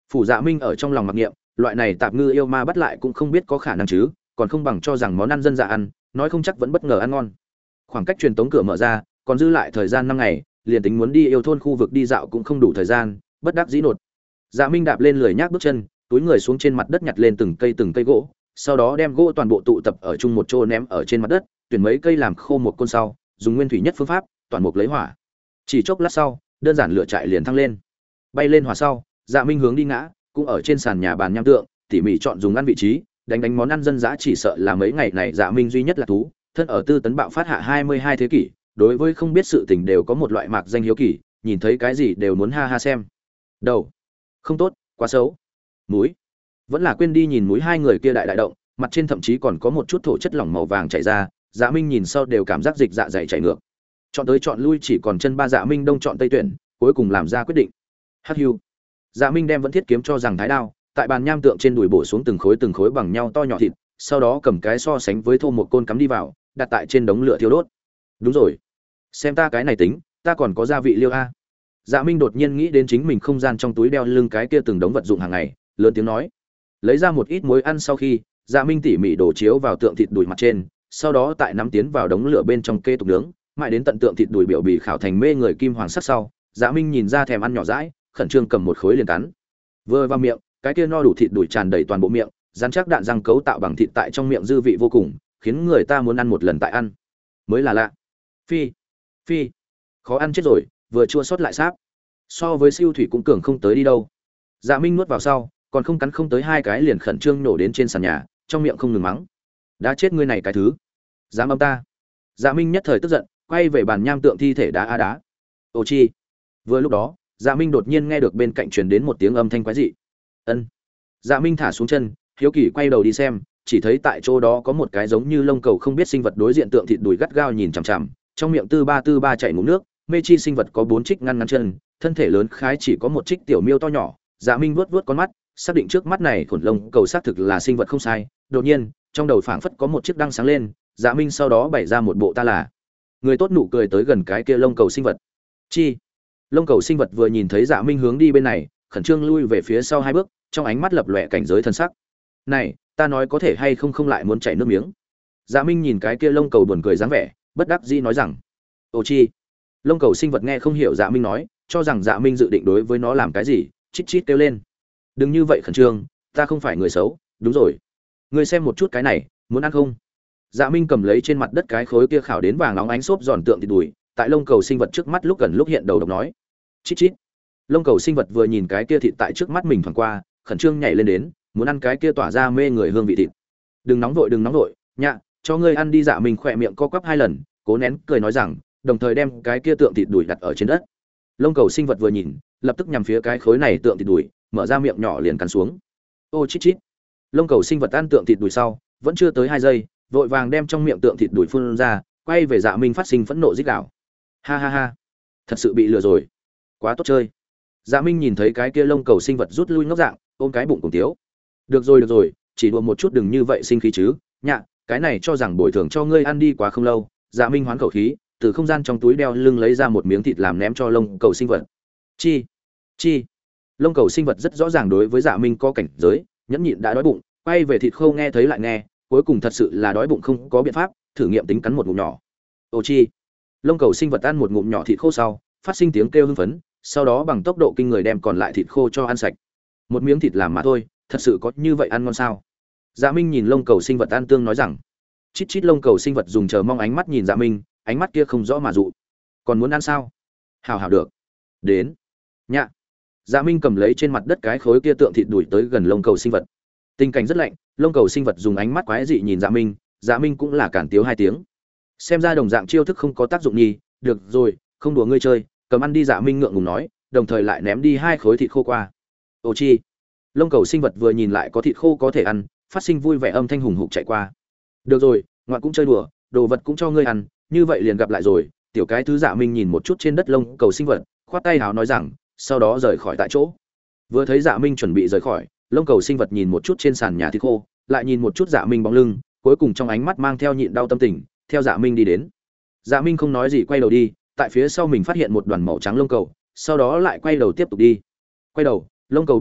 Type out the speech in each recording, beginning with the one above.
Phủ Dạ Minh ở trong lòng mặc niệm, loại này tạp ngư yêu ma bắt lại cũng không biết có khả năng chứ, còn không bằng cho rằng món ăn dân dạ ăn, nói không chắc vẫn bất ngờ ăn ngon. Khoảng cách truyền tống cửa mở ra, còn dư lại thời gian 5 ngày, liền tính muốn đi yêu thôn khu vực đi dạo cũng không đủ thời gian, bất đắc dĩ nột. Dạ Minh đạp lên lười nhác bước chân, túi người xuống trên mặt đất nhặt lên từng cây gỗ, sau đó đem gỗ toàn bộ tụ tập ở chung một chỗ ném ở trên mặt đất, tuyển mấy cây làm khô một côn sau, dùng nguyên thủy nhất phương pháp, toàn mục lấy hỏa. Chỉ chốc lát sau, đơn giản lửa trại liền thăng lên. Bay lên hỏa sau, Dạ Minh hướng đi ngã, cũng ở trên sàn nhà bàn nham tượng, tỉ mỉ chọn dùng ăn vị trí, đánh món ăn dân dã chỉ sợ là mấy ngày này Dạ Minh duy nhất là thú, thân ở tư tấn bạo phát hạ 22 thế kỷ, đối với không biết sự tình đều có một loại mạc danh hiếu kỳ, nhìn thấy cái gì đều muốn ha ha xem. Đầu, không tốt, quá xấu. Mũi, vẫn là quên đi nhìn mũi hai người kia đại động, mặt trên thậm chí còn có một chút thổ chất lỏng màu vàng chảy ra, Dạ Minh nhìn sau đều cảm giác dịch dạ dày chảy ngược. Chọn tới chọn lui chỉ còn chân ba Dạ Minh đông chọn tây tuyển, cuối cùng làm ra quyết định. Hắc hưu. Dạ Minh đem vẫn thiết kiếm cho rằng thái đao, tại bàn nham tượng trên đùi bổ xuống từng khối bằng nhau to nhỏ thịt, sau đó cầm cái so sánh với thô một côn cắm đi vào, đặt tại trên đống lửa thiêu đốt. Đúng rồi, xem ta cái này tính, ta còn có gia vị liêu a. Dạ Minh đột nhiên nghĩ đến chính mình không gian trong túi đeo lưng cái kia từng đống vật dụng hàng ngày, lớn tiếng nói. Lấy ra một ít muối ăn sau khi, Dạ Minh tỉ mỉ đổ chiếu vào tượng thịt đùi mặt trên, sau đó tại nắm tiến vào đống lửa bên trong kê tục nướng, mãi đến tận tượng thịt đùi biểu bì khảo thành mê người kim hoàng sắc sau, Dạ Minh nhìn ra thèm ăn nhỏ dãi, khẩn trương cầm một khối liền cắn. Vừa vào miệng, cái kia no đủ thịt đùi tràn đầy toàn bộ miệng, rắn chắc đạn răng cấu tạo bằng thịt tại trong miệng dư vị vô cùng, khiến người ta muốn ăn một lần tại ăn. Mới là lạ. Phi, phi, khó ăn chết rồi, vừa chua xót lại sáp. So với siêu thủy cũng cường không tới đi đâu. Dạ Minh nuốt vào sau, còn không cắn không tới 2 cái liền khẩn trương nổ đến trên sàn nhà, trong miệng không ngừng mắng. Đã chết ngươi này cái thứ, dám âm ta. Dạ Minh nhất thời tức giận, quay về bàn nham tượng thi thể đá a đá. Ô chi. Vừa lúc đó, Dạ Minh đột nhiên nghe được bên cạnh truyền đến một tiếng âm thanh quái dị. Ân. Dạ Minh thả xuống chân, hiếu kỳ quay đầu đi xem, chỉ thấy tại chỗ đó có một cái giống như lông cầu không biết sinh vật đối diện tượng thịt đùi gắt gao nhìn chằm chằm, trong miệng tư ba chảy ngụm nước, mê chi sinh vật có 4 trích ngăn chân, thân thể lớn khái chỉ có một trích tiểu miêu to nhỏ. Dạ Minh vuốt con mắt, xác định trước mắt này khủng lông cầu xác thực là sinh vật không sai. Đột nhiên, trong đầu phảng phất có một chiếc đăng sáng lên, Dạ Minh sau đó bày ra một bộ ta là người tốt nụ cười tới gần cái kia lông cầu sinh vật. Chi? Lông cầu sinh vật vừa nhìn thấy Dạ Minh hướng đi bên này, khẩn trương lui về phía sau 2 bước, trong ánh mắt lập lòe cảnh giới thân sắc. Này, ta nói có thể hay không lại muốn chảy nước miếng. Dạ Minh nhìn cái kia lông cầu buồn cười dáng vẻ, bất đắc dĩ nói rằng: "Ồ chi." Lông cầu sinh vật nghe không hiểu Dạ Minh nói, cho rằng Dạ Minh dự định đối với nó làm cái gì, chít chít kêu lên. "Đừng như vậy khẩn trương, ta không phải người xấu, đúng rồi. Ngươi xem một chút cái này, muốn ăn không?" Dạ Minh cầm lấy trên mặt đất cái khối kia khảo đến vàng óng ánh xốp giòn tượng thịt đùi, tại lông cầu sinh vật trước mắt lúc gần lúc hiện đầu độc nói: "Chít chít." Lông cầu sinh vật vừa nhìn cái kia thịt tại trước mắt mình thoáng qua, khẩn trương nhảy lên đến, muốn ăn cái kia tỏa ra mê người hương vị thịt. Đừng nóng vội, nhạ, cho ngươi ăn đi. Dạ Minh khỏe miệng co quắp 2 lần, cố nén cười nói rằng, đồng thời đem cái kia tượng thịt đùi đặt ở trên đất. Lông cầu sinh vật vừa nhìn, lập tức nhằm phía cái khối này tượng thịt đùi, mở ra miệng nhỏ liền cắn xuống. Ô chít chít. Lông cầu sinh vật ăn tượng thịt đùi sau, vẫn chưa tới 2 giây, vội vàng đem trong miệng tượng thịt đùi phun ra, quay về Dạ Minh phát sinh phẫn nộ rít gào. Ha ha ha, thật sự bị lừa rồi, quá tốt chơi. Dạ Minh nhìn thấy cái kia lông cầu sinh vật rút lui ngốc dạng, ôm cái bụng cùng tiếu. Được rồi, chỉ đùa một chút đừng như vậy sinh khí chứ. Nhạ, cái này cho rằng bồi thường cho ngươi ăn đi quá không lâu. Dạ Minh hoán khẩu khí, từ không gian trong túi đeo lưng lấy ra một miếng thịt làm ném cho lông cầu sinh vật. Chi. Lông cầu sinh vật rất rõ ràng đối với Dạ Minh có cảnh giới, nhẫn nhịn đã đói bụng, quay về thịt khô nghe thấy lại nghe, cuối cùng thật sự là đói bụng không có biện pháp, thử nghiệm tính cắn một ngụm nhỏ. Ô chi. Lông cầu sinh vật ăn một ngụm nhỏ thịt khô sau, phát sinh tiếng kêu hưng phấn, sau đó bằng tốc độ kinh người đem còn lại thịt khô cho ăn sạch. Một miếng thịt làm mà thôi, thật sự có như vậy ăn ngon sao? Dạ Minh nhìn lông cầu sinh vật ăn tương nói rằng. Chít chít. Lông cầu sinh vật dùng chờ mong ánh mắt nhìn Dạ Minh, ánh mắt kia không rõ mà dụ. Còn muốn ăn sao? Hảo được. Đến. Nhạ. Dạ Minh cầm lấy trên mặt đất cái khối kia tượng thịt đuổi tới gần lông cầu sinh vật. Tình cảnh rất lạnh, lông cầu sinh vật dùng ánh mắt quái dị nhìn Dạ Minh cũng là cản tiếu 2 tiếng. Xem ra đồng dạng chiêu thức không có tác dụng nhỉ, được rồi, không đùa ngươi chơi, cầm ăn đi. Dạ Minh ngượng ngùng nói, đồng thời lại ném đi 2 khối thịt khô qua. Ô chi. Lông cầu sinh vật vừa nhìn lại có thịt khô có thể ăn, phát sinh vui vẻ âm thanh hùng hục chạy qua. Được rồi, ngoạn cũng chơi đùa, đồ vật cũng cho ngươi ăn, như vậy liền gặp lại rồi. Tiểu cái thứ Dạ Minh nhìn một chút trên đất lông cầu sinh vật, khoát tay háo nói rằng, sau đó rời khỏi tại chỗ. Vừa thấy Dạ Minh chuẩn bị rời khỏi, lông cầu sinh vật nhìn một chút trên sàn nhà thịt khô, lại nhìn một chút Dạ Minh bóng lưng, cuối cùng trong ánh mắt mang theo nhịn đau tâm tình, theo Dạ Minh đi đến. Dạ Minh không nói gì quay đầu đi, tại phía sau mình phát hiện một đoàn màu trắng lông cầu, sau đó lại quay đầu tiếp tục đi. Quay đầu, lông cầu bất động,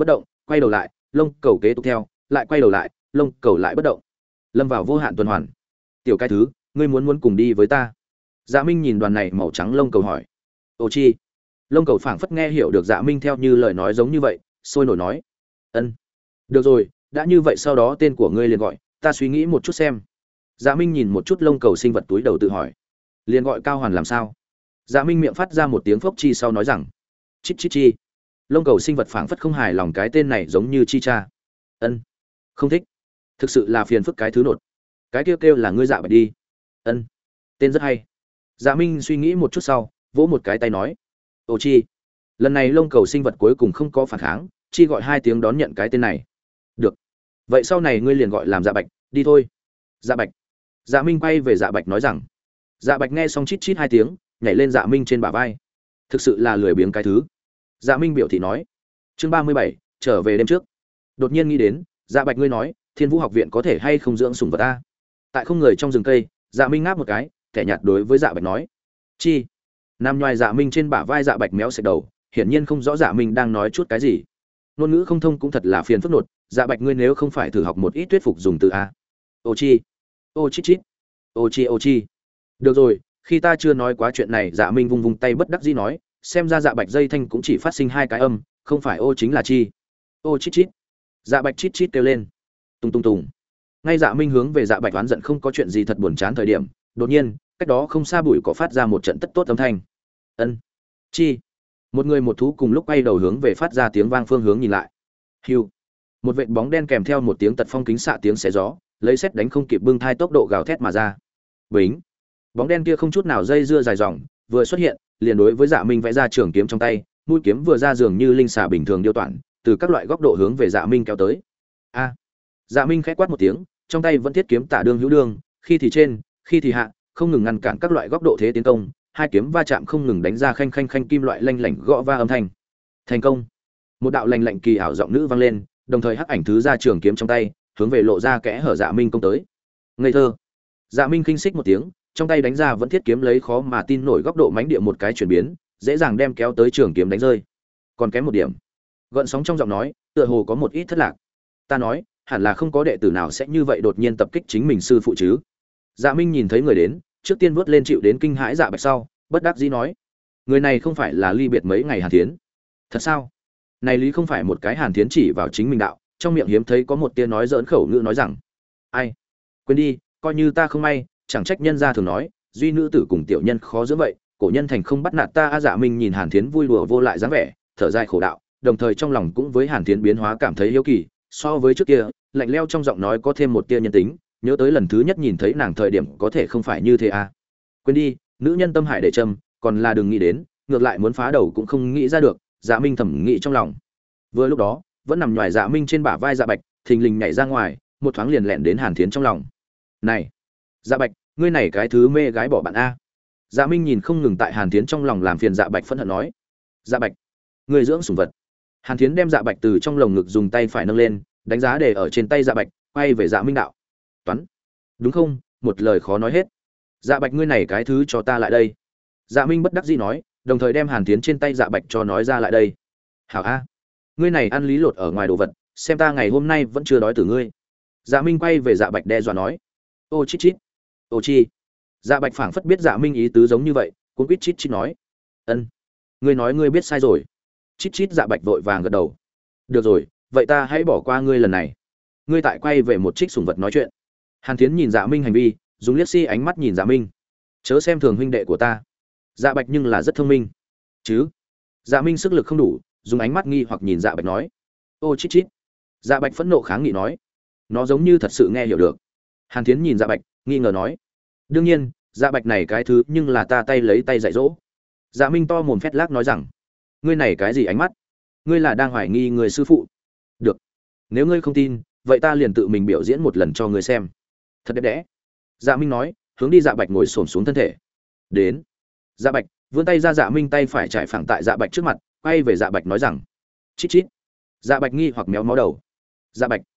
quay đầu lại lông cầu kế tục theo, lại quay đầu lại lông cầu lại bất động, lâm vào vô hạn tuần hoàn. Tiểu cái thứ, ngươi muốn cùng đi với ta? Dạ Minh nhìn đoàn này màu trắng lông cầu hỏi. Ồ chi? Lông cầu phảng phất nghe hiểu được Dạ Minh theo như lời nói giống như vậy, sôi nổi nói. Ân. Được rồi, đã như vậy sau đó tên của ngươi liền gọi, ta suy nghĩ một chút xem. Dạ Minh nhìn một chút lông cầu sinh vật túi đầu tự hỏi. Liền gọi Cao Hoàn làm sao? Dạ Minh miệng phát ra một tiếng phốc chi sau nói rằng. Chít chít chi. Lông cầu sinh vật phảng phất không hài lòng cái tên này giống như chi cha. Ân. Không thích. Thực sự là phiền phức cái thứ nột. Cái kêu là ngươi Dạ Bạch đi. Ân. Tên rất hay. Dạ Minh suy nghĩ một chút sau, vỗ một cái tay nói. Ồ chi. Lần này lông cầu sinh vật cuối cùng không có phản kháng, chi gọi 2 tiếng đón nhận cái tên này. Được. Vậy sau này ngươi liền gọi làm Dạ Bạch, đi thôi. Dạ Bạch. Dạ Minh quay về Dạ Bạch nói rằng. Dạ Bạch nghe xong chít chít 2 tiếng, nhảy lên Dạ Minh trên bả vai. Thực sự là lười biếng cái thứ. Dạ Minh biểu thị nói. Chương 37, trở về đêm trước. Đột nhiên nghĩ đến, Dạ Bạch ngươi nói, Thiên Vũ học viện có thể hay không dưỡng sủng vật ta? Tại không người trong rừng cây, Dạ Minh ngáp một cái, kẻ nhạt đối với Dạ Bạch nói. Chi? Nam nhoài Dạ Minh trên bả vai Dạ Bạch méo sạch đầu, hiển nhiên không rõ Dạ Minh đang nói chút cái gì. Ngôn ngữ không thông cũng thật là phiền phức nột, Dạ Bạch ngươi nếu không phải thử học một ít thuyết phục dùng từ a. Ô chi? Ô chít chít. Ô chi ô chi. Được rồi, khi ta chưa nói quá chuyện này, Dạ Minh vung vung tay bất đắc dĩ nói, xem ra Dạ Bạch dây thanh cũng chỉ phát sinh 2 cái âm, không phải ô chính là chi. Ô chít chít. Dạ Bạch chít chít kêu lên. Tung tung tùng. Ngay Dạ Minh hướng về Dạ Bạch oán giận không có chuyện gì thật buồn chán thời điểm, đột nhiên, cách đó không xa bụi cỏ phát ra một trận tất tốt âm thanh. Ân. Chi. Một người một thú cùng lúc quay đầu hướng về phát ra tiếng vang phương hướng nhìn lại. Hưu. Một vệt bóng đen kèm theo một tiếng tật phong kính xạ tiếng xé gió, lấy sét đánh không kịp bưng thai tốc độ gào thét mà ra. Bính. Bóng đen kia không chút nào dây dưa dài dòng, vừa xuất hiện, liền đối với Dạ Minh vẽ ra trường kiếm trong tay, mũi kiếm vừa ra dường như linh xà bình thường điêu toản, từ các loại góc độ hướng về Dạ Minh kéo tới. A. Dạ Minh khẽ quát một tiếng, trong tay vẫn thiết kiếm tả đương hữu đương, khi thì trên, khi thì hạ, không ngừng ngăn cản các loại góc độ thế tiến công, 2 kiếm va chạm không ngừng đánh ra khanh khanh khanh kim loại lanh lảnh gõ va âm thanh. Thành công. Một đạo lanh lạnh kỳ ảo giọng nữ vang lên, đồng thời hắc ảnh thứ ra trường kiếm trong tay, hướng về lộ ra kẽ hở Dạ Minh công tới. Ngây thơ. Dạ Minh khinh xích một tiếng, trong tay đánh ra vẫn thiết kiếm lấy khó mà tin nổi góc độ mãnh địa một cái chuyển biến, dễ dàng đem kéo tới trường kiếm đánh rơi. Còn kém một điểm. Gợn sóng trong giọng nói, tựa hồ có một ít thất lạc. Ta nói, hẳn là không có đệ tử nào sẽ như vậy đột nhiên tập kích chính mình sư phụ chứ. Dạ Minh nhìn thấy người đến, trước tiên vớt lên chịu đến kinh hãi Dạ Bạch sau, bất đắc dĩ nói, người này không phải là ly biệt mấy ngày Hàn Thiến? Thật sao? Này lý không phải một cái Hàn Thiến chỉ vào chính mình đạo, trong miệng hiếm thấy có một tia nói giỡn khẩu ngữ nói rằng, ai, quên đi, coi như ta không may, chẳng trách nhân gia thường nói, duy nữ tử cùng tiểu nhân khó dưỡng vậy, cổ nhân thành không bắt nạt ta. A Dạ Minh nhìn Hàn Thiến vui đùa vô lại dáng vẻ, thở dài khổ đạo, đồng thời trong lòng cũng với Hàn Thiến biến hóa cảm thấy hiếu kỳ, so với trước kia, lạnh lẽo trong giọng nói có thêm một tia nhân tính, nhớ tới lần thứ nhất nhìn thấy nàng thời điểm có thể không phải như thế à. Quên đi, nữ nhân tâm hải để châm, còn là đừng nghĩ đến, ngược lại muốn phá đầu cũng không nghĩ ra được. Dạ Minh thầm nghĩ trong lòng. Vừa lúc đó, vẫn nằm ngoài Dạ Minh trên bả vai Dạ Bạch, thình lình nhảy ra ngoài, một thoáng liền lẹn đến Hàn Thiến trong lòng. Này, Dạ Bạch, ngươi này cái thứ mê gái bỏ bạn a. Dạ Minh nhìn không ngừng tại Hàn Thiến trong lòng làm phiền Dạ Bạch phẫn hận nói. Dạ Bạch, ngươi dưỡng sủng vật. Hàn Thiến đem Dạ Bạch từ trong lồng ngực dùng tay phải nâng lên, đánh giá để ở trên tay Dạ Bạch, quay về Dạ Minh đạo. Toán, đúng không? Một lời khó nói hết. Dạ Bạch ngươi này cái thứ cho ta lại đây. Dạ Minh bất đắc dĩ nói, đồng thời đem Hàn Thiến trên tay Dạ Bạch cho nói ra lại đây. Hảo a, ngươi này ăn lý lột ở ngoài đồ vật, xem ta ngày hôm nay vẫn chưa đói từ ngươi. Dạ Minh quay về Dạ Bạch đe dọa nói. Ô chít chít. Ô chi. Dạ Bạch phảng phất biết Dạ Minh ý tứ giống như vậy, cũng quýt chít chít nói. Ân, ngươi nói ngươi biết sai rồi. Chít chít. Dạ Bạch vội vàng gật đầu. Được rồi, vậy ta hãy bỏ qua ngươi lần này. Ngươi tại quay về một trích sủng vật nói chuyện. Hàn Thiến nhìn Dạ Minh hành vi, dùng liếc ánh mắt nhìn Dạ Minh. Chớ xem thường huynh đệ của ta. Dạ Bạch nhưng là rất thông minh. Chứ? Dạ Minh sức lực không đủ, dùng ánh mắt nghi hoặc nhìn Dạ Bạch nói. Ô chít chít. Dạ Bạch phẫn nộ kháng nghị nói. Nó giống như thật sự nghe hiểu được. Hàn Thiến nhìn Dạ Bạch, nghi ngờ nói. Đương nhiên, Dạ Bạch này cái thứ nhưng là ta tay lấy tay dạy dỗ. Dạ Minh to mồm phét lác nói rằng. Ngươi này cái gì ánh mắt? Ngươi là đang hoài nghi người sư phụ. Được. Nếu ngươi không tin, vậy ta liền tự mình biểu diễn một lần cho ngươi xem. Thật đẹp đẽ. Dạ Minh nói, hướng đi Dạ Bạch ngồi xổm xuống thân thể. Đến. Dạ Bạch vươn tay ra, Dạ Minh tay phải trải phẳng tại Dạ Bạch trước mặt, quay về Dạ Bạch nói rằng. Chít chít. Dạ Bạch nghi hoặc méo mó đầu. Dạ Bạch.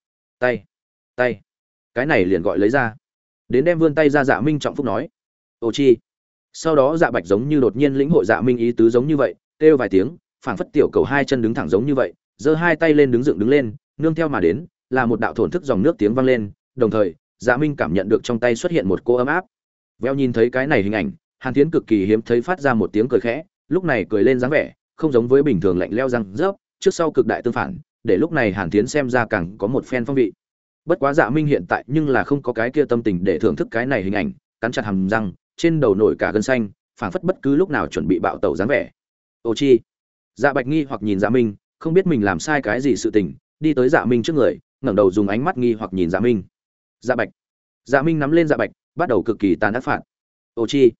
Tay. Cái này liền gọi lấy ra. Đến đem vươn tay ra, Dạ Minh trọng phúc nói. Ô chi. Sau đó Dạ Bạch giống như đột nhiên lĩnh hội Dạ Minh ý tứ giống như vậy, kêu vài tiếng, phảng phất tiểu cầu 2 chân đứng thẳng giống như vậy, giơ hai tay lên đứng lên, nương theo mà đến là một đạo thổn thức dòng nước tiếng vang lên, đồng thời Dạ Minh cảm nhận được trong tay xuất hiện một cô ấm áp. Veo nhìn thấy cái này hình ảnh, Hàn Thiến cực kỳ hiếm thấy phát ra một tiếng cười khẽ, lúc này cười lên dáng vẻ không giống với bình thường lạnh lẽo răng rớp, trước sau cực đại tương phản, để lúc này Hàn Thiến xem ra càng có một phen phong vị. Bất quá Dạ Minh hiện tại nhưng là không có cái kia tâm tình để thưởng thức cái này hình ảnh, cắn chặt hàm răng, trên đầu nổi cả gân xanh, phảng phất bất cứ lúc nào chuẩn bị bạo tẩu dáng vẻ. Ô chi? Dạ Bạch nghi hoặc nhìn Dạ Minh, không biết mình làm sai cái gì sự tình, đi tới Dạ Minh trước người, ngẩng đầu dùng ánh mắt nghi hoặc nhìn Dạ Minh. Dạ Bạch. Dạ Minh nắm lên Dạ Bạch, bắt đầu cực kỳ tàn ác phạt. Ô chi?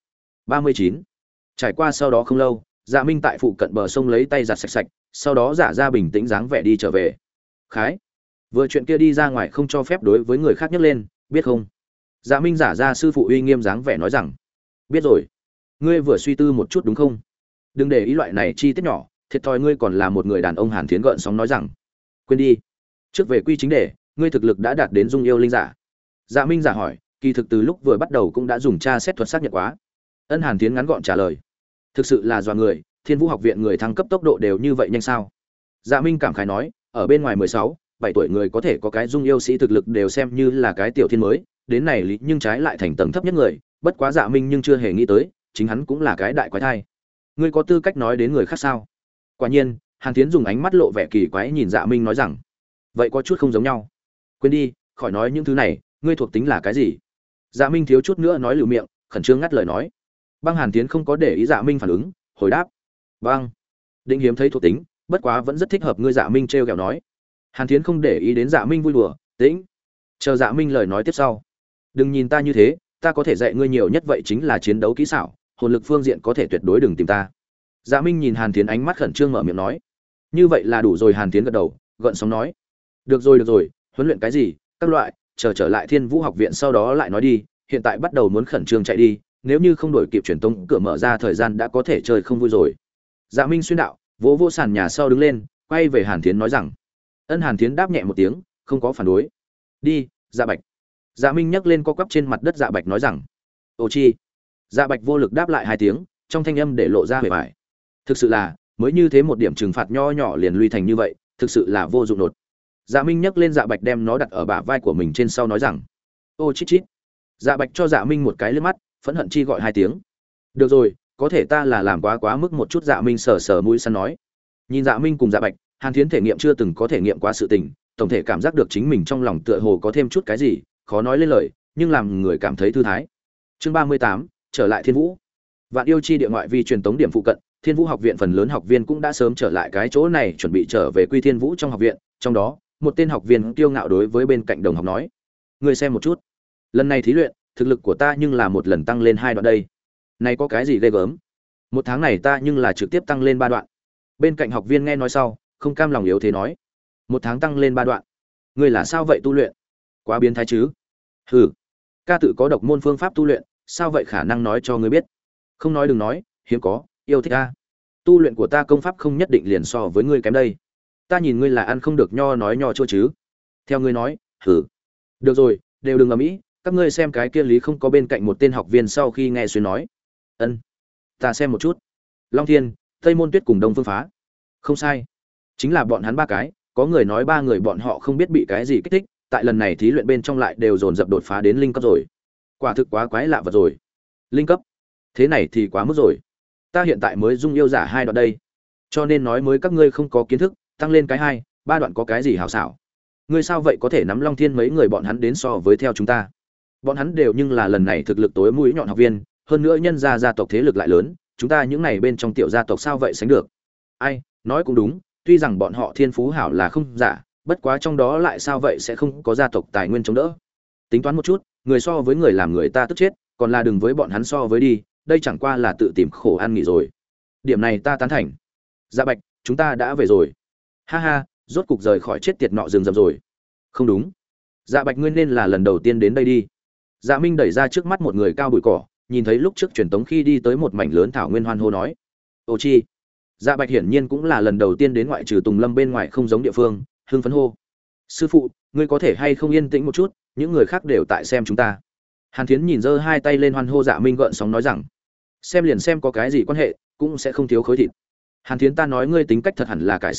39. Trải qua sau đó không lâu, Dạ Minh tại phụ cận bờ sông lấy tay giặt sạch sạch, sau đó giả ra bình tĩnh dáng vẻ đi trở về. Khái, vừa chuyện kia đi ra ngoài không cho phép đối với người khác nhắc lên, biết không? Dạ Minh giả ra sư phụ uy nghiêm dáng vẻ nói rằng, biết rồi. Ngươi vừa suy tư một chút đúng không? Đừng để ý loại này chi tiết nhỏ, thiệt thòi ngươi còn là một người đàn ông. Hàn Thiến gợn sóng nói rằng, quên đi. Trước về quy chính đề, ngươi thực lực đã đạt đến dung yêu linh giả. Dạ Minh giả hỏi, kỳ thực từ lúc vừa bắt đầu cũng đã dùng tra xét thuật xác nhận quá. Ân. Hàn Thiến ngắn gọn trả lời, thực sự là dọa người, Thiên Vũ học viện người thăng cấp tốc độ đều như vậy nhanh sao? Dạ Minh cảm khái nói, ở bên ngoài 16, 7 tuổi người có thể có cái dung yêu sĩ thực lực đều xem như là cái tiểu thiên mới, đến này lý nhưng trái lại thành tầng thấp nhất người, bất quá Dạ Minh nhưng chưa hề nghĩ tới, chính hắn cũng là cái đại quái thai. Ngươi có tư cách nói đến người khác sao? Quả nhiên, Hàn Thiến dùng ánh mắt lộ vẻ kỳ quái nhìn Dạ Minh nói rằng, vậy có chút không giống nhau. Quên đi, khỏi nói những thứ này, ngươi thuộc tính là cái gì? Dạ Minh thiếu chút nữa nói lửu miệng, khẩn trương ngắt lời nói. Băng. Hàn Thiến không có để ý Dạ Minh phản ứng, hồi đáp, băng. Định hiếm thấy thuộc tính, bất quá vẫn rất thích hợp ngươi. Dạ Minh trêu ghẹo nói. Hàn Thiến không để ý đến Dạ Minh vui đùa, tĩnh chờ Dạ Minh lời nói tiếp sau. Đừng nhìn ta như thế, ta có thể dạy ngươi nhiều nhất vậy chính là chiến đấu kỹ xảo, hồn lực phương diện có thể tuyệt đối đừng tìm ta. Dạ Minh nhìn Hàn Thiến ánh mắt khẩn trương mở miệng nói. Như vậy là đủ rồi. Hàn Thiến gật đầu, gợn sóng nói. Được rồi, huấn luyện cái gì, các loại, trở lại Thiên Vũ học viện sau đó lại nói đi, hiện tại bắt đầu muốn khẩn trương chạy đi, nếu như không đổi kịp truyền tống cửa mở ra thời gian đã có thể chơi không vui rồi. Dạ Minh xuyên đạo, vỗ vỗ sàn nhà sau đứng lên, quay về Hàn Thiến nói rằng. Ân. Hàn Thiến đáp nhẹ một tiếng, không có phản đối. Đi, Dạ Bạch. Dạ Minh nhấc lên co quắp trên mặt đất Dạ Bạch nói rằng. Ô chi? Dạ Bạch vô lực đáp lại hai tiếng, trong thanh âm để lộ ra vẻ vải. Thực sự là, mới như thế một điểm trừng phạt nho nhỏ liền lui thành như vậy, thực sự là vô dụng nột. Dạ Minh nhấc lên Dạ Bạch đem nó đặt ở bả vai của mình trên sau nói rằng. Ô chít chít. Dạ Bạch cho Dạ Minh một cái liếc mắt, phẫn hận chi gọi hai tiếng. Được rồi, có thể ta là làm quá mức một chút. Dạ Minh sờ mũi săn nói. Nhìn Dạ Minh cùng Dạ Bạch, Hàn Thiến thể nghiệm chưa từng có thể nghiệm qua sự tình, tổng thể cảm giác được chính mình trong lòng tựa hồ có thêm chút cái gì, khó nói lên lời, nhưng làm người cảm thấy thư thái. Chương 38, trở lại Thiên Vũ. Vạn Yêu Chi địa ngoại vi truyền tống điểm phụ cận, Thiên Vũ học viện phần lớn học viên cũng đã sớm trở lại cái chỗ này, chuẩn bị trở về Quy Thiên Vũ trong học viện, trong đó, một tên học viên kiêu ngạo đối với bên cạnh đồng học nói: "Ngươi xem một chút, lần này thí luyện, thực lực của ta nhưng là một lần tăng lên 2 đoạn đây. Này có cái gì ghê gớm? Một tháng này ta nhưng là trực tiếp tăng lên 3 đoạn." Bên cạnh học viên nghe nói sau, không cam lòng yếu thế nói: "Một tháng tăng lên 3 đoạn? Ngươi là sao vậy tu luyện? Quá biến thái chứ?" "Hừ, ca tự có độc môn phương pháp tu luyện, sao vậy khả năng nói cho ngươi biết?" "Không nói đừng nói, hiếm có, yêu thích a. Tu luyện của ta công pháp không nhất định liền so với ngươi kém đây. Ta nhìn ngươi là ăn không được nho nói nho chua chứ. Theo ngươi nói, hừ. Được rồi, đều đừng ầm ĩ, các ngươi xem cái kia lý không có." Bên cạnh một tên học viên sau khi nghe Xuyên nói: "Ân, ta xem một chút. Long Thiên, Tây Môn Tuyết cùng Đông Phương Phá." "Không sai, chính là bọn hắn ba cái." Có người nói ba người bọn họ không biết bị cái gì kích thích, tại lần này thí luyện bên trong lại đều dồn dập đột phá đến linh cấp rồi. Quả thực quá quái lạ vật rồi. Linh cấp? Thế này thì quá mức rồi. Ta hiện tại mới dung yêu giả 2 đoạn đây. Cho nên nói mới các ngươi không có kiến thức, tăng lên cái 2, 3 đoạn có cái gì hảo xảo. Ngươi sao vậy có thể nắm Long Thiên mấy người bọn hắn đến so với theo chúng ta? Bọn hắn đều nhưng là lần này thực lực tối mũi nhọn học viên, hơn nữa nhân gia tộc thế lực lại lớn, chúng ta những này bên trong tiểu gia tộc sao vậy sánh được? Ai, nói cũng đúng, tuy rằng bọn họ thiên phú hảo là không giả, bất quá trong đó lại sao vậy sẽ không có gia tộc tài nguyên chống đỡ. Tính toán một chút, người so với người làm người ta tức chết, còn là đừng với bọn hắn so với đi, đây chẳng qua là tự tìm khổ ăn nghỉ rồi. Điểm này ta tán thành. Dạ Bạch, chúng ta đã về rồi. Ha ha, rốt cục rời khỏi chết tiệt nọ rừng rậm rồi. Không đúng. Dạ Bạch ngươi nên là lần đầu tiên đến đây đi. Dạ Minh đẩy ra trước mắt một người cao bụi cỏ, nhìn thấy lúc trước truyền tống khi đi tới một mảnh lớn thảo nguyên hoan hô nói: "Ô chi." Dạ Bạch hiển nhiên cũng là lần đầu tiên đến ngoại trừ Tùng Lâm bên ngoài không giống địa phương, hưng phấn hô: "Sư phụ, ngươi có thể hay không yên tĩnh một chút, những người khác đều tại xem chúng ta." Hàn Thiến nhìn giơ hai tay lên hoan hô Dạ Minh gợn sóng nói rằng: "Xem liền xem có cái gì quan hệ, cũng sẽ không thiếu khối thịt." Hàn Thiến ta nói ngươi tính cách thật hẳn là cải sửa lại,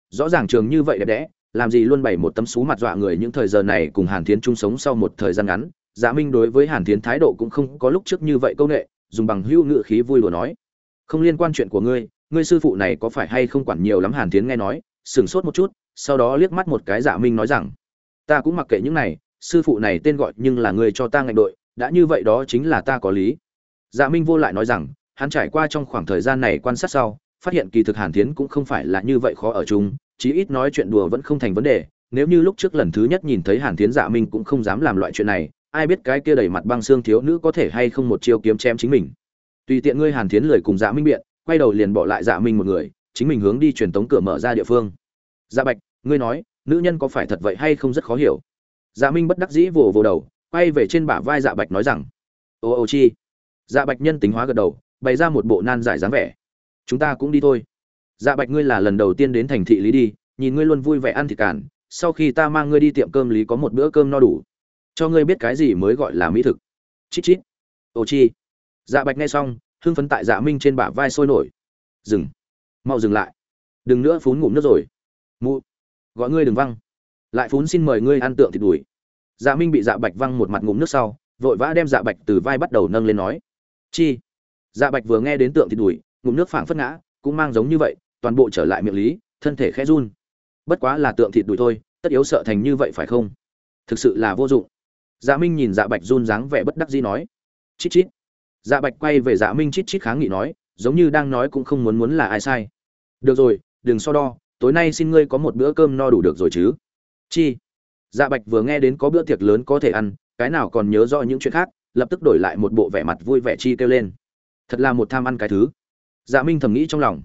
rõ ràng trường như vậy đẹp đẽ, làm gì luôn bày một tấm xú mặt dọa người. Những thời giờ này cùng Hàn Thiến chung sống sau một thời gian ngắn, Dạ Minh đối với Hàn Thiến thái độ cũng không có lúc trước như vậy câu nệ, dùng bằng hữu ngữ khí vui đùa nói: "Không liên quan chuyện của ngươi sư phụ này có phải hay không quản nhiều lắm?" Hàn Thiến nghe nói, sửng sốt một chút, sau đó liếc mắt một cái Dạ Minh nói rằng: "Ta cũng mặc kệ những này, sư phụ này tên gọi nhưng là ngươi cho ta ngạch đội, đã như vậy đó chính là ta có lý." Dạ Minh vô lại nói rằng, hắn trải qua trong khoảng thời gian này quan sát sau, phát hiện kỳ thực Hàn Thiến cũng không phải là như vậy khó ở chung, chí ít nói chuyện đùa vẫn không thành vấn đề. Nếu như lúc trước lần thứ nhất nhìn thấy Hàn Thiến, Dạ Minh cũng không dám làm loại chuyện này, ai biết cái kia đầy mặt băng xương thiếu nữ có thể hay không một chiêu kiếm chém chính mình. Tùy tiện ngươi. Hàn Thiến lười cùng Dạ Minh biện, quay đầu liền bỏ lại Dạ Minh một người, chính mình hướng đi truyền tống cửa mở ra địa phương. Dạ Bạch, ngươi nói, nữ nhân có phải thật vậy hay không rất khó hiểu. Dạ Minh bất đắc dĩ vồ vồ đầu, quay về trên bả vai Dạ Bạch nói rằng: ô chi. Dạ Bạch nhân tính hóa gật đầu, bày ra một bộ nan giải dáng vẻ. Chúng ta cũng đi thôi. Dạ Bạch, ngươi là lần đầu tiên đến thành thị Lý đi, nhìn ngươi luôn vui vẻ ăn thịt cản, sau khi ta mang ngươi đi tiệm cơm Lý có một bữa cơm no đủ, cho ngươi biết cái gì mới gọi là mỹ thực. Chít chít. Ô chi. Dạ Bạch nghe xong, hưng phấn tại Dạ Minh trên bả vai sôi nổi. Dừng, mau dừng lại, đừng nữa phún ngụm nước rồi. Mụ, gọi ngươi đừng văng, lại phún xin mời ngươi ăn tượng thịt đùi. Dạ Minh bị Dạ Bạch văng một mặt ngụm nước sau, vội vã đem Dạ Bạch từ vai bắt đầu nâng lên nói: chi. Dạ Bạch vừa nghe đến tượng thịt đùi, ngụm nước phảng phất ngã, cũng mang giống như vậy, toàn bộ trở lại miệng Lý, thân thể khẽ run. Bất quá là tượng thịt đùi thôi, tất yếu sợ thành như vậy phải không? Thực sự là vô dụng. Dạ Minh nhìn Dạ Bạch run dáng vẻ bất đắc dĩ nói: chít chít. Dạ Bạch quay về Dạ Minh chít chít kháng nghị nói, giống như đang nói cũng không muốn là ai sai. Được rồi, đừng so đo, tối nay xin ngươi có một bữa cơm no đủ được rồi chứ. Chi. Dạ Bạch vừa nghe đến có bữa tiệc lớn có thể ăn, cái nào còn nhớ rõ những chuyện khác, lập tức đổi lại một bộ vẻ mặt vui vẻ chi kêu lên. Thật là một tham ăn cái thứ. Dạ Minh thầm nghĩ trong lòng.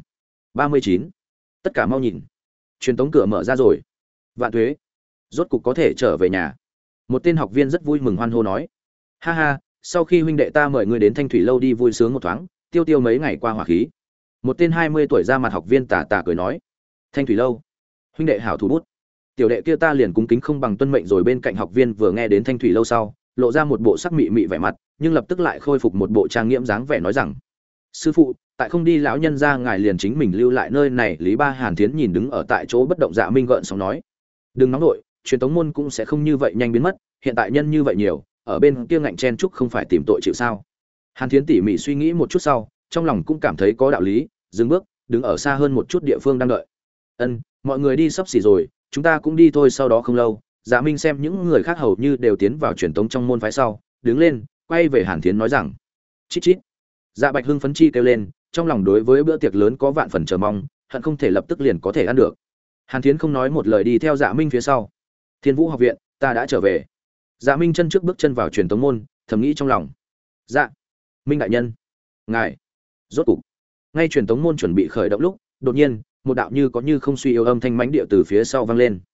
39. Tất cả mau nhìn, truyền tống cửa mở ra rồi. Vạn tuế, rốt cục có thể trở về nhà. Một tên học viên rất vui mừng hoan hô nói: ha ha, sau khi huynh đệ ta mời ngươi đến Thanh Thủy lâu đi vui sướng một thoáng, tiêu tiêu mấy ngày qua hỏa khí. Một tên 20 tuổi ra mặt học viên tà tà cười nói: Thanh Thủy lâu, huynh đệ hảo thủ bút. Tiểu đệ kia ta liền cúng kính không bằng tuân mệnh rồi. Bên cạnh học viên vừa nghe đến Thanh Thủy lâu sau, lộ ra một bộ sắc mị mị vẻ mặt, nhưng lập tức lại khôi phục một bộ trang nghiêm dáng vẻ nói rằng: sư phụ, tại không đi lão nhân ra ngài liền chính mình lưu lại nơi này. Lý Ba Hàn Thiến nhìn đứng ở tại chỗ bất động Dạ Minh gợn sóng nói: đừng nóng nội, truyền tống môn cũng sẽ không như vậy nhanh biến mất, hiện tại nhân như vậy nhiều, ở bên kia ngạnh chen chúc không phải tìm tội chịu sao? Hàn Thiến tỉ mỉ suy nghĩ một chút sau, trong lòng cũng cảm thấy có đạo lý, dừng bước, đứng ở xa hơn một chút địa phương đang đợi. Mọi người đi sắp xỉ rồi, chúng ta cũng đi thôi. Sau đó không lâu, Dạ Minh xem những người khác hầu như đều tiến vào truyền tống trong môn phái sau, đứng lên, quay về Hàn Thiến nói rằng: chít chít. Dạ Bạch hưng phấn chi kêu lên, trong lòng đối với bữa tiệc lớn có vạn phần chờ mong, hận không thể lập tức liền có thể ăn được. Hàn Thiến không nói một lời đi theo Dạ Minh phía sau. Thiên Vũ học viện, ta đã trở về. Dạ Minh chân trước bước chân vào truyền tống môn, thầm nghĩ trong lòng: Dạ Minh đại nhân, ngài rốt cục. Ngay truyền tống môn chuẩn bị khởi động lúc, đột nhiên một đạo như có như không suy yếu âm thanh mãnh địa từ phía sau vang lên.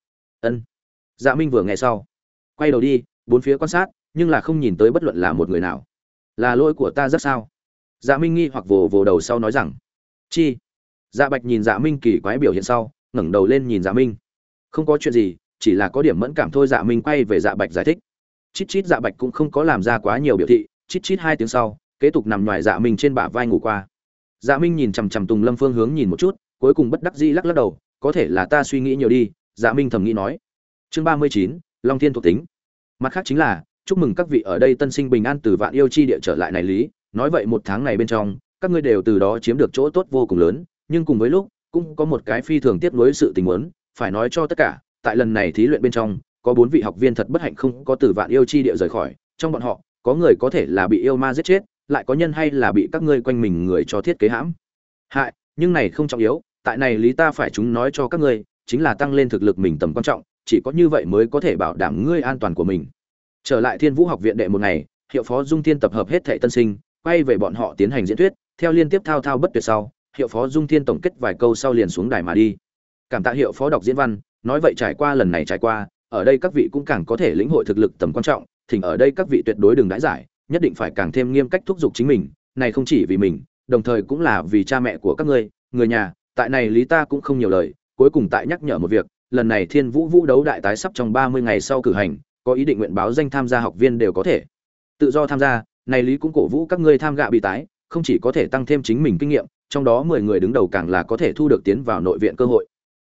Dạ Minh vừa nghe sau, quay đầu đi, bốn phía quan sát, nhưng là không nhìn tới bất luận là một người nào. Là lỗi của ta rất sao? Dạ Minh nghi hoặc vồ vồ đầu sau nói rằng: chi. Dạ Bạch nhìn Dạ Minh kỳ quái biểu hiện sau, ngẩng đầu lên nhìn Dạ Minh. Không có chuyện gì, chỉ là có điểm mẫn cảm thôi. Dạ Minh quay về Dạ Bạch giải thích. Chít chít. Dạ Bạch cũng không có làm ra quá nhiều biểu thị, chít chít 2 tiếng sau, kế tục nằm ngoài Dạ Minh trên bả vai ngủ qua. Dạ Minh nhìn chằm chằm Tùng Lâm phương hướng nhìn một chút, cuối cùng bất đắc dĩ lắc lắc đầu, có thể là ta suy nghĩ nhiều đi. Dạ Minh thầm nghĩ nói. Chương 39, Long Thiên thuộc tính. Mặt khác chính là chúc mừng các vị ở đây tân sinh bình an từ Vạn Yêu chi địa trở lại này Lý, nói vậy một tháng này bên trong, các ngươi đều từ đó chiếm được chỗ tốt vô cùng lớn, nhưng cùng với lúc cũng có một cái phi thường tiếc nuối sự tình muốn phải nói cho tất cả. Tại lần này thí luyện bên trong, có 4 vị học viên thật bất hạnh không có từ Vạn Yêu chi địa rời khỏi, trong bọn họ, có người có thể là bị yêu ma giết chết, lại có nhân hay là bị các ngươi quanh mình người cho thiết kế hãm hại, nhưng này không trọng yếu. Tại này Lý ta phải chúng nói cho các ngươi, chính là tăng lên thực lực mình tầm quan trọng, chỉ có như vậy mới có thể bảo đảm ngươi an toàn của mình. Trở lại Thiên Vũ học viện đệ một ngày, hiệu phó Dung Thiên tập hợp hết thảy tân sinh, quay về bọn họ tiến hành diễn thuyết, theo liên tiếp thao thao bất tuyệt sau, hiệu phó Dung Thiên tổng kết vài câu sau liền xuống đài mà đi. Cảm tạ hiệu phó đọc diễn văn, nói vậy trải qua lần này trải qua, ở đây các vị cũng càng có thể lĩnh hội thực lực tầm quan trọng, thỉnh ở đây các vị tuyệt đối đừng đãi giải, nhất định phải càng thêm nghiêm cách thúc giục chính mình, này không chỉ vì mình, đồng thời cũng là vì cha mẹ của các ngươi, người nhà. Tại này Lý ta cũng không nhiều lời, cuối cùng tại nhắc nhở một việc, lần này Thiên Vũ Vũ đấu đại tái sắp trong 30 ngày sau cử hành, có ý định nguyện báo danh tham gia học viên đều có thể tự do tham gia. Này Lý cũng cổ vũ các ngươi tham gạ bị tái, không chỉ có thể tăng thêm chính mình kinh nghiệm, trong đó 10 người đứng đầu càng là có thể thu được tiến vào nội viện cơ hội.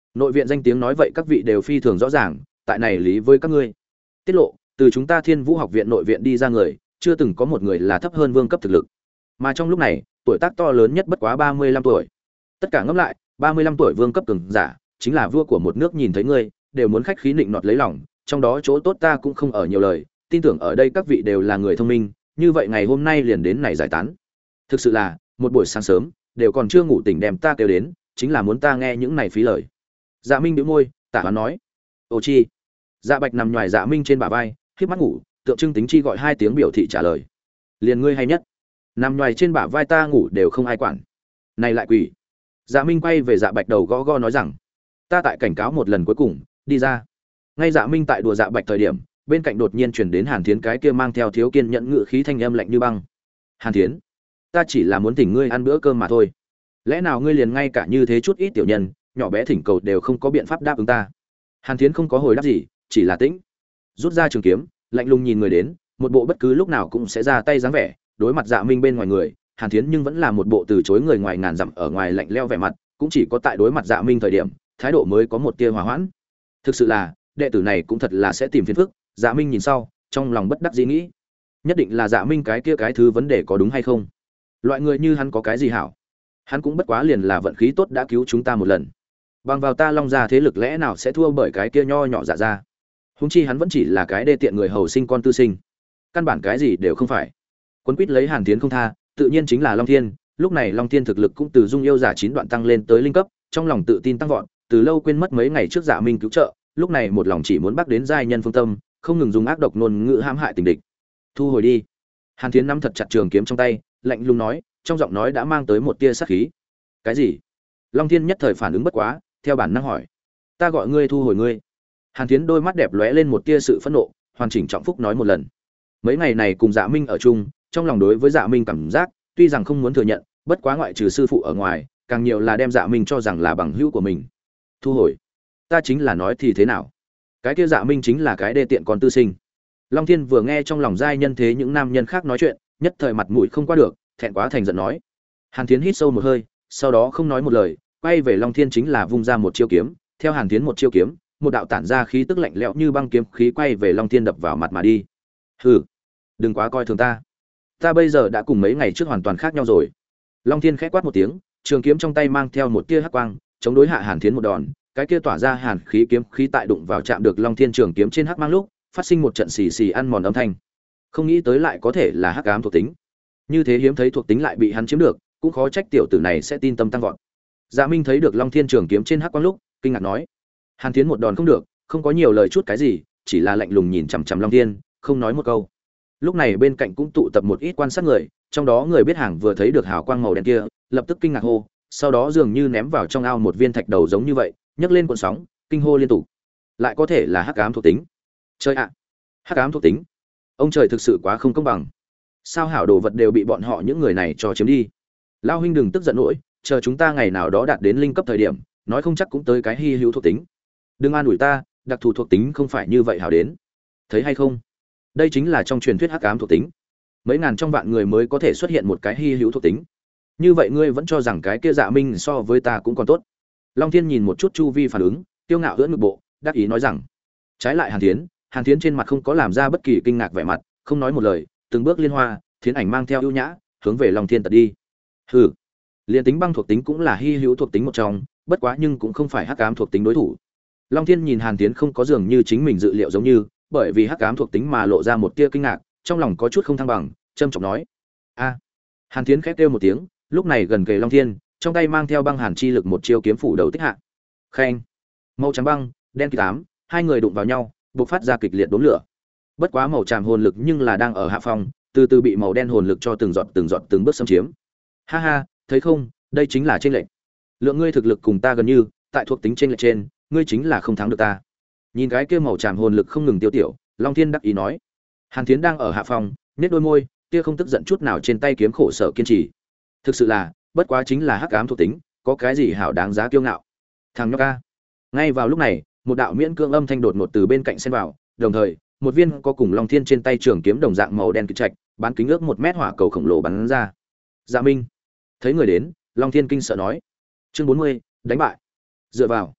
Nội viện danh tiếng nói vậy các vị đều phi thường rõ ràng, tại này lý với các ngươi. Tiết lộ, từ chúng ta Thiên Vũ học viện nội viện đi ra người, chưa từng có một người là thấp hơn vương cấp thực lực. Mà trong lúc này, tuổi tác to lớn nhất bất quá 35 tuổi. Tất cả ngẫm lại, 35 tuổi vương cấp cường giả, chính là vua của một nước, nhìn thấy ngươi, đều muốn khách khí nịnh nọt lấy lòng, trong đó chỗ tốt ta cũng không ở nhiều lời, tin tưởng ở đây các vị đều là người thông minh, như vậy ngày hôm nay liền đến này giải tán. Thực sự là, một buổi sáng sớm, đều còn chưa ngủ tỉnh đem ta kêu đến, chính là muốn ta nghe những này phí lời. Dạ Minh bĩu môi, tả hoán nói: "Ô chi." Dạ Bạch nằm nhòi Dạ Minh trên bả vai, khép mắt ngủ, tượng trưng tính chi gọi hai tiếng biểu thị trả lời. Liền ngươi hay nhất. Nằm nhòi trên bả vai ta ngủ đều không ai quản. Này lại quỷ. Dạ Minh quay về Dạ Bạch đầu gõ gõ nói rằng: "Ta tại cảnh cáo một lần cuối cùng, đi ra." Ngay Dạ Minh tại đùa Dạ Bạch thời điểm, bên cạnh đột nhiên truyền đến Hàn Thiến cái kia mang theo thiếu kiên nhẫn ngữ khí thanh âm lạnh như băng. "Hàn Thiến, ta chỉ là muốn thỉnh ngươi ăn bữa cơm mà thôi. Lẽ nào ngươi liền ngay cả như thế chút ít tiểu nhân, nhỏ bé thỉnh cầu đều không có biện pháp đáp ứng ta?" Hàn Thiến không có hồi đáp gì, chỉ là tĩnh, rút ra trường kiếm, lạnh lùng nhìn người đến, một bộ bất cứ lúc nào cũng sẽ ra tay dáng vẻ. Đối mặt Dạ Minh bên ngoài người, Hàn Thiến nhưng vẫn là một bộ từ chối người ngoài ngàn dặm ở ngoài lạnh lẽo vẻ mặt, cũng chỉ có tại đối mặt Dạ Minh thời điểm, thái độ mới có một tia hòa hoãn. Thực sự là, đệ tử này cũng thật là sẽ tìm phiền phức. Dạ Minh nhìn sau, trong lòng bất đắc dĩ nghĩ, nhất định là Dạ Minh cái kia cái thứ vấn đề có đúng hay không? Loại người như hắn có cái gì hảo? Hắn cũng bất quá liền là vận khí tốt đã cứu chúng ta một lần. Bằng vào ta Long gia thế lực lẽ nào sẽ thua bởi cái kia nho nhỏ Dạ gia? Huống chi hắn vẫn chỉ là cái đê tiện người hầu sinh con tư sinh, căn bản cái gì đều không phải. Quấn quýt lấy Hàn Thiến không tha, tự nhiên chính là Long Thiên. Lúc này Long Thiên thực lực cũng từ dung yêu giả 9 đoạn tăng lên tới linh cấp, trong lòng tự tin tăng vọt, từ lâu quên mất mấy ngày trước Dạ Minh cứu trợ, lúc này một lòng chỉ muốn bắt đến giai nhân phương tâm, không ngừng dùng ác độc ngôn ngữ hãm hại tình địch. Thu hồi đi. Hàn Thiến nắm thật chặt trường kiếm trong tay, lạnh lùng nói, trong giọng nói đã mang tới một tia sát khí. Cái gì? Long Thiên nhất thời phản ứng bất quá, theo bản năng hỏi, ta gọi ngươi thu hồi ngươi. Hàn Thiến đôi mắt đẹp lóe lên một tia sự phẫn nộ, hoàn chỉnh trọng phúc nói một lần. Mấy ngày này cùng Dạ Minh ở chung, trong lòng đối với Dạ Minh cảm giác, tuy rằng không muốn thừa nhận, bất quá ngoại trừ sư phụ ở ngoài, càng nhiều là đem Dạ Minh cho rằng là bằng hữu của mình. Thu hồi. Ta chính là nói thì thế nào? Cái kia Dạ Minh chính là cái đê tiện con tư sinh. Long Thiên vừa nghe trong lòng giai nhân thế những nam nhân khác nói chuyện, nhất thời mặt mũi không qua được, thẹn quá thành giận nói. Hàn Thiến hít sâu một hơi, sau đó không nói một lời, quay về Long Thiên chính là vung ra một chiêu kiếm, theo Hàn Thiến một chiêu kiếm, một đạo tản ra khí tức lạnh lẽo như băng kiếm khí quay về Long Thiên đập vào mặt mà đi. Hừ, đừng quá coi thường ta. Ta bây giờ đã cùng mấy ngày trước hoàn toàn khác nhau rồi. Long Thiên khẽ quát một tiếng, trường kiếm trong tay mang theo một tia hắc quang, chống đối hạ Hàn Thiến một đòn, cái kia tỏa ra hàn khí kiếm khí tại đụng vào chạm được Long Thiên trường kiếm trên hắc mang lúc, phát sinh một trận xì xì ăn mòn âm thanh. Không nghĩ tới lại có thể là hắc ám thuộc tính. Như thế hiếm thấy thuộc tính lại bị hắn chiếm được, cũng khó trách tiểu tử này sẽ tin tâm tăng vọt. Dạ Minh thấy được Long Thiên trường kiếm trên hắc quang lúc, kinh ngạc nói: Hàn Thiến một đòn không được, không có nhiều lời chút cái gì, chỉ là lạnh lùng nhìn chằm chằm Long Thiên, không nói một câu. Lúc này bên cạnh cũng tụ tập một ít quan sát người, trong đó người biết hàng vừa thấy được hào quang màu đen kia, lập tức kinh ngạc hô, sau đó dường như ném vào trong ao một viên thạch đầu giống như vậy, nhấc lên cuộn sóng, kinh hô liên tục. Lại có thể là hắc ám thuộc tính. Chơi ạ, hắc ám thuộc tính. Ông trời thực sự quá không công bằng. Sao hảo đồ vật đều bị bọn họ những người này cho chiếm đi. Lão huynh đừng tức giận nỗi, chờ chúng ta ngày nào đó đạt đến linh cấp thời điểm, nói không chắc cũng tới cái hy hữu thuộc tính. Đừng an ủi ta, đặc thù thuộc tính không phải như vậy hảo đến. Thấy hay không? Đây chính là trong truyền thuyết hắc ám thuộc tính. Mấy ngàn trong vạn người mới có thể xuất hiện một cái hy hữu thuộc tính. Như vậy ngươi vẫn cho rằng cái kia Dạ Minh so với ta cũng còn tốt. Long Thiên nhìn một chút chu vi phản ứng, kiêu ngạo ưỡn ngực bộ, đắc ý nói rằng. Trái lại Hàn Thiến trên mặt không có làm ra bất kỳ kinh ngạc vẻ mặt, không nói một lời, từng bước liên hoa, thiến ảnh mang theo ưu nhã, hướng về Long Thiên tật đi. Hừ, liên tính băng thuộc tính cũng là hy hữu thuộc tính một trong, bất quá nhưng cũng không phải hắc ám thuộc tính đối thủ. Long Thiên nhìn Hàn Thiến không có dường như chính mình dự liệu giống như, bởi vì hắc ám thuộc tính mà lộ ra một tia kinh ngạc, trong lòng có chút không thăng bằng, trầm trọng nói: "A." Hàn Thiến khẽ kêu một tiếng, lúc này gần kề Long Thiên, trong tay mang theo băng hàn chi lực một chiêu kiếm phủ đầu tích hạ. Khen. Màu trắng băng, đen kịt ám, hai người đụng vào nhau, bộc phát ra kịch liệt đốm lửa. Bất quá màu tràm hồn lực nhưng là đang ở hạ phong, từ từ bị màu đen hồn lực cho từng giọt từng bước xâm chiếm. Ha ha, thấy không, đây chính là chênh lệch. Lượng ngươi thực lực cùng ta gần như, tại thuộc tính chênh lệch trên, ngươi chính là không thắng được ta. Nhìn cái kia màu tràm hồn lực không ngừng tiêu tiểu, Long Thiên đắc ý nói. Hàn Thiến đang ở hạ phong, nhếch đôi môi, kia không tức giận chút nào trên tay kiếm khổ sở kiên trì. Thực sự là, bất quá chính là hắc ám thuộc tính, có cái gì hảo đáng giá kiêu ngạo. Thằng nhóc ca. Ngay vào lúc này, một đạo miễn cưỡng âm thanh đột ngột từ bên cạnh xen vào, đồng thời, một viên có cùng Long Thiên trên tay trường kiếm đồng dạng màu đen kịch trạch, bán kính ước 1 mét hỏa cầu khổng lồ bắn ra. Dạ Minh. Thấy người đến, Long Thiên kinh sợ nói: "Chương 40, đánh bại." Dựa vào.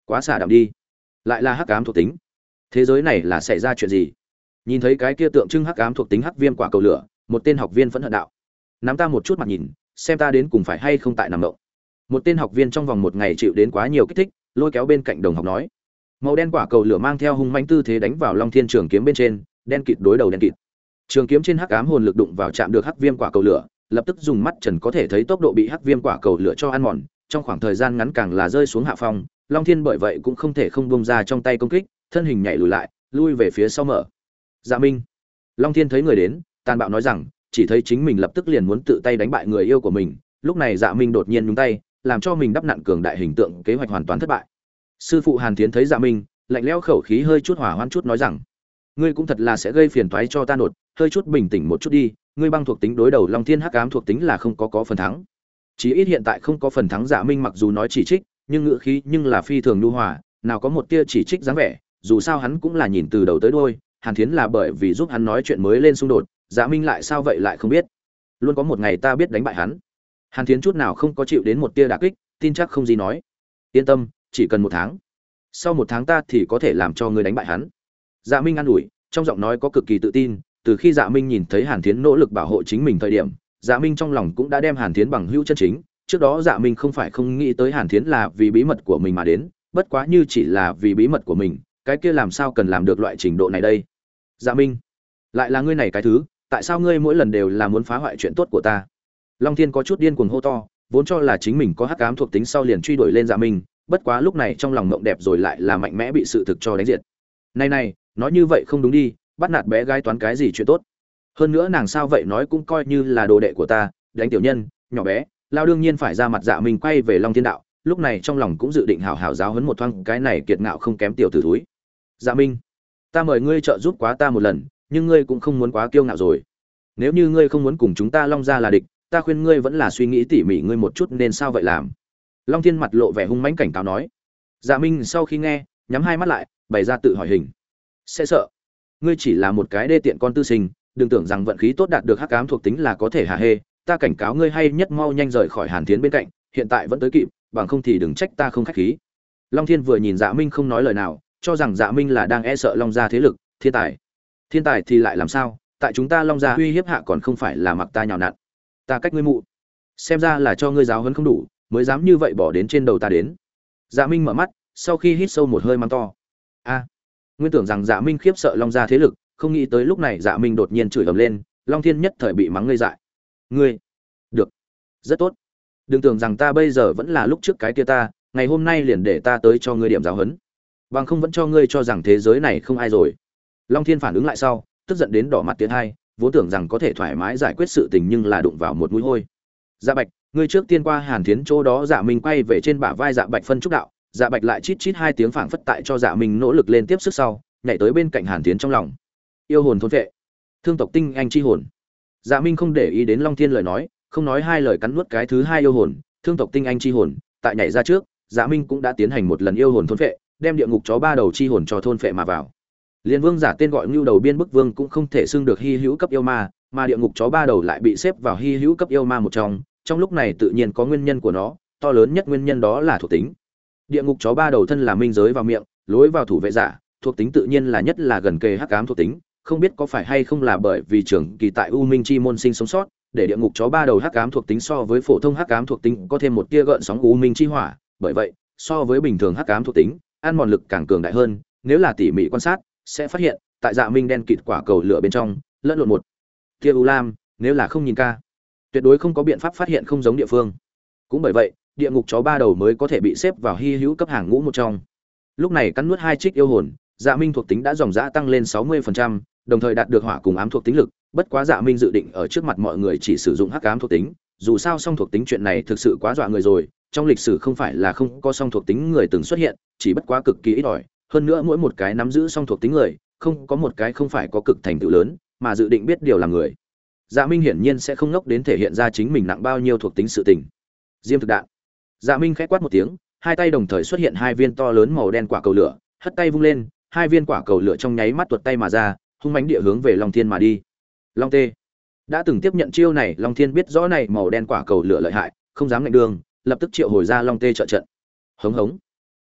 Quá xả đạm đi, lại là hắc ám thuộc tính. Thế giới này là xảy ra chuyện gì? Nhìn thấy cái kia tượng trưng hắc ám thuộc tính hắc viêm quả cầu lửa, một tên học viên phẫn hận đạo. Nắm ta một chút mặt nhìn, xem ta đến cùng phải hay không tại nằm động. Một tên học viên trong vòng một ngày chịu đến quá nhiều kích thích, lôi kéo bên cạnh đồng học nói. Màu đen quả cầu lửa mang theo hung mãnh tư thế đánh vào Long Thiên trường kiếm bên trên, đen kịt đối đầu đen kịt. Trường kiếm trên hắc ám hồn lực đụng vào chạm được hắc viêm quả cầu lửa, lập tức dùng mắt trần có thể thấy tốc độ bị hắc viêm quả cầu lửa cho ăn mòn, trong khoảng thời gian ngắn càng là rơi xuống hạ phong. Long Thiên bởi vậy cũng không thể không buông ra trong tay công kích, thân hình nhảy lùi lại, lui về phía sau mở. Dạ Minh. Long Thiên thấy người đến, tàn bạo nói rằng, chỉ thấy chính mình lập tức liền muốn tự tay đánh bại người yêu của mình. Lúc này Dạ Minh đột nhiên nhúng tay, làm cho mình đắp nặn cường đại hình tượng kế hoạch hoàn toàn thất bại. Sư phụ Hàn Thiến thấy Dạ Minh, lạnh lẽo khẩu khí hơi chút hỏa hoãn chút nói rằng, ngươi cũng thật là sẽ gây phiền toái cho ta nột, hơi chút bình tĩnh một chút đi, ngươi băng thuộc tính đối đầu Long Thiên hắc ám thuộc tính là không có phần thắng. Chí ít hiện tại không có phần thắng. Dạ Minh mặc dù nói chỉ trích, nhưng ngữ khí nhưng là phi thường nhu hòa, nào có một tia chỉ trích dáng vẻ, dù sao hắn cũng là nhìn từ đầu tới đuôi, Hàn Thiến là bởi vì giúp hắn nói chuyện mới lên xung đột, Dạ Minh lại sao vậy lại không biết. Luôn có một ngày ta biết đánh bại hắn. Hàn Thiến chút nào không có chịu đến một tia đả kích, tin chắc không gì nói. Yên tâm, chỉ cần 1 tháng. Sau 1 tháng ta thì có thể làm cho ngươi đánh bại hắn. Dạ Minh an ủi, trong giọng nói có cực kỳ tự tin. Từ khi Dạ Minh nhìn thấy Hàn Thiến nỗ lực bảo hộ chính mình thời điểm, Dạ Minh trong lòng cũng đã đem Hàn Thiến bằng hữu chân chính. Trước đó Dạ Minh không phải không nghĩ tới Hàn Thiến là vì bí mật của mình mà đến, bất quá như chỉ là vì bí mật của mình, cái kia làm sao cần làm được loại trình độ này đây? Dạ Minh, lại là ngươi này cái thứ, tại sao ngươi mỗi lần đều là muốn phá hoại chuyện tốt của ta? Long Thiên có chút điên cuồng hô to, vốn cho là chính mình có hắc ám thuộc tính sau liền truy đuổi lên Dạ Minh, bất quá lúc này trong lòng mộng đẹp rồi lại là mạnh mẽ bị sự thực cho đánh diệt. Này, nói như vậy không đúng đi, bắt nạt bé gái toán cái gì chuyện tốt? Hơn nữa nàng sao vậy nói cũng coi như là đồ đệ của ta, đánh tiểu nhân, nhỏ bé, lao đương nhiên phải ra mặt. Dạ Minh quay về Long Thiên đạo, lúc này trong lòng cũng dự định hảo hảo giáo huấn một thoáng cái này kiệt ngạo không kém tiểu tử thúi. Dạ Minh, ta mời ngươi trợ giúp quá ta một lần, nhưng ngươi cũng không muốn quá kiêu ngạo rồi. Nếu như ngươi không muốn cùng chúng ta Long gia là địch, ta khuyên ngươi vẫn là suy nghĩ tỉ mỉ ngươi một chút nên sao vậy làm. Long Thiên mặt lộ vẻ hung mãnh cảnh cáo nói. Dạ Minh sau khi nghe, nhắm hai mắt lại, bày ra tự hỏi hình. Sẽ sợ? Ngươi chỉ là một cái đê tiện con tư sinh, đừng tưởng rằng vận khí tốt đạt được hắc ám thuộc tính là có thể hạ hê. Ta cảnh cáo ngươi hay nhất mau nhanh rời khỏi Hàn Thiến bên cạnh, hiện tại vẫn tới kịp, bằng không thì đừng trách ta không khách khí. Long Thiên vừa nhìn Dạ Minh không nói lời nào, cho rằng Dạ Minh là đang e sợ Long gia thế lực, thiên tài. Thiên tài thì lại làm sao? Tại chúng ta Long gia uy hiếp hạ còn không phải là mặc ta nhào nặn. Ta cách ngươi mụ. Xem ra là cho ngươi giáo huấn không đủ, mới dám như vậy bỏ đến trên đầu ta đến. Dạ Minh mở mắt, sau khi hít sâu một hơi mắng to. A, nguyên tưởng rằng Dạ Minh khiếp sợ Long gia thế lực, không nghĩ tới lúc này Dạ Minh đột nhiên chửi ầm lên, Long Thiên nhất thời bị mắng ngây dại. Ngươi, được, rất tốt. Đừng tưởng rằng ta bây giờ vẫn là lúc trước cái kia ta, ngày hôm nay liền để ta tới cho ngươi điểm giáo huấn. Bằng không vẫn cho ngươi cho rằng thế giới này không ai rồi. Long Thiên phản ứng lại sau, tức giận đến đỏ mặt tiến hai, vốn tưởng rằng có thể thoải mái giải quyết sự tình nhưng là đụng vào một mũi hôi. Dạ Bạch, ngươi trước tiên qua Hàn Thiến chỗ đó. Dạ Minh quay về trên bả vai Dạ Bạch phân trúc đạo, Dạ Bạch lại chít chít hai tiếng phảng phất tại cho Dạ Minh nỗ lực lên tiếp sức sau, nhảy tới bên cạnh Hàn Thiến trong lòng. Yêu hồn thôn vệ, thương tộc tinh anh chi hồn. Dạ Minh không để ý đến Long Thiên lời nói, không nói hai lời cắn nuốt cái thứ hai yêu hồn, thương tộc tinh anh chi hồn. Tại nhảy ra trước, Dạ Minh cũng đã tiến hành một lần yêu hồn thôn vệ, đem địa ngục chó ba đầu chi hồn cho thôn vệ mà vào. Liên Vương giả tên gọi Ngưu Đầu Biên Bức Vương cũng không thể xưng được hi hữu cấp yêu ma, mà địa ngục chó ba đầu lại bị xếp vào hi hữu cấp yêu ma một trong lúc này tự nhiên có nguyên nhân của nó, to lớn nhất nguyên nhân đó là thuộc tính. Địa ngục chó ba đầu thân là minh giới vào miệng, lối vào thủ vệ giả, thuộc tính tự nhiên là nhất là gần kề hắc ám thuộc tính, không biết có phải hay không là bởi vì trưởng kỳ tại U Minh chi môn sinh sống sót, để địa ngục chó ba đầu hắc ám thuộc tính so với phổ thông hắc ám thuộc tính có thêm một tia gợn sóng U Minh chi hỏa, bởi vậy, so với bình thường hắc ám thuộc tính, ăn mòn lực càng cường đại hơn, nếu là tỉ mỉ quan sát, sẽ phát hiện, tại Dạ Minh đen kịt quả cầu lửa bên trong, lẫn lộn một tia u lam, nếu là không nhìn ca, tuyệt đối không có biện pháp phát hiện không giống địa phương. Cũng bởi vậy, địa ngục chó ba đầu mới có thể bị xếp vào hi hữu cấp hàng ngũ một trong. Lúc này cắn nuốt hai trích yêu hồn, Dạ Minh thuộc tính đã dòng dã tăng lên 60%, đồng thời đạt được hỏa cùng ám thuộc tính lực, bất quá Dạ Minh dự định ở trước mặt mọi người chỉ sử dụng hắc ám thuộc tính, dù sao song thuộc tính chuyện này thực sự quá dọa người rồi, trong lịch sử không phải là không có song thuộc tính người từng xuất hiện, chỉ bất quá cực kỳ ít ỏi, hơn nữa mỗi một cái nắm giữ song thuộc tính người, không có một cái không phải có cực thành tựu lớn, mà dự định biết điều làm người. Dạ Minh hiển nhiên sẽ không ngốc đến thể hiện ra chính mình nặng bao nhiêu thuộc tính sự tình. Diêm thực đạn. Dạ Minh khẽ quát một tiếng, hai tay đồng thời xuất hiện hai viên to lớn màu đen quả cầu lửa, hất tay vung lên, hai viên quả cầu lửa trong nháy mắt tuột tay mà ra, hung mãnh địa hướng về Long Thiên mà đi. Long Tê đã từng tiếp nhận chiêu này, Long Thiên biết rõ này màu đen quả cầu lửa lợi hại, không dám ngạnh đường, lập tức triệu hồi ra Long Tê trợ trận. Hống hống.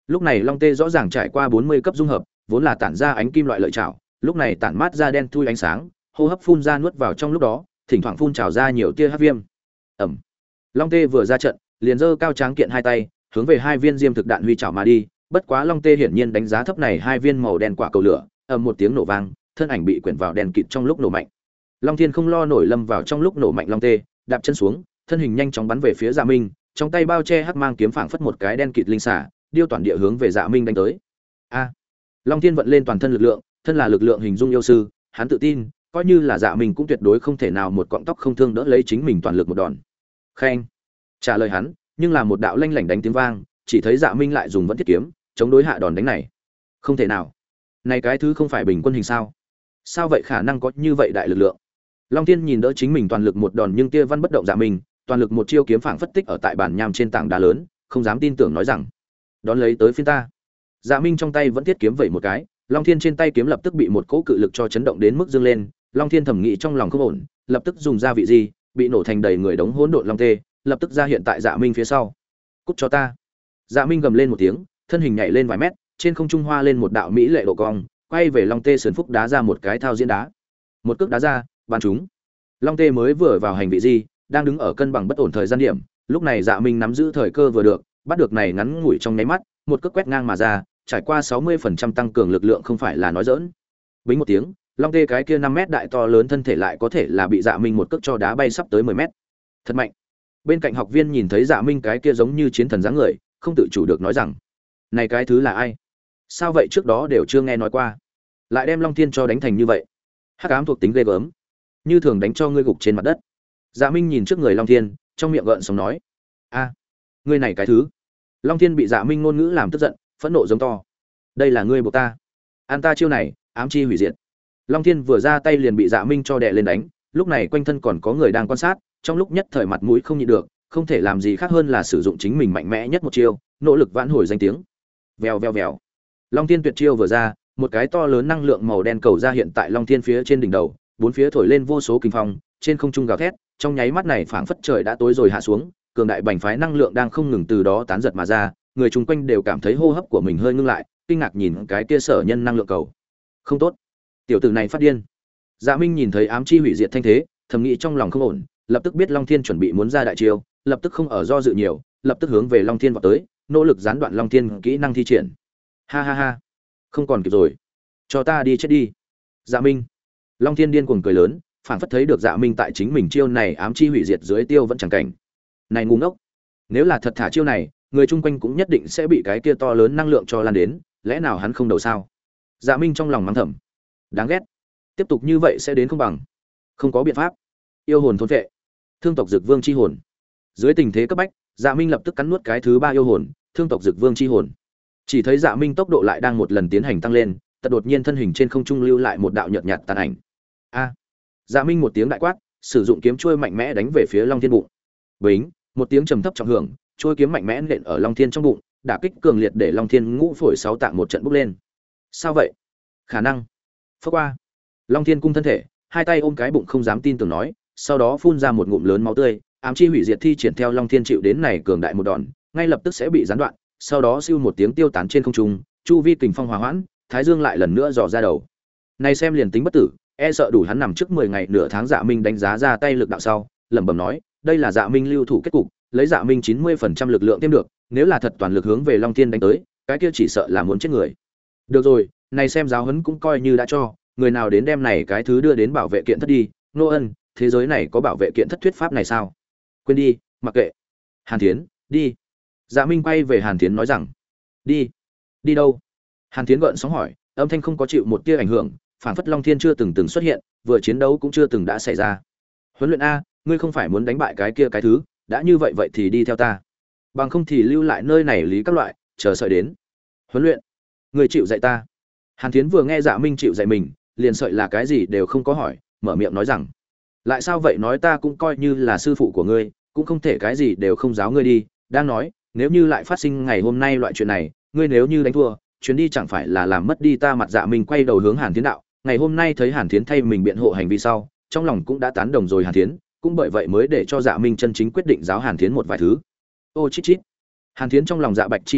Lúc này long tê rõ ràng trải qua 40 cấp dung hợp, vốn là tản ra ánh kim loại lợi chảo, lúc này tản mát ra đen thui ánh sáng, hô hấp phun ra nuốt vào trong lúc đó, thỉnh thoảng phun trào ra nhiều tia hắc viêm. Ẩm. Long tê vừa ra trận, liền giơ cao tráng kiện hai tay, hướng về hai viên diêm thực đạn huy chảo mà đi, bất quá long tê hiển nhiên đánh giá thấp này hai viên màu đen quả cầu lửa, ầm một tiếng nổ vang, thân ảnh bị quyển vào đèn kịt trong lúc nổ mạnh. Long Thiên không lo nổi lâm vào trong lúc nổ mạnh long tê, đạp chân xuống, thân hình nhanh chóng bắn về phía Dạ Minh, trong tay bao che hắc mang kiếm phảng phất một cái đen kịt linh xả, điêu toàn địa hướng về Dạ Minh đánh tới. A! Long Thiên vận lên toàn thân lực lượng, thân là lực lượng hình dung yêu sư, hắn tự tin, coi như là Dạ Minh cũng tuyệt đối không thể nào một cọng tóc không thương đỡ lấy chính mình toàn lực một đòn. Khen! Trả lời hắn, nhưng là một đạo lanh lảnh đánh tiếng vang, chỉ thấy Dạ Minh lại dùng vẫn thiết kiếm, chống đối hạ đòn đánh này. Không thể nào. Này cái thứ không phải bình quân hình sao? Sao vậy khả năng có như vậy đại lực lượng? Long Thiên nhìn đỡ chính mình toàn lực một đòn nhưng kia văn bất động Dạ Minh, toàn lực một chiêu kiếm phảng phất tích ở tại bàn nham trên tảng đá lớn, không dám tin tưởng nói rằng: "Đón lấy tới phiên ta." Dạ Minh trong tay vẫn thiết kiếm vẩy một cái, Long Thiên trên tay kiếm lập tức bị một cỗ cự lực cho chấn động đến mức dương lên, Long Thiên thẩm nghĩ trong lòng không ổn, lập tức dùng ra vị gì, bị nổ thành đầy người đống hỗn độn long tê, lập tức ra hiện tại Dạ Minh phía sau. "Cút cho ta." Dạ Minh gầm lên một tiếng, thân hình nhảy lên vài mét, trên không trung hoa lên một đạo mỹ lệ độ cong, quay về long tê sườn phúc đá ra một cái thao diễn đá. Một cước đá ra, bắn trúng. Long tê mới vừa vào hành vị gì, đang đứng ở cân bằng bất ổn thời gian điểm, lúc này Dạ Minh nắm giữ thời cơ vừa được, bắt được này ngắn ngủi trong nháy mắt, một cước quét ngang mà ra, trải qua 60% tăng cường lực lượng không phải là nói giỡn. Bính một tiếng, long tê cái kia 5 mét đại to lớn thân thể lại có thể là bị Dạ Minh một cước cho đá bay sắp tới 10 mét. Thật mạnh. Bên cạnh học viên nhìn thấy Dạ Minh cái kia giống như chiến thần dáng người, không tự chủ được nói rằng: "Này cái thứ là ai? Sao vậy trước đó đều chưa nghe nói qua, lại đem Long Thiên cho đánh thành như vậy." Hắc ám thuộc tính ghê gớm, như thường đánh cho ngươi gục trên mặt đất. Dạ Minh nhìn trước người Long Thiên, trong miệng gợn sóng nói: "A, ngươi này cái thứ." Long Thiên bị Dạ Minh ngôn ngữ làm tức giận, phẫn nộ giống to: "Đây là ngươi buộc ta, ăn ta chiêu này, ám chi hủy diệt." Long Thiên vừa ra tay liền bị Dạ Minh cho đè lên đánh, lúc này quanh thân còn có người đang quan sát, trong lúc nhất thời mặt mũi không nhịn được, không thể làm gì khác hơn là sử dụng chính mình mạnh mẽ nhất một chiêu, nỗ lực vãn hồi danh tiếng. Vèo vèo vèo. Long Thiên tuyệt chiêu vừa ra, một cái to lớn năng lượng màu đen cầu ra hiện tại Long Thiên phía trên đỉnh đầu, bốn phía thổi lên vô số kình phong, trên không trung gào thét, trong nháy mắt này phảng phất trời đã tối rồi hạ xuống, cường đại bành phái năng lượng đang không ngừng từ đó tán giật mà ra, người chung quanh đều cảm thấy hô hấp của mình hơi ngưng lại, kinh ngạc nhìn cái kia sở nhân năng lượng cầu. Không tốt, tiểu tử này phát điên. Dạ Minh nhìn thấy ám chi hủy diệt thanh thế, thầm nghĩ trong lòng không ổn, lập tức biết Long Thiên chuẩn bị muốn ra đại chiêu, lập tức không ở do dự nhiều, lập tức hướng về Long Thiên vọt tới, nỗ lực gián đoạn Long Thiên kỹ năng thi triển. Ha ha ha, không còn kịp rồi, cho ta đi chết đi. Dạ Minh. Long Thiên điên cuồng cười lớn, phảng phất thấy được Dạ Minh tại chính mình chiêu này ám chi hủy diệt dưới tiêu vẫn chẳng cảnh. Này ngu ngốc, nếu là thật thả chiêu này, người chung quanh cũng nhất định sẽ bị cái kia to lớn năng lượng cho lan đến, lẽ nào hắn không đầu sao? Dạ Minh trong lòng mắng thầm, đáng ghét, tiếp tục như vậy sẽ đến không bằng. Không có biện pháp. Yêu hồn thôn vệ, thương tộc Dực Vương chi hồn. Dưới tình thế cấp bách, Dạ Minh lập tức cắn nuốt cái thứ ba yêu hồn, thương tộc Dực Vương chi hồn. Chỉ thấy Dạ Minh tốc độ lại đang một lần tiến hành tăng lên, tật đột nhiên thân hình trên không trung lưu lại một đạo nhợt nhạt tàn ảnh. A! Dạ Minh một tiếng đại quát, sử dụng kiếm chuôi mạnh mẽ đánh về phía Long Thiên bụng. Bính, một tiếng trầm thấp trọng hưởng, chuôi kiếm mạnh mẽ nện ở Long Thiên trong bụng, đả kích cường liệt để Long Thiên ngũ phổi sáu tạng một trận bốc lên. Sao vậy? Khả năng. Phất qua. Long Thiên cung thân thể, hai tay ôm cái bụng không dám tin tưởng nói, sau đó phun ra một ngụm lớn máu tươi, ám chi hủy diệt thi triển theo Long Thiên chịu đến này cường đại một đòn, ngay lập tức sẽ bị gián đoạn, sau đó siêu một tiếng tiêu tán trên không trung, chu vi kình phong hòa hoãn, Thái Dương lại lần nữa dò ra đầu. Này xem liền tính bất tử, e sợ đủ hắn nằm trước 10 ngày nửa tháng. Dạ Minh đánh giá ra tay lực đạo sau, lẩm bẩm nói, đây là Dạ Minh lưu thủ kết cục, lấy Dạ Minh 90% lực lượng thêm được, nếu là thật toàn lực hướng về Long Thiên đánh tới, cái kia chỉ sợ là muốn chết người. Được rồi, này xem giáo huấn cũng coi như đã cho, người nào đến đem này cái thứ đưa đến bảo vệ kiện thất đi. Nô Ân, thế giới này có bảo vệ kiện thất thuyết pháp này sao? Quên đi, mặc kệ. Hàn Thiến, đi. Dạ Minh quay về Hàn Thiến nói rằng, đi. Đi đâu? Hàn Thiến gợn sóng hỏi, âm thanh không có chịu một tia ảnh hưởng, phản phất Long Thiên chưa từng xuất hiện, vừa chiến đấu cũng chưa từng đã xảy ra. Huấn luyện a, ngươi không phải muốn đánh bại cái kia cái thứ, đã như vậy vậy thì đi theo ta. Bằng không thì lưu lại nơi này lý các loại, chờ sợi đến. Huấn luyện? Ngươi chịu dạy ta? Hàn Thiến vừa nghe Dạ Minh chịu dạy mình, liền sợi là cái gì đều không có hỏi, mở miệng nói rằng, lại sao vậy, nói ta cũng coi như là sư phụ của ngươi, cũng không thể cái gì đều không giáo ngươi đi. Đang nói, nếu như lại phát sinh ngày hôm nay loại chuyện này, ngươi nếu như đánh thua, chuyến đi chẳng phải là làm mất đi ta mặt. Dạ Minh quay đầu hướng Hàn Thiến đạo, ngày hôm nay thấy Hàn Thiến thay mình biện hộ hành vi sau, trong lòng cũng đã tán đồng rồi Hàn Thiến, cũng bởi vậy mới để cho Dạ Minh chân chính quyết định giáo Hàn Thiến một vài thứ. Ô chít chít. Hàn Thiến trong lòng dạ bạch chi đạo,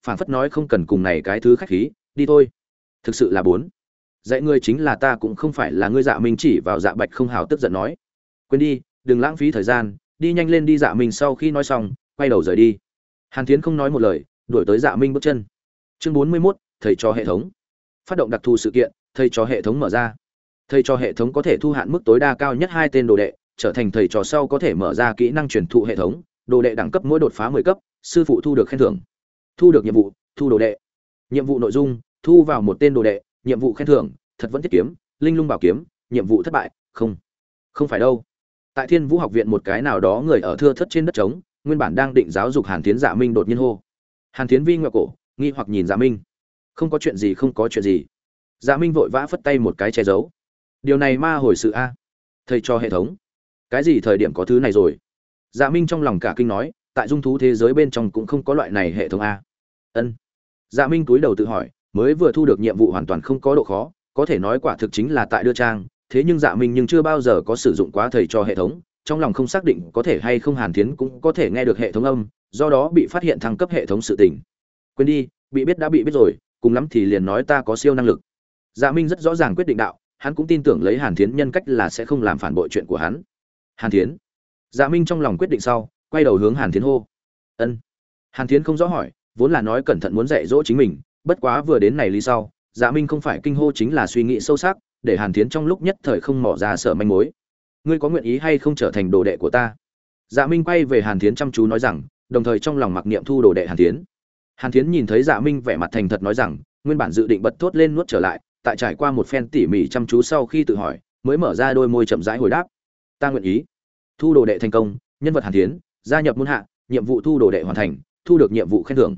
phảng phất nói không cần cùng này cái thứ khách khí, đi thôi. Thực sự là bốn. Dạy ngươi chính là ta cũng không phải là ngươi. Dạ Minh chỉ vào Dạ Bạch không hào tức giận nói. Quên đi, đừng lãng phí thời gian, đi nhanh lên đi. Dạ Minh sau khi nói xong, quay đầu rời đi. Hàn Thiến không nói một lời, đuổi tới Dạ Minh bước chân. Chương 41, thầy trò hệ thống. Phát động đặc thù sự kiện, thầy trò hệ thống mở ra. Thầy trò hệ thống có thể thu hạn mức tối đa cao nhất 2 tên đồ đệ, trở thành thầy trò sau có thể mở ra kỹ năng truyền thụ hệ thống, đồ đệ đẳng cấp mỗi đột phá 10 cấp, sư phụ thu được khen thưởng. Thu được nhiệm vụ, thu đồ đệ. Nhiệm vụ nội dung, thu vào một tên đồ đệ, nhiệm vụ khen thưởng, thật vẫn thiết kiếm, linh lung bảo kiếm, nhiệm vụ thất bại, không. Không phải đâu. Tại Thiên Vũ học viện một cái nào đó người ở thưa thất trên đất trống, nguyên bản đang định giáo dục Hàn Thiến. Dạ Minh đột nhiên hô. Hàn Thiến vi ngoại cổ, nghi hoặc nhìn Dạ Minh. Không có chuyện gì, không có chuyện gì. Dạ Minh vội vã phất tay một cái che giấu. Điều này ma hồi sự a. Thầy cho hệ thống. Cái gì thời điểm có thứ này rồi? Dạ Minh trong lòng cả kinh nói, tại dung thú thế giới bên trong cũng không có loại này hệ thống a. Ân. Dạ Minh túi đầu tự hỏi, mới vừa thu được nhiệm vụ hoàn toàn không có độ khó, có thể nói quả thực chính là tại đưa trang, thế nhưng Dạ Minh nhưng chưa bao giờ có sử dụng quá thầy cho hệ thống, trong lòng không xác định có thể hay không Hàn Thiến cũng có thể nghe được hệ thống âm, do đó bị phát hiện thăng cấp hệ thống sự tình. Quên đi, bị biết đã bị biết rồi, cùng lắm thì liền nói ta có siêu năng lực. Dạ Minh rất rõ ràng quyết định đạo, hắn cũng tin tưởng lấy Hàn Thiến nhân cách là sẽ không làm phản bội chuyện của hắn. Hàn Thiến. Dạ Minh trong lòng quyết định sau, quay đầu hướng Hàn Thiến hô. Ân. Hàn Thiến không rõ hỏi, vốn là nói cẩn thận muốn dạy dỗ chính mình, bất quá vừa đến này lý sau, Dạ Minh không phải kinh hô chính là suy nghĩ sâu sắc, để Hàn Thiến trong lúc nhất thời không mò ra sợ manh mối. Ngươi có nguyện ý hay không trở thành đồ đệ của ta? Dạ Minh quay về Hàn Thiến chăm chú nói rằng, đồng thời trong lòng mặc niệm thu đồ đệ Hàn Thiến. Hàn Thiến nhìn thấy Dạ Minh vẻ mặt thành thật nói rằng, nguyên bản dự định bật thốt lên nuốt trở lại, tại trải qua một phen tỉ mỉ chăm chú sau khi tự hỏi, mới mở ra đôi môi chậm rãi hồi đáp. Ta nguyện ý. Thu đồ đệ thành công, nhân vật Hàn Thiến, gia nhập môn hạ, nhiệm vụ thu đồ đệ hoàn thành, thu được nhiệm vụ khen thưởng.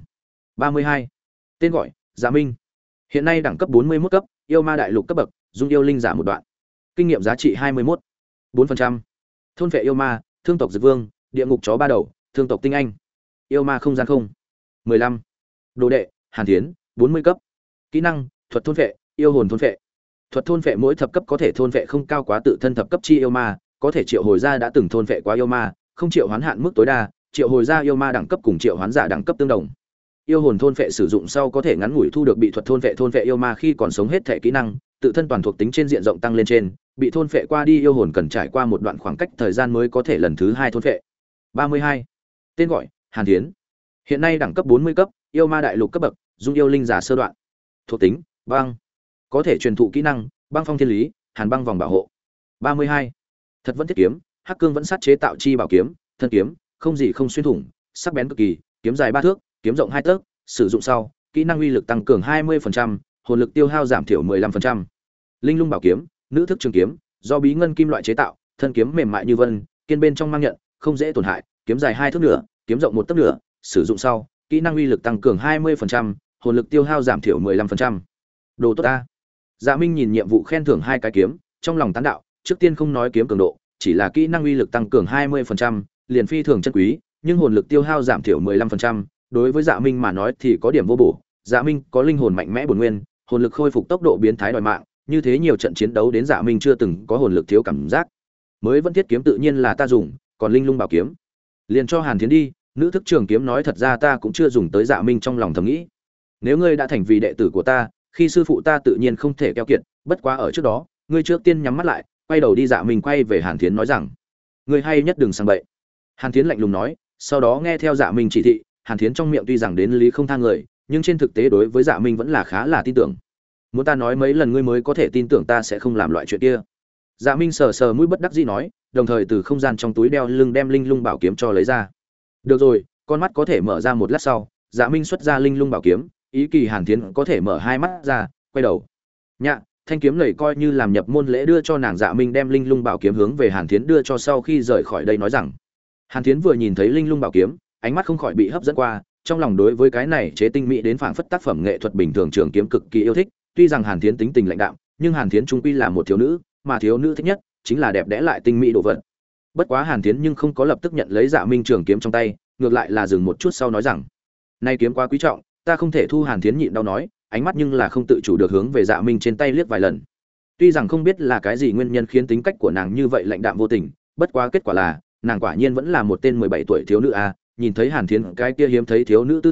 32. Tên gọi: Dạ Minh. Hiện nay đẳng cấp 41 cấp, yêu ma đại lục cấp bậc, dung yêu linh giả một đoạn. Kinh nghiệm giá trị 21. 4%. Thôn vệ yêu ma, thương tộc Dực Vương, địa ngục chó ba đầu, thương tộc Tinh Anh. Yêu ma không gian không. 15. Đồ đệ: Hàn Thiến, 40 cấp. Kỹ năng: thuật thôn vệ, yêu hồn thôn vệ. Thuật thôn vệ mỗi thập cấp có thể thôn vệ không cao quá tự thân thập cấp chi yêu ma, có thể triệu hồi ra đã từng thôn vệ quá yêu ma, không triệu hoán hạn mức tối đa, triệu hồi ra yêu ma đẳng cấp cùng triệu hoán giả đẳng cấp tương đồng. Yêu hồn thôn vệ sử dụng sau có thể ngắn ngủi thu được bị thuật thôn vệ yêu ma khi còn sống hết thể kỹ năng, tự thân toàn thuộc tính trên diện rộng tăng lên trên, bị thôn vệ qua đi yêu hồn cần trải qua một đoạn khoảng cách thời gian mới có thể lần thứ 2 thôn vệ. 32. Tên gọi: Hàn Thiến. Hiện nay đẳng cấp 40 cấp, yêu ma đại lục cấp bậc, dung yêu linh giả sơ đoạn. Thuộc tính: băng. Có thể truyền thụ kỹ năng: băng phong thiên lý, hàn băng vòng bảo hộ. 32. Thật vẫn thiết kiếm, hắc cương vẫn sát chế tạo chi bảo kiếm, thân kiếm, không gì không xuyên thủng, sắc bén cực kỳ, kiếm dài 3 thước, kiếm rộng 2 tấc, sử dụng sau, kỹ năng uy lực tăng cường 20%, hồn lực tiêu hao giảm thiểu 15%. Linh lung bảo kiếm, nữ thức trường kiếm, do bí ngân kim loại chế tạo, thân kiếm mềm mại như vân, kiên bên trong mang nhận, không dễ tổn hại, kiếm dài 2 thước nửa, kiếm rộng 1 tấc nửa, sử dụng sau, kỹ năng uy lực tăng cường 20%, hồn lực tiêu hao giảm thiểu 15%. Đồ tốt ta. Dạ Minh nhìn nhiệm vụ khen thưởng 2 cái kiếm, trong lòng tán đạo, trước tiên không nói kiếm cường độ, chỉ là kỹ năng uy lực tăng cường 20%, liền phi thường chân quý, nhưng hồn lực tiêu hao giảm thiểu 15%, đối với Dạ Minh mà nói thì có điểm vô bổ. Dạ Minh có linh hồn mạnh mẽ bổn nguyên, hồn lực khôi phục tốc độ biến thái đòi mạng, như thế nhiều trận chiến đấu đến Dạ Minh chưa từng có hồn lực thiếu cảm giác. Mới vẫn thiết kiếm tự nhiên là ta dùng, còn linh lung bảo kiếm, liền cho Hàn Thiến đi. Nữ thức trường kiếm nói thật ra ta cũng chưa dùng tới. Dạ Minh trong lòng thầm nghĩ, nếu ngươi đã thành vì đệ tử của ta, khi sư phụ ta tự nhiên không thể keo kiệt, bất quá ở trước đó, ngươi trước tiên nhắm mắt lại, quay đầu đi. Dạ Minh quay về Hàn Thiến nói rằng, ngươi hay nhất đừng sang bậy. Hàn Thiến lạnh lùng nói, sau đó nghe theo Dạ Minh chỉ thị. Hàn Thiến trong miệng tuy rằng đến lý không tha người, nhưng trên thực tế đối với Dạ Minh vẫn là khá là tin tưởng. Muốn ta nói mấy lần ngươi mới có thể tin tưởng ta sẽ không làm loại chuyện kia. Dạ Minh sờ sờ mũi bất đắc dĩ nói, đồng thời từ không gian trong túi đeo lưng đem linh lung bảo kiếm cho lấy ra. Được rồi, con mắt có thể mở ra. Một lát sau, Dạ Minh xuất ra linh lung bảo kiếm, ý kỳ Hàn Thiến có thể mở 2 mắt ra, quay đầu. Nhạ, thanh kiếm này coi như làm nhập môn lễ đưa cho nàng. Dạ Minh đem linh lung bảo kiếm hướng về Hàn Thiến đưa cho sau khi rời khỏi đây nói rằng, Hàn Thiến vừa nhìn thấy linh lung bảo kiếm, ánh mắt không khỏi bị hấp dẫn qua, trong lòng đối với cái này chế tinh mỹ đến phảng phất tác phẩm nghệ thuật bình thường trường kiếm cực kỳ yêu thích. Tuy rằng Hàn Thiến tính tình lạnh đạm, nhưng Hàn Thiến trung quy là một thiếu nữ, mà thiếu nữ thích nhất chính là đẹp đẽ lại tinh mỹ đồ vật. Bất quá Hàn Thiến nhưng không có lập tức nhận lấy Dạ Minh trường kiếm trong tay, ngược lại là dừng một chút sau nói rằng, nay kiếm quá quý trọng, ta không thể thu. Hàn Thiến nhịn đau nói, ánh mắt nhưng là không tự chủ được hướng về Dạ Minh trên tay liếc vài lần. Tuy rằng không biết là cái gì nguyên nhân khiến tính cách của nàng như vậy lạnh đạm vô tình, bất quá kết quả là nàng quả nhiên vẫn là một tên 17 tuổi thiếu nữ a. Nhìn thấy Hàn Thiến cái kia hiếm thấy thiếu nữ tư thái,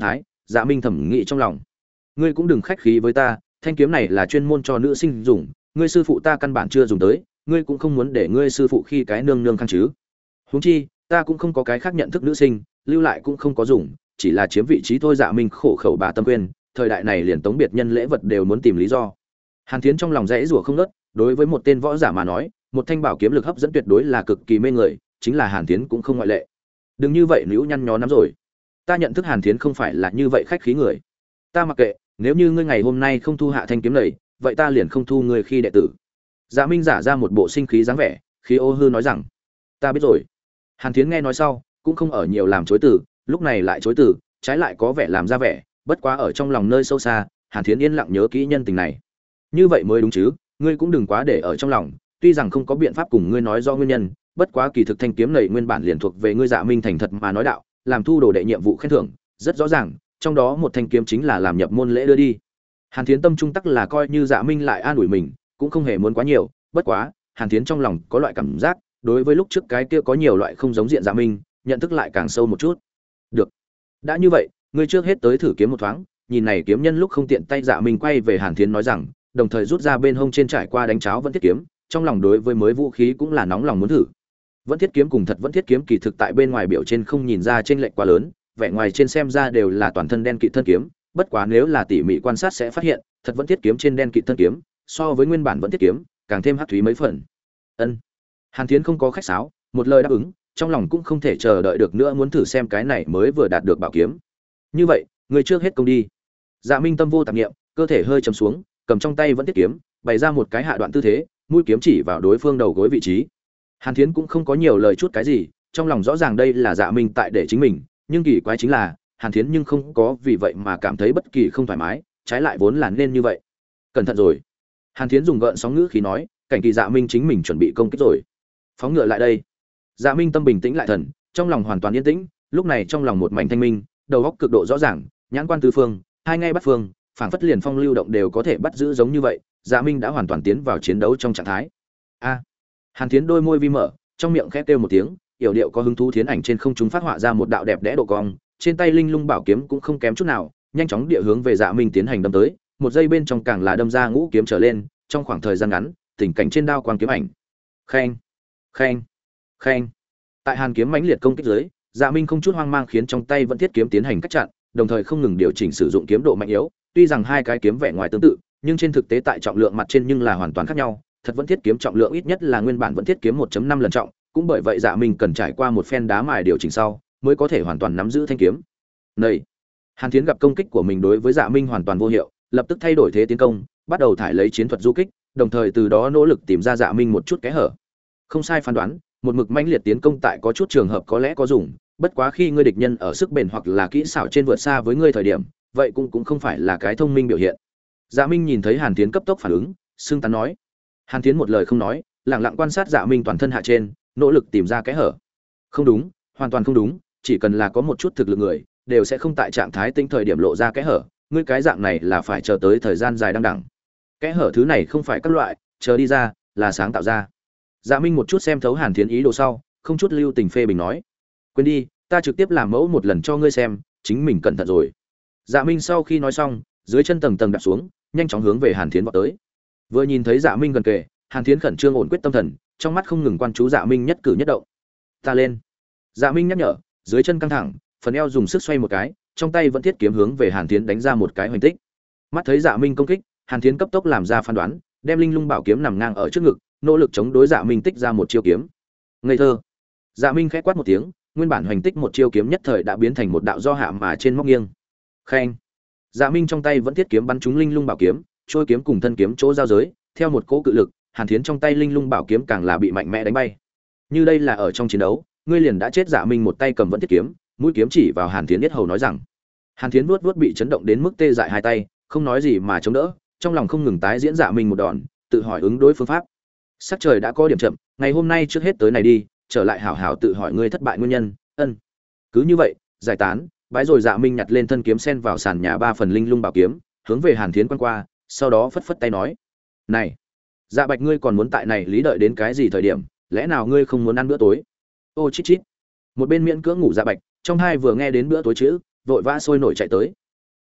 Dạ Minh thầm nghĩ trong lòng. Ngươi cũng đừng khách khí với ta, thanh kiếm này là chuyên môn cho nữ sinh dùng, ngươi sư phụ ta căn bản chưa dùng tới, ngươi cũng không muốn để ngươi sư phụ khi cái nương nương khang chứ. Huống chi, ta cũng không có cái khác nhận thức nữ sinh, lưu lại cũng không có dùng, chỉ là chiếm vị trí thôi. Dạ Minh khổ khẩu bà tâm quên, thời đại này liền tống biệt nhân lễ vật đều muốn tìm lý do. Hàn Thiến trong lòng dãy rủa không ngớt, đối với một tên võ giả mà nói, một thanh bảo kiếm lực hấp dẫn tuyệt đối là cực kỳ mê người, chính là Hàn Thiến cũng không ngoại lệ. Đừng như vậy níu nhăn nhó lắm rồi. Ta nhận thức Hàn Thiến không phải là như vậy khách khí người. Ta mặc kệ, nếu như ngươi ngày hôm nay không thu hạ thanh kiếm này, vậy ta liền không thu ngươi khi đệ tử. Dạ Minh giả ra một bộ sinh khí dáng vẻ, khí ô hư nói rằng, ta biết rồi. Hàn Thiến nghe nói sau, cũng không ở nhiều làm chối từ, lúc này lại chối từ, trái lại có vẻ làm ra vẻ, bất quá ở trong lòng nơi sâu xa, Hàn Thiến yên lặng nhớ kỹ nhân tình này. Như vậy mới đúng chứ, ngươi cũng đừng quá để ở trong lòng, tuy rằng không có biện pháp cùng ngươi nói do nguyên nhân, bất quá kỳ thực thanh kiếm này nguyên bản liền thuộc về ngươi. Dạ Minh thành thật mà nói đạo, làm thu đồ đệ nhiệm vụ khen thưởng, rất rõ ràng, trong đó một thanh kiếm chính là làm nhập môn lễ đưa đi. Hàn Thiến tâm trung tắc là coi như Dạ Minh lại an ủi mình, cũng không hề muốn quá nhiều, bất quá, Hàn Thiến trong lòng có loại cảm giác, đối với lúc trước cái kia có nhiều loại không giống diện Dạ Minh, nhận thức lại càng sâu một chút. Được, đã như vậy, ngươi trước hết tới thử kiếm một thoáng, nhìn này kiếm nhân lúc không tiện tay. Dạ Minh quay về Hàn Thiến nói rằng, đồng thời rút ra bên hông trên trải qua đánh cháo vẫn thiết kiếm, trong lòng đối với mới vũ khí cũng là nóng lòng muốn thử. Vẫn thiết kiếm cùng thật vẫn thiết kiếm kỳ thực tại bên ngoài biểu trên không nhìn ra chênh lệch quá lớn, vẻ ngoài trên xem ra đều là toàn thân đen kịt thân kiếm, bất quá nếu là tỉ mỉ quan sát sẽ phát hiện, thật vẫn thiết kiếm trên đen kịt thân kiếm, so với nguyên bản vẫn thiết kiếm, càng thêm hắc thúy mấy phần. Ân. Hàn Thiến không có khách sáo, một lời đáp ứng, trong lòng cũng không thể chờ đợi được nữa muốn thử xem cái này mới vừa đạt được bảo kiếm. Như vậy, người trước hết công đi. Dạ Minh tâm vô tạp niệm, cơ thể hơi trầm xuống, cầm trong tay vẫn thiết kiếm, bày ra một cái hạ đoạn tư thế, mũi kiếm chỉ vào đối phương đầu gối vị trí. Hàn Thiến cũng không có nhiều lời chút cái gì, trong lòng rõ ràng đây là Dạ Minh tại để chính mình, nhưng kỳ quái chính là, Hàn Thiến nhưng không có vì vậy mà cảm thấy bất kỳ không thoải mái, trái lại vốn là nên như vậy. Cẩn thận rồi. Hàn Thiến dùng gợn sóng ngữ khí nói, cảnh kỳ Dạ Minh chính mình chuẩn bị công kích rồi. Phóng ngựa lại đây. Dạ Minh tâm bình tĩnh lại thần, trong lòng hoàn toàn yên tĩnh, lúc này trong lòng một mảnh thanh minh, đầu óc cực độ rõ ràng, nhãn quan tứ phương, hai ngay bắt phương, phảng phất liền phong lưu động đều có thể bắt giữ giống như vậy. Dạ Minh đã hoàn toàn tiến vào chiến đấu trong trạng thái. A. Hàn Thiến đôi môi vi mở, trong miệng khẽ kêu một tiếng, yểu điệu có hứng thú thiến ảnh trên không trung phát họa ra một đạo đẹp đẽ độ cong, trên tay linh lung bảo kiếm cũng không kém chút nào, nhanh chóng địa hướng về Dạ Minh tiến hành đâm tới, một giây bên trong càng là đâm ra ngũ kiếm trở lên, trong khoảng thời gian ngắn, tình cảnh trên đao quang kiếm ảnh. Khen, khen, khen. Tại Hàn kiếm mãnh liệt công kích dưới, Dạ Minh không chút hoang mang khiến trong tay vẫn thiết kiếm tiến hành cách chặn, đồng thời không ngừng điều chỉnh sử dụng kiếm độ mạnh yếu, tuy rằng hai cái kiếm vẻ ngoài tương tự, nhưng trên thực tế tại trọng lượng mặt trên nhưng là hoàn toàn khác nhau. Thật vẫn thiết kiếm trọng lượng ít nhất là nguyên bản vẫn thiết kiếm 1.5 lần trọng, cũng bởi vậy Dạ Minh cần trải qua một phen đá mài điều chỉnh sau, mới có thể hoàn toàn nắm giữ thanh kiếm. Này, Hàn Thiến gặp công kích của mình đối với Dạ Minh hoàn toàn vô hiệu, lập tức thay đổi thế tiến công, bắt đầu thải lấy chiến thuật du kích, đồng thời từ đó nỗ lực tìm ra Dạ Minh một chút kẽ hở. Không sai phán đoán, một mực mãnh liệt tiến công tại có chút trường hợp có lẽ có dùng, bất quá khi ngươi địch nhân ở sức bền hoặc là kỹ xảo trên vượt xa với ngươi thời điểm, vậy cũng không phải là cái thông minh biểu hiện. Dạ Minh nhìn thấy Hàn Thiến cấp tốc phản ứng, xưng tán nói. Hàn Thiến một lời không nói, lặng lặng quan sát Dạ Minh toàn thân hạ trên, nỗ lực tìm ra kẽ hở. Không đúng, hoàn toàn không đúng, chỉ cần là có một chút thực lực người, đều sẽ không tại trạng thái tinh thời điểm lộ ra kẽ hở, ngươi cái dạng này là phải chờ tới thời gian dài đăng đẳng. Kẽ hở thứ này không phải các loại, chờ đi ra, là sáng tạo ra. Dạ Minh một chút xem thấu Hàn Thiến ý đồ sau, không chút lưu tình phê bình nói: "Quên đi, ta trực tiếp làm mẫu một lần cho ngươi xem, chính mình cẩn thận rồi." Dạ Minh sau khi nói xong, dưới chân tầng tầng đạp xuống, nhanh chóng hướng về Hàn Thiến vọt tới. Vừa nhìn thấy Dạ Minh gần kề, Hàn Thiến khẩn trương ổn quyết tâm thần, trong mắt không ngừng quan chú Dạ Minh nhất cử nhất động. "Ta lên." Dạ Minh nhắc nhở, dưới chân căng thẳng, phần eo dùng sức xoay một cái, trong tay vẫn thiết kiếm hướng về Hàn Thiến đánh ra một cái hoành tích. Mắt thấy Dạ Minh công kích, Hàn Thiến cấp tốc làm ra phán đoán, đem linh lung bảo kiếm nằm ngang ở trước ngực, nỗ lực chống đối Dạ Minh tích ra một chiêu kiếm. Ngây thơ. Dạ Minh khẽ quát một tiếng, nguyên bản hoành tích một chiêu kiếm nhất thời đã biến thành một đạo do hạ mà trên móc nghiêng. Khen. Dạ Minh trong tay vẫn thiết kiếm bắn trúng linh lung bảo kiếm, trôi kiếm cùng thân kiếm chỗ giao giới, theo một cỗ cự lực, Hàn Thiến trong tay linh lung bảo kiếm càng là bị mạnh mẽ đánh bay. Như đây là ở trong chiến đấu, ngươi liền đã chết. Dạ Minh một tay cầm vẫn thiết kiếm, mũi kiếm chỉ vào Hàn Thiến yết hầu nói rằng. Hàn Thiến vuốt vuốt bị chấn động đến mức tê dại hai tay, không nói gì mà chống đỡ, trong lòng không ngừng tái diễn Dạ Minh một đòn, tự hỏi ứng đối phương pháp. Sắc trời đã có điểm chậm, ngày hôm nay trước hết tới này đi, trở lại hảo hảo tự hỏi ngươi thất bại nguyên nhân. Ân. Cứ như vậy, giải tán, bái rồi Dạ Minh nhặt lên thân kiếm sen vào sàn nhà 3 phần linh lung bảo kiếm, hướng về Hàn Thiến quan qua, sau đó phất phất tay nói: "Này, Dạ Bạch, ngươi còn muốn tại này lý đợi đến cái gì thời điểm, lẽ nào ngươi không muốn ăn bữa tối?" Ô chít chít. Một bên miễn cưỡng ngủ Dạ Bạch, trong hai vừa nghe đến bữa tối chữ, vội vã sôi nổi chạy tới.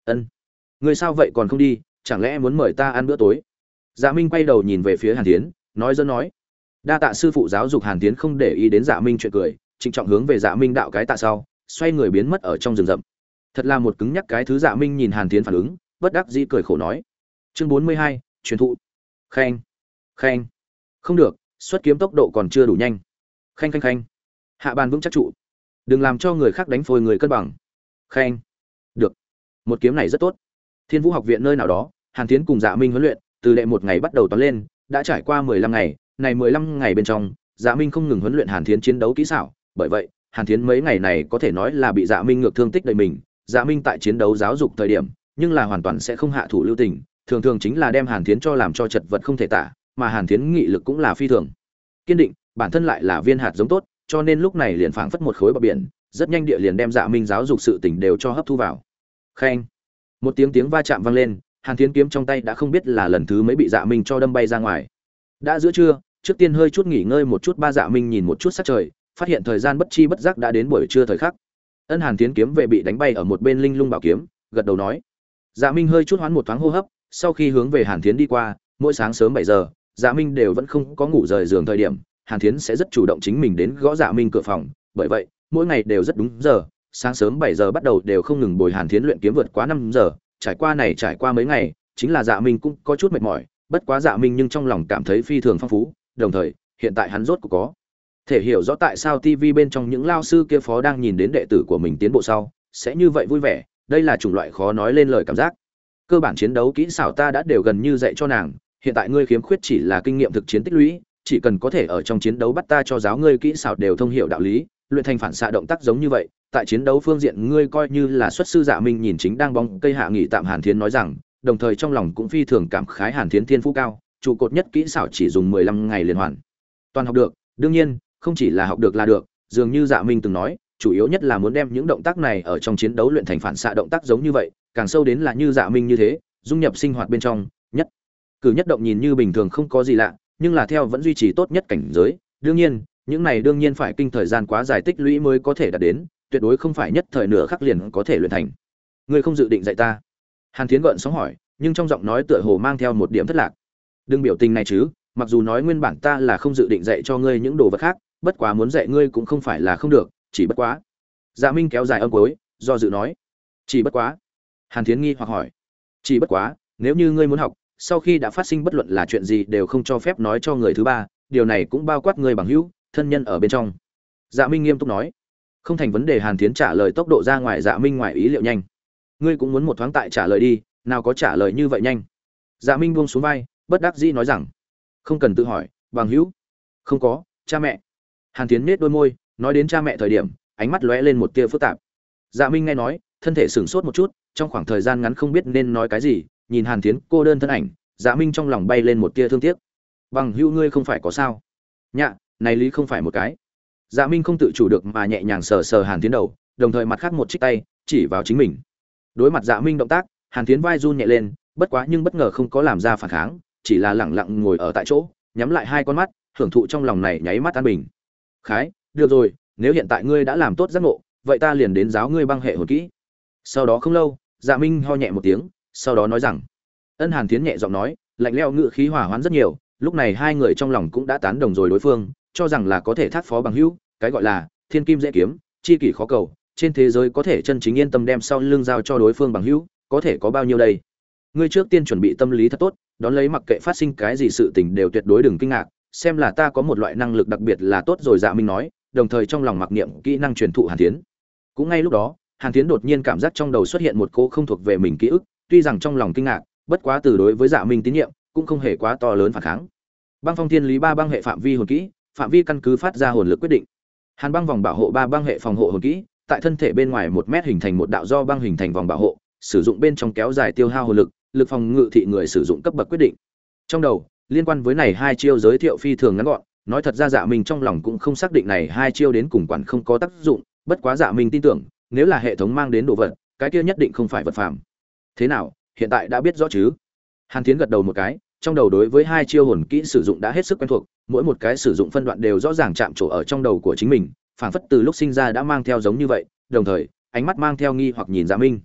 Ân, ngươi sao vậy còn không đi, chẳng lẽ muốn mời ta ăn bữa tối? Dạ Minh quay đầu nhìn về phía Hàn Thiến, nói dẫn nói. Đa tạ sư phụ giáo dục. Hàn Thiến không để ý đến Dạ Minh chuyện cười, trịnh trọng hướng về Dạ Minh đạo cái tạ sau, xoay người biến mất ở trong rừng rậm. Thật là một cứng nhắc cái thứ. Dạ Minh nhìn Hàn Thiến phản ứng, bất đắc dĩ cười khổ nói. Chương 42, truyền thụ. Khen, khen. Không được, xuất kiếm tốc độ còn chưa đủ nhanh. Khanh khanh khanh. Hạ bàn vững chắc trụ. Đừng làm cho người khác đánh phôi người cân bằng. Khen. Được. Một kiếm này rất tốt. Thiên Vũ học viện nơi nào đó, Hàn Thiến cùng Dạ Minh huấn luyện, từ đệ một ngày bắt đầu toán lên, đã trải qua 15 ngày, này 15 ngày bên trong, Dạ Minh không ngừng huấn luyện Hàn Thiến chiến đấu kỹ xảo, bởi vậy, Hàn Thiến mấy ngày này có thể nói là bị Dạ Minh ngược thương tích đầy mình. Dạ Minh tại chiến đấu giáo dục thời điểm, nhưng là hoàn toàn sẽ không hạ thủ lưu tình, thường thường chính là đem Hàn Thiến cho làm cho chật vật không thể tả, mà Hàn Thiến nghị lực cũng là phi thường kiên định, bản thân lại là viên hạt giống tốt, cho nên lúc này liền phảng phất một khối bờ biển, rất nhanh địa liền đem Dạ Minh giáo dục sự tình đều cho hấp thu vào. Khen. Một tiếng va chạm vang lên, Hàn Thiến kiếm trong tay đã không biết là lần thứ mấy bị Dạ Minh cho đâm bay ra ngoài. Đã giữa trưa, trước tiên hơi chút nghỉ ngơi một chút, Dạ Minh nhìn một chút sắc trời, phát hiện thời gian bất chi bất giác đã đến buổi trưa thời khắc. Ân Hàn Thiến kiếm về bị đánh bay ở một bên linh lung bảo kiếm, gật đầu nói. Dạ Minh hơi chút hoán một thoáng hô hấp, sau khi hướng về Hàn Thiến đi qua, mỗi sáng sớm 7 giờ, Dạ Minh đều vẫn không có ngủ rời giường thời điểm, Hàn Thiến sẽ rất chủ động chính mình đến gõ Dạ Minh cửa phòng, bởi vậy, mỗi ngày đều rất đúng giờ, sáng sớm 7 giờ bắt đầu đều không ngừng bồi Hàn Thiến luyện kiếm vượt quá 5 giờ, trải qua mấy ngày, chính là Dạ Minh cũng có chút mệt mỏi, bất quá Dạ Minh nhưng trong lòng cảm thấy phi thường phong phú, đồng thời, hiện tại hắn rốt cuộc có thể hiểu rõ tại sao TV bên trong những lao sư kia phó đang nhìn đến đệ tử của mình tiến bộ sau, sẽ như vậy vui vẻ, đây là chủng loại khó nói lên lời cảm giác. Cơ bản chiến đấu kỹ xảo ta đã đều gần như dạy cho nàng, hiện tại ngươi khiếm khuyết chỉ là kinh nghiệm thực chiến tích lũy, chỉ cần có thể ở trong chiến đấu bắt ta cho giáo ngươi kỹ xảo đều thông hiểu đạo lý, luyện thành phản xạ động tác giống như vậy, tại chiến đấu phương diện ngươi coi như là xuất sư. Dạ Minh nhìn chính đang bóng cây hạ nghỉ tạm Hàn Thiến nói rằng, đồng thời trong lòng cũng phi thường cảm khái Hàn Thiến thiên phú cao, trụ cột nhất kỹ xảo chỉ dùng 15 ngày liền hoàn toàn học được, đương nhiên, không chỉ là học được là được, dường như Dạ Minh từng nói, chủ yếu nhất là muốn đem những động tác này ở trong chiến đấu luyện thành phản xạ động tác giống như vậy, càng sâu đến là như Dạ Minh như thế, dung nhập sinh hoạt bên trong, nhất cử nhất động nhìn như bình thường không có gì lạ, nhưng là theo vẫn duy trì tốt nhất cảnh giới, đương nhiên, những này đương nhiên phải kinh thời gian quá dài tích lũy mới có thể đạt đến, tuyệt đối không phải nhất thời nửa khắc liền có thể luyện thành. Ngươi không dự định dạy ta? Hàn Thiến gợn sóng hỏi, nhưng trong giọng nói tựa hồ mang theo một điểm thất lạc. Đừng biểu tình này chứ, mặc dù nói nguyên bản ta là không dự định dạy cho ngươi những đồ vật khác, bất quá muốn dạy ngươi cũng không phải là không được, chỉ bất quá. Dạ Minh kéo dài âm cuối, do dự nói, chỉ bất quá. Hàn Thiến nghi hoặc hỏi, chỉ bất quá, nếu như ngươi muốn học, sau khi đã phát sinh bất luận là chuyện gì đều không cho phép nói cho người thứ ba, điều này cũng bao quát người bằng hữu, thân nhân ở bên trong. Dạ Minh nghiêm túc nói, không thành vấn đề. Hàn Thiến trả lời tốc độ ra ngoài Dạ Minh ngoài ý liệu nhanh. Ngươi cũng muốn một thoáng tại trả lời đi, nào có trả lời như vậy nhanh. Dạ Minh buông xuống vai, bất đắc dĩ nói rằng, không cần tự hỏi, bằng hữu, không có, cha mẹ. Hàn Thiến nhếch đôi môi, nói đến cha mẹ thời điểm, ánh mắt lóe lên một tia phức tạp. Dạ Minh nghe nói, thân thể sửng sốt một chút, trong khoảng thời gian ngắn không biết nên nói cái gì, nhìn Hàn Thiến cô đơn thân ảnh, Dạ Minh trong lòng bay lên một tia thương tiếc. Bằng hữu ngươi không phải có sao? Nhạ, này lý không phải một cái. Dạ Minh không tự chủ được mà nhẹ nhàng sờ sờ Hàn Thiến đầu, đồng thời mặt khác một chiếc tay chỉ vào chính mình. Đối mặt Dạ Minh động tác, Hàn Thiến vai run nhẹ lên, bất quá nhưng bất ngờ không có làm ra phản kháng, chỉ là lẳng lặng ngồi ở tại chỗ, nhắm lại hai con mắt, hưởng thụ trong lòng này nháy mắt an bình. Khái, được rồi, nếu hiện tại ngươi đã làm tốt giác ngộ, vậy ta liền đến giáo ngươi băng hệ hồn kỹ. Sau đó không lâu, Dạ Minh ho nhẹ một tiếng, sau đó nói rằng, Ân. Hàn Thiến nhẹ giọng nói, lạnh lẽo ngữ khí hòa hoãn rất nhiều, lúc này hai người trong lòng cũng đã tán đồng rồi đối phương, cho rằng là có thể thác phó bằng hữu, cái gọi là thiên kim dễ kiếm, chi kỷ khó cầu, trên thế giới có thể chân chính yên tâm đem sau lưng giao cho đối phương bằng hữu, có thể có bao nhiêu đây? Ngươi trước tiên chuẩn bị tâm lý thật tốt, đón lấy mặc kệ phát sinh cái gì sự tình đều tuyệt đối đừng kinh ngạc, xem là ta có một loại năng lực đặc biệt là tốt rồi. Dạ Minh nói, đồng thời trong lòng mặc niệm kỹ năng truyền thụ Hàn Thiến. Cũng ngay lúc đó, Hàn Thiến đột nhiên cảm giác trong đầu xuất hiện một cô không thuộc về mình ký ức, tuy rằng trong lòng kinh ngạc, bất quá từ đối với Dạ Minh tín nhiệm, cũng không hề quá to lớn phản kháng. Băng phong thiên lý 3 băng hệ phạm vi hồn kỹ, phạm vi căn cứ phát ra hồn lực quyết định. Hàn băng vòng bảo hộ 3 băng hệ phòng hộ hồn kỹ, tại thân thể bên ngoài 1 mét hình thành một đạo do băng hình thành vòng bảo hộ, sử dụng bên trong kéo dài tiêu hao hồn lực, lực phòng ngự thị người sử dụng cấp bậc quyết định. Trong đầu, liên quan với này hai chiêu giới thiệu phi thường ngắn gọn, nói thật ra Dạ Minh trong lòng cũng không xác định này hai chiêu đến cùng quản không có tác dụng, bất quá Dạ Minh tin tưởng, nếu là hệ thống mang đến đồ vật, cái kia nhất định không phải vật phàm. Thế nào, hiện tại đã biết rõ chứ? Hàn Thiến gật đầu một cái, trong đầu đối với hai chiêu hồn kỹ sử dụng đã hết sức quen thuộc, mỗi một cái sử dụng phân đoạn đều rõ ràng chạm trổ ở trong đầu của chính mình, phảng phất từ lúc sinh ra đã mang theo giống như vậy, đồng thời, ánh mắt mang theo nghi hoặc nhìn Dạ Minh.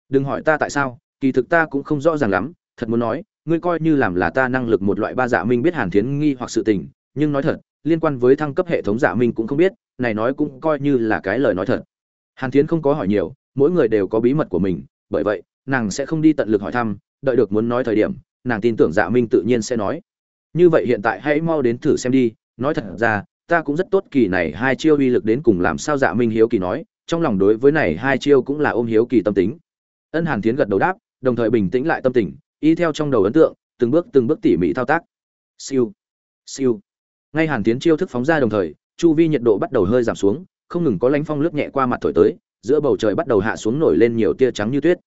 Đừng hỏi ta tại sao, kỳ thực ta cũng không rõ ràng lắm, thật muốn nói, ngươi coi như làm là ta năng lực một loại ba Dạ Minh biết Hàn Thiến nghi hoặc sự tình, nhưng nói thật, liên quan với thăng cấp hệ thống Dạ Minh cũng không biết, này nói cũng coi như là cái lời nói thật. Hàn Thiến không có hỏi nhiều, mỗi người đều có bí mật của mình, bởi vậy, nàng sẽ không đi tận lực hỏi thăm, đợi được muốn nói thời điểm, nàng tin tưởng Dạ Minh tự nhiên sẽ nói. Như vậy hiện tại hãy mau đến thử xem đi, nói thật ra, ta cũng rất tốt kỳ này hai chiêu uy lực đến cùng làm sao. Dạ Minh hiếu kỳ nói, trong lòng đối với này hai chiêu cũng là ôm hiếu kỳ tâm tính. Ân Hàn Thiến gật đầu đáp, đồng thời bình tĩnh lại tâm tình, y theo trong đầu ấn tượng, từng bước tỉ mỉ thao tác. Siêu, siêu. Ngay Hàn Thiến chiêu thức phóng ra đồng thời, chu vi nhiệt độ bắt đầu hơi giảm xuống, không ngừng có lãnh phong lướt nhẹ qua mặt thổi tới, giữa bầu trời bắt đầu hạ xuống nổi lên nhiều tia trắng như tuyết.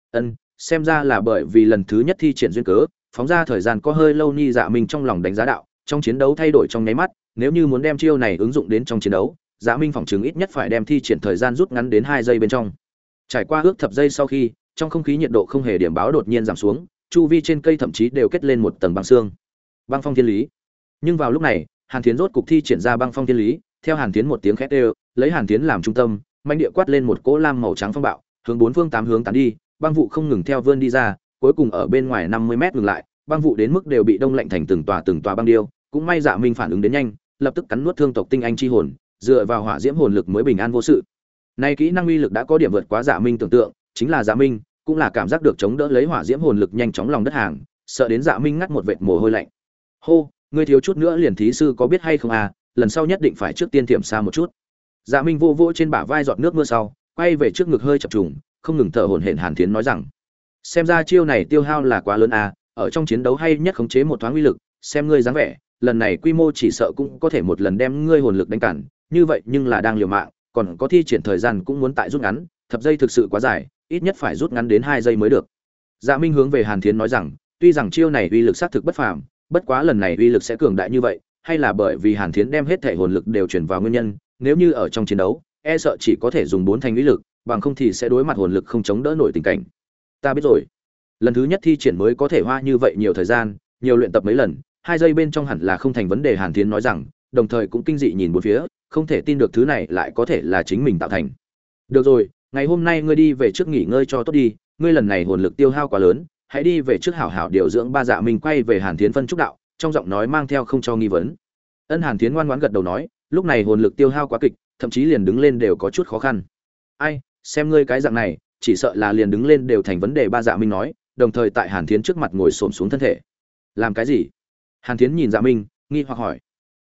Xem ra là bởi vì lần thứ nhất thi triển duyên cớ, phóng ra thời gian có hơi lâu. Ni Dạ Minh trong lòng đánh giá đạo, trong chiến đấu thay đổi trong nháy mắt, nếu như muốn đem chiêu này ứng dụng đến trong chiến đấu, Dạ Minh phỏng chứng ít nhất phải đem thi triển thời gian rút ngắn đến 2 giây bên trong. Trải qua ước thập giây sau khi, trong không khí nhiệt độ không hề điểm báo đột nhiên giảm xuống, chu vi trên cây thậm chí đều kết lên một tầng băng xương. Băng phong thiên lý. Nhưng vào lúc này, Hàn Thiến rốt cục thi triển ra băng phong thiên lý, theo Hàn Thiến một tiếng khét đều, lấy Hàn Thiến làm trung tâm, mãnh địa quát lên một cỗ lam màu trắng phong bạo, hướng bốn phương tám hướng tán đi, băng vụ không ngừng theo vươn đi ra, cuối cùng ở bên ngoài 50 mét ngừng lại, băng vụ đến mức đều bị đông lạnh thành từng tòa băng điêu, cũng may Dạ Minh phản ứng đến nhanh, lập tức cắn nuốt thương tộc tinh anh chi hồn, dựa vào hỏa diễm hồn lực mới bình an vô sự. Nay kỹ năng uy lực đã có điểm vượt quá Dạ Minh tưởng tượng, chính là Dạ Minh cũng là cảm giác được chống đỡ lấy hỏa diễm hồn lực nhanh chóng lòng đất hàng, sợ đến Dạ Minh ngắt một vệt mồ hôi lạnh. Hô, ngươi thiếu chút nữa liền thí sư có biết hay không à, lần sau nhất định phải trước tiên tiệm xa một chút. Dạ Minh vô vô trên bả vai giọt nước mưa sau, quay về trước ngực hơi chập trùng, không ngừng thở hổn hển. Hàn Thiến nói rằng, xem ra chiêu này tiêu hao là quá lớn à, ở trong chiến đấu hay nhất khống chế một thoáng uy lực, xem ngươi dáng vẻ, lần này quy mô chỉ sợ cũng có thể một lần đem ngươi hồn lực đánh cản, như vậy nhưng là đang liều mạng, còn có thi triển thời gian cũng muốn tại rút ngắn, thập giây thực sự quá dài, ít nhất phải rút ngắn đến 2 giây mới được. Dạ Minh hướng về Hàn Thiến nói rằng, tuy rằng chiêu này uy lực xác thực bất phàm, bất quá lần này uy lực sẽ cường đại như vậy, hay là bởi vì Hàn Thiến đem hết thể hồn lực đều chuyển vào nguyên nhân, nếu như ở trong chiến đấu, e sợ chỉ có thể dùng 4 thành uy lực, bằng không thì sẽ đối mặt hồn lực không chống đỡ nổi tình cảnh. Ta biết rồi. Lần thứ nhất thi triển mới có thể hoa như vậy nhiều thời gian, nhiều luyện tập mấy lần, 2 giây bên trong hẳn là không thành vấn đề. Hàn Thiến nói rằng, đồng thời cũng kinh dị nhìn bốn phía, không thể tin được thứ này lại có thể là chính mình tạo thành. Được rồi, ngày hôm nay ngươi đi về trước nghỉ ngơi cho tốt đi, ngươi lần này hồn lực tiêu hao quá lớn, hãy đi về trước hảo hảo điều dưỡng. Ba Dạ Minh quay về Hàn Thiến phân trúc đạo, trong giọng nói mang theo không cho nghi vấn. Hàn Thiến ngoan ngoãn gật đầu nói, lúc này hồn lực tiêu hao quá kịch, thậm chí liền đứng lên đều có chút khó khăn. Ai, xem ngươi cái dạng này, chỉ sợ là liền đứng lên đều thành vấn đề. Ba Dạ Minh nói, đồng thời tại Hàn Thiến trước mặt ngồi xổm xuống thân thể. Làm cái gì? Hàn Thiến nhìn Dạ Minh, nghi hoặc hỏi.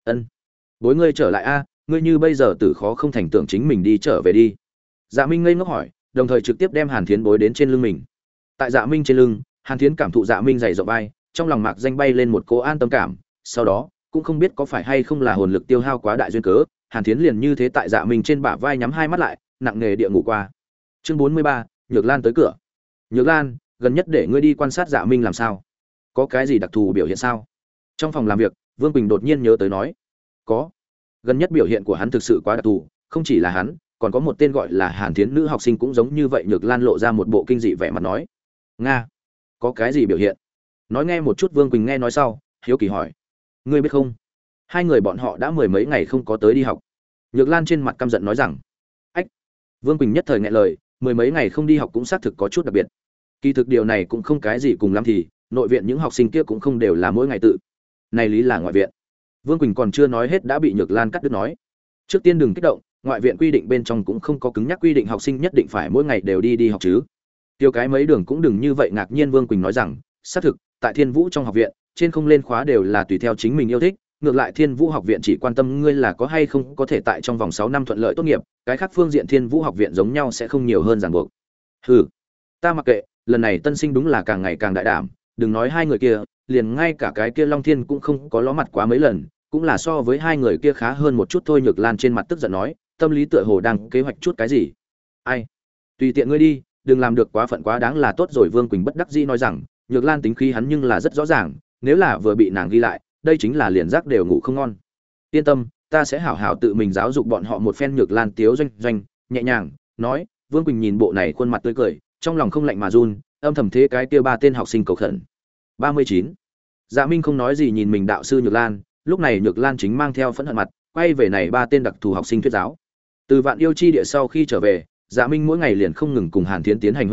Bối ngươi trở lại a, ngươi như bây giờ tử khó không thành tưởng chính mình đi trở về đi. Dạ Minh ngây ngốc hỏi, đồng thời trực tiếp đem Hàn Thiến bối đến trên lưng mình. Tại Dạ Minh trên lưng, Hàn Thiến cảm thụ Dạ Minh dày rộng vai, trong lòng mạc danh bay lên một cỗ an tâm cảm, sau đó, cũng không biết có phải hay không là hồn lực tiêu hao quá đại duyên cớ, Hàn Thiến liền như thế tại Dạ Minh trên bả vai nhắm hai mắt lại, nặng nề địa ngủ qua. Chương 43, Nhược Lan tới cửa. Nhược Lan, gần nhất để ngươi đi quan sát Dạ Minh làm sao? Có cái gì đặc thù biểu hiện sao? Trong phòng làm việc, Vương Quỳnh đột nhiên nhớ tới nói, có. Gần nhất biểu hiện của hắn thực sự quá đặc thù, không chỉ là hắn, còn có một tên gọi là Hàn Thiến nữ học sinh cũng giống như vậy. Nhược Lan lộ ra một bộ kinh dị vẻ mặt nói, nga, có cái gì biểu hiện? Nói nghe một chút. Vương Quỳnh nghe nói sau, hiếu kỳ hỏi, ngươi biết không, hai người bọn họ đã mười mấy ngày không có tới đi học. Nhược Lan trên mặt căm giận nói rằng, ách. Vương Quỳnh nhất thời nghẹn lời, mười mấy ngày không đi học cũng xác thực có chút đặc biệt. Kỳ thực điều này cũng không cái gì, cùng lắm thì nội viện những học sinh kia cũng không đều là mỗi ngày tự này lý là ngoại viện. Vương Quỳnh còn chưa nói hết đã bị Nhược Lan cắt đứt nói, trước tiên đừng kích động, ngoại viện quy định bên trong cũng không có cứng nhắc quy định học sinh nhất định phải mỗi ngày đều đi học chứ. Tiêu cái mấy đường cũng đừng như vậy ngạc nhiên. Vương Quỳnh nói rằng, xác thực, tại Thiên Vũ trong học viện, trên không lên khóa đều là tùy theo chính mình yêu thích, ngược lại Thiên Vũ học viện chỉ quan tâm ngươi là có hay không có thể tại trong vòng 6 năm thuận lợi tốt nghiệp, cái khác phương diện Thiên Vũ học viện giống nhau sẽ không nhiều hơn ràng buộc. Hừ, ta mặc kệ, lần này tân sinh đúng là càng ngày càng đại đảm, đừng nói hai người kia, liền ngay cả cái kia Long Thiên cũng không có ló mặt quá mấy lần, cũng là so với hai người kia khá hơn một chút thôi. Nhược Lan trên mặt tức giận nói, tâm lý tựa hồ đang kế hoạch chút cái gì. Ai, tùy tiện ngươi đi, đừng làm được quá phận quá đáng là tốt rồi. Vương Quỳnh bất đắc dĩ nói rằng, Nhược Lan tính khí hắn nhưng là rất rõ ràng, nếu là vừa bị nàng ghi lại, đây chính là liền giác đều ngủ không ngon. Yên tâm, ta sẽ hảo hảo tự mình giáo dục bọn họ một phen. Nhược Lan tiếu doanh doanh nhẹ nhàng nói. Vương Quỳnh nhìn bộ này khuôn mặt tươi cười, trong lòng không lạnh mà run, âm thầm thế cái kia ba tên học sinh cầu khẩn. 39. Dạ Minh không nói gì nhìn mình đạo sư Nhược Lan, lúc này Nhược Lan chính mang theo phẫn hận mặt, quay về này ba tên đặc thù học sinh thuyết giáo. Từ Vạn Yêu chi địa sau khi trở về, Dạ Minh mỗi ngày liền không ngừng cùng Hàn Thiến tiến hành huấn luyện,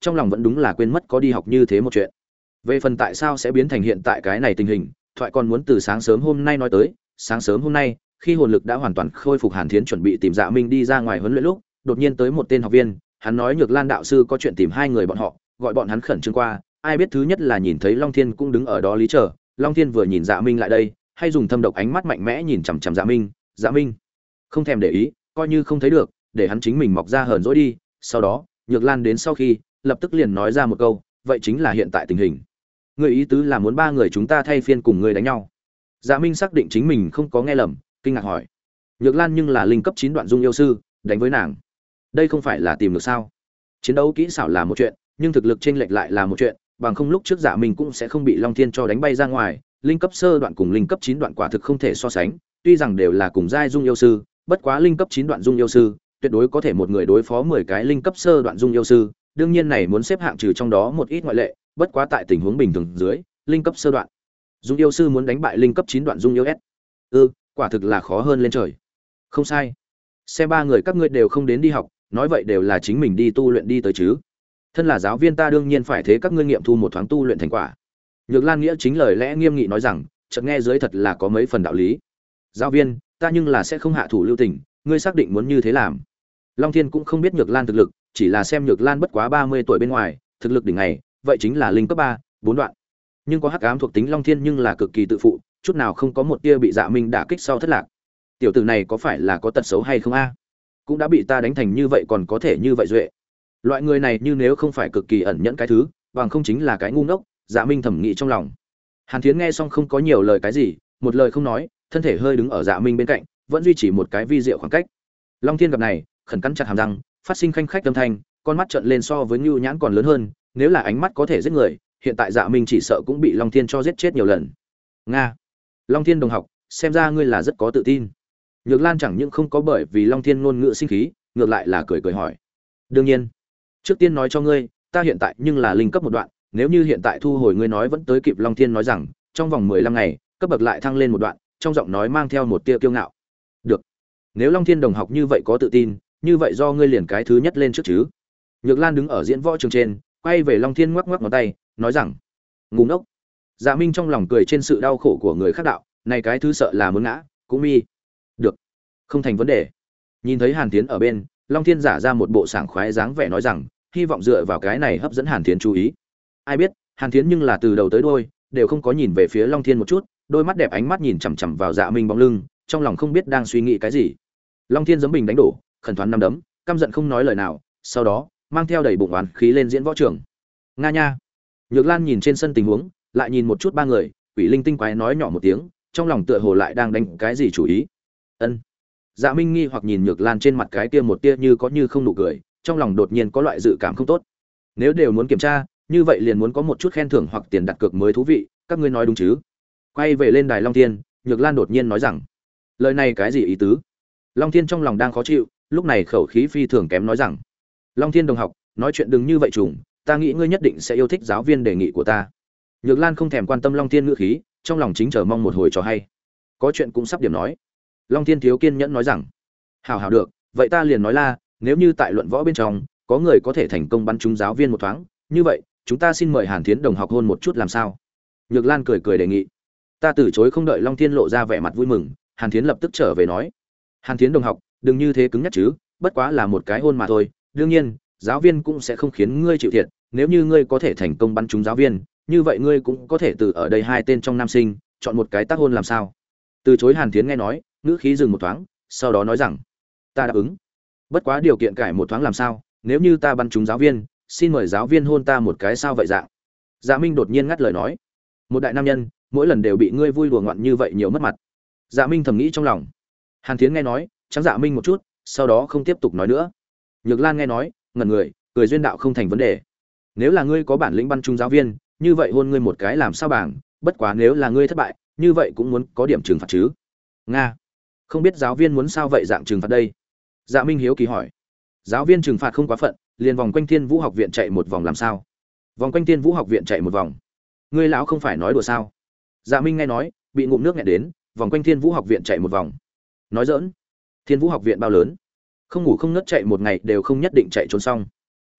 trong lòng vẫn đúng là quên mất có đi học như thế một chuyện. Về phần tại sao sẽ biến thành hiện tại cái này tình hình, thoại còn muốn từ sáng sớm hôm nay nói tới. Sáng sớm hôm nay, khi hồn lực đã hoàn toàn khôi phục, Hàn Thiến chuẩn bị tìm Dạ Minh đi ra ngoài huấn luyện lúc, đột nhiên tới một tên học viên, hắn nói Nhược Lan đạo sư có chuyện tìm hai người bọn họ, gọi bọn hắn khẩn trương qua. Ai biết thứ nhất là nhìn thấy Long Thiên cũng đứng ở đó lý chờ. Long Thiên vừa nhìn Dạ Minh lại đây, hay dùng thâm độc ánh mắt mạnh mẽ nhìn chằm chằm Dạ Minh. Dạ Minh không thèm để ý, coi như không thấy được, để hắn chính mình mọc ra hờn dỗi đi. Sau đó, Nhược Lan đến sau khi, lập tức liền nói ra một câu, vậy chính là hiện tại tình hình. Người ý tứ là muốn ba người chúng ta thay phiên cùng người đánh nhau. Dạ Minh xác định chính mình không có nghe lầm, kinh ngạc hỏi. Nhược Lan nhưng là linh cấp 9 đoạn dung yêu sư, đánh với nàng, đây không phải là tìm được sao? Chiến đấu kỹ xảo là một chuyện, nhưng thực lực chênh lệch lại là một chuyện, bằng không lúc trước Dạ Minh cũng sẽ không bị Long Thiên cho đánh bay ra ngoài. Linh cấp sơ đoạn cùng linh cấp 9 đoạn quả thực không thể so sánh, tuy rằng đều là cùng giai dung yêu sư, bất quá linh cấp 9 đoạn dung yêu sư, tuyệt đối có thể một người đối phó 10 cái linh cấp sơ đoạn dung yêu sư, đương nhiên này muốn xếp hạng trừ trong đó một ít ngoại lệ, bất quá tại tình huống bình thường dưới, linh cấp sơ đoạn dung yêu sư muốn đánh bại linh cấp 9 đoạn dung yêu S, quả thực là khó hơn lên trời. Không sai. Xem ba người các ngươi đều không đến đi học, nói vậy đều là chính mình đi tu luyện đi tới chứ. Thân là giáo viên ta đương nhiên phải thế các ngươi nghiệm thu một thoáng tu luyện thành quả. Nhược Lan nghĩa chính lời lẽ nghiêm nghị nói rằng, chợt nghe dưới thật là có mấy phần đạo lý. Giáo viên, ta nhưng là sẽ không hạ thủ lưu tình, ngươi xác định muốn như thế làm. Long Thiên cũng không biết Nhược Lan thực lực, chỉ là xem Nhược Lan bất quá 30 tuổi bên ngoài, thực lực đỉnh này, vậy chính là linh cấp 3, 4 đoạn. Nhưng có hắc ám thuộc tính Long Thiên nhưng là cực kỳ tự phụ, chút nào không có một tia bị Dạ Minh đả kích sau thất lạc. Tiểu tử này có phải là có tật xấu hay không a? Cũng đã bị ta đánh thành như vậy còn có thể như vậy duệ. Loại người này như nếu không phải cực kỳ ẩn nhẫn cái thứ, bằng không chính là cái ngu ngốc. Dạ Minh thẩm nghĩ trong lòng. Hàn Thiến nghe xong không có nhiều lời cái gì, một lời không nói, thân thể hơi đứng ở Dạ Minh bên cạnh, vẫn duy trì một cái vi diệu khoảng cách. Long Thiên gặp này, khẩn cắn chặt hàm răng, phát sinh khanh khách âm thanh, con mắt trợn lên so với Nưu Nhãn còn lớn hơn, nếu là ánh mắt có thể giết người, hiện tại Dạ Minh chỉ sợ cũng bị Long Thiên cho giết chết nhiều lần. Nga, Long Thiên đồng học, xem ra ngươi là rất có tự tin. Nhược Lan chẳng những không có bởi vì Long Thiên ngôn ngữ sinh khí, ngược lại là cười cười hỏi. Đương nhiên, trước tiên nói cho ngươi, ta hiện tại nhưng là linh cấp một đoạn, nếu như hiện tại thu hồi ngươi nói vẫn tới kịp. Long Thiên nói rằng, trong vòng 15 ngày, cấp bậc lại thăng lên một đoạn, trong giọng nói mang theo một tia kiêu ngạo. Được, nếu Long Thiên đồng học như vậy có tự tin, như vậy do ngươi liền cái thứ nhất lên trước chứ. Nhược Lan đứng ở diễn võ trường trên, quay về Long Thiên ngoắc ngoắc ngón tay, nói rằng, ngu ngốc. Dạ Minh trong lòng cười trên sự đau khổ của người khác đạo, này cái thứ sợ là muốn ngã, cũng mi. Được, không thành vấn đề. Nhìn thấy Hàn Tiến ở bên, Long Thiên giả ra một bộ sảng khoái dáng vẻ nói rằng, hy vọng dựa vào cái này hấp dẫn Hàn Tiến chú ý. Ai biết, Hàn Tiến nhưng là từ đầu tới đuôi đều không có nhìn về phía Long Thiên một chút, đôi mắt đẹp ánh mắt nhìn chằm chằm vào Dạ Minh bóng lưng, trong lòng không biết đang suy nghĩ cái gì. Long Thiên giấm bình đánh đổ, khẩn thoáng năm đấm, căm giận không nói lời nào, sau đó mang theo đầy bụng oán khí lên diễn võ trường. Nga nha. Nhược Lan nhìn trên sân tình huống, lại nhìn một chút ba người, quỷ linh tinh quái nói nhỏ một tiếng, trong lòng tựa hồ lại đang đánh cái gì chủ ý. Ân. Dạ Minh nghi hoặc nhìn Nhược Lan trên mặt cái kia một tia như có như không nụ cười, trong lòng đột nhiên có loại dự cảm không tốt. Nếu đều muốn kiểm tra, như vậy liền muốn có một chút khen thưởng hoặc tiền đặt cược mới thú vị, các ngươi nói đúng chứ? Quay về lên đài Long Thiên, Nhược Lan đột nhiên nói rằng, lời này cái gì ý tứ? Long Thiên trong lòng đang khó chịu, lúc này khẩu khí phi thường kém nói rằng, Long Thiên đồng học, nói chuyện đừng như vậy trùng, ta nghĩ ngươi nhất định sẽ yêu thích giáo viên đề nghị của ta. Nhược Lan không thèm quan tâm Long Thiên ngữ khí, trong lòng chính chờ mong một hồi trò hay. Có chuyện cũng sắp điểm nói. Long Thiên thiếu kiên nhẫn nói rằng, hảo hảo được, vậy ta liền nói là, nếu như tại luận võ bên trong có người có thể thành công bắn trúng giáo viên một thoáng, như vậy chúng ta xin mời Hàn Thiến đồng học hôn một chút làm sao? Nhược Lan cười cười đề nghị. Ta từ chối không đợi Long Thiên lộ ra vẻ mặt vui mừng, Hàn Thiến lập tức trở về nói, Hàn Thiến đồng học, đừng như thế cứng nhắc chứ, bất quá là một cái hôn mà thôi, đương nhiên, giáo viên cũng sẽ không khiến ngươi chịu thiệt, nếu như ngươi có thể thành công bắn trúng giáo viên, như vậy ngươi cũng có thể từ ở đây hai tên trong nam sinh chọn một cái tác hôn làm sao? Từ chối Hàn Thiến nghe nói, ngữ khí dừng một thoáng, sau đó nói rằng, ta đáp ứng. Bất quá điều kiện cải một thoáng làm sao, nếu như ta bắn trúng giáo viên, xin mời giáo viên hôn ta một cái sao vậy dạng. Dạ Minh đột nhiên ngắt lời nói, một đại nam nhân, mỗi lần đều bị ngươi vui đùa ngoạn như vậy nhiều mất mặt. Dạ Minh thầm nghĩ trong lòng. Hàn Thiến nghe nói, trắng Dạ Minh một chút, sau đó không tiếp tục nói nữa. Nhược Lan nghe nói, ngẩn người, cười duyên đạo không thành vấn đề. Nếu là ngươi có bản lĩnh bắn trúng giáo viên, như vậy hôn ngươi một cái làm sao bảng, bất quá nếu là ngươi thất bại, như vậy cũng muốn có điểm trừng phạt chứ. Nga, không biết giáo viên muốn sao vậy dạng trừng phạt đây? Dạ Minh hiếu kỳ hỏi. Giáo viên trừng phạt không quá phận, liền vòng quanh Thiên Vũ học viện chạy một vòng làm sao? Vòng quanh Thiên Vũ học viện chạy một vòng? Ngươi lão không phải nói đùa sao? Dạ Minh nghe nói, bị ngụm nước nghẹn đến, vòng quanh Thiên Vũ học viện chạy một vòng. Nói giỡn? Thiên Vũ học viện bao lớn? Không ngủ không ngất chạy một ngày đều không nhất định chạy trốn xong.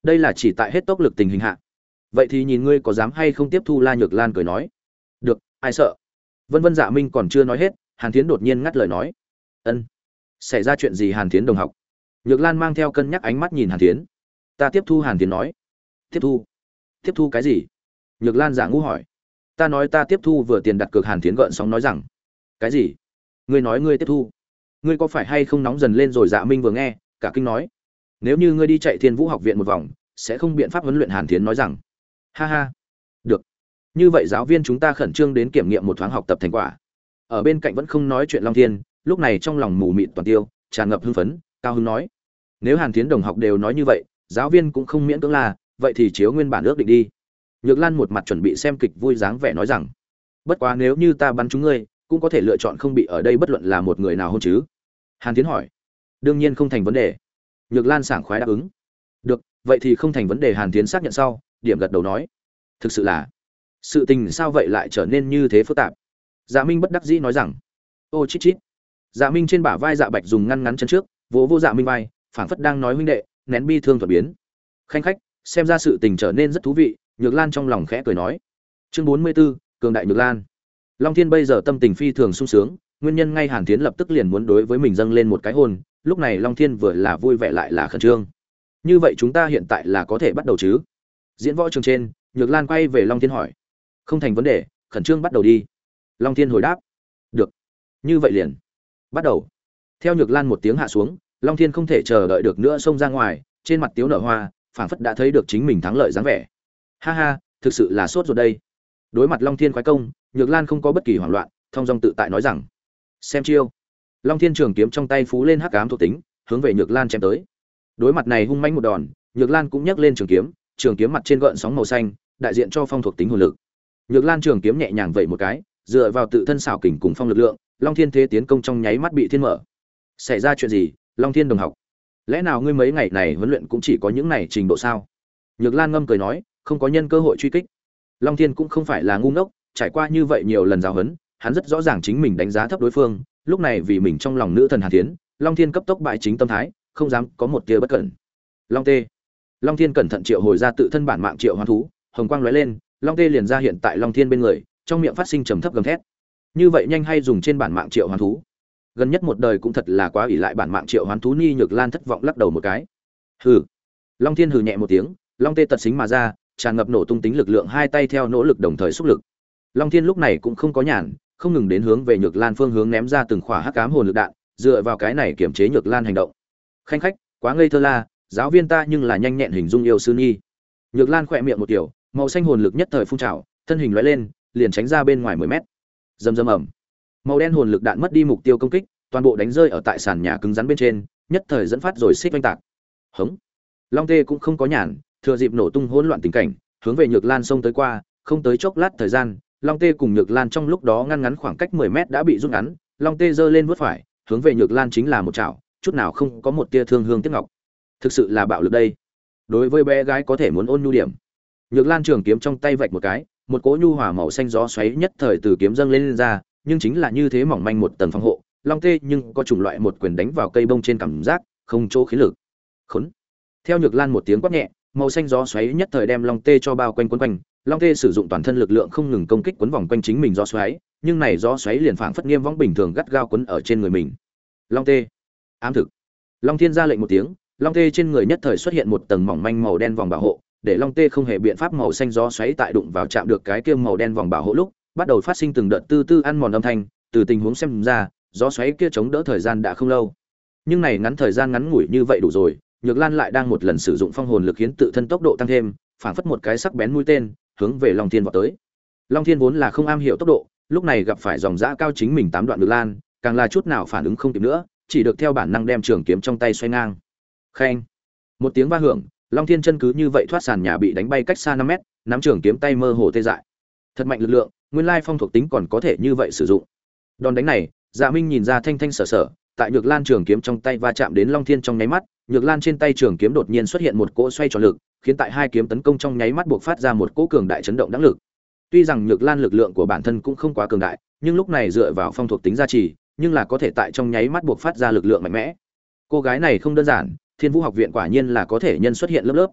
Đây là chỉ tại hết tốc lực tình hình hạ. Vậy thì nhìn ngươi có dám hay không tiếp thu. La Nhược Lan cười nói. Được, ai sợ. Vân Vân Dạ Minh còn chưa nói hết, Hàn Thiến đột nhiên ngắt lời nói. Ân, xảy ra chuyện gì? Hàn Thiến đồng học. Nhược Lan mang theo cân nhắc ánh mắt nhìn Hàn Thiến. Ta tiếp thu. Hàn Thiến nói. Tiếp thu? Tiếp thu cái gì? Nhược Lan giả ngu hỏi. Ta nói ta tiếp thu vừa tiền đặt cược. Hàn Thiến gợn sóng nói rằng. Cái gì? Ngươi nói ngươi tiếp thu? Ngươi có phải hay không nóng dần lên rồi? Dạ Minh vừa nghe, cả kinh nói. Nếu như ngươi đi chạy Thiên Vũ học viện một vòng, sẽ không biện pháp huấn luyện. Hàn Thiến nói rằng. Ha ha. Được. Như vậy giáo viên chúng ta khẩn trương đến kiểm nghiệm một thoáng học tập thành quả. Ở bên cạnh vẫn không nói chuyện Long Thiên, lúc này trong lòng mù mịt toàn tiêu, tràn ngập hưng phấn, cao hứng nói: nếu Hàn Thiến đồng học đều nói như vậy, giáo viên cũng không miễn cưỡng là, vậy thì chiếu nguyên bản ước định đi. Nhược Lan một mặt chuẩn bị xem kịch vui dáng vẻ nói rằng: bất quá nếu như ta bắn chúng ngươi, cũng có thể lựa chọn không bị ở đây bất luận là một người nào hôn chứ? Hàn Thiến hỏi. Đương nhiên không thành vấn đề. Nhược Lan sảng khoái đáp ứng. Được, vậy thì không thành vấn đề. Hàn Thiến xác nhận sau, điểm gật đầu nói: thực sự là, sự tình sao vậy lại trở nên như thế phức tạp? Dạ Minh bất đắc dĩ nói rằng. Ô chít chít. Dạ Minh trên bả vai Dạ Bạch dùng ngăn ngắn chân trước, vỗ vỗ Dạ Minh vai, phảng phất đang nói huynh đệ, nén bi thương thuật biến. Khanh khách, xem ra sự tình trở nên rất thú vị. Nhược Lan trong lòng khẽ cười nói. Chương 44, cường đại Nhược Lan. Long Thiên bây giờ tâm tình phi thường sung sướng, nguyên nhân ngay Hàn Thiến lập tức liền muốn đối với mình dâng lên một cái hôn, lúc này Long Thiên vừa là vui vẻ lại là khẩn trương. Như vậy chúng ta hiện tại là có thể bắt đầu chứ? Diễn võ trường trên, Nhược Lan quay về Long Thiên hỏi. Không thành vấn đề, khẩn trương bắt đầu đi. Long Thiên hồi đáp. Được. Như vậy liền bắt đầu. Theo Nhược Lan một tiếng hạ xuống, Long Thiên không thể chờ đợi được nữa xông ra ngoài, trên mặt tiếu nở hoa, phảng phất đã thấy được chính mình thắng lợi dáng vẻ. Ha ha, thực sự là sốt ruột đây. Đối mặt Long Thiên khoái công, Nhược Lan không có bất kỳ hoảng loạn, thong dong tự tại nói rằng: xem chiêu. Long Thiên trường kiếm trong tay phú lên hắc ám thuộc tính, hướng về Nhược Lan chém tới. Đối mặt này hung mãnh một đòn, Nhược Lan cũng nhấc lên trường kiếm mặt trên gợn sóng màu xanh, đại diện cho phong thuộc tính hồn lực. Nhược Lan trường kiếm nhẹ nhàng vẩy một cái, dựa vào tự thân xảo kình cùng phong lực lượng, Long Thiên thế tiến công trong nháy mắt bị thiên mở. Xảy ra chuyện gì, Long Thiên đồng học? Lẽ nào ngươi mấy ngày này huấn luyện cũng chỉ có những này trình độ sao? Nhược Lan ngâm cười nói, không có nhân cơ hội truy kích. Long Thiên cũng không phải là ngu ngốc, trải qua như vậy nhiều lần giáo huấn, hắn rất rõ ràng chính mình đánh giá thấp đối phương, lúc này vì mình trong lòng nữ thần Hàn Thiến, Long Thiên cấp tốc bại chính tâm thái, không dám có một tia bất cẩn. Long Tê. Long Thiên cẩn thận triệu hồi ra tự thân bản mạng triệu hoán thú, hồng quang lóe lên, Long Tê liền ra hiện tại Long Thiên bên người, trong miệng phát sinh trầm thấp gầm thét. Như vậy nhanh hay dùng trên bản mạng triệu hoán thú? Gần nhất một đời cũng thật là quá ỷ lại bản mạng triệu hoán thú. Ni Nhược Lan thất vọng lắc đầu một cái. Hừ. Long Thiên hừ nhẹ một tiếng, Long Tê tật xính mà ra, tràn ngập nổ tung tính lực lượng, hai tay theo nỗ lực đồng thời xúc lực. Long Thiên lúc này cũng không có nhàn, không ngừng đến hướng về Nhược Lan phương hướng ném ra từng khỏa hắc ám hồn lực đạn, dựa vào cái này kiểm chế Nhược Lan hành động. Khanh khách, quá ngây thơ la, giáo viên ta nhưng là nhanh nhẹn hình dung yêu sư nhi. Nhược Lan khẽ miệng một tiểu, màu xanh hồn lực nhất thời phun trào, thân hình lóe lên, liền tránh ra bên ngoài 10 mét. Rầm rầm ầm. Màu đen hồn lực đạn mất đi mục tiêu công kích, toàn bộ đánh rơi ở tại sàn nhà cứng rắn bên trên, nhất thời dẫn phát rồi xích oanh tạc. Hống. Long Tê cũng không có nhàn, thừa dịp nổ tung hỗn loạn tình cảnh, hướng về Nhược Lan xông tới qua, không tới chốc lát thời gian, Long Tê cùng Nhược Lan trong lúc đó ngăn ngắn khoảng cách 10 mét đã bị rút ngắn, Long Tê giơ lên vuốt phải, hướng về Nhược Lan chính là một chảo, chút nào không có một tia thương hương tiếc ngọc. Thực sự là bạo lực đây. Đối với bé gái có thể muốn ôn nhu điểm. Nhược Lan trường kiếm trong tay vạch một cái, một cỗ nhu hòa màu xanh gió xoáy nhất thời từ kiếm dâng lên ra, nhưng chính là như thế mỏng manh một tầng phòng hộ, Long Tê nhưng có chủng loại một quyền đánh vào cây bông trên cảm giác, không chỗ khí lực. Khốn. Theo Nhược Lan một tiếng quát nhẹ, màu xanh gió xoáy nhất thời đem Long Tê cho bao quanh quấn quanh, Long Tê sử dụng toàn thân lực lượng không ngừng công kích quấn vòng quanh chính mình gió xoáy, nhưng này gió xoáy liền phảng phất nghiêm võng bình thường gắt gao quấn ở trên người mình. Long Tê, ám thực. Long Thiên ra lệnh một tiếng, Long Tê trên người nhất thời xuất hiện một tầng mỏng manh màu đen vòng bảo hộ, để Long Tê không hề biện pháp màu xanh gió xoáy tại đụng vào chạm được cái kia màu đen vòng bảo hộ lúc, bắt đầu phát sinh từng đợt tư tư ăn mòn âm thanh, từ tình huống xem ra, gió xoáy kia chống đỡ thời gian đã không lâu. Nhưng này ngắn thời gian ngắn ngủi như vậy đủ rồi, Nhược Lan lại đang một lần sử dụng phong hồn lực khiến tự thân tốc độ tăng thêm, phảng phất một cái sắc bén mũi tên, hướng về Long Thiên vọt tới. Long Thiên vốn là không am hiểu tốc độ, lúc này gặp phải dòng dã cao chính mình 8 đoạn Nhược Lan, càng là chút nào phản ứng không kịp nữa, chỉ được theo bản năng đem trường kiếm trong tay xoay ngang. Khen. Một tiếng va hưởng, Long Thiên chân cứ như vậy thoát sàn nhà bị đánh bay cách xa 5 mét, nắm trường kiếm tay mơ hồ tê dại. Thật mạnh lực lượng, nguyên lai phong thuộc tính còn có thể như vậy sử dụng. Đòn đánh này, Dạ Minh nhìn ra thanh thanh sở sở, tại Nhược Lan trường kiếm trong tay va chạm đến Long Thiên trong nháy mắt, Nhược Lan trên tay trường kiếm đột nhiên xuất hiện một cỗ xoay tròn lực, khiến tại hai kiếm tấn công trong nháy mắt buộc phát ra một cỗ cường đại chấn động đãng lực. Tuy rằng Nhược Lan lực lượng của bản thân cũng không quá cường đại, nhưng lúc này dựa vào phong thuộc tính gia trì, nhưng là có thể tại trong nháy mắt buộc phát ra lực lượng mạnh mẽ. Cô gái này không đơn giản, Thiên Vũ học viện quả nhiên là có thể nhân xuất hiện lớp lớp.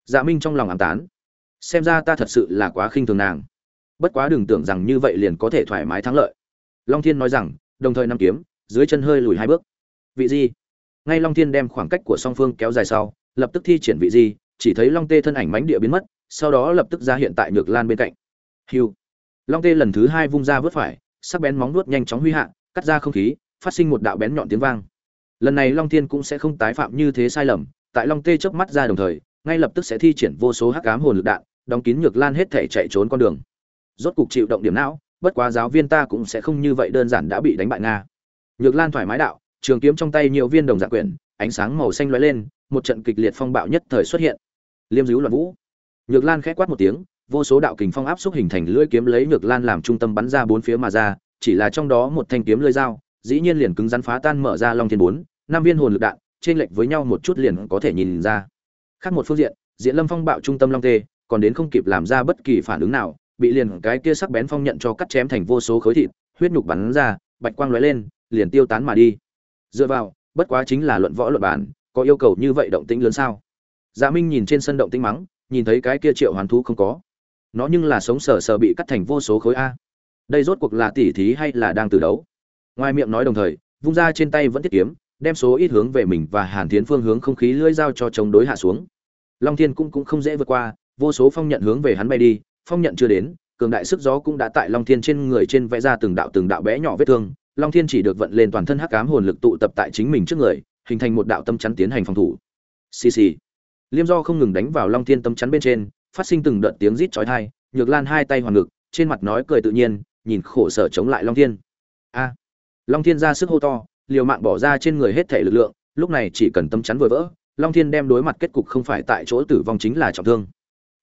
Dạ Minh trong lòng ám tán, xem ra ta thật sự là quá khinh thường nàng. Bất quá đừng tưởng rằng như vậy liền có thể thoải mái thắng lợi. Long Thiên nói rằng, đồng thời nắm kiếm, dưới chân hơi lùi 2 bước. Vị gì? Ngay Long Thiên đem khoảng cách của song phương kéo dài sau, lập tức thi triển vị gì, chỉ thấy Long Tê thân ảnh mãnh địa biến mất, sau đó lập tức ra hiện tại Nhược Lan bên cạnh. Hưu. Long Tê lần thứ 2 vung ra vớt phải, sắc bén móng vuốt nhanh chóng huy hạ, cắt ra không khí, phát sinh một đạo bén nhọn tiếng vang. Lần này Long Thiên cũng sẽ không tái phạm như thế sai lầm, tại Long Tê chớp mắt ra đồng thời, ngay lập tức sẽ thi triển vô số hắc ám hồn lực đạn, đóng kín Nhược Lan hết thể chạy trốn con đường. Rốt cục chịu động điểm não, bất quá giáo viên ta cũng sẽ không như vậy đơn giản đã bị đánh bại nga. Nhược Lan thoải mái đạo, trường kiếm trong tay nhiều viên đồng dạng quyển, ánh sáng màu xanh lóe lên, một trận kịch liệt phong bạo nhất thời xuất hiện. Liêm dữ loạn vũ. Nhược Lan khẽ quát một tiếng, vô số đạo kình phong áp xúc hình thành lưỡi kiếm lấy Nhược Lan làm trung tâm bắn ra bốn phía mà ra, chỉ là trong đó một thanh kiếm lưỡi dao, dĩ nhiên liền cứng rắn phá tan mở ra Long Thiên 4, 5 viên hồn lực đạn, trên lệch với nhau một chút liền có thể nhìn ra. Khác một phương diện, Diện Lâm phong bạo trung tâm Long Tê, còn đến không kịp làm ra bất kỳ phản ứng nào, bị liền cái kia sắc bén phong nhận cho cắt chém thành vô số khối thịt, huyết nhục bắn ra, bạch quang lóe lên, liền tiêu tán mà đi. Dựa vào, bất quá chính là luận võ luận bản, có yêu cầu như vậy động tĩnh lớn sao? Dạ Minh nhìn trên sân động tĩnh mắng, nhìn thấy cái kia triệu hoàn thú không có. Nó nhưng là sống sờ sờ bị cắt thành vô số khối a. Đây rốt cuộc là tỉ thí hay là đang từ đấu? Ngoài miệng nói đồng thời, vung ra trên tay vẫn thiết kiếm, đem số ít hướng về mình và Hàn Thiến phương hướng không khí lưỡi dao cho chống đối hạ xuống. Long Thiên cũng không dễ vượt qua, vô số phong nhận hướng về hắn bay đi, phong nhận chưa đến, cường đại sức gió cũng đã tại Long Thiên trên người trên vẽ ra từng đạo bé nhỏ vết thương. Long Thiên chỉ được vận lên toàn thân hắc ám hồn lực tụ tập tại chính mình trước người, hình thành một đạo tâm chắn tiến hành phòng thủ. Xì xì. Liêm do không ngừng đánh vào Long Thiên tâm chắn bên trên, phát sinh từng đợt tiếng rít chói tai. Nhược Lan hai tay hoàn ngực, trên mặt nói cười tự nhiên, nhìn khổ sở chống lại Long Thiên. A! Long Thiên ra sức hô to, liều mạng bỏ ra trên người hết thể lực lượng, lúc này chỉ cần tâm chắn vừa vỡ, Long Thiên đem đối mặt kết cục không phải tại chỗ tử vong chính là trọng thương.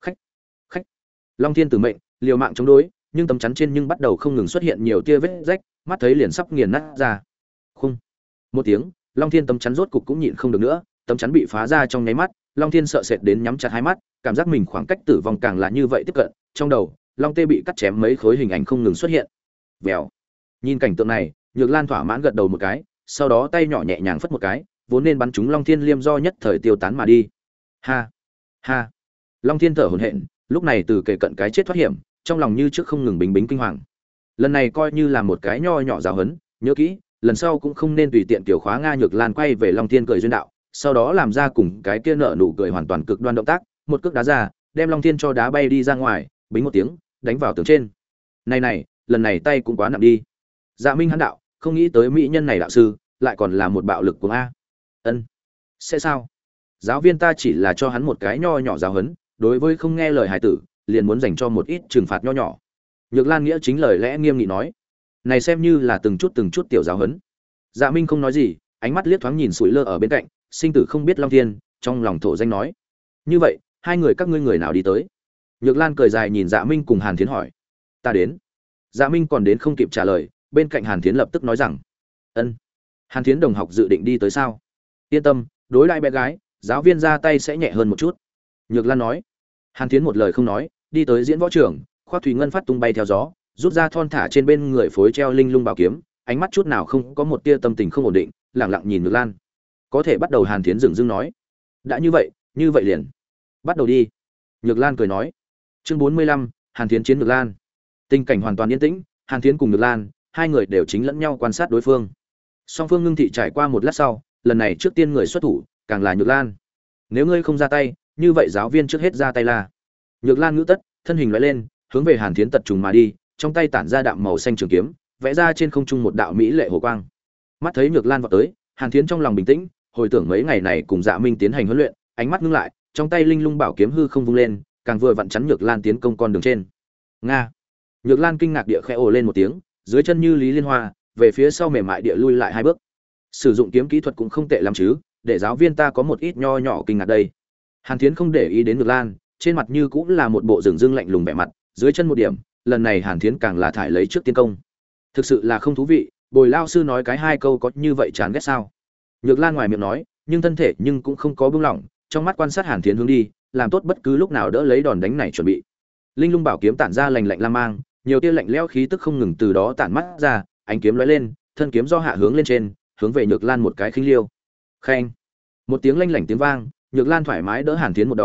Khách. Long Thiên tử mệnh, liều mạng chống đối, nhưng tấm chắn trên nhưng bắt đầu không ngừng xuất hiện nhiều tia vết rách, mắt thấy liền sắp nghiền nát ra. Khung. Một tiếng, Long Thiên tấm chắn rốt cục cũng nhịn không được nữa, tấm chắn bị phá ra trong nháy mắt, Long Thiên sợ sệt đến nhắm chặt hai mắt, cảm giác mình khoảng cách tử vong càng là như vậy tiếp cận, trong đầu, Long Tê bị cắt chém mấy khối hình ảnh không ngừng xuất hiện. Vèo. Nhìn cảnh tượng này, Nhược Lan thỏa mãn gật đầu một cái, sau đó tay nhỏ nhẹ nhàng phất một cái, vốn nên bắn trúng Long Thiên liêm do nhất thời tiêu tán mà đi. Ha. Long Thiên thở hổn hển, lúc này từ kề cận cái chết thoát hiểm, trong lòng như trước không ngừng bính bính kinh hoàng. Lần này coi như là một cái nho nhỏ giáo huấn, nhớ kỹ, lần sau cũng không nên tùy tiện kiểu khóa nga. Nhược Lan quay về Long Thiên cười duyên đạo, sau đó làm ra cùng cái kia nở nụ cười hoàn toàn cực đoan động tác, một cước đá ra, đem Long Thiên cho đá bay đi ra ngoài, bính một tiếng, đánh vào tường trên. Này, lần này tay cũng quá nặng đi. Dạ Minh hắn đạo, không nghĩ tới mỹ nhân này đạo sư, lại còn là một bạo lực của a. Ân, sẽ sao? Giáo viên ta chỉ là cho hắn một cái nho nhỏ giáo huấn, đối với không nghe lời hài tử, liền muốn dành cho một ít trừng phạt nho nhỏ. Nhược Lan nghĩa chính lời lẽ nghiêm nghị nói, này xem như là từng chút tiểu giáo huấn. Dạ Minh không nói gì, ánh mắt liếc thoáng nhìn Sủi Lơ ở bên cạnh, sinh tử không biết Long Thiên, trong lòng thổ danh nói, như vậy, hai người các ngươi người nào đi tới? Nhược Lan cười dài nhìn Dạ Minh cùng Hàn Thiến hỏi, ta đến. Dạ Minh còn đến không kịp trả lời, bên cạnh Hàn Thiến lập tức nói rằng, ân. Hàn Thiến đồng học dự định đi tới sao? Yên tâm, đối lại bé gái, giáo viên ra tay sẽ nhẹ hơn một chút. Nhược Lan nói. Hàn Thiến một lời không nói, đi tới diễn võ trường, khoác thủy ngân phát tung bay theo gió, rút ra thon thả trên bên người phối treo linh lung bảo kiếm, ánh mắt chút nào không có một tia tâm tình không ổn định, lẳng lặng nhìn Nhược Lan. Có thể bắt đầu. Hàn Thiến dừng dưng nói, đã như vậy liền bắt đầu đi. Nhược Lan cười nói. Chương 45, Hàn Thiến chiến Nhược Lan. Tình cảnh hoàn toàn yên tĩnh, Hàn Thiến cùng Nhược Lan, hai người đều chính lẫn nhau quan sát đối phương. Song phương ngưng thị trải qua một lát sau, lần này trước tiên người xuất thủ, càng là Nhược Lan. Nếu ngươi không ra tay, như vậy giáo viên trước hết ra tay là. Nhược Lan ngữ tất, thân hình lóe lên, hướng về Hàn Thiến tật trùng mà đi, trong tay tản ra đạm màu xanh trường kiếm, vẽ ra trên không trung một đạo mỹ lệ hồ quang. Mắt thấy Nhược Lan vọt tới, Hàn Thiến trong lòng bình tĩnh, hồi tưởng mấy ngày này cùng Dạ Minh tiến hành huấn luyện, ánh mắt ngưng lại, trong tay linh lung bảo kiếm hư không vung lên, càng vừa vặn chắn Nhược Lan tiến công con đường trên. Nga. Nhược Lan kinh ngạc địa khẽ ồ lên một tiếng, dưới chân như lý liên hoa, về phía sau mềm mại địa lui lại hai bước. Sử dụng kiếm kỹ thuật cũng không tệ lắm chứ, để giáo viên ta có một ít nho nhỏ kinh ngạc đây. Hàn Thiến không để ý đến Nhược Lan, trên mặt như cũng là một bộ rừng rưng lạnh lùng vẻ mặt, dưới chân một điểm, lần này Hàn Thiến càng là thải lấy trước tiên công. Thực sự là không thú vị, Bồi lao sư nói cái hai câu có như vậy chán ghét sao? Nhược Lan ngoài miệng nói, nhưng thân thể nhưng cũng không có buông lỏng, trong mắt quan sát Hàn Thiến hướng đi, làm tốt bất cứ lúc nào đỡ lấy đòn đánh này chuẩn bị. Linh Lung Bảo kiếm tản ra lạnh lạnh lam mang, nhiều tia lạnh lẽo khí tức không ngừng từ đó tản mắt ra, ánh kiếm lóe lên, thân kiếm do hạ hướng lên trên, hướng về Nhược Lan một cái khinh liêu. Khen. Một tiếng lanh lảnh tiếng vang, Nhược Lan thoải mái đỡ Hàn Thiến một đòn,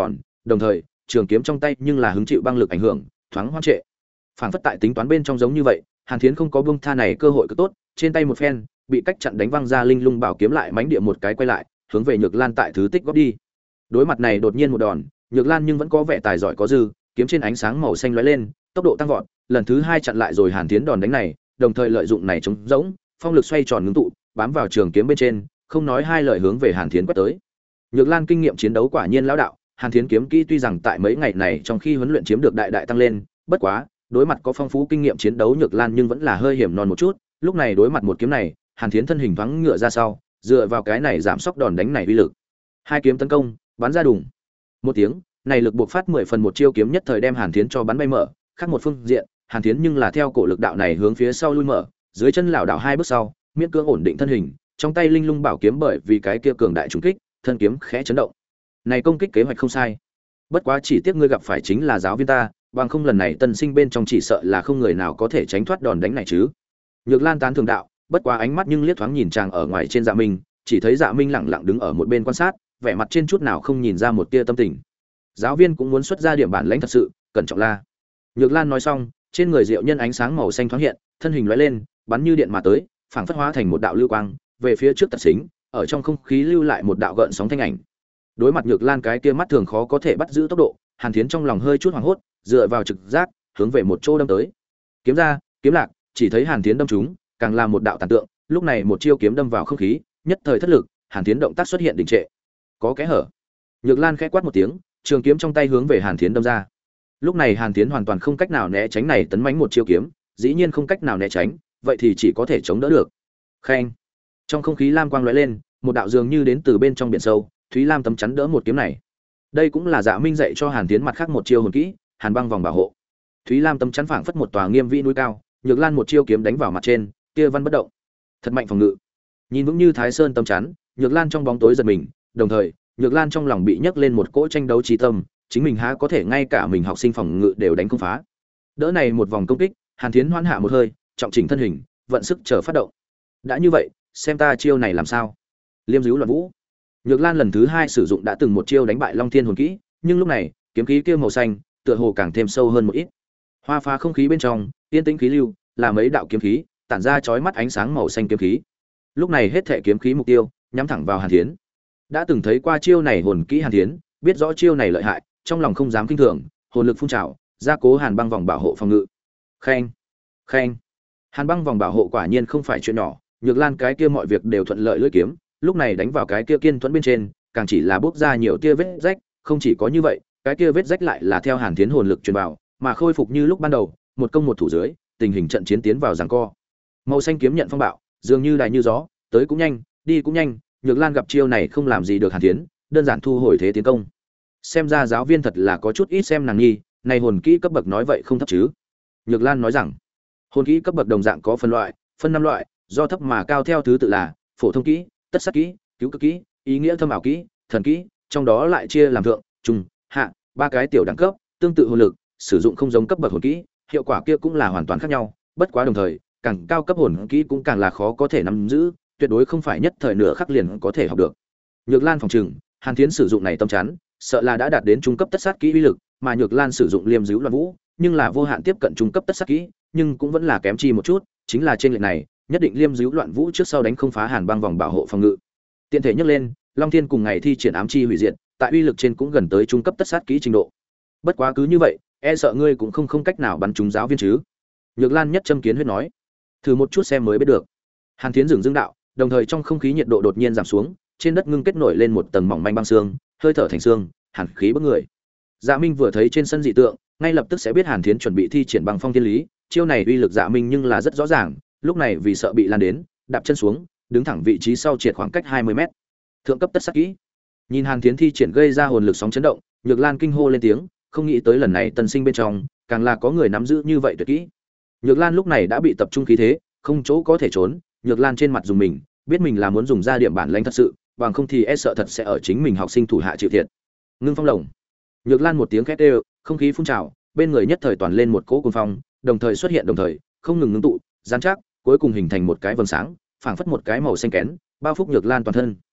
đồng thời trường kiếm trong tay nhưng là hứng chịu băng lực ảnh hưởng, thoáng hoang trệ. Phảng phất tại tính toán bên trong giống như vậy, Hàn Thiến không có buông tha này cơ hội cứ tốt, trên tay một phen, bị cách chặn đánh văng ra linh lung bảo kiếm lại mánh địa một cái quay lại, hướng về Nhược Lan tại thứ tích góp đi. Đối mặt này đột nhiên một đòn, Nhược Lan nhưng vẫn có vẻ tài giỏi có dư, kiếm trên ánh sáng màu xanh lóe lên, tốc độ tăng vọt, lần thứ hai chặn lại rồi Hàn Thiến đòn đánh này, đồng thời lợi dụng này chống rỗng, phong lực xoay tròn ngưng tụ, bám vào trường kiếm bên trên, không nói hai lời hướng về Hàn Thiến quét tới. Nhược Lan kinh nghiệm chiến đấu quả nhiên lão đạo, Hàn Thiến kiếm kỹ tuy rằng tại mấy ngày này trong khi huấn luyện chiếm được đại đại tăng lên, bất quá, đối mặt có phong phú kinh nghiệm chiến đấu Nhược Lan nhưng vẫn là hơi hiểm non một chút, lúc này đối mặt một kiếm này, Hàn Thiến thân hình thoáng ngựa ra sau, dựa vào cái này giảm sốc đòn đánh này uy lực. Hai kiếm tấn công, bắn ra đùng. Một tiếng, này lực buộc phát 10 phần một chiêu kiếm nhất thời đem Hàn Thiến cho bắn bay mở, khác một phương diện, Hàn Thiến nhưng là theo cổ lực đạo này hướng phía sau lui mở, dưới chân lảo đảo hai bước sau, miễn cưỡng ổn định thân hình, trong tay linh lung bảo kiếm bởi vì cái kia cường đại trùng kích, thân kiếm khẽ chấn động. Này công kích kế hoạch không sai. Bất quá chỉ tiếc ngươi gặp phải chính là giáo viên ta, bằng không lần này tân sinh bên trong chỉ sợ là không người nào có thể tránh thoát đòn đánh này chứ. Nhược Lan tán thường đạo, bất quá ánh mắt nhưng liếc thoáng nhìn chàng ở ngoài trên Dạ Minh, chỉ thấy Dạ Minh lặng lặng đứng ở một bên quan sát, vẻ mặt trên chút nào không nhìn ra một tia tâm tình. Giáo viên cũng muốn xuất ra điểm bản lãnh thật sự, cẩn trọng la. Nhược Lan nói xong, trên người Diệu Nhân ánh sáng màu xanh thoáng hiện, thân hình lóe lên, bắn như điện mà tới, phảng phất hóa thành một đạo lưu quang, về phía trước tật xính, ở trong không khí lưu lại một đạo gợn sóng thanh ảnh. Đối mặt Nhược Lan cái kia mắt thường khó có thể bắt giữ tốc độ, Hàn Thiến trong lòng hơi chút hoảng hốt, dựa vào trực giác, hướng về một chỗ đâm tới. Kiếm ra, kiếm lạc, chỉ thấy Hàn Thiến đâm trúng, càng là một đạo tàn tượng, lúc này một chiêu kiếm đâm vào không khí, nhất thời thất lực, Hàn Thiến động tác xuất hiện đình trệ. Có kẽ hở. Nhược Lan khẽ quát một tiếng, trường kiếm trong tay hướng về Hàn Thiến đâm ra. Lúc này Hàn Thiến hoàn toàn không cách nào né tránh này tấn mãnh một chiêu kiếm, dĩ nhiên không cách nào né tránh, vậy thì chỉ có thể chống đỡ được. Khen. Trong không khí lam quang lóe lên, một đạo dường như đến từ bên trong biển sâu, Thúy Lam tấm chắn đỡ một kiếm này. Đây cũng là Dạ Minh dạy cho Hàn Thiến mặt khác một chiêu hồn kỹ, Hàn Băng vòng bảo hộ. Thúy Lam tấm chắn phảng phất một tòa nghiêm vĩ núi cao, Nhược Lan một chiêu kiếm đánh vào mặt trên, kia văn bất động. Thật mạnh phòng ngự. Nhìn vững như Thái Sơn tấm chắn, Nhược Lan trong bóng tối giật mình, đồng thời, Nhược Lan trong lòng bị nhấc lên một cỗ tranh đấu chí tâm, chính mình há có thể ngay cả mình học sinh phòng ngự đều đánh không phá. Đỡ này một vòng công kích, Hàn Thiến hoán hạ một hơi, trọng chỉnh thân hình, vận sức chờ phát động. Đã như vậy, xem ta chiêu này làm sao. Liêm Dứu Loạn Vũ. Nhược Lan lần thứ hai sử dụng đã từng một chiêu đánh bại Long Thiên hồn kỹ, nhưng lúc này, kiếm khí kia màu xanh, tựa hồ càng thêm sâu hơn một ít. Hoa phá không khí bên trong, yên tĩnh khí lưu, là mấy đạo kiếm khí, tản ra chói mắt ánh sáng màu xanh kiếm khí. Lúc này hết thảy kiếm khí mục tiêu, nhắm thẳng vào Hàn Thiến. Đã từng thấy qua chiêu này hồn kỹ Hàn Thiến, biết rõ chiêu này lợi hại, trong lòng không dám kinh thường, hồn lực phun trào, gia cố Hàn Băng vòng bảo hộ phòng ngự. Khen, khen. Hàn Băng vòng bảo hộ quả nhiên không phải chuyện nhỏ, Nhược Lan cái kia mọi việc đều thuận lợi lưỡi kiếm, lúc này đánh vào cái kia kiên thuẫn bên trên, càng chỉ là bốc ra nhiều tia vết rách, không chỉ có như vậy, cái kia vết rách lại là theo Hàn Thiến hồn lực truyền vào, mà khôi phục như lúc ban đầu, một công một thủ dưới, tình hình trận chiến tiến vào giằng co. Màu xanh kiếm nhận phong bạo, dường như đài như gió, tới cũng nhanh, đi cũng nhanh, Nhược Lan gặp chiêu này không làm gì được Hàn Thiến, đơn giản thu hồi thế tiến công. Xem ra giáo viên thật là có chút ít xem nàng nghi, này hồn kỹ cấp bậc nói vậy không thấp chứ? Nhược Lan nói rằng, hồn kỹ cấp bậc đồng dạng có phân loại, phân 5 loại, do thấp mà cao theo thứ tự là phổ thông kỹ, tất sát kỹ, cứu cực kỹ, ý nghĩa thâm ảo kỹ, thần kỹ, trong đó lại chia làm thượng, trung, hạ, 3 cái tiểu đẳng cấp, tương tự hồn lực, sử dụng không giống cấp bậc hồn kỹ, hiệu quả kia cũng là hoàn toàn khác nhau, bất quá đồng thời, càng cao cấp hồn kỹ cũng càng là khó có thể nắm giữ, tuyệt đối không phải nhất thời nửa khắc liền có thể học được. Nhược Lan phòng trừng, Hàn Thiến sử dụng này tâm chắn, sợ là đã đạt đến trung cấp tất sát kỹ uy lực, mà Nhược Lan sử dụng Liêm Dứu Loạn Vũ, nhưng là vô hạn tiếp cận trung cấp tất sát kỹ, nhưng cũng vẫn là kém chi một chút, chính là trên lệch này, nhất định Liêm Dứu Loạn Vũ trước sau đánh không phá Hàn Băng vòng bảo hộ phòng ngự. Tiện thể nhắc lên, Long Thiên cùng ngày thi triển ám chi hủy diệt, tại uy lực trên cũng gần tới trung cấp tất sát kỹ trình độ. Bất quá cứ như vậy, e sợ ngươi cũng không cách nào bắn trúng giáo viên chứ? Nhược Lan nhất châm kiến huyết nói. Thử một chút xem mới biết được. Hàn Thiến dừng đạo, đồng thời trong không khí nhiệt độ đột nhiên giảm xuống, trên đất ngưng kết nổi lên một tầng mỏng manh băng xương, hơi thở thành xương, hàn khí bức người. Dạ Minh vừa thấy trên sân dị tượng, ngay lập tức sẽ biết Hàn Thiến chuẩn bị thi triển băng phong thiên lý, chiêu này uy lực Dạ Minh nhưng là rất rõ ràng, lúc này vì sợ bị lan đến, đạp chân xuống, đứng thẳng vị trí sau triệt khoảng cách 20 mét. Thượng cấp tất sát kỹ. Nhìn Hàn Thiến thi triển gây ra hồn lực sóng chấn động, Nhược Lan kinh hô lên tiếng, không nghĩ tới lần này tân sinh bên trong, càng là có người nắm giữ như vậy tuyệt kỹ. Nhược Lan lúc này đã bị tập trung khí thế, không chỗ có thể trốn, Nhược Lan trên mặt dùng mình, biết mình là muốn dùng ra điểm bản lãnh thật sự, bằng không thì e sợ thật sẽ ở chính mình học sinh thủ hạ chịu thiệt. Ngưng phong lồng. Nhược Lan một tiếng khét đều, không khí phun trào, bên người nhất thời toàn lên một cỗ cuồng phong, đồng thời xuất hiện đồng thời, không ngừng ngưng tụ, dán chắc, cuối cùng hình thành một cái vầng sáng, phảng phất một cái màu xanh kén, bao phủ Nhược Lan toàn thân.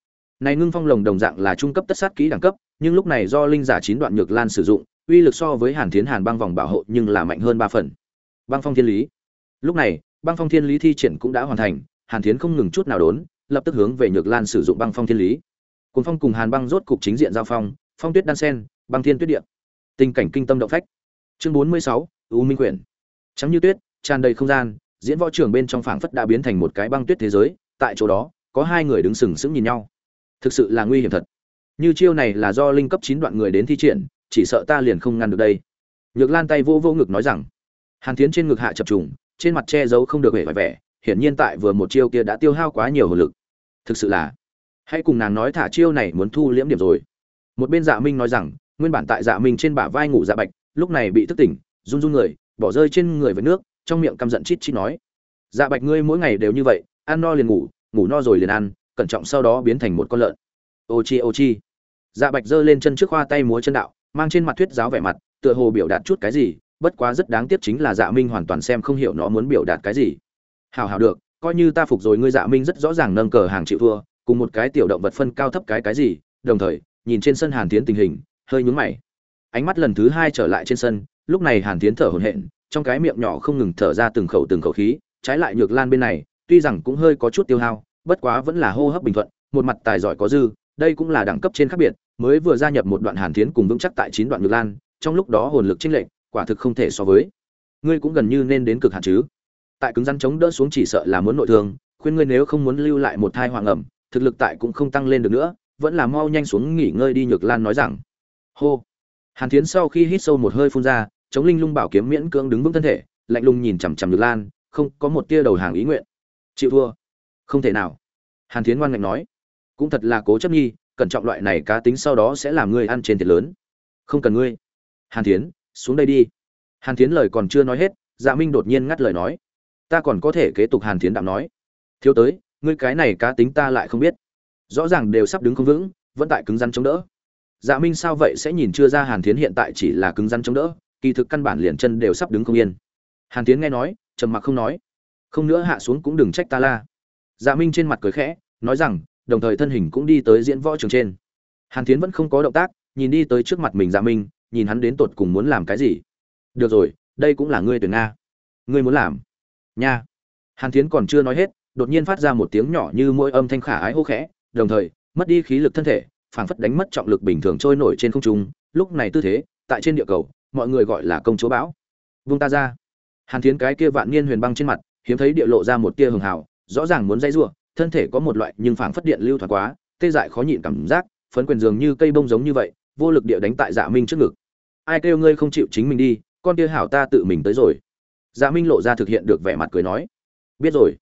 Này ngưng phong lồng đồng dạng là trung cấp tất sát kỹ đẳng cấp, nhưng lúc này do linh giả 9 đoạn nhược lan sử dụng, uy lực so với Hàn Thiến Hàn băng vòng bảo hộ nhưng là mạnh hơn 3 phần. Băng phong thiên lý. Lúc này, băng phong thiên lý thi triển cũng đã hoàn thành, Hàn Thiến không ngừng chút nào đốn, lập tức hướng về nhược lan sử dụng băng phong thiên lý. Cuồng phong cùng hàn băng rốt cục chính diện giao phong, phong tuyết đan sen, băng thiên tuyết địa. Tình cảnh kinh tâm động phách. Chương 46, U Minh Quyển. Trắng như tuyết, tràn đầy không gian, diễn võ trường bên trong phảng phất đã biến thành một cái băng tuyết thế giới, tại chỗ đó, có hai người đứng sừng sững nhìn nhau. Thực sự là nguy hiểm thật. Như chiêu này là do linh cấp 9 đoạn người đến thi triển, chỉ sợ ta liền không ngăn được đây. Nhược Lan tay vô vô ngực nói rằng. Hàn Thiến trên ngực hạ chập trùng, trên mặt che giấu không được vẻ vẻ, hiển nhiên tại vừa một chiêu kia đã tiêu hao quá nhiều hồn lực. Thực sự là, hãy cùng nàng nói thả chiêu này muốn thu liễm điểm rồi. Một bên Dạ Minh nói rằng, nguyên bản tại Dạ Minh trên bả vai ngủ Dạ Bạch, lúc này bị thức tỉnh, run run người, bỏ rơi trên người với nước, trong miệng căm giận chít chít nói: "Dạ Bạch ngươi mỗi ngày đều như vậy, ăn no liền ngủ, ngủ no rồi liền ăn, cẩn trọng sau đó biến thành một con lợn." Ô chi. Dạ Bạch giơ lên chân trước khoa tay múa chân đạo, mang trên mặt thuyết giáo vẻ mặt, tựa hồ biểu đạt chút cái gì, bất quá rất đáng tiếc chính là Dạ Minh hoàn toàn xem không hiểu nó muốn biểu đạt cái gì. Hảo được, coi như ta phục rồi ngươi. Dạ Minh rất rõ ràng nâng cờ hàng chịu thua, cùng một cái tiểu động vật phân cao thấp cái gì, đồng thời, nhìn trên sân Hàn Thiến tình hình, hơi nhướng mày. Ánh mắt lần thứ hai trở lại trên sân, lúc này Hàn Thiến thở hổn hển, trong cái miệng nhỏ không ngừng thở ra từng khẩu khí, trái lại Nhược Lan bên này, tuy rằng cũng hơi có chút tiêu hao, bất quá vẫn là hô hấp bình thuận, một mặt tài giỏi có dư, đây cũng là đẳng cấp trên khác biệt, mới vừa gia nhập một đoạn Hàn Thiến cùng vững chắc tại 9 đoạn Nhược Lan, trong lúc đó hồn lực chênh lệch, quả thực không thể so với. Ngươi cũng gần như nên đến cực hạn chứ. Tại cứng rắn chống đỡ xuống chỉ sợ là muốn nội thương, khuyên ngươi nếu không muốn lưu lại một thai hoàng ẩm, thực lực tại cũng không tăng lên được nữa, vẫn là mau nhanh xuống nghỉ ngơi đi. Nhược Lan nói rằng. Hô. Hàn Thiến sau khi hít sâu một hơi phun ra, chống linh lung bảo kiếm miễn cưỡng đứng vững thân thể, lạnh lùng nhìn chằm chằm Nhược Lan, không có một tia đầu hàng ý nguyện. Chịu thua? Không thể nào. Hàn Thiến ngoan ngạnh nói. Cũng thật là cố chấp nhi, cẩn trọng loại này cá tính sau đó sẽ làm ngươi ăn trên thiệt lớn. Không cần ngươi. Hàn Thiến, xuống đây đi. Hàn Thiến lời còn chưa nói hết, Dạ Minh đột nhiên ngắt lời nói. Ta còn có thể kế tục. Hàn Thiến đạm nói. Thiếu tới, ngươi cái này cá tính ta lại không biết. Rõ ràng đều sắp đứng không vững, vẫn tại cứng rắn chống đỡ. Dạ Minh sao vậy sẽ nhìn chưa ra Hàn Thiến hiện tại chỉ là cứng rắn chống đỡ, kỳ thực căn bản liền chân đều sắp đứng không yên. Hàn Thiến nghe nói, trầm mặc không nói. Không nữa hạ xuống cũng đừng trách ta la. Dạ Minh trên mặt cười khẽ, nói rằng, đồng thời thân hình cũng đi tới diễn võ trường trên. Hàn Thiến vẫn không có động tác, nhìn đi tới trước mặt mình Dạ Minh, nhìn hắn đến tột cùng muốn làm cái gì. Được rồi, đây cũng là ngươi tuyển nga. Ngươi muốn làm? Nha. Hàn Thiến còn chưa nói hết, đột nhiên phát ra một tiếng nhỏ như mỗi âm thanh khả ái hô khẽ, đồng thời mất đi khí lực thân thể, phảng phất đánh mất trọng lực bình thường trôi nổi trên không trung. Lúc này tư thế, tại trên địa cầu, mọi người gọi là công chúa bão. Vung ta ra. Hàn Thiến cái kia vạn niên huyền băng trên mặt, hiếm thấy địa lộ ra một tia hường hào, rõ ràng muốn dây rủa, thân thể có một loại nhưng phảng phất điện lưu thoáng quá, tê dại khó nhịn cảm giác, phấn quyền dường như cây bông giống như vậy, vô lực địa đánh tại Dạ Minh trước ngực. Ai kêu ngươi không chịu chính mình đi, con kia hảo ta tự mình tới rồi. Dạ Minh lộ ra thực hiện được vẻ mặt cười nói, biết rồi,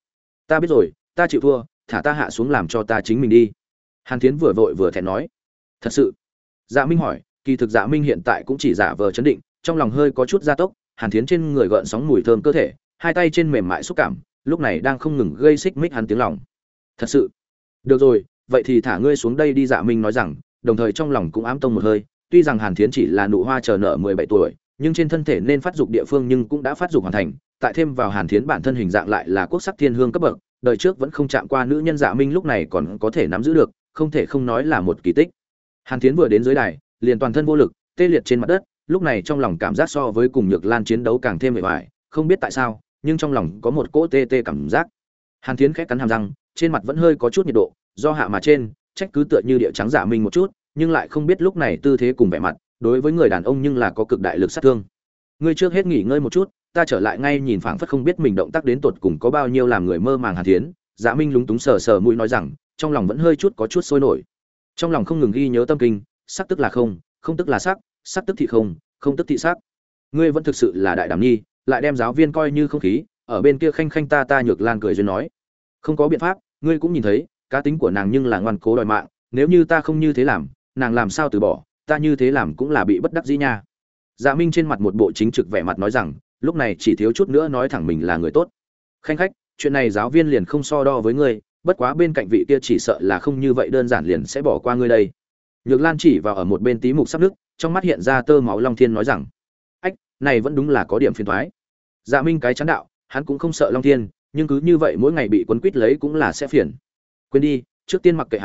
ta chịu thua, thả ta hạ xuống làm cho ta chính mình đi. Hàn Thiến vừa vội vừa thẹn nói, thật sự? Dạ Minh hỏi, kỳ thực Dạ Minh hiện tại cũng chỉ giả vờ chấn định, trong lòng hơi có chút gia tốc. Hàn Thiến trên người gợn sóng mùi thơm cơ thể, hai tay trên mềm mại xúc cảm, lúc này đang không ngừng gây xích mích hắn tiếng lòng. Thật sự? Được rồi, vậy thì thả ngươi xuống đây đi. Dạ Minh nói rằng, đồng thời trong lòng cũng ám tông một hơi, tuy rằng Hàn Thiến chỉ là nụ hoa chờ nở 17 tuổi, nhưng trên thân thể nên phát dục địa phương nhưng cũng đã phát dục hoàn thành, tại thêm vào Hàn Thiến bản thân hình dạng lại là quốc sắc thiên hương cấp bậc, đời trước vẫn không chạm qua nữ nhân. Dạ Minh lúc này còn có thể nắm giữ được, không thể không nói là một kỳ tích. Hàn Thiến vừa đến dưới đài, liền toàn thân vô lực, tê liệt trên mặt đất, lúc này trong lòng cảm giác so với cùng Nhược Lan chiến đấu càng thêm mệt mỏi, không biết tại sao, nhưng trong lòng có một cỗ tê tê cảm giác. Hàn Thiến khẽ cắn hàm răng, trên mặt vẫn hơi có chút nhiệt độ, do hạ mà trên, trách cứ tựa như địa trắng Dạ Minh một chút, nhưng lại không biết lúc này tư thế cùng vẻ mặt, đối với người đàn ông nhưng là có cực đại lực sát thương. Ngươi trước hết nghỉ ngơi một chút, ta trở lại ngay. Nhìn phảng phất không biết mình động tác đến tột cùng có bao nhiêu làm người mơ màng Hàn Thiến, Dạ Minh lúng túng sờ sờ mũi nói rằng, trong lòng vẫn hơi chút có chút sôi nổi. Trong lòng không ngừng ghi nhớ tâm kinh, sắc tức là không, không tức là sắc, sắc tức thị không, không tức thị sắc. Ngươi vẫn thực sự là đại đảm nhi, lại đem giáo viên coi như không khí, ở bên kia khanh khanh ta. Nhược Lan cười duyên nói, không có biện pháp, ngươi cũng nhìn thấy, cá tính của nàng nhưng là ngoan cố đòi mạng, nếu như ta không như thế làm, nàng làm sao từ bỏ, ta như thế làm cũng là bị bất đắc dĩ nha. Dạ Minh trên mặt một bộ chính trực vẻ mặt nói rằng, lúc này chỉ thiếu chút nữa nói thẳng mình là người tốt. Khanh khách, chuyện này giáo viên liền không so đo với ngươi, bất quá bên cạnh vị kia chỉ sợ là không như vậy đơn giản liền sẽ bỏ qua ngươi đây. Nhược Lan chỉ vào ở một bên tí mục sắp nước, trong mắt hiện ra tơ máu Long Thiên nói rằng, ách, này vẫn đúng là có điểm phiền toái. Dạ Minh cái chán đạo, hắn cũng không sợ Long Thiên, nhưng cứ như vậy mỗi ngày bị quấn quýt lấy cũng là sẽ phiền. Quên đi, trước tiên mặc kệ hắn,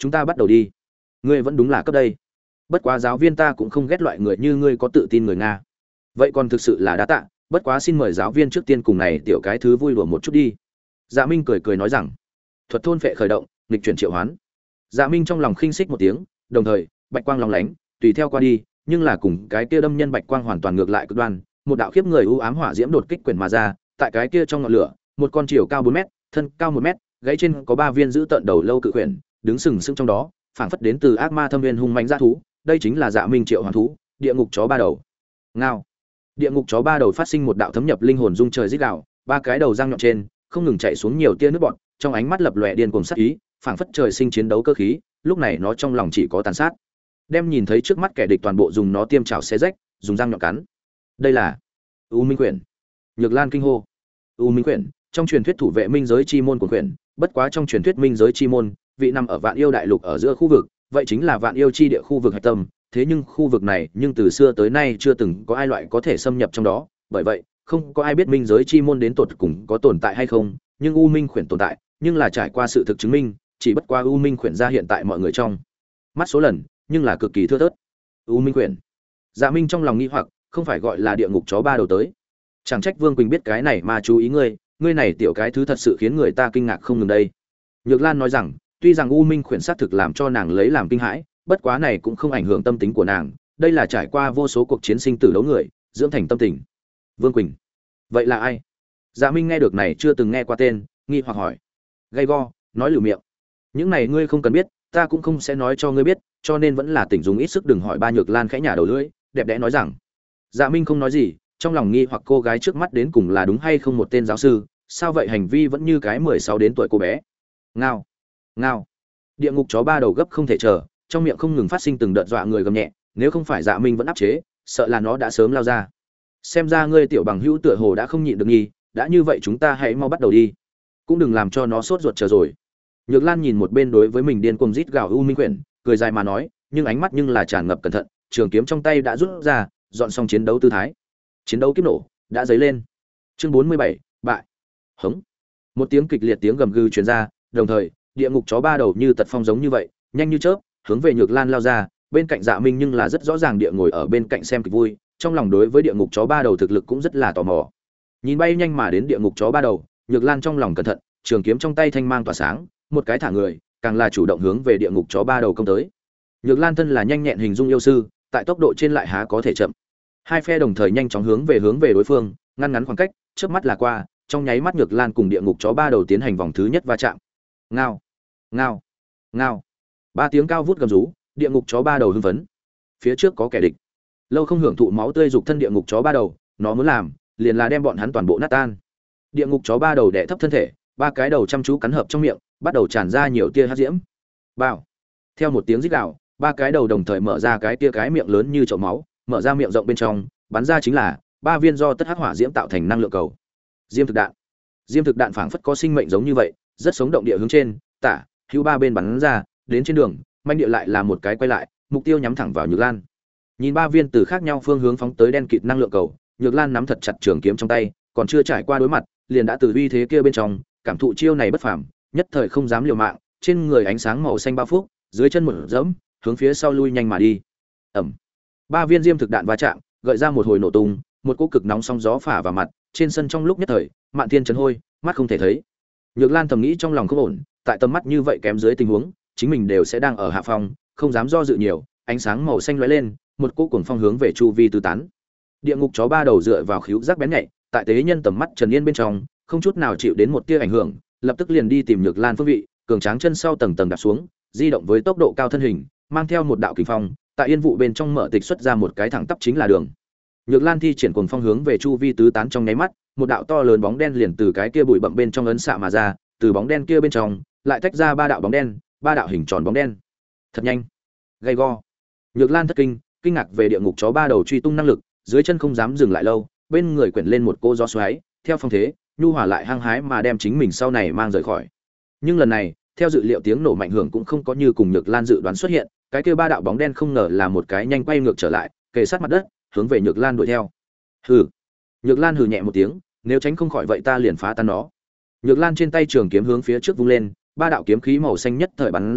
chúng ta bắt đầu đi. Ngươi vẫn đúng là cấp đây. Bất quá giáo viên ta cũng không ghét loại người như ngươi có tự tin người Nga. Vậy còn thực sự là đa tạ, bất quá xin mời giáo viên trước tiên cùng này tiểu cái thứ vui đùa một chút đi. Dạ Minh cười cười nói rằng, thuật thôn phệ khởi động, nghịch chuyển triệu hoán. Dạ Minh trong lòng khinh xích một tiếng, đồng thời bạch quang lóng lánh, tùy theo qua đi, nhưng là cùng cái kia đâm nhân bạch quang hoàn toàn ngược lại cực đoan, một đạo khiếp người u ám hỏa diễm đột kích quyển mà ra, tại cái kia trong ngọn lửa, một con chiều cao 4 mét, thân cao 1 mét, gãy trên có 3 viên giữ tận đầu lâu cự quyển, đứng sừng sững trong đó, phảng phất đến từ ác ma thâm viên hung mãnh dã thú, đây chính là Dạ Minh triệu hoán thú, địa ngục chó ba đầu. Ngao. Địa ngục chó ba đầu phát sinh một đạo thấm nhập linh hồn rung trời rít gào, ba cái đầu răng nhọn trên, không ngừng chạy xuống nhiều tia nước bọt, trong ánh mắt lập lòe điên cuồng sát ý, phảng phất trời sinh chiến đấu cơ khí, lúc này nó trong lòng chỉ có tàn sát. Đem nhìn thấy trước mắt kẻ địch toàn bộ dùng nó tiêm chảo xé rách, dùng răng nhọn cắn. Đây là U Minh quyển. Nhược Lan kinh hô. U Minh quyển, trong truyền thuyết thủ vệ minh giới chi môn của quyển, bất quá trong truyền thuyết minh giới chi môn, vị nằm ở Vạn Yêu đại lục ở giữa khu vực, vậy chính là Vạn Yêu chi địa khu vực hạch tâm, thế nhưng khu vực này nhưng từ xưa tới nay chưa từng có ai loại có thể xâm nhập trong đó, bởi vậy không có ai biết minh giới chi môn đến tột cùng có tồn tại hay không, nhưng U Minh quyển tồn tại, nhưng là trải qua sự thực chứng minh, chỉ bất qua U Minh quyển ra hiện tại mọi người trong mắt số lần, nhưng là cực kỳ thưa thớt. U Minh quyển. Dạ Minh trong lòng nghi hoặc, không phải gọi là địa ngục chó ba đầu tới. Chẳng trách Vương Quỳnh biết cái này mà chú ý ngươi này tiểu cái thứ thật sự khiến người ta kinh ngạc không ngừng đây. Nhược Lan nói rằng, tuy rằng U Minh quyển sát thực làm cho nàng lấy làm kinh hãi, bất quá này cũng không ảnh hưởng tâm tính của nàng, đây là trải qua vô số cuộc chiến sinh tử đấu người, dưỡng thành tâm tình. Vương Quỳnh, vậy là ai? Dạ Minh nghe được này chưa từng nghe qua tên, nghi hoặc hỏi. Gay go, nói lử miệng. Những này ngươi không cần biết, ta cũng không sẽ nói cho ngươi biết, cho nên vẫn là tỉnh dùng ít sức đừng hỏi. Ba Nhược Lan khẽ nhả đầu lưỡi, đẹp đẽ nói rằng. Dạ Minh không nói gì, trong lòng nghi hoặc cô gái trước mắt đến cùng là đúng hay không một tên giáo sư, sao vậy hành vi vẫn như cái 16 đến tuổi cô bé. Ngao, ngao. Địa ngục chó ba đầu gấp không thể chờ, trong miệng không ngừng phát sinh từng đợt dọa người gầm nhẹ, nếu không phải Dạ Minh vẫn áp chế, sợ là nó đã sớm lao ra. Xem ra ngươi tiểu bằng hữu tựa hồ đã không nhịn được nghi, đã như vậy chúng ta hãy mau bắt đầu đi, cũng đừng làm cho nó sốt ruột chờ rồi. Nhược Lan nhìn một bên đối với mình điên cuồng rít gào U Minh quyển, cười dài mà nói, nhưng ánh mắt nhưng là tràn ngập cẩn thận, trường kiếm trong tay đã rút ra, dọn xong chiến đấu tư thái. Chiến đấu kiếp nổ đã dấy lên. Chương 47, bại. Hống. Một tiếng kịch liệt tiếng gầm gừ truyền ra, đồng thời, địa ngục chó ba đầu như tật phong giống như vậy, nhanh như chớp, hướng về Nhược Lan lao ra, bên cạnh Dạ Minh nhưng là rất rõ ràng địa ngồi ở bên cạnh xem kịch vui, trong lòng đối với địa ngục chó ba đầu thực lực cũng rất là tò mò. Nhìn bay nhanh mà đến địa ngục chó ba đầu, Nhược Lan trong lòng cẩn thận, trường kiếm trong tay thanh mang tỏa sáng, một cái thả người, càng là chủ động hướng về địa ngục chó ba đầu công tới. Nhược Lan thân là nhanh nhẹn hình dung yêu sư, tại tốc độ trên lại há có thể chậm. Hai phe đồng thời nhanh chóng hướng về đối phương, ngăn ngắn khoảng cách, chớp mắt là qua, trong nháy mắt Nhược Lan cùng địa ngục chó ba đầu tiến hành vòng thứ nhất va chạm. Ngao, ngao, ngao. Ba tiếng cao vút gầm rú, địa ngục chó ba đầu hưng phấn. Phía trước có kẻ địch. Lâu không hưởng thụ máu tươi dục thân địa ngục chó ba đầu, nó muốn làm, liền là đem bọn hắn toàn bộ nát tan. Địa ngục chó ba đầu đè thấp thân thể, ba cái đầu chăm chú cắn hợp trong miệng, bắt đầu tràn ra nhiều tia hắc diễm. Bao. Theo một tiếng rít gào, ba cái đầu đồng thời mở ra cái tia cái miệng lớn như chậu máu, mở ra miệng rộng bên trong, bắn ra chính là ba viên do tất hắc hỏa diễm tạo thành năng lượng cầu. Diêm thực đạn. Diêm thực đạn phảng phất có sinh mệnh giống như vậy, rất sống động địa hướng trên, tả, hữu ba bên bắn ra, đến trên đường, manh địa lại là một cái quay lại, mục tiêu nhắm thẳng vào Nhược Lan. Nhìn ba viên từ khác nhau phương hướng phóng tới đen kịt năng lượng cầu, Nhược Lan nắm thật chặt trường kiếm trong tay, còn chưa trải qua đối mặt, liền đã từ uy thế kia bên trong, cảm thụ chiêu này bất phàm, nhất thời không dám liều mạng, trên người ánh sáng màu xanh bao phúc, dưới chân một dẫm, hướng phía sau lui nhanh mà đi. Ầm. Ba viên diêm thực đạn va chạm, gợi ra một hồi nổ tung, một cỗ cực nóng sóng gió phả vào mặt, trên sân trong lúc nhất thời, mạn thiên chấn hôi, mắt không thể thấy. Nhược Lan thầm nghĩ trong lòng không ổn, tại tầm mắt như vậy kém dưới tình huống, chính mình đều sẽ đang ở hạ phong, không dám do dự nhiều, ánh sáng màu xanh lóe lên, một cỗ cuồng phong hướng về chu vi tứ tán. Địa ngục chó ba đầu dựa vào khíu giác bén nhạy, tại tế nhân tầm mắt Trần Yên bên trong, không chút nào chịu đến một tia ảnh hưởng, lập tức liền đi tìm Nhược Lan phương vị, cường tráng chân sau tầng tầng đạp xuống, di động với tốc độ cao thân hình, mang theo một đạo kình phong, tại yên vụ bên trong mở tịch xuất ra một cái thẳng tắp chính là đường. Nhược Lan thi triển cuồng phong hướng về chu vi tứ tán trong nháy mắt, một đạo to lớn bóng đen liền từ cái kia bụi bặm bên trong ấn xạ mà ra, từ bóng đen kia bên trong lại tách ra ba đạo bóng đen, ba đạo hình tròn bóng đen. Thật nhanh, gay go. Nhược Lan thất kinh, kinh ngạc về địa ngục chó ba đầu truy tung năng lực, dưới chân không dám dừng lại lâu, bên người quyển lên một cô gió xoáy, theo phong thế, nhu hòa lại hăng hái mà đem chính mình sau này mang rời khỏi. Nhưng lần này, theo dự liệu tiếng nổ mạnh hưởng cũng không có như cùng Nhược Lan dự đoán xuất hiện, cái kia ba đạo bóng đen không ngờ là một cái nhanh quay ngược trở lại, kề sát mặt đất, hướng về Nhược Lan đuổi theo. Hừ. Nhược Lan hừ nhẹ một tiếng, nếu tránh không khỏi vậy ta liền phá tan nó. Nhược Lan trên tay trường kiếm hướng phía trước vung lên, ba đạo kiếm khí màu xanh nhất thời bắn ra,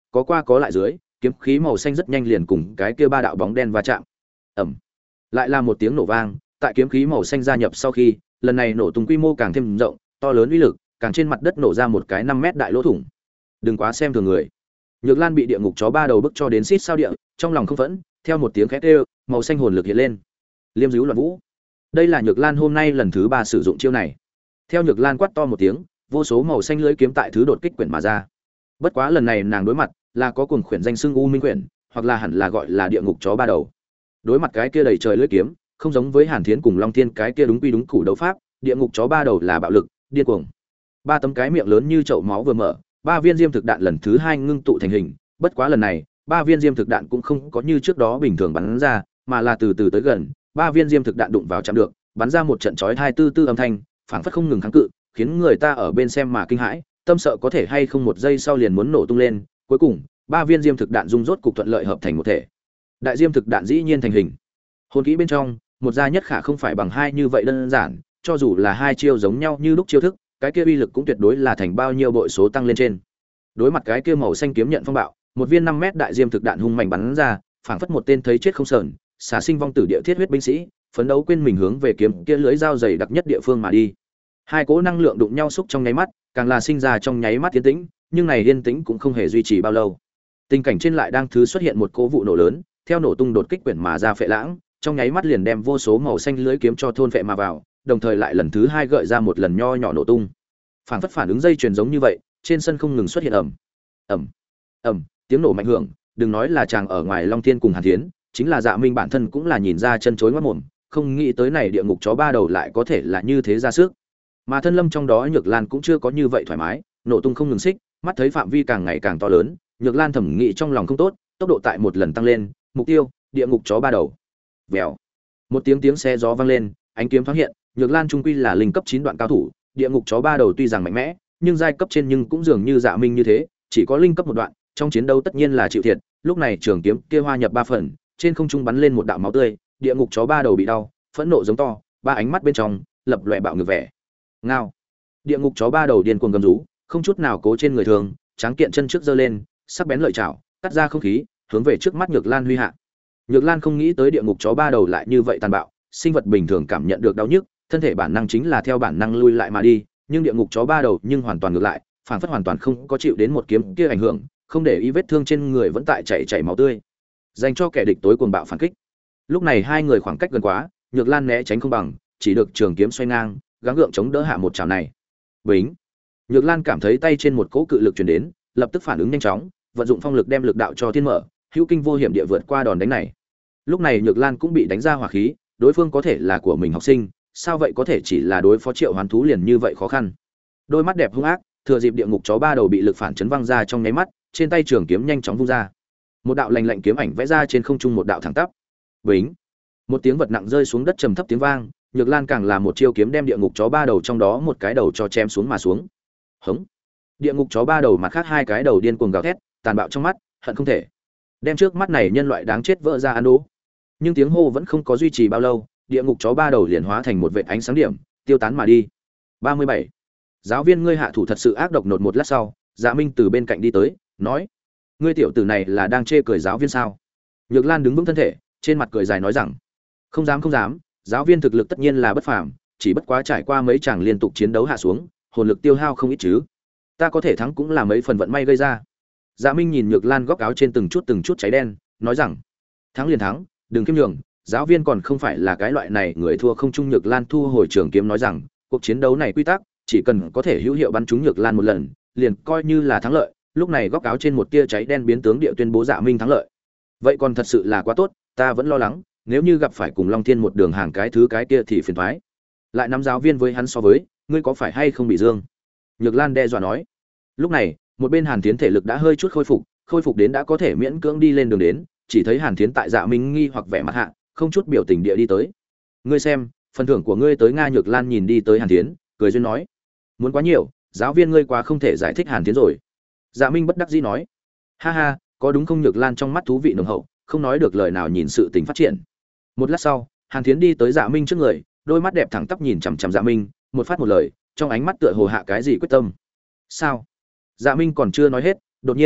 có qua có lại dưới, kiếm khí màu xanh rất nhanh liền cùng cái kia ba đạo bóng đen va chạm. Ầm. Lại là một tiếng nổ vang, tại kiếm khí màu xanh gia nhập sau khi, lần này nổ tung quy mô càng thêm rộng, to lớn uy lực, càng trên mặt đất nổ ra một cái 5 mét đại lỗ thủng. Đừng quá xem thường người. Nhược Lan bị địa ngục chó ba đầu bức cho đến xít sao địa, trong lòng không phẫn, theo một tiếng khét kêu, màu xanh hồn lực hiện lên. Liêm dữ loạn vũ. Đây là Nhược Lan hôm nay lần thứ 3 sử dụng chiêu này. Theo Nhược Lan quát to một tiếng, vô số màu xanh lưỡi kiếm tại thứ đột kích quyển mà ra. Bất quá lần này nàng đối mặt là có cuồng khuyển danh xưng U Minh quyển, hoặc là hẳn là gọi là địa ngục chó ba đầu. Đối mặt cái kia đầy trời lưỡi kiếm, không giống với Hàn Thiến cùng Long Thiên cái kia đúng quy đúng củ đấu pháp, địa ngục chó ba đầu là bạo lực, điên cuồng. Ba tấm cái miệng lớn như chậu máu vừa mở, ba viên diêm thực đạn lần thứ 2 ngưng tụ thành hình, bất quá lần này, ba viên diêm thực đạn cũng không có như trước đó bình thường bắn ra, mà là từ từ tới gần, ba viên diêm thực đạn đụng vào chạm được, bắn ra một trận chói tai tư tư âm thanh, phảng phất không ngừng kháng cự, khiến người ta ở bên xem mà kinh hãi, tâm sợ có thể hay không một giây sau liền muốn nổ tung lên, cuối cùng, ba viên diêm thực đạn dung rốt cục thuận lợi hợp thành một thể. Đại diêm thực đạn dĩ nhiên thành hình. Hồn kỹ bên trong, một gia nhất khả không phải bằng hai như vậy đơn giản, cho dù là hai chiêu giống nhau như lúc chiêu thức, cái kia uy lực cũng tuyệt đối là thành bao nhiêu bội số tăng lên trên. Đối mặt cái kia màu xanh kiếm nhận phong bạo, một viên 5 mét đại diêm thực đạn hung mạnh bắn ra, phảng phất một tên thấy chết không sờn, xả sinh vong tử địa thiết huyết binh sĩ, phấn đấu quên mình hướng về kiếm kia lưới dao dày đặc nhất địa phương mà đi. Hai cỗ năng lượng đụng nhau xúc trong nháy mắt, càng là sinh ra trong nháy mắt yên tĩnh, nhưng này yên tĩnh cũng không hề duy trì bao lâu. Tình cảnh trên lại đang thứ xuất hiện một cỗ vụ nổ lớn, theo nổ tung đột kích quyển mà ra phệ lãng, trong nháy mắt liền đem vô số màu xanh lưới kiếm cho thôn phệ mà vào, đồng thời lại lần thứ 2 gợi ra một lần nho nhỏ nổ tung. Phảng phất phản ứng dây chuyền giống như vậy, trên sân không ngừng xuất hiện ầm, tiếng nổ mạnh hưởng, đừng nói là chàng ở ngoài Long Thiên cùng Hàn Thiến, chính là Dạ Minh bản thân cũng là nhìn ra chân chối ngoắt mồm, không nghĩ tới này địa ngục chó ba đầu lại có thể là như thế ra sức. Mà thân lâm trong đó Nhược Lan cũng chưa có như vậy thoải mái, nổ tung không ngừng xích, mắt thấy phạm vi càng ngày càng to lớn, Nhược Lan thẩm nghĩ trong lòng không tốt, tốc độ tại một lần tăng lên, mục tiêu, địa ngục chó ba đầu. Vèo. Một tiếng xe gió vang lên, ánh kiếm thoáng hiện, Nhược Lan trung quy là linh cấp 9 đoạn cao thủ, địa ngục chó ba đầu tuy rằng mạnh mẽ, nhưng giai cấp trên nhưng cũng dường như Dạ Minh như thế, chỉ có linh cấp một đoạn, trong chiến đấu tất nhiên là chịu thiệt. Lúc này trường kiếm kia hoa nhập 3 phần, trên không trung bắn lên một đạo máu tươi, địa ngục chó ba đầu bị đau, phẫn nộ giống to, ba ánh mắt bên trong lập lòe bạo ngược vẻ. Ngao. Địa ngục chó ba đầu điên cuồng gầm rú, không chút nào cố trên người thường, tráng kiện chân trước giơ lên, sắc bén lợi chảo, cắt ra không khí, hướng về trước mắt Nhược Lan huy hạ. Nhược Lan không nghĩ tới địa ngục chó ba đầu lại như vậy tàn bạo, sinh vật bình thường cảm nhận được đau nhức, thân thể bản năng chính là theo bản năng lui lại mà đi, nhưng địa ngục chó ba đầu nhưng hoàn toàn ngược lại, phản phất hoàn toàn không có chịu đến một kiếm kia ảnh hưởng, không để ý vết thương trên người vẫn tại chảy máu tươi, dành cho kẻ địch tối cuồng bạo phản kích. Lúc này hai người khoảng cách gần quá, Nhược Lan né tránh không bằng, chỉ được trường kiếm xoay ngang, gắng gượng chống đỡ hạ một chảo này. Bính. Nhược Lan cảm thấy tay trên một cỗ cự lực truyền đến, lập tức phản ứng nhanh chóng, vận dụng phong lực đem lực đạo cho thiên mở, hữu kinh vô hiểm địa vượt qua đòn đánh này. Lúc này Nhược Lan cũng bị đánh ra hỏa khí, đối phương có thể là của mình học sinh, sao vậy có thể chỉ là đối phó Triệu Hoán thú liền như vậy khó khăn. Đôi mắt đẹp hung ác, thừa dịp địa ngục chó ba đầu bị lực phản chấn văng ra trong nháy mắt, trên tay trường kiếm nhanh chóng vung ra. Một đạo lạnh lạnh kiếm ảnh vẽ ra trên không trung một đạo thẳng tắp. Bính. Một tiếng vật nặng rơi xuống đất trầm thấp tiếng vang, Nhược Lan càng là một chiêu kiếm đem địa ngục chó ba đầu trong đó một cái đầu cho chém xuống mà xuống. Hống. Địa ngục chó ba đầu mặt khác hai cái đầu điên cuồng gào thét, tàn bạo trong mắt, hận không thể đem trước mắt này nhân loại đáng chết vỡ ra ăn đố. Nhưng tiếng hô vẫn không có duy trì bao lâu, địa ngục chó ba đầu liền hóa thành một vệt ánh sáng điểm, tiêu tán mà đi. 37. Giáo viên ngươi hạ thủ thật sự ác độc. Nột một lát sau, Dạ Minh từ bên cạnh đi tới, nói: "Ngươi tiểu tử này là đang chê cười giáo viên sao?" Nhược Lan đứng vững thân thể, trên mặt cười dài nói rằng: "Không dám không dám, giáo viên thực lực tất nhiên là bất phàm, chỉ bất quá trải qua mấy chàng liên tục chiến đấu hạ xuống, hồn lực tiêu hao không ít chứ. Ta có thể thắng cũng là mấy phần vận may gây ra." Dạ Minh nhìn Nhược Lan góc áo trên từng chút cháy đen, nói rằng: "Thắng liền thắng, đừng kiêm nhường, giáo viên còn không phải là cái loại này người thua không trung." Nhược Lan thu hồi trường kiếm nói rằng: "Cuộc chiến đấu này quy tắc, chỉ cần có thể hữu hiệu bắn trúng Nhược Lan một lần, liền coi như là thắng lợi." Lúc này góc áo trên một tia cháy đen biến tướng địa tuyên bố Dạ Minh thắng lợi. "Vậy còn thật sự là quá tốt, ta vẫn lo lắng, nếu như gặp phải cùng Long Thiên một đường hàng cái thứ cái kia thì phiền toái. Lại nắm giáo viên với hắn so với, ngươi có phải hay không bị dương?" Nhược Lan đe dọa nói. Lúc này, một bên Hàn Thiến thể lực đã hơi chút khôi phục đến đã có thể miễn cưỡng đi lên đường đến, chỉ thấy Hàn Thiến tại Dạ Minh nghi hoặc vẻ mặt hạ, không chút biểu tình địa đi tới. "Ngươi xem, phần thưởng của ngươi tới." Nga. Nhược Lan nhìn đi tới Hàn Thiến, cười duyên nói: "Muốn quá nhiều, giáo viên ngươi quá không thể giải thích." Hàn Thiến rồi. Dạ Minh bất đắc dĩ nói: "Ha ha, có đúng không?" Nhược Lan trong mắt thú vị nồng hậu, không nói được lời nào nhìn sự tình phát triển. Một lát sau, Hàn Thiến đi tới Dạ Minh trước người, đôi mắt đẹp thẳng tắp nhìn chằm chằm Dạ Minh, một phát một lời, trong ánh mắt tựa hồ hạ cái gì quyết tâm. "Sao?" Dạ Minh còn chưa nói hết, đột nhiên,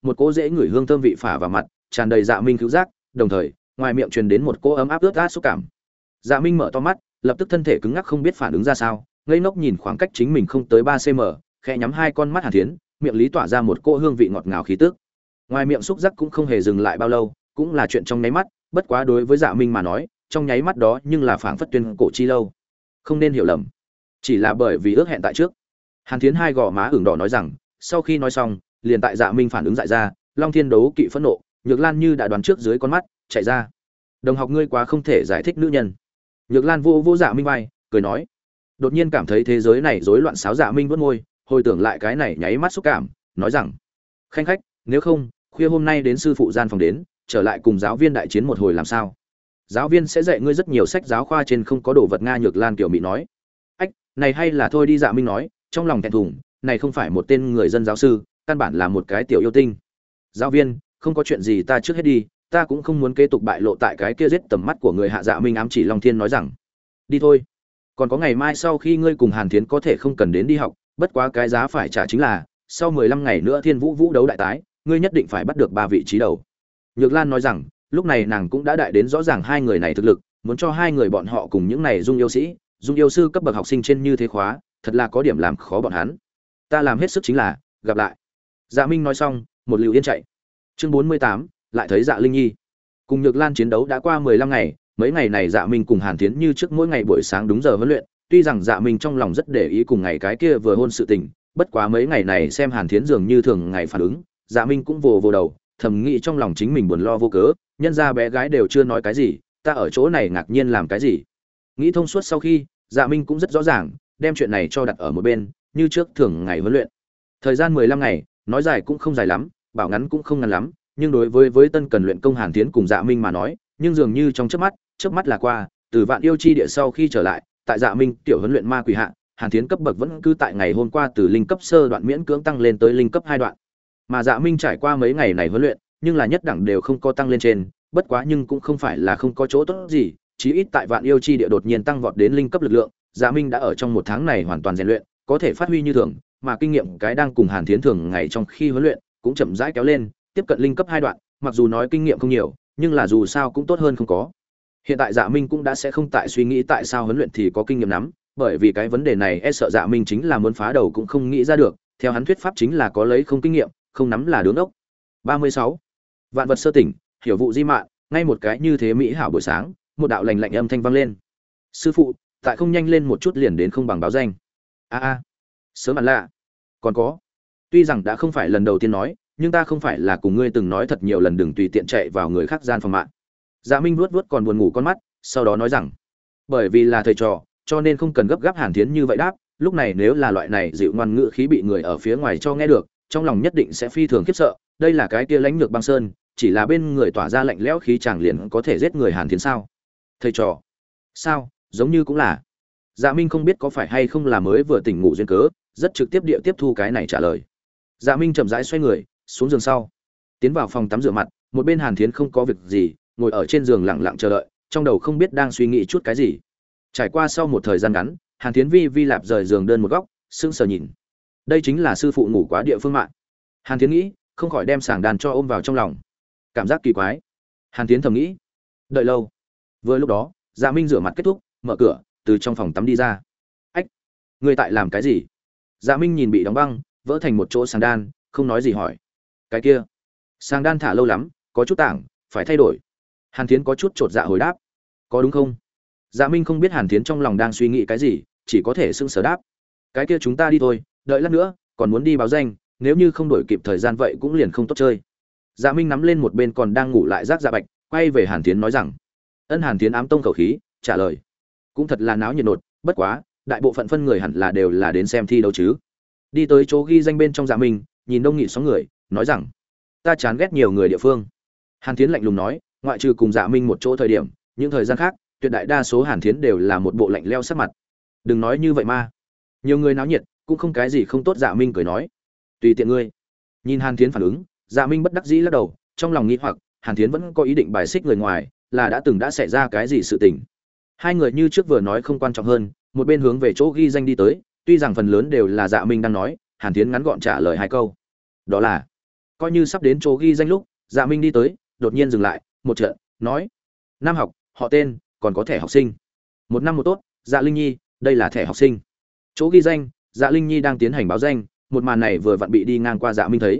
một cỗ dễ ngửi hương thơm vị phả vào mặt, tràn đầy Dạ Minh cứu giác, đồng thời, ngoài miệng truyền đến một cỗ ấm áp ướt át xúc cảm. Dạ Minh mở to mắt, lập tức thân thể cứng ngắc không biết phản ứng ra sao, ngây ngốc nhìn khoảng cách chính mình không tới 3 cm, khẽ nhắm hai con mắt Hàn Thiến, miệng lý tỏa ra một cỗ hương vị ngọt ngào khí tức. Ngoài miệng xúc giác cũng không hề dừng lại bao lâu, cũng là chuyện trong nháy mắt, bất quá đối với Dạ Minh mà nói, trong nháy mắt đó nhưng là phảng phất tuyên cổ chi lâu. Không nên hiểu lầm, chỉ là bởi vì ước hẹn tại trước. Hàn Thiến hai gò má ửng đỏ nói rằng, sau khi nói xong, liền tại Dạ Minh phản ứng dại ra, Long Thiên Đấu kỵ phẫn nộ, Nhược Lan như đã đoán trước dưới con mắt, chạy ra. Đồng học ngươi quá không thể giải thích nữ nhân. Nhược Lan vô vô Dạ Minh vai, cười nói. Đột nhiên cảm thấy thế giới này rối loạn, sáo Dạ Minh vớt môi, hồi tưởng lại cái này nháy mắt xúc cảm, nói rằng: "Khanh khách, nếu không, khuya hôm nay đến sư phụ gian phòng đến, trở lại cùng giáo viên đại chiến một hồi làm sao? Giáo viên sẽ dạy ngươi rất nhiều sách giáo khoa trên không có đồ vật Nga." Nhược Lan kiểu mị nói. "Ách, này hay là thôi đi." Dạ Minh nói, trong lòng thẹn thùng, này không phải một tên người dân giáo sư, căn bản là một cái tiểu yêu tinh. "Giáo viên, không có chuyện gì, ta trước hết đi, ta cũng không muốn kế tục bại lộ tại cái kia giết tầm mắt của người hạ." Dạ Minh ám chỉ Long Thiên nói rằng: "Đi thôi, còn có ngày mai sau khi ngươi cùng Hàn Thiến có thể không cần đến đi học, bất quá cái giá phải trả chính là sau 15 ngày nữa Thiên Vũ Vũ đấu đại tái, ngươi nhất định phải bắt được 3 vị trí đầu." Nhược Lan nói rằng, lúc này nàng cũng đã đại đến rõ ràng hai người này thực lực, muốn cho hai người bọn họ cùng những này dung yêu sĩ, dung yêu sư cấp bậc học sinh trên như thế khóa, thật là có điểm làm khó bọn hắn. "Ta làm hết sức chính là, gặp lại." Dạ Minh nói xong, một lưu yên chạy. Chương 48, lại thấy Dạ Linh Nhi. Cùng Nhược Lan chiến đấu đã qua 15 ngày, mấy ngày này Dạ Minh cùng Hàn Thiến như trước mỗi ngày buổi sáng đúng giờ huấn luyện, tuy rằng Dạ Minh trong lòng rất để ý cùng ngày cái kia vừa hôn sự tình, bất quá mấy ngày này xem Hàn Thiến dường như thường ngày phản ứng, Dạ Minh cũng vồ vồ đầu, thầm nghĩ trong lòng chính mình buồn lo vô cớ, nhân ra bé gái đều chưa nói cái gì, ta ở chỗ này ngạc nhiên làm cái gì. Nghĩ thông suốt sau khi, Dạ Minh cũng rất rõ ràng, đem chuyện này cho đặt ở một bên, như trước thường ngày huấn luyện. Thời gian 15 ngày, nói dài cũng không dài lắm, bảo ngắn cũng không ngắn lắm, nhưng đối với tân cần luyện công Hàn Thiến cùng Dạ Minh mà nói, nhưng dường như trong chớp mắt là qua, từ Vạn Yêu chi địa sau khi trở lại, tại Dạ Minh tiểu huấn luyện ma quỷ hạ, Hàn Thiến cấp bậc vẫn cứ tại ngày hôm qua từ linh cấp sơ đoạn miễn cưỡng tăng lên tới linh cấp 2 đoạn. Mà Dạ Minh trải qua mấy ngày này huấn luyện, nhưng là nhất đẳng đều không có tăng lên trên, bất quá nhưng cũng không phải là không có chỗ tốt gì, chí ít tại Vạn Yêu chi địa đột nhiên tăng vọt đến linh cấp lực lượng, Dạ Minh đã ở trong một tháng này hoàn toàn rèn luyện, có thể phát huy như thường, mà kinh nghiệm cái đang cùng Hàn Thiến thường ngày trong khi huấn luyện, cũng chậm rãi kéo lên, tiếp cận linh cấp 2 đoạn, mặc dù nói kinh nghiệm không nhiều, nhưng là dù sao cũng tốt hơn không có. Hiện tại Dạ Minh cũng đã sẽ không tại suy nghĩ tại sao huấn luyện thì có kinh nghiệm lắm, bởi vì cái vấn đề này e sợ Dạ Minh chính là muốn phá đầu cũng không nghĩ ra được, theo hắn thuyết pháp chính là có lấy không kinh nghiệm, không nắm là đứng ốc. 36. Vạn vật sơ tỉnh, hiểu vụ di mạn, ngay một cái như thế mỹ hảo buổi sáng, một đạo lạnh lạnh âm thanh vang lên. "Sư phụ, tại không nhanh lên một chút liền đến không bằng báo danh." A, sớm ăn lạ. Còn có, tuy rằng đã không phải lần đầu tiên nói, nhưng ta không phải là cùng ngươi từng nói thật nhiều lần đừng tùy tiện chạy vào người khác gian phòng mạng. Dạ Minh vuốt vuốt còn buồn ngủ con mắt, sau đó nói rằng, bởi vì là thầy trò, cho nên không cần gấp gáp. Hàn Thiến như vậy đáp, lúc này nếu là loại này dịu ngoan ngữ khí bị người ở phía ngoài cho nghe được, trong lòng nhất định sẽ phi thường khiếp sợ, đây là cái kia lãnh lược băng sơn, chỉ là bên người tỏa ra lạnh lẽo khí chàng liền có thể giết người. Hàn Thiến sao? Thầy trò? Sao, giống như cũng là. Dạ Minh không biết có phải hay không là mới vừa tỉnh ngủ duyên cớ, rất trực tiếp địa tiếp thu cái này trả lời. Dạ Minh chậm rãi xoay người, xuống giường sau, tiến vào phòng tắm rửa mặt, một bên Hàn Thiến không có việc gì, ngồi ở trên giường lặng lặng chờ đợi, trong đầu không biết đang suy nghĩ chút cái gì. Trải qua sau một thời gian ngắn, Hàn Thiến vi lạp rời giường đơn một góc, sững sờ nhìn. Đây chính là sư phụ ngủ quá địa phương mạng. Hàn Thiến nghĩ, không khỏi đem sàng đàn cho ôm vào trong lòng. Cảm giác kỳ quái. Hàn Thiến thầm nghĩ. Đợi lâu. Vừa lúc đó, Dạ Minh rửa mặt kết thúc, mở cửa, từ trong phòng tắm đi ra. Ách, ngươi tại làm cái gì? Dạ Minh nhìn bị đóng băng, vỡ thành một chỗ sàng đan, không nói gì hỏi. Cái kia, sàng đan thả lâu lắm, có chút tảng, phải thay đổi. Hàn Thiến có chút chột dạ hồi đáp. Có đúng không? Dạ Minh không biết Hàn Thiến trong lòng đang suy nghĩ cái gì, chỉ có thể sững sờ đáp. Cái kia chúng ta đi thôi, đợi lát nữa, còn muốn đi báo danh, nếu như không đổi kịp thời gian vậy cũng liền không tốt chơi. Dạ Minh nắm lên một bên còn đang ngủ lại rác dạ bạch, quay về Hàn Thiến nói rằng. Ân. Hàn Thiến ám tông khẩu khí, trả lời. Cũng thật là náo nhiệt nột, bất quá, đại bộ phận phân người hẳn là đều là đến xem thi đấu chứ. Đi tới chỗ ghi danh bên trong Dạ Minh, nhìn đông nghị sóng người, nói rằng, ta chán ghét nhiều người địa phương. Hàn Thiến lạnh lùng nói, ngoại trừ cùng Dạ Minh một chỗ thời điểm, những thời gian khác, tuyệt đại đa số Hàn Thiến đều là một bộ lạnh lẽo sắc mặt. Đừng nói như vậy ma. Nhiều người náo nhiệt, cũng không cái gì không tốt. Dạ Minh cười nói, tùy tiện ngươi. Nhìn Hàn Thiến phản ứng, Dạ Minh bất đắc dĩ lắc đầu, trong lòng nghĩ hoặc, Hàn Thiến vẫn có ý định bài xích người ngoài, là đã xảy ra cái gì sự tình. Hai người như trước vừa nói không quan trọng hơn, một bên hướng về chỗ ghi danh đi tới, tuy rằng phần lớn đều là Dạ Minh đang nói, Hàn Thiến ngắn gọn trả lời hai câu. Đó là, Coi như sắp đến chỗ ghi danh lúc, Dạ Minh đi tới, đột nhiên dừng lại, một trận, nói: "Năm học, họ tên, còn có thẻ học sinh." Một năm một tốt, Dạ Linh Nhi, đây là thẻ học sinh. Chỗ ghi danh, Dạ Linh Nhi đang tiến hành báo danh, một màn này vừa vặn bị đi ngang qua Dạ Minh thấy.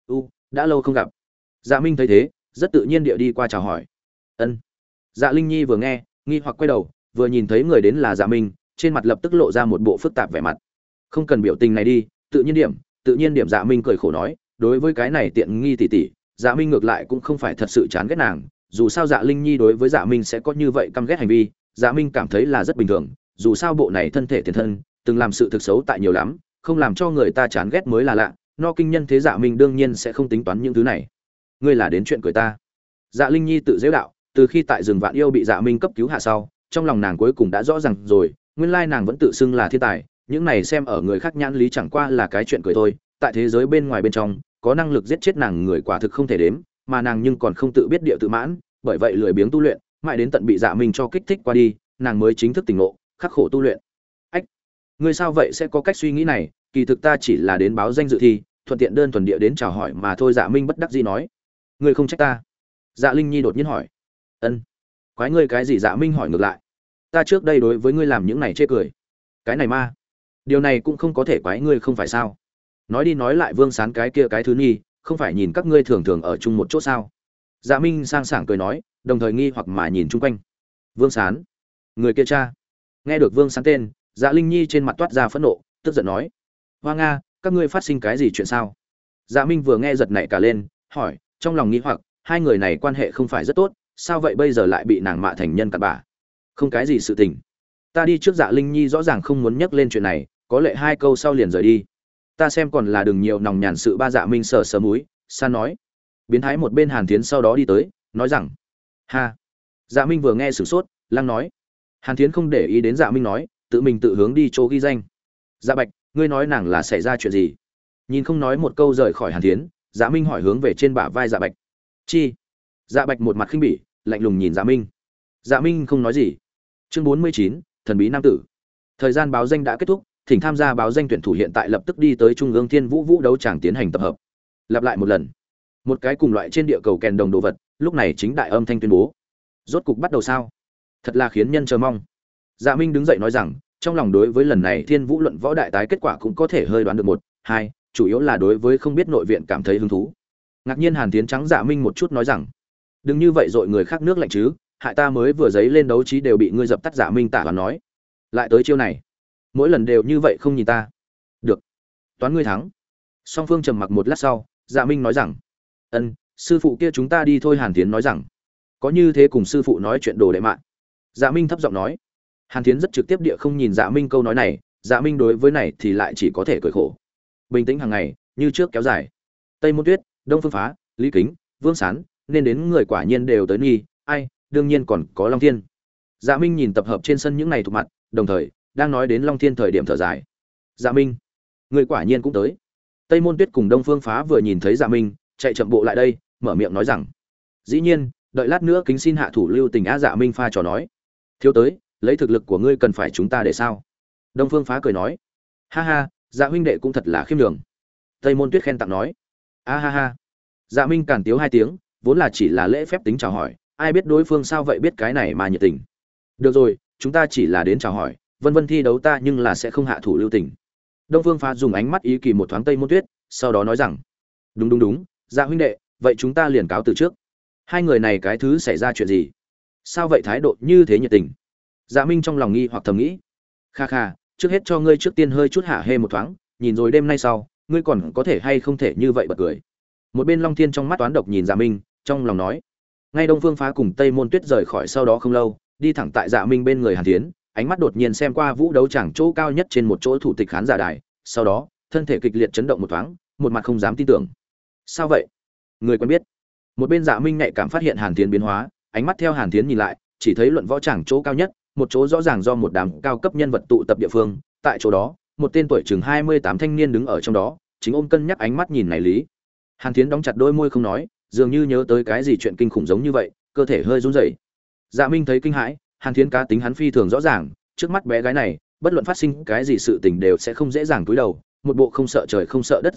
Đã lâu không gặp." Dạ Minh thấy thế, rất tự nhiên địa đi qua chào hỏi. "Ân." Dạ Linh Nhi vừa nghe, nghi hoặc quay đầu, vừa nhìn thấy người đến là Dạ Minh, trên mặt lập tức lộ ra một bộ phức tạp vẻ mặt. "Không cần biểu tình này đi, tự nhiên điểm." Dạ Minh cười khổ nói, đối với cái này tiện nghi tỷ tỷ, Dạ Minh ngược lại cũng không phải thật sự chán ghét nàng, dù sao Dạ Linh Nhi đối với Dạ Minh sẽ có như vậy căm ghét hành vi, Dạ Minh cảm thấy là rất bình thường, dù sao bộ này thân thể tiền thân, từng làm sự thực xấu tại nhiều lắm, không làm cho người ta chán ghét mới là lạ, no kinh nhân thế Dạ Minh đương nhiên sẽ không tính toán những thứ này. "Ngươi là đến chuyện cười ta?" Dạ Linh Nhi tự giễu đạo, từ khi tại rừng Vạn Yêu bị Dạ Minh cấp cứu hạ sau, trong lòng nàng cuối cùng đã rõ ràng rồi, nguyên lai nàng vẫn tự xưng là thiên tài, những này xem ở người khác nhãn lý chẳng qua là cái chuyện cười thôi, tại thế giới bên ngoài bên trong, có năng lực giết chết nàng người quả thực không thể đếm, mà nàng nhưng còn không tự biết địa tự mãn, bởi vậy lười biếng tu luyện, mãi đến tận bị Dạ Minh cho kích thích qua đi, nàng mới chính thức tỉnh ngộ, khắc khổ tu luyện. "Ách, ngươi sao vậy sẽ có cách suy nghĩ này, kỳ thực ta chỉ là đến báo danh dự thi, thuận tiện đơn thuần địa đến chào hỏi mà thôi." Dạ Minh bất đắc dĩ nói. "Ngươi không trách ta?" Dạ Linh Nhi đột nhiên hỏi. "Ân." "Quái ngươi cái gì?" Dạ Minh hỏi ngược lại. "Ta trước đây đối với ngươi làm những này chê cười." "Cái này ma, điều này cũng không có thể quái ngươi không phải sao?" Nói đi nói lại Vương Sán cái kia cái thứ nghi, không phải nhìn các ngươi thường thường ở chung một chỗ sao? Dạ Minh sang sảng cười nói, đồng thời nghi hoặc mà nhìn chung quanh. Vương Sán, người kia cha. Nghe được Vương Sán tên, Dạ Linh Nhi trên mặt toát ra phẫn nộ, tức giận nói: "Hoa Nga, các ngươi phát sinh cái gì chuyện sao?" Dạ Minh vừa nghe giật nảy cả lên, hỏi, trong lòng nghi hoặc, hai người này quan hệ không phải rất tốt, sao vậy bây giờ lại bị nàng mạ thành nhân cặn bã? "Không cái gì sự tình. Ta đi trước." Dạ Linh Nhi rõ ràng không muốn nhắc lên chuyện này, có lệ hai câu sau liền rời đi. "Ta xem còn là đừng nhiều nòng nhàn sự." Ba Dạ Minh sờ sờ múi, san nói. Biến thái một bên Hàn Thiến sau đó đi tới, nói rằng: "Ha." Dạ Minh vừa nghe sửng sốt, lăng nói. Hàn Thiến không để ý đến Dạ Minh nói, tự mình tự hướng đi chỗ ghi danh. "Dạ Bạch, ngươi nói nàng là xảy ra chuyện gì?" Nhìn không nói một câu rời khỏi Hàn Thiến, Dạ Minh hỏi hướng về trên bả vai Dạ Bạch. "Chi?" Dạ Bạch một mặt khinh bỉ, lạnh lùng nhìn Dạ Minh. Dạ Minh không nói gì. Chương 49, thần bí nam tử. Thời gian báo danh đã kết thúc, thỉnh tham gia báo danh tuyển thủ hiện tại lập tức đi tới Trung ương Thiên Vũ Vũ đấu tràng tiến hành tập hợp. Lặp lại một lần. Một cái cùng loại trên địa cầu kèn đồng đồ vật, lúc này chính đại âm thanh tuyên bố. Rốt cục bắt đầu sao? Thật là khiến nhân chờ mong. Dạ Minh đứng dậy nói rằng, trong lòng đối với lần này Thiên Vũ luận võ đại tái kết quả cũng có thể hơi đoán được một, hai, chủ yếu là đối với không biết nội viện cảm thấy hứng thú. Ngạc nhiên Hàn Tiến trắng Dạ Minh một chút nói rằng, đừng như vậy dội người khác nước lạnh chứ, hại ta mới vừa giấy lên đấu trí đều bị ngươi dập tắt. Dạ Minh tả và nói, lại tới chiêu này, mỗi lần đều như vậy không nhìn ta. Được, toán ngươi thắng. Song phương trầm mặc một lát sau, Dạ Minh nói rằng, ân, sư phụ kia chúng ta đi thôi. Hàn Tiến nói rằng, có như thế cùng sư phụ nói chuyện đồ đệ mạng. Dạ Minh thấp giọng nói. Hàn Tiến rất trực tiếp địa không nhìn Dạ Minh câu nói này, Dạ Minh đối với này thì lại chỉ có thể cười khổ. Bình tĩnh hàng ngày, như trước kéo dài. Tây Môn Tuyết, Đông Phương Phá, Lý Kính, Vương Sán, nên đến người quả nhiên đều tới nghi, ai, đương nhiên còn có Long Thiên. Dạ Minh nhìn tập hợp trên sân những này thuộc mặt, đồng thời đang nói đến Long Thiên thời điểm thở dài. Dạ Minh, người quả nhiên cũng tới. Tây Môn Tuyết cùng Đông Phương Phá vừa nhìn thấy Dạ Minh, chạy chậm bộ lại đây, mở miệng nói rằng, dĩ nhiên, đợi lát nữa kính xin hạ thủ lưu tình á. Dạ Minh pha trò nói, thiếu tới, lấy thực lực của ngươi cần phải chúng ta để sao? Đông Phương Phá cười nói, ha ha, Dạ huynh đệ cũng thật là khiêm nhường. Tây Môn Tuyết khen tặng nói, a ha ha. Dạ Minh càn tiếu hai tiếng, vốn là chỉ là lễ phép tính chào hỏi, ai biết đối phương sao vậy biết cái này mà nhiệt tình. Được rồi, chúng ta chỉ là đến chào hỏi, vân vân thi đấu ta nhưng là sẽ không hạ thủ lưu tình. Đông Phương Phá dùng ánh mắt ý kỳ một thoáng Tây Môn Tuyết, sau đó nói rằng, đúng đúng đúng, Dạ huynh đệ, vậy chúng ta liền cáo từ trước. Hai người này cái thứ xảy ra chuyện gì? Sao vậy thái độ như thế nhiệt tình? Dạ Minh trong lòng nghi hoặc thầm nghĩ, kha kha, trước hết cho ngươi trước tiên hơi chút hạ hê một thoáng, nhìn rồi đêm nay sau, ngươi còn có thể hay không thể như vậy bật cười. Một bên Long Thiên trong mắt toán độc nhìn Dạ Minh, trong lòng nói. Ngay Đông Phương Phá cùng Tây Môn Tuyết rời khỏi sau đó không lâu, đi thẳng tại Dạ Minh bên người Hàn Thiến, ánh mắt đột nhiên xem qua vũ đấu tràng chỗ cao nhất trên một chỗ thủ tịch khán giả đài, sau đó, thân thể kịch liệt chấn động một thoáng, một mặt không dám tin tưởng. Sao vậy? Người quen biết. Một bên Dạ Minh nhạy cảm phát hiện Hàn Thiến biến hóa, ánh mắt theo Hàn Thiến nhìn lại, chỉ thấy luận võ tràng chỗ cao nhất, một chỗ rõ ràng do một đám cao cấp nhân vật tụ tập địa phương, tại chỗ đó, một tên tuổi chừng 28 thanh niên đứng ở trong đó, chính ôm cân nhắc ánh mắt nhìn này lý. Hàn Thiến đóng chặt đôi môi không nói, dường như nhớ tới cái gì chuyện kinh khủng giống như vậy, cơ thể hơi run rẩy. Dạ Minh thấy kinh hãi, Hàn Thiến cá tính hắn phi thường rõ ràng, trước mắt bé gái này, bất luận phát sinh cái gì sự tình đều sẽ không dễ dàng cúi đầu, một bộ không sợ trời không sợ đất dáng vẻ,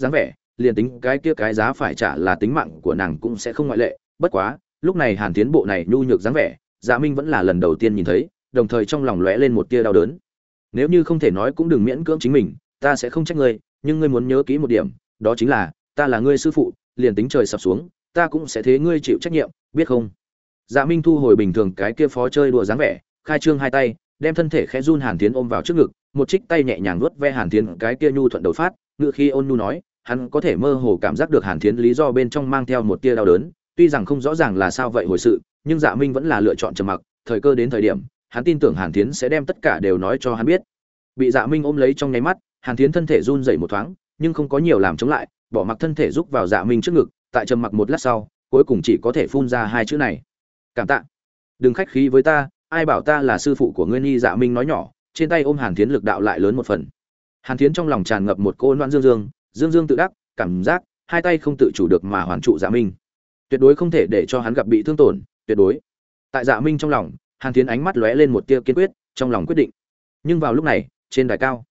liền tính cái kia cái giá phải trả là tính mạng của nàng cũng sẽ không ngoại lệ. Bất quá lúc này Hàn Thiến bộ này nhu nhược dáng vẻ, Dạ Minh vẫn là lần đầu tiên nhìn thấy, đồng thời trong lòng lóe lên một tia đau đớn. Nếu như không thể nói cũng đừng miễn cưỡng chính mình, ta sẽ không trách ngươi, nhưng ngươi muốn nhớ kỹ một điểm, đó chính là ta là ngươi sư phụ, liền tính trời sập xuống, ta cũng sẽ thế ngươi chịu trách nhiệm, biết không? Dạ Minh thu hồi bình thường cái kia phó chơi đùa dáng vẻ, khai trương hai tay, đem thân thể khẽ run Hàn Thiến ôm vào trước ngực, một trích tay nhẹ nhàng vuốt ve Hàn Thiến cái kia nhu thuận đầu phát, ngự khi ôn nhu nói, hắn có thể mơ hồ cảm giác được Hàn Thiến lý do bên trong mang theo một tia đau đớn, tuy rằng không rõ ràng là sao vậy hồi sự, nhưng Dạ Minh vẫn là lựa chọn trầm mặc, thời cơ đến thời điểm, hắn tin tưởng Hàn Thiến sẽ đem tất cả đều nói cho hắn biết. Bị Dạ Minh ôm lấy trong nháy mắt, Hàn Thiến thân thể run rẩy một thoáng, nhưng không có nhiều làm chống lại, bỏ mặc thân thể rúc vào Dạ Minh trước ngực, tại trầm mặc một lát sau, cuối cùng chỉ có thể phun ra hai chữ này: cảm tạ. Đừng khách khí với ta, ai bảo ta là sư phụ của ngươi nhi. Dạ Minh nói nhỏ, trên tay ôm Hàn Thiến lực đạo lại lớn một phần. Hàn Thiến trong lòng tràn ngập một cô loan dương tự đắc, cảm giác hai tay không tự chủ được mà hoàn trụ Dạ Minh, tuyệt đối không thể để cho hắn gặp bị thương tổn, tuyệt đối. Tại Dạ Minh trong lòng, Hàn Thiến ánh mắt lóe lên một tia kiên quyết, trong lòng quyết định. Nhưng vào lúc này, trên đài cao,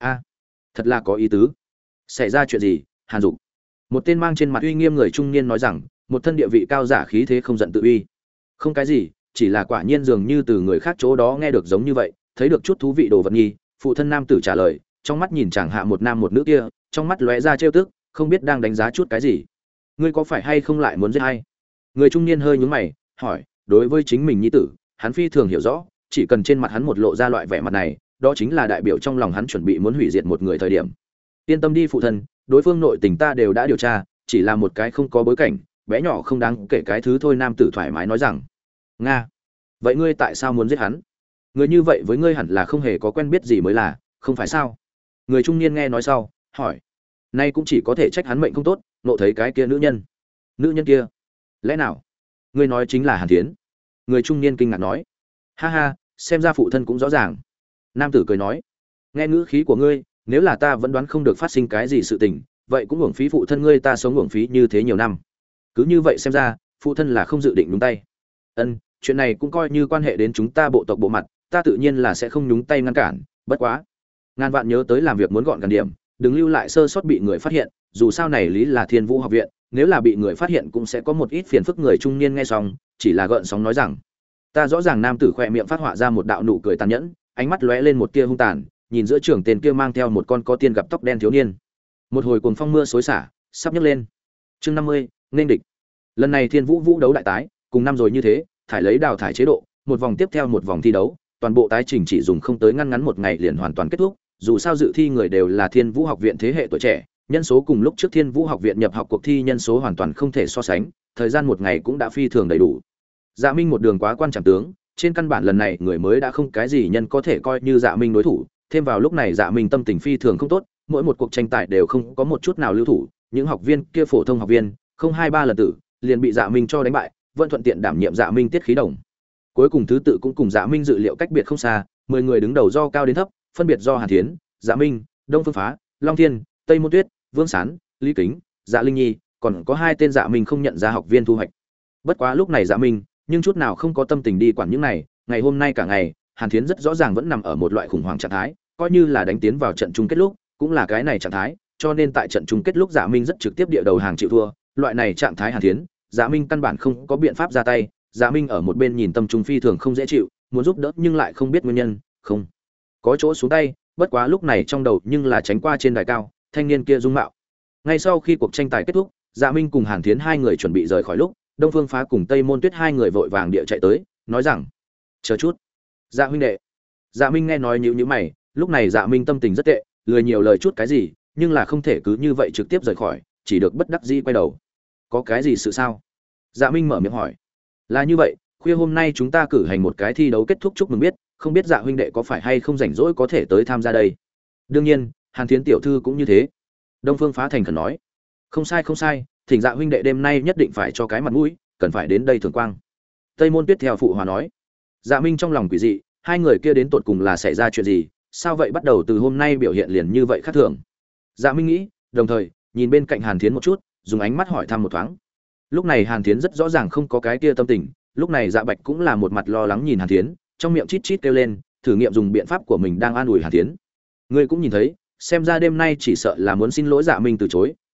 thật là có ý tứ. Xảy ra chuyện gì? Hàn Dục, một tên mang trên mặt uy nghiêm người trung niên nói rằng, một thân địa vị cao giả khí thế không giận tự uy. Không cái gì, chỉ là quả nhiên dường như từ người khác chỗ đó nghe được giống như vậy, thấy được chút thú vị đồ vật nhi. Phụ thân nam tử trả lời, trong mắt nhìn chàng hạ một nam một nữ kia, trong mắt lóe ra trêu tức, không biết đang đánh giá chút cái gì. Ngươi có phải hay không lại muốn giết hay? Người trung niên hơi nhướng mày, hỏi. Đối với chính mình nhi tử, hắn phi thường hiểu rõ, chỉ cần trên mặt hắn một lộ ra loại vẻ mặt này, đó chính là đại biểu trong lòng hắn chuẩn bị muốn hủy diệt một người thời điểm. Yên tâm đi phụ thân, đối phương nội tình ta đều đã điều tra, chỉ là một cái không có bối cảnh, bé nhỏ không đáng kể cái thứ thôi. Nam tử thoải mái nói rằng. Nga, vậy ngươi tại sao muốn giết hắn? Người như vậy với ngươi hẳn là không hề có quen biết gì mới là, không phải sao? Người trung niên nghe nói sau, hỏi. Nay cũng chỉ có thể trách hắn mệnh không tốt, nộ thấy cái kia nữ nhân. Nữ nhân kia? Lẽ nào ngươi nói chính là Hàn Thiến? Người trung niên kinh ngạc nói. Ha ha, xem ra phụ thân cũng rõ ràng. Nam tử cười nói. Nghe ngữ khí của ngươi, nếu là ta vẫn đoán không được phát sinh cái gì sự tình, vậy cũng uổng phí phụ thân ngươi ta sống uổng phí như thế nhiều năm. Cứ như vậy xem ra, phụ thân là không dự định nhúng tay. Chuyện này cũng coi như quan hệ đến chúng ta bộ tộc bộ mặt, ta tự nhiên là sẽ không nhúng tay ngăn cản, bất quá, ngàn vạn nhớ tới làm việc muốn gọn gàng điểm, đừng lưu lại sơ sót bị người phát hiện, dù sao này lý là Thiên Vũ học viện, nếu là bị người phát hiện cũng sẽ có một ít phiền phức. Người trung niên nghe xong, chỉ là gợn sóng nói rằng, ta rõ ràng. Nam tử khỏe miệng phát họa ra một đạo nụ cười tàn nhẫn, ánh mắt lóe lên một tia hung tàn, nhìn giữa trưởng tên kia mang theo một con có tiên gặp tóc đen thiếu niên. Một hồi cuồng phong mưa xối xả, sắp nhấc lên. Chương 50, nên địch. Lần này Thiên Vũ vũ đấu đại tái, cùng năm rồi như thế, thải lấy đào thải chế độ, một vòng tiếp theo một vòng thi đấu, toàn bộ tái trình chỉ dùng không tới ngăn một ngày liền hoàn toàn kết thúc. Dù sao dự thi người đều là Thiên Vũ học viện thế hệ tuổi trẻ, nhân số cùng lúc trước Thiên Vũ học viện nhập học cuộc thi nhân số hoàn toàn không thể so sánh, thời gian một ngày cũng đã phi thường đầy đủ. Dạ Minh một đường quá quan trọng tướng, trên căn bản lần này người mới đã không cái gì nhân có thể coi như Dạ Minh đối thủ, thêm vào lúc này Dạ Minh tâm tình phi thường không tốt, mỗi một cuộc tranh tài đều không có một chút nào lưu thủ, những học viên kia phổ thông học viên, không hai ba lần tử, liền bị Dạ Minh cho đánh bại, vẫn thuận tiện đảm nhiệm Dạ Minh tiết khí đồng. Cuối cùng thứ tự cũng cùng Dạ Minh dự liệu cách biệt không xa, 10 người đứng đầu do cao đến thấp, phân biệt do Hàn Thiến, Dạ Minh, Đông Phương Phá, Long Thiên, Tây Môn Tuyết, Vương Sán, Lý Kính, Dạ Linh Nhi, còn có 2 tên Dạ Minh không nhận ra học viên thu hoạch. Bất quá lúc này Dạ Minh, nhưng chút nào không có tâm tình đi quản những này, ngày hôm nay cả ngày, Hàn Thiến rất rõ ràng vẫn nằm ở một loại khủng hoảng trạng thái, coi như là đánh tiến vào trận chung kết lúc, cũng là cái này trạng thái, cho nên tại trận chung kết lúc Dạ Minh rất trực tiếp địa đầu hàng chịu thua, loại này trạng thái Hàn Thiến, Dạ Minh căn bản không có biện pháp ra tay. Dạ Minh ở một bên nhìn tâm trung phi thường không dễ chịu, muốn giúp đỡ nhưng lại không biết nguyên nhân, không có chỗ xuống tay. Bất quá lúc này trong đầu nhưng là tránh qua trên đài cao thanh niên kia dung mạo. Ngay sau khi cuộc tranh tài kết thúc, Dạ Minh cùng Hàn Thiến 2 người chuẩn bị rời khỏi lúc, Đông Phương Phá cùng Tây Môn Tuyết 2 người vội vàng địa chạy tới, nói rằng: chờ chút, Dạ huynh đệ. Dạ Minh nghe nói nhíu mày, lúc này Dạ Minh tâm tình rất tệ, lười nhiều lời chút cái gì, nhưng là không thể cứ như vậy trực tiếp rời khỏi, chỉ được bất đắc dĩ quay đầu. Có cái gì sự sao? Dạ Minh mở miệng hỏi. Là như vậy, khuya hôm nay chúng ta cử hành một cái thi đấu kết thúc, chúc mừng biết, không biết Dạ huynh đệ có phải hay không rảnh rỗi có thể tới tham gia đây. Đương nhiên, Hàn Thiến tiểu thư cũng như thế. Đông Phương Phá thành khẩn nói. Không sai, thỉnh Dạ huynh đệ đêm nay nhất định phải cho cái mặt mũi, cần phải đến đây thưởng quang. Tây Môn Tuyết theo phụ hòa nói. Dạ Minh trong lòng quỷ dị, 2 người kia đến tột cùng là xảy ra chuyện gì, sao vậy bắt đầu từ hôm nay biểu hiện liền như vậy khác thường. Dạ Minh nghĩ, đồng thời nhìn bên cạnh Hàn Thiến một chút, dùng ánh mắt hỏi thăm một thoáng. Lúc này Hàn Thiến rất rõ ràng không có cái kia tâm tình, lúc này Dạ Bạch cũng là một mặt lo lắng nhìn Hàn Thiến, trong miệng chít chít kêu lên, thử nghiệm dùng biện pháp của mình đang an ủi Hàn Thiến. Ngươi cũng nhìn thấy, xem ra đêm nay chỉ sợ là muốn xin lỗi Dạ Minh từ chối,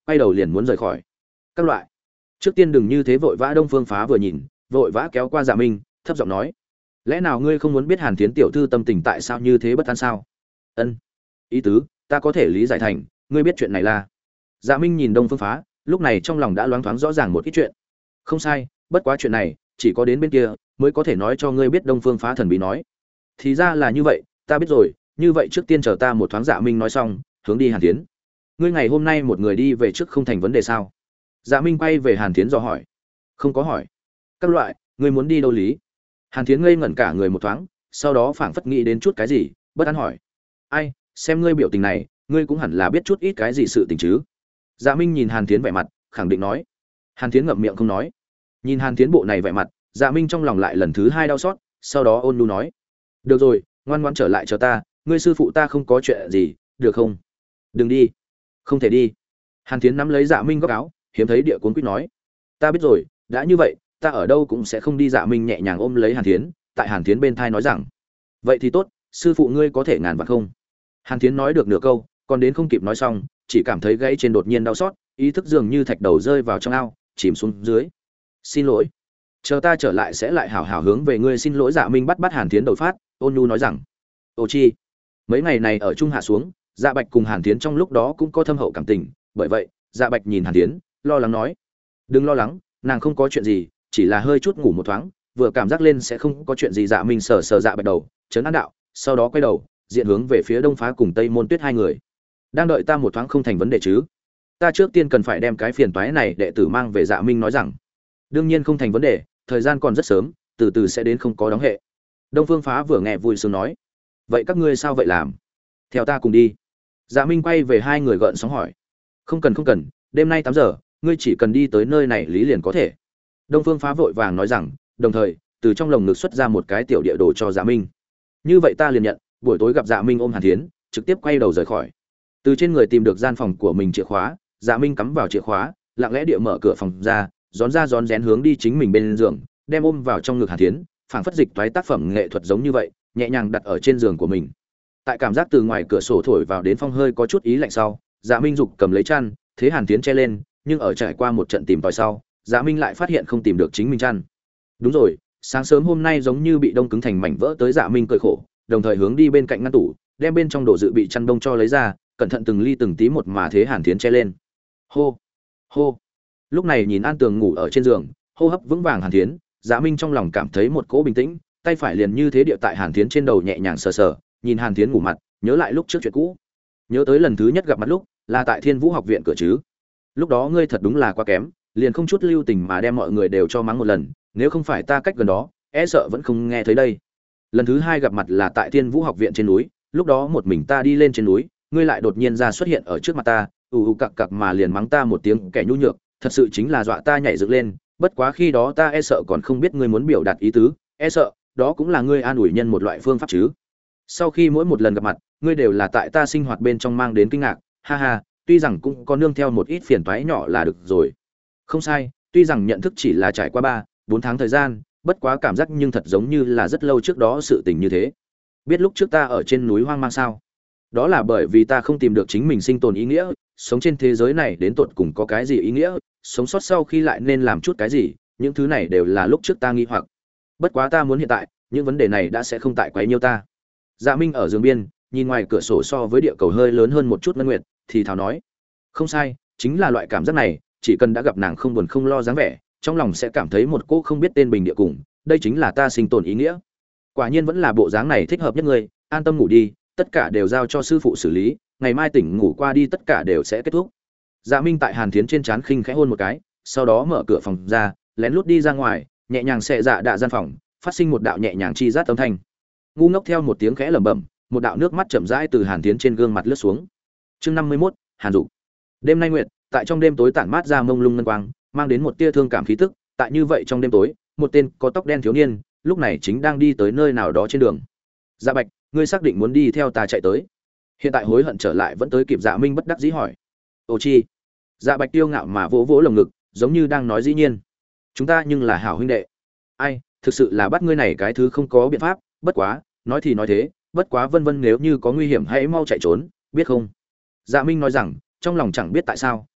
quay đầu liền muốn rời khỏi. Các loại, trước tiên đừng như thế vội vã. Đông Phương Phá vừa nhìn, vội vã kéo qua Dạ Minh, thấp giọng nói: lẽ nào ngươi không muốn biết Hàn Thiến tiểu thư tâm tình tại sao như thế bất an sao? Ân, ý tứ ta có thể lý giải thành ngươi biết chuyện này là. Dạ Minh nhìn Đông Phương Phá, lúc này trong lòng đã loáng thoáng rõ ràng một ít chuyện. Không sai, bất quá chuyện này chỉ có đến bên kia mới có thể nói cho ngươi biết. Đông Phương Phá thần bí nói: thì ra là như vậy, ta biết rồi, như vậy trước tiên chờ ta một thoáng. Dạ Minh nói xong, hướng đi Hàn Thiến. Ngươi ngày hôm nay một người đi về trước không thành vấn đề sao? Dạ Minh quay về Hàn Thiến dò hỏi. Không có hỏi. Các loại, ngươi muốn đi đâu lý? Hàn Thiến ngây ngẩn cả người một thoáng, sau đó phảng phất nghĩ đến chút cái gì, bất an hỏi: ai, xem ngươi biểu tình này, ngươi cũng hẳn là biết chút ít cái gì sự tình chứ? Dạ Minh nhìn Hàn Thiến vẻ mặt, khẳng định nói. Hàn Thiến ngậm miệng không nói. Nhìn Hàn Thiến bộ này vẻ mặt, Dạ Minh trong lòng lại lần thứ hai đau xót, sau đó ôn nhu nói: được rồi, ngoan ngoãn trở lại chờ ta, ngươi sư phụ ta không có chuyện gì, được không? Đừng đi. Không thể đi. Hàn Thiến nắm lấy Dạ Minh góc áo, hiếm thấy địa cuốn quýt nói: ta biết rồi, đã như vậy, ta ở đâu cũng sẽ không đi. Dạ Minh nhẹ nhàng ôm lấy Hàn Thiến, tại Hàn Thiến bên thai nói rằng: vậy thì tốt, sư phụ ngươi có thể ngàn vạn không? Hàn Thiến nói được nửa câu, còn đến không kịp nói xong, chỉ cảm thấy gãy trên đột nhiên đau xót, ý thức dường như thạch đầu rơi vào trong ao, chìm xuống dưới. Xin lỗi, chờ ta trở lại sẽ lại hảo hảo hướng về ngươi xin lỗi. Dạ Minh bắt Hàn Thiến đầu phát, ôn nhu nói rằng: ô chi, mấy ngày này ở chung hạ xuống, Dạ Bạch cùng Hàn Thiến trong lúc đó cũng có thâm hậu cảm tình, bởi vậy Dạ Bạch nhìn Hàn Thiến, lo lắng nói: đừng lo lắng, nàng không có chuyện gì, chỉ là hơi chút ngủ một thoáng, vừa cảm giác lên sẽ không có chuyện gì. Dạ Minh sờ sờ Dạ Bạch đầu, trấn an đạo, sau đó quay đầu diện hướng về phía Đông Phá cùng Tây Môn Tuyết hai người: đang đợi ta một thoáng không thành vấn đề chứ? Ta trước tiên cần phải đem cái phiền toái này đệ tử mang về. Dạ Minh nói rằng: đương nhiên không thành vấn đề, thời gian còn rất sớm, từ từ sẽ đến, không có đóng hệ. Đông Phương Phá vừa nghe vui sướng nói: vậy các ngươi sao vậy làm? Theo ta cùng đi. Dạ Minh quay về hai người gợn sóng hỏi: không cần không cần, đêm nay 8 giờ, ngươi chỉ cần đi tới nơi này lý liền có thể. Đông Phương Phá vội vàng nói rằng, đồng thời từ trong lồng ngực xuất ra một cái tiểu địa đồ cho Dạ Minh. Như vậy ta liền nhận. Buổi tối gặp Dạ Minh ôm Hàn Thiến, trực tiếp quay đầu rời khỏi. Từ trên người tìm được gian phòng của mình chìa khóa, Dạ Minh cắm vào chìa khóa, lặng lẽ địa mở cửa phòng ra rón rén hướng đi chính mình bên giường, đem ôm vào trong ngực Hàn Thiến, phảng phất dịch toái tác phẩm nghệ thuật giống như vậy, nhẹ nhàng đặt ở trên giường của mình. Tại cảm giác từ ngoài cửa sổ thổi vào đến phong hơi có chút ý lạnh sau, Dạ Minh dục cầm lấy chăn, thế Hàn Thiến che lên, nhưng ở trải qua một trận tìm tòi sau, Dạ Minh lại phát hiện không tìm được chính mình chăn. Đúng rồi, sáng sớm hôm nay giống như bị đông cứng thành mảnh vỡ tới. Dạ Minh cười khổ, đồng thời hướng đi bên cạnh ngăn tủ, đem bên trong đồ dự bị chăn đông cho lấy ra, cẩn thận từng ly từng tí một mà thế Hàn Thiến che lên. Hô, hô. Lúc này nhìn An Tường ngủ ở trên giường, hô hấp vững vàng Hàn Thiến, Dạ Minh trong lòng cảm thấy một cỗ bình tĩnh, tay phải liền như thế điệu tại Hàn Thiến trên đầu nhẹ nhàng sờ sờ, nhìn Hàn Thiến ngủ mặt, nhớ lại lúc trước chuyện cũ. Nhớ tới lần thứ nhất gặp mặt lúc, là tại Thiên Vũ học viện cửa chứ. Lúc đó ngươi thật đúng là quá kém, liền không chút lưu tình mà đem mọi người đều cho mắng một lần, nếu không phải ta cách gần đó, e sợ vẫn không nghe thấy đây. Lần thứ hai gặp mặt là tại Thiên Vũ học viện trên núi, lúc đó một mình ta đi lên trên núi, ngươi lại đột nhiên ra xuất hiện ở trước mặt ta, cặc cặc mà liền mắng ta một tiếng kẻ nhu nhược, thật sự chính là dọa ta nhảy dựng lên. Bất quá khi đó ta e sợ còn không biết ngươi muốn biểu đạt ý tứ, e sợ đó cũng là ngươi an ủi nhân một loại phương pháp chứ. Sau khi mỗi một lần gặp mặt, ngươi đều là tại ta sinh hoạt bên trong mang đến kinh ngạc, ha ha, tuy rằng cũng có nương theo một ít phiền toái nhỏ là được rồi. Không sai, tuy rằng nhận thức chỉ là trải qua 3-4 tháng thời gian, bất quá cảm giác nhưng thật giống như là rất lâu trước đó sự tình như thế. Biết lúc trước ta ở trên núi hoang mang sao? Đó là bởi vì ta không tìm được chính mình sinh tồn ý nghĩa, sống trên thế giới này đến tột cùng có cái gì ý nghĩa, sống sót sau khi lại nên làm chút cái gì, những thứ này đều là lúc trước ta nghi hoặc. Bất quá ta muốn hiện tại, những vấn đề này đã sẽ không tại quấy nhiêu ta. Dạ Minh ở giường biên, nhìn ngoài cửa sổ so với địa cầu hơi lớn hơn một chút ngân nguyệt, thì thào nói: không sai, chính là loại cảm giác này, chỉ cần đã gặp nàng không buồn không lo dáng vẻ, trong lòng sẽ cảm thấy một cô không biết tên bình địa cùng, đây chính là ta sinh tồn ý nghĩa. Quả nhiên vẫn là bộ dáng này thích hợp nhất ngươi, an tâm ngủ đi, tất cả đều giao cho sư phụ xử lý, ngày mai tỉnh ngủ qua đi tất cả đều sẽ kết thúc. Dạ Minh tại Hàn Thiến trên trán khinh khẽ hôn một cái, sau đó mở cửa phòng ra, lén lút đi ra ngoài, nhẹ nhàng xệ dạ đạ gian phòng, phát sinh một đạo nhẹ nhàng chi rát âm thanh. Ngu ngốc theo một tiếng khẽ lẩm bẩm, một đạo nước mắt chậm rãi từ Hàn Thiến trên gương mặt lướt xuống. Chương 51, Hàn Dục. Đêm nay nguyệt, tại trong đêm tối tản mát ra mông lung ngân quang, mang đến một tia thương cảm khí tức, tại như vậy trong đêm tối, một tên có tóc đen thiếu niên, lúc này chính đang đi tới nơi nào đó trên đường. Dạ Bạch, ngươi xác định muốn đi theo ta chạy tới? Hiện tại hối hận trở lại vẫn tới kịp. Dạ Minh bất đắc dĩ hỏi. Ồ chi? Dạ Bạch tiêu ngạo mà vỗ vỗ lồng ngực, giống như đang nói dĩ nhiên. Chúng ta nhưng là hảo huynh đệ. Ai, thực sự là bắt ngươi này cái thứ không có biện pháp, bất quá, nói thì nói thế, bất quá vân vân nếu như có nguy hiểm hãy mau chạy trốn, biết không? Dạ Minh nói rằng, trong lòng chẳng biết tại sao,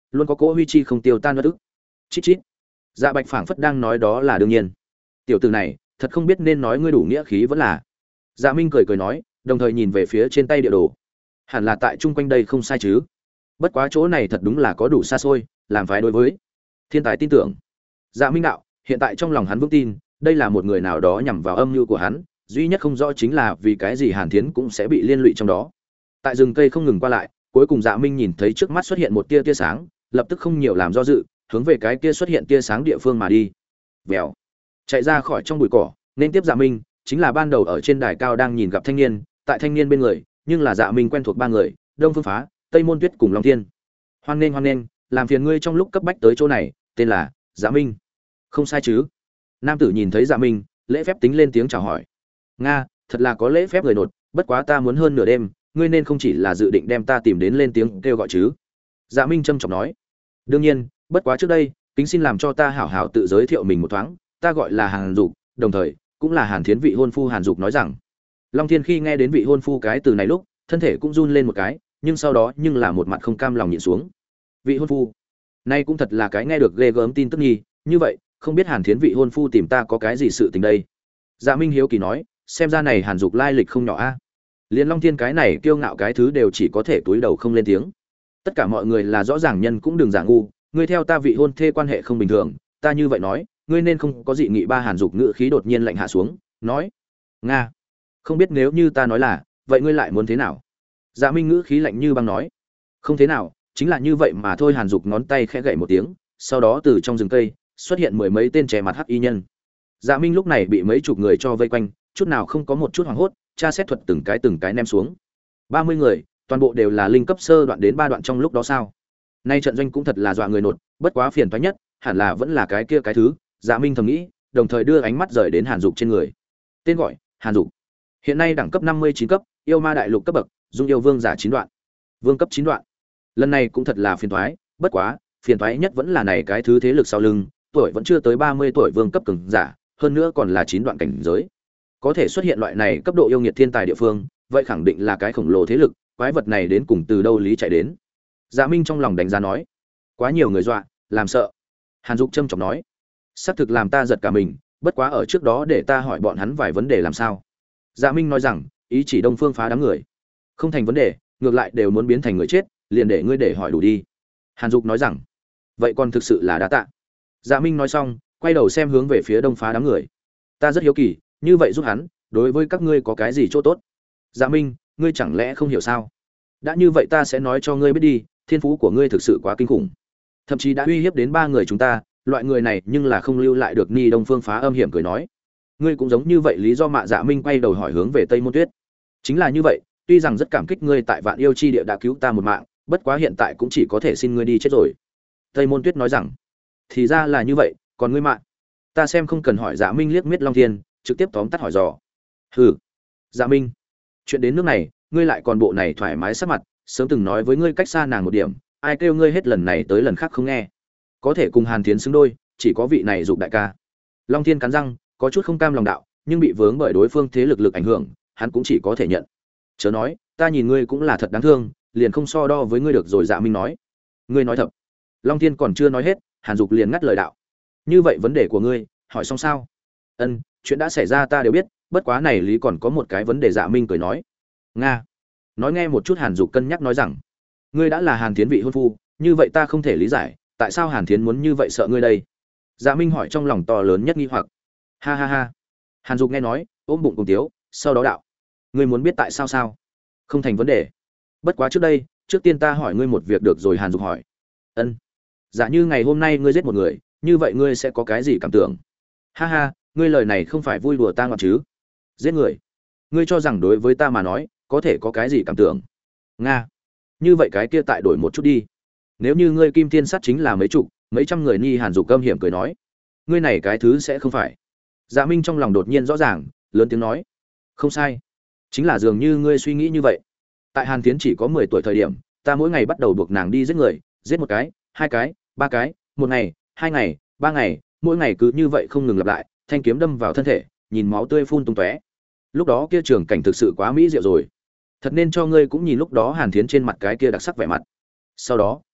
luôn có cỗ huy chi không tiêu tan bất ức. Chít chít. Dạ Bạch phảng phất đang nói đó là đương nhiên. Tiểu tử này, thật không biết nên nói ngươi đủ nghĩa khí vẫn là. Dạ Minh cười cười nói, đồng thời nhìn về phía trên tay địa đồ. Hẳn là tại chung quanh đây không sai chứ. Bất quá chỗ này thật đúng là có đủ xa xôi, làm phái đối với. Thiên tài tin tưởng. Dạ Minh đạo, hiện tại trong lòng hắn vững tin, đây là một người nào đó nhằm vào âm mưu của hắn, duy nhất không rõ chính là vì cái gì Hàn Thiến cũng sẽ bị liên lụy trong đó. Tại rừng cây không ngừng qua lại, cuối cùng Dạ Minh nhìn thấy trước mắt xuất hiện một tia tia sáng, lập tức không nhiều làm do dự, hướng về cái kia xuất hiện tia sáng địa phương mà đi. Vèo. Chạy ra khỏi trong bụi cỏ, nên tiếp Dạ Minh, chính là ban đầu ở trên đài cao đang nhìn gặp thanh niên, tại thanh niên bên người, nhưng là Dạ Minh quen thuộc ba người, Đông Phương Phá, Tây Môn Tuyết cùng Long Thiên. Hoan nghênh, làm phiền ngươi trong lúc cấp bách tới chỗ này, tên là Dạ Minh. Không sai chứ? Nam tử nhìn thấy Dạ Minh, lễ phép tính lên tiếng chào hỏi. Nga, thật là có lễ phép người nột, bất quá ta muốn hơn nửa đêm, ngươi nên không chỉ là dự định đem ta tìm đến lên tiếng kêu gọi chứ? Dạ Minh trầm trọng nói. Đương nhiên, bất quá trước đây, kính xin làm cho ta hảo hảo tự giới thiệu mình một thoáng, ta gọi là Hàn Dục, đồng thời cũng là Hàn Thiến vị hôn phu. Hàn Dục nói rằng. Long Thiên khi nghe đến vị hôn phu cái từ này lúc, thân thể cũng run lên một cái, nhưng sau đó nhưng là một mặt không cam lòng nhịn xuống. Vị hôn phu, nay cũng thật là cái nghe được ghê gớm tin tức nghi, như vậy, không biết Hàn Thiến vị hôn phu tìm ta có cái gì sự tình đây? Dạ Minh hiếu kỳ nói, xem ra này Hàn Dục lai lịch không nhỏ a. Liên Long Thiên cái này kiêu ngạo cái thứ đều chỉ có thể túi đầu không lên tiếng. Tất cả mọi người là rõ ràng nhân cũng đừng giả ngu, ngươi theo ta vị hôn thê quan hệ không bình thường, ta như vậy nói, ngươi nên không có dị nghị. Ba Hàn Dục ngữ khí đột nhiên lạnh hạ xuống, nói: "Nga, không biết nếu như ta nói là, vậy ngươi lại muốn thế nào?" Dạ Minh ngữ khí lạnh như băng nói: "Không thế nào, chính là như vậy mà thôi." Hàn Dục ngón tay khẽ gảy một tiếng, sau đó từ trong rừng cây xuất hiện mười mấy tên trẻ mặt hắc y nhân. Dạ Minh lúc này bị mấy chục người cho vây quanh, chút nào không có một chút hoảng hốt, tra xét thuật từng cái ném xuống. 30 người, toàn bộ đều là linh cấp sơ đoạn đến 3 đoạn trong lúc đó sao? Nay trận doanh cũng thật là dọa người nột, bất quá phiền toái nhất, hẳn là vẫn là cái kia cái thứ, Dạ Minh thầm nghĩ, đồng thời đưa ánh mắt rời đến Hàn Dục trên người. Tên gọi: Hàn Dục. Hiện nay đẳng cấp 59 cấp, yêu ma đại lục cấp bậc, dung yêu vương giả 9 đoạn. Vương cấp 9 đoạn. Lần này cũng thật là phiền toái, bất quá, phiền toái nhất vẫn là này cái thứ thế lực sau lưng, tuổi vẫn chưa tới 30 tuổi vương cấp cường giả, hơn nữa còn là 9 đoạn cảnh giới. Có thể xuất hiện loại này cấp độ yêu nghiệt thiên tài địa phương, vậy khẳng định là cái khổng lồ thế lực, quái vật này đến cùng từ đâu lý chạy đến. Dạ Minh trong lòng đánh giá nói, quá nhiều người dọa, làm sợ. Hàn Dục trầm trọng nói, xác thực làm ta giật cả mình, bất quá ở trước đó để ta hỏi bọn hắn vài vấn đề làm sao. Dạ Minh nói rằng, ý chỉ Đông Phương Phá đám người, không thành vấn đề, ngược lại đều muốn biến thành người chết, liền để ngươi để hỏi đủ đi. Hàn Dục nói rằng, vậy còn thực sự là đa tạ. Dạ Minh nói xong, quay đầu xem hướng về phía Đông Phá đám người, ta rất hiếu kỳ, như vậy giúp hắn, đối với các ngươi có cái gì chỗ tốt? Dạ Minh, ngươi chẳng lẽ không hiểu sao? Đã như vậy ta sẽ nói cho ngươi biết đi, thiên phú của ngươi thực sự quá kinh khủng, thậm chí đã uy hiếp đến 3 người chúng ta, loại người này nhưng là không lưu lại được. Ni Đông Phương Phá âm hiểm cười nói, ngươi cũng giống như vậy. Lý do mạ Dạ Minh quay đầu hỏi hướng về Tây Môn Tuyết, chính là như vậy, tuy rằng rất cảm kích ngươi tại Vạn Yêu chi địa đã cứu ta một mạng, bất quá hiện tại cũng chỉ có thể xin ngươi đi chết rồi. Tây Môn Tuyết nói rằng, thì ra là như vậy, còn ngươi mạng, ta xem không cần hỏi. Dạ Minh liếc miết Long Thiên, trực tiếp tóm tắt hỏi dò. Hừ, Dạ Minh, chuyện đến nước này, ngươi lại còn bộ này thoải mái sắc mặt, sớm từng nói với ngươi cách xa nàng một điểm, ai kêu ngươi hết lần này tới lần khác không nghe. Có thể cùng Hàn Thiến xứng đôi, chỉ có vị này Dục đại ca. Long Thiên cắn răng, có chút không cam lòng đạo, nhưng bị vướng bởi đối phương thế lực ảnh hưởng, hắn cũng chỉ có thể nhận. Chớ nói, ta nhìn ngươi cũng là thật đáng thương, liền không so đo với ngươi được rồi. Dạ Minh nói, ngươi nói thật. Long Thiên còn chưa nói hết, Hàn Dục liền ngắt lời đạo, như vậy vấn đề của ngươi, hỏi xong sao? Ân, chuyện đã xảy ra ta đều biết, bất quá này lý còn có một cái vấn đề. Dạ Minh cười nói, nga, nói nghe một chút. Hàn Dục cân nhắc nói rằng, ngươi đã là Hàn Thiến vị hôn phu, như vậy ta không thể lý giải, tại sao Hàn Thiến muốn như vậy sợ ngươi đây? Dạ Minh hỏi trong lòng to lớn nhất nghi hoặc. Ha ha ha. Hàn Dục nghe nói, ôm bụng cùng tiếu, sau đó đạo, ngươi muốn biết tại sao sao? Không thành vấn đề. Bất quá trước đây, trước tiên ta hỏi ngươi một việc được rồi. Hàn Dục hỏi. Ân. Dạ như ngày hôm nay ngươi giết một người, như vậy ngươi sẽ có cái gì cảm tưởng? Ha ha, ngươi lời này không phải vui đùa ta ngọt chứ? Giết người, ngươi cho rằng đối với ta mà nói, có thể có cái gì cảm tưởng? Nga. Như vậy cái kia tại đổi một chút đi. Nếu như ngươi kim thiên sát chính là mấy chục, mấy trăm người. Ni Hàn Dục âm hiểm cười nói, ngươi này cái thứ sẽ không phải. Dạ Minh trong lòng đột nhiên rõ ràng, lớn tiếng nói, không sai, chính là dường như ngươi suy nghĩ như vậy. Tại Hàn Thiến chỉ có 10 tuổi thời điểm, ta mỗi ngày bắt đầu buộc nàng đi giết người, giết một cái, 2 cái, 3 cái, một ngày, 2 ngày, 3 ngày, mỗi ngày cứ như vậy không ngừng lặp lại, thanh kiếm đâm vào thân thể, nhìn máu tươi phun tung tóe. Lúc đó kia trường cảnh thực sự quá mỹ diệu rồi, thật nên cho ngươi cũng nhìn lúc đó Hàn Thiến trên mặt cái kia đặc sắc vẻ mặt. Sau đó,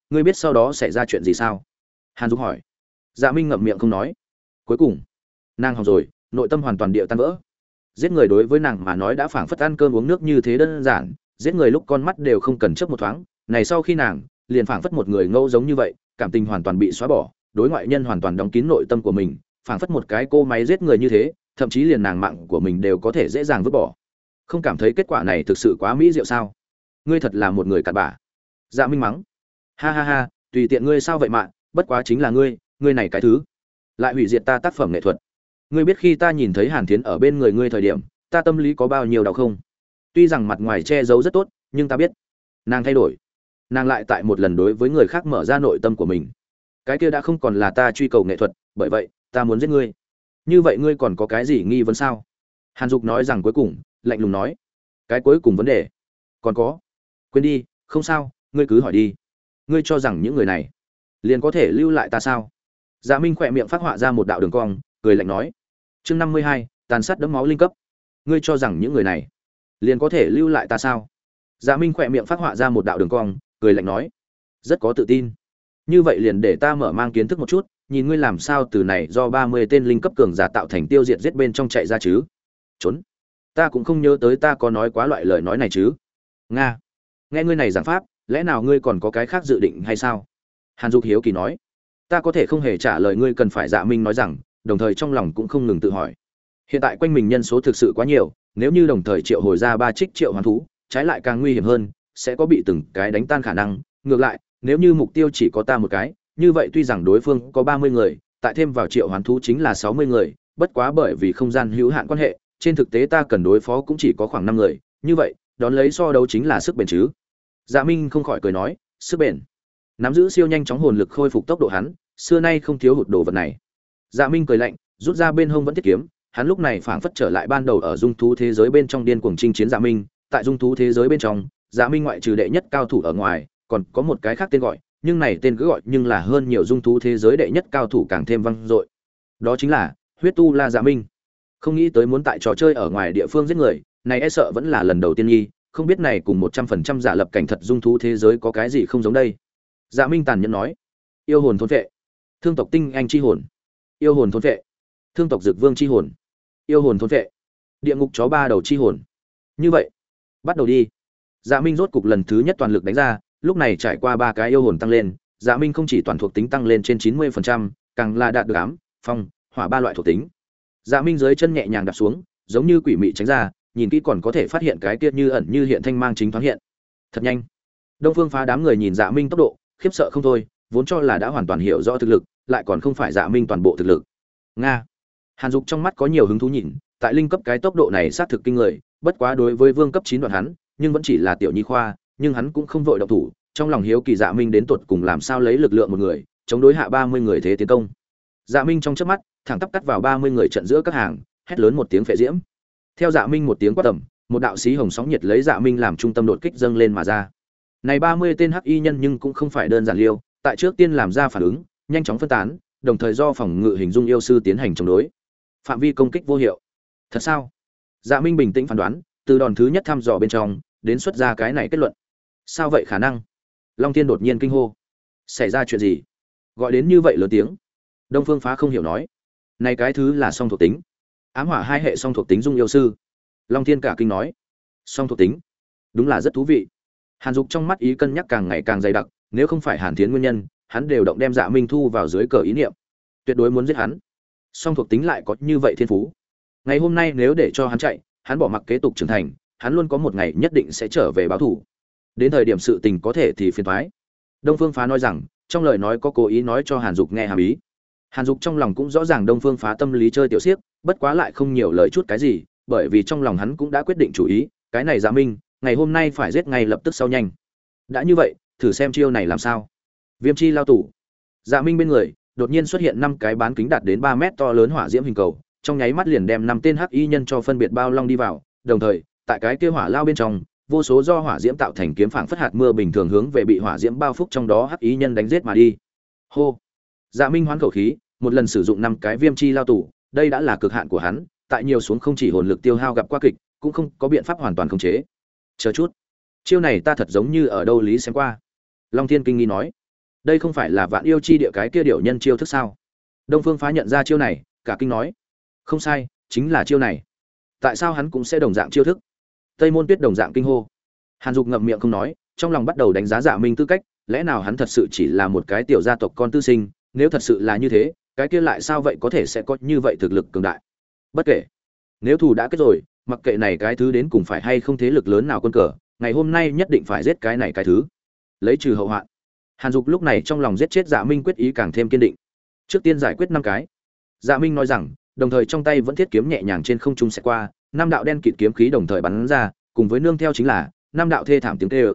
ngươi biết sau đó xảy ra chuyện gì sao? Hàn Dục hỏi. Dạ Minh ngậm miệng không nói. Cuối cùng nàng hỏng rồi, nội tâm hoàn toàn địa tan vỡ. Giết người đối với nàng mà nói đã phảng phất ăn cơm uống nước như thế đơn giản, giết người lúc con mắt đều không cần chớp một thoáng, này sau khi nàng liền phảng phất một người ngâu giống như vậy, cảm tình hoàn toàn bị xóa bỏ, đối ngoại nhân hoàn toàn đóng kín nội tâm của mình, phảng phất một cái cô máy giết người như thế, thậm chí liền nàng mạng của mình đều có thể dễ dàng vứt bỏ. Không cảm thấy kết quả này thực sự quá mỹ diệu sao? Ngươi thật là một người cặn bã. Dạ Minh mắng. Ha ha ha, tùy tiện ngươi sao vậy mà, bất quá chính là ngươi này cái thứ, lại hủy diệt ta tác phẩm nghệ thuật. Ngươi biết khi ta nhìn thấy Hàn Thiến ở bên người ngươi thời điểm, ta tâm lý có bao nhiêu đau không? Tuy rằng mặt ngoài che giấu rất tốt, nhưng ta biết, nàng thay đổi. Nàng lại tại một lần đối với người khác mở ra nội tâm của mình. Cái kia đã không còn là ta truy cầu nghệ thuật, bởi vậy, ta muốn giết ngươi. Như vậy ngươi còn có cái gì nghi vấn sao? Hàn Dục nói rằng cuối cùng, lạnh lùng nói, cái cuối cùng vấn đề, còn có. Quên đi, không sao, ngươi cứ hỏi đi. Ngươi cho rằng những người này liền có thể lưu lại ta sao? Dạ Minh khỏe miệng phát họa ra một đạo đường cong, cười lạnh nói. Chương 52, tàn sát đẫm máu linh cấp. Ngươi cho rằng những người này liền có thể lưu lại ta sao? Dạ Minh khỏe miệng phát họa ra một đạo đường cong, cười lạnh nói. Rất có tự tin. Như vậy liền để ta mở mang kiến thức một chút, nhìn ngươi làm sao từ này do 30 tên linh cấp cường giả tạo thành tiêu diệt giết bên trong chạy ra chứ? Trốn. Ta cũng không nhớ tới ta có nói quá loại lời nói này chứ. Nga. Nghe ngươi này giảng pháp, lẽ nào ngươi còn có cái khác dự định hay sao? Hàn Dục hiếu kỳ nói. Ta có thể không hề trả lời ngươi, cần phải Dạ Minh nói rằng, đồng thời trong lòng cũng không ngừng tự hỏi. Hiện tại quanh mình nhân số thực sự quá nhiều, nếu như đồng thời triệu hồi ra 3 trích triệu hoán thú, trái lại càng nguy hiểm hơn, sẽ có bị từng cái đánh tan khả năng. Ngược lại, nếu như mục tiêu chỉ có ta một cái, như vậy tuy rằng đối phương có 30 người, tại thêm vào triệu hoán thú chính là 60 người, bất quá bởi vì không gian hữu hạn quan hệ, trên thực tế ta cần đối phó cũng chỉ có khoảng 5 người, như vậy, đón lấy so đấu chính là sức bền chứ. Dạ Minh không khỏi cười nói, sức bền. Nắm giữ siêu nhanh chóng hồn lực khôi phục tốc độ hắn, xưa nay không thiếu hụt đồ vật này. Dạ Minh cười lạnh, rút ra bên hông vẫn thiết kiếm, hắn lúc này phảng phất trở lại ban đầu ở dung thú thế giới bên trong điên cuồng chinh chiến Dạ Minh, tại dung thú thế giới bên trong, Dạ Minh ngoại trừ đệ nhất cao thủ ở ngoài, còn có một cái khác tên gọi, nhưng này tên cứ gọi nhưng là hơn nhiều dung thú thế giới đệ nhất cao thủ càng thêm vang dội. Đó chính là Huyết Tu La Dạ Minh. Không nghĩ tới muốn tại trò chơi ở ngoài địa phương giết người, này e sợ vẫn là lần đầu tiên nhi, không biết này cùng 100% giả lập cảnh thật dung thú thế giới có cái gì không giống đây. Dạ Minh tàn nhẫn nói, yêu hồn thôn vệ, thương tộc tinh anh chi hồn, yêu hồn thôn vệ, thương tộc dược vương chi hồn, yêu hồn thôn vệ, địa ngục chó 3 đầu chi hồn. Như vậy, bắt đầu đi. Dạ Minh rốt cục lần thứ nhất toàn lực đánh ra, lúc này trải qua 3 cái yêu hồn tăng lên, Dạ Minh không chỉ toàn thuộc tính tăng lên trên 90%, càng là đạt được ám, phong, hỏa 3 loại thuộc tính. Dạ Minh dưới chân nhẹ nhàng đạp xuống, giống như quỷ mị tránh ra, nhìn kỹ còn có thể phát hiện cái kia như ẩn như hiện thanh mang chính thoáng hiện. Thật nhanh. Đông Phương Phá đám người nhìn Dạ Minh tốc độ, khiếp sợ không thôi, vốn cho là đã hoàn toàn hiểu rõ thực lực, lại còn không phải Dạ Minh toàn bộ thực lực. Nga. Hàn Dục trong mắt có nhiều hứng thú nhìn, tại linh cấp cái tốc độ này xác thực kinh người, bất quá đối với vương cấp 9 đoạn hắn, nhưng vẫn chỉ là tiểu nhi khoa, nhưng hắn cũng không vội động thủ, trong lòng hiếu kỳ Dạ Minh đến tuột cùng làm sao lấy lực lượng một người, chống đối hạ 30 người thế tiến công. Dạ Minh trong chớp mắt, thẳng tắp cắt vào 30 người trận giữa các hàng, hét lớn một tiếng phệ diễm. Theo Dạ Minh một tiếng quát tầm, một đạo xí hồng sóng nhiệt lấy Dạ Minh làm trung tâm đột kích dâng lên mà ra. Này 30 tên hắc y nhân nhưng cũng không phải đơn giản liêu, tại trước tiên làm ra phản ứng, nhanh chóng phân tán, đồng thời do phòng ngự hình dung yêu sư tiến hành chống đối. Phạm vi công kích vô hiệu. Thật sao? Dạ Minh bình tĩnh phán đoán, từ đòn thứ nhất thăm dò bên trong, đến xuất ra cái này kết luận. Sao vậy khả năng? Long Thiên đột nhiên kinh hô. Xảy ra chuyện gì? Gọi đến như vậy lớn tiếng. Đông Phương Phá không hiểu nói. Này cái thứ là song thuộc tính. Ám hỏa 2 hệ song thuộc tính dung yêu sư. Long Thiên cả kinh nói. Song thuộc tính. Đúng là rất thú vị. Hàn Dục trong mắt ý cân nhắc càng ngày càng dày đặc, nếu không phải Hàn Thiến nguyên nhân, hắn đều động đem Dạ Minh thu vào dưới cờ ý niệm. Tuyệt đối muốn giết hắn. Song thuộc tính lại có như vậy thiên phú. Ngày hôm nay nếu để cho hắn chạy, hắn bỏ mặc kế tục trưởng thành, hắn luôn có một ngày nhất định sẽ trở về báo thù. Đến thời điểm sự tình có thể thì phiền toái. Đông Phương Phá nói rằng, trong lời nói có cố ý nói cho Hàn Dục nghe hàm ý. Hàn Dục trong lòng cũng rõ ràng Đông Phương Phá tâm lý chơi tiểu xiếc, bất quá lại không nhiều lời chút cái gì, bởi vì trong lòng hắn cũng đã quyết định chủ ý, cái này Dạ Minh, ngày hôm nay phải giết ngay lập tức sau nhanh. Đã như vậy, thử xem chiêu này làm sao. Viêm chi lao tủ. Dạ Minh bên người, đột nhiên xuất hiện 5 cái bán kính đạt đến 3 mét to lớn hỏa diễm hình cầu, trong nháy mắt liền đem 5 tên hắc y nhân cho phân biệt bao long đi vào, đồng thời, tại cái kia hỏa lao bên trong, vô số do hỏa diễm tạo thành kiếm phảng phất hạt mưa bình thường hướng về bị hỏa diễm bao phúc trong đó hắc y nhân đánh giết mà đi. Hô. Dạ Minh hoán khẩu khí, một lần sử dụng 5 cái viêm chi lao tủ, đây đã là cực hạn của hắn, tại nhiều xuống không chỉ hồn lực tiêu hao gặp qua kịch, cũng không có biện pháp hoàn toàn khống chế. Chờ chút, chiêu này ta thật giống như ở đâu lý xem qua. Long Thiên kinh nghi nói. Đây không phải là Vạn Yêu chi địa cái kia điểu nhân chiêu thức sao? Đông Phương Phá nhận ra chiêu này, cả kinh nói: "Không sai, chính là chiêu này. Tại sao hắn cũng sẽ đồng dạng chiêu thức?" Tây Môn Tuyết đồng dạng kinh hô. Hàn Dục ngậm miệng không nói, trong lòng bắt đầu đánh giá Dạ Minh tư cách, lẽ nào hắn thật sự chỉ là một cái tiểu gia tộc con tư sinh, nếu thật sự là như thế, cái kia lại sao vậy có thể sẽ có như vậy thực lực cường đại. Bất kể, nếu thù đã kết rồi, mặc kệ này cái thứ đến cùng phải hay không thế lực lớn nào quân cờ, ngày hôm nay nhất định phải giết cái này cái thứ, lấy trừ hậu hoạn. Hàn Dục lúc này trong lòng giết chết Dạ Minh quyết ý càng thêm kiên định. Trước tiên giải quyết 5 cái. Dạ Minh nói rằng, đồng thời trong tay vẫn thiết kiếm nhẹ nhàng trên không trung sẽ qua, 5 đạo đen kịt kiếm khí đồng thời bắn ra, cùng với nương theo chính là 5 đạo thê thảm tiếng kêu.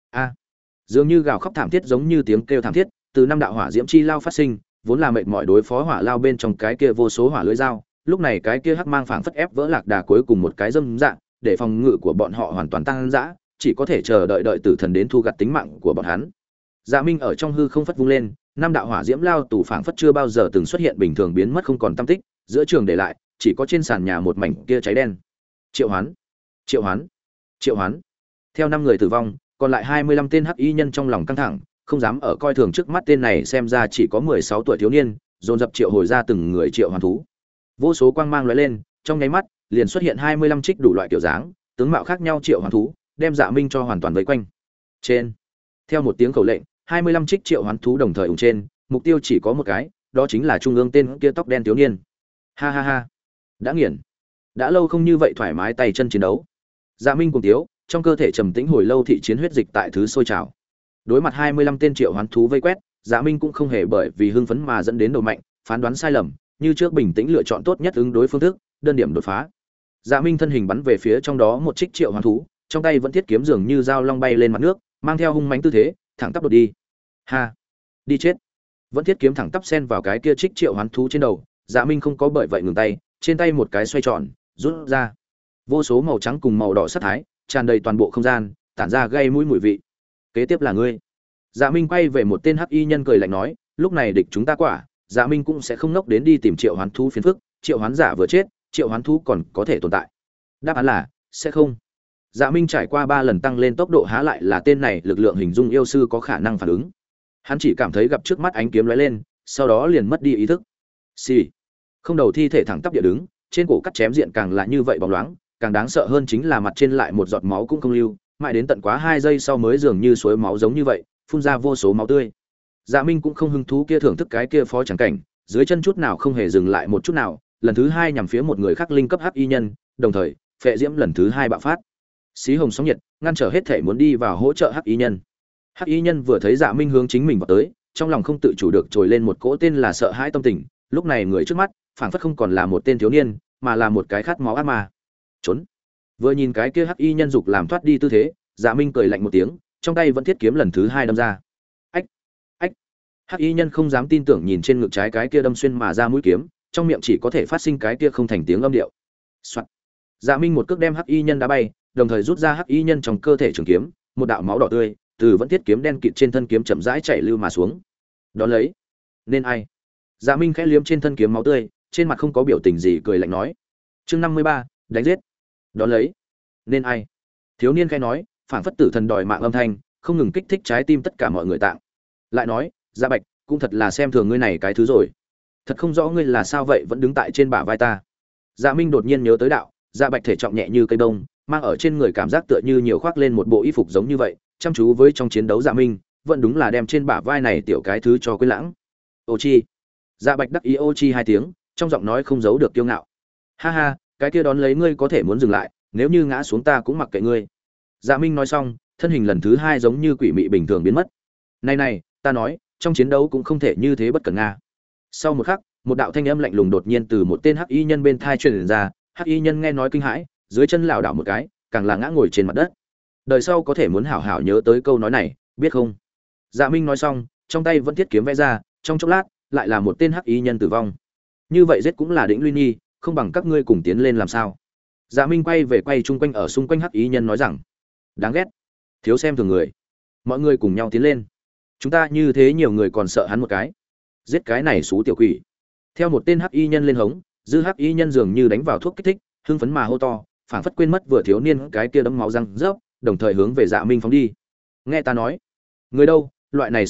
Dường như gào khóc thảm thiết giống như tiếng kêu thảm thiết, từ 5 đạo hỏa diễm chi lao phát sinh, vốn là mệt mỏi đối phó hỏa lao bên trong cái kia vô số hỏa lưỡi dao, lúc này cái kia hắc mang phảng phất ép vỡ lạc đà cuối cùng một cái dâm dạng, để phòng ngự của bọn họ hoàn toàn tăng dã, chỉ có thể chờ đợi tử thần đến thu gặt tính mạng của bọn hắn. Dạ Minh ở trong hư không phất vung lên, 5 đạo hỏa diễm lao tù phảng phất chưa bao giờ từng xuất hiện bình thường biến mất không còn tăm tích, giữa trường để lại chỉ có trên sàn nhà một mảnh kia cháy đen. Triệu Hoán, Triệu Hoán, Triệu Hoán. Theo 5 người tử vong, còn lại 25 tên hắc y nhân trong lòng căng thẳng, không dám ở coi thường trước mắt tên này xem ra chỉ có 16 tuổi thiếu niên, dồn dập triệu hồi ra từng người triệu hoán thú. Vô số quang mang lóe lên, trong nháy mắt, liền xuất hiện 25 trích đủ loại kiểu dáng, tướng mạo khác nhau triệu hoán thú, đem Dạ Minh cho hoàn toàn vây quanh. Trên, theo một tiếng khẩu lệnh, 25 trích triệu hoán thú đồng thời ủng trên, mục tiêu chỉ có một cái, đó chính là trung ương tên kia tóc đen thiếu niên. Ha ha ha, đã nghiền. Đã lâu không như vậy thoải mái tay chân chiến đấu. Dạ Minh cùng tiếu, trong cơ thể trầm tĩnh hồi lâu thị chiến huyết dịch tại thứ sôi trào. Đối mặt 25 tên triệu hoán thú vây quét, Dạ Minh cũng không hề bởi vì hưng phấn mà dẫn đến đầu mạnh, phán đoán sai lầm, như trước bình tĩnh lựa chọn tốt nhất ứng đối phương thức, đơn điểm đột phá. Dạ Minh thân hình bắn về phía trong đó một trích triệu hoán thú, trong tay vẫn thiết kiếm dường như dao long bay lên mặt nước, mang theo hung mãnh tư thế, thẳng tắp đột đi. Ha, đi chết. Vẫn thiết kiếm thẳng tắp xen vào cái kia trích triệu hoán thú trên đầu, Dạ Minh không có bởi vậy ngừng tay, trên tay một cái xoay tròn, rút ra. Vô số màu trắng cùng màu đỏ sát thái, tràn đầy toàn bộ không gian, tản ra gây mũi mùi vị. Kế tiếp là ngươi. Dạ Minh quay về một tên hắc y nhân cười lạnh nói, lúc này địch chúng ta quả, Dạ Minh cũng sẽ không nốc đến đi tìm triệu hoán thú phiền phức, triệu hoán giả vừa chết, triệu hoán thú còn có thể tồn tại. Đáp án là sẽ không. Dạ Minh trải qua 3 lần tăng lên tốc độ há lại là tên này lực lượng hình dung yêu sư có khả năng phản ứng. Hắn chỉ cảm thấy gặp trước mắt ánh kiếm lóe lên, sau đó liền mất đi ý thức. Xì. Không đầu thi thể thẳng tắp địa đứng, trên cổ cắt chém diện càng là như vậy bóng loáng, càng đáng sợ hơn chính là mặt trên lại một giọt máu cũng không lưu, mãi đến tận quá 2 giây sau mới dường như suối máu giống như vậy, phun ra vô số máu tươi. Dạ Minh cũng không hứng thú kia thưởng thức cái kia phó chẳng cảnh, dưới chân chút nào không hề dừng lại một chút nào, lần thứ 2 nhằm phía một người khác linh cấp hắc y nhân, đồng thời, phệ diễm lần thứ 2 bạo phát. Xí hồng sóng nhiệt, ngăn trở hết thể muốn đi vào hỗ trợ hắc y nhân. Hắc y nhân vừa thấy Dạ Minh hướng chính mình vào tới, trong lòng không tự chủ được trồi lên một cỗ tên là sợ hãi tâm tình, lúc này người trước mắt, phảng phất không còn là một tên thiếu niên, mà là một cái khát máu ác ma. Trốn. Vừa nhìn cái kia hắc y nhân dục làm thoát đi tư thế, Dạ Minh cười lạnh một tiếng, trong tay vẫn thiết kiếm lần thứ 2 đâm ra. Ách, ách. Hắc y nhân không dám tin tưởng nhìn trên ngực trái cái kia đâm xuyên mà ra mũi kiếm, trong miệng chỉ có thể phát sinh cái kia không thành tiếng âm điệu. Soạt. Dạ Minh một cước đem hắc y nhân đá bay, đồng thời rút ra hắc y nhân trong cơ thể trường kiếm, một đạo máu đỏ tươi từ vẫn thiết kiếm đen kịt trên thân kiếm chậm rãi chảy lưu mà xuống. Đó lấy, nên ai? Dạ Minh khẽ liếm trên thân kiếm máu tươi, trên mặt không có biểu tình gì cười lạnh nói. Chương 53, đánh giết. Đó lấy, nên ai? Thiếu niên khẽ nói, phảng phất tử thần đòi mạng âm thanh, không ngừng kích thích trái tim tất cả mọi người tạng. Lại nói, Dạ Bạch, cũng thật là xem thường ngươi này cái thứ rồi. Thật không rõ ngươi là sao vậy vẫn đứng tại trên bả vai ta. Dạ Minh đột nhiên nhớ tới đạo, Dạ Bạch thể trọng nhẹ như cây đông, mang ở trên người cảm giác tựa như nhiều khoác lên một bộ y phục giống như vậy, chăm chú với trong chiến đấu Dạ Minh, vẫn đúng là đem trên bả vai này tiểu cái thứ cho quên lãng. Ô chi. Dạ Bạch đắc ý ô chi 2 tiếng, trong giọng nói không giấu được kiêu ngạo. Ha ha, cái kia đón lấy ngươi có thể muốn dừng lại, nếu như ngã xuống ta cũng mặc kệ ngươi. Dạ Minh nói xong, thân hình lần thứ 2 giống như quỷ mị bình thường biến mất. Này này, ta nói, trong chiến đấu cũng không thể như thế bất cẩn nga. Sau một khắc, một đạo thanh âm lạnh lùng đột nhiên từ một tên hắc y nhân bên thai truyền ra, hắc y nhân nghe nói kinh hãi, dưới chân lảo đảo một cái, càng là ngã ngồi trên mặt đất. Đời sau có thể muốn hảo hảo nhớ tới câu nói này, biết không? Dạ Minh nói xong, trong tay vẫn thiết kiếm vẽ ra, trong chốc lát, lại là một tên hắc y nhân tử vong. Như vậy giết cũng là đỉnh Luy Nhi, không bằng các ngươi cùng tiến lên làm sao? Dạ Minh quay chung quanh ở xung quanh hắc y nhân nói rằng, đáng ghét, thiếu xem thường người. Mọi người cùng nhau tiến lên. Chúng ta như thế nhiều người còn sợ hắn một cái. Giết cái này xú tiểu quỷ. Theo một tên hắc y nhân lên hống, dư hắc y nhân dường như đánh vào thuốc kích thích, hưng phấn mà hô to, phảng phất quên mất vừa thiếu niên cái kia đấm máu răng rớp, đồng thời hướng về Dạ Minh phóng đi. Nghe ta nói, người đâu, loại này sinh vật,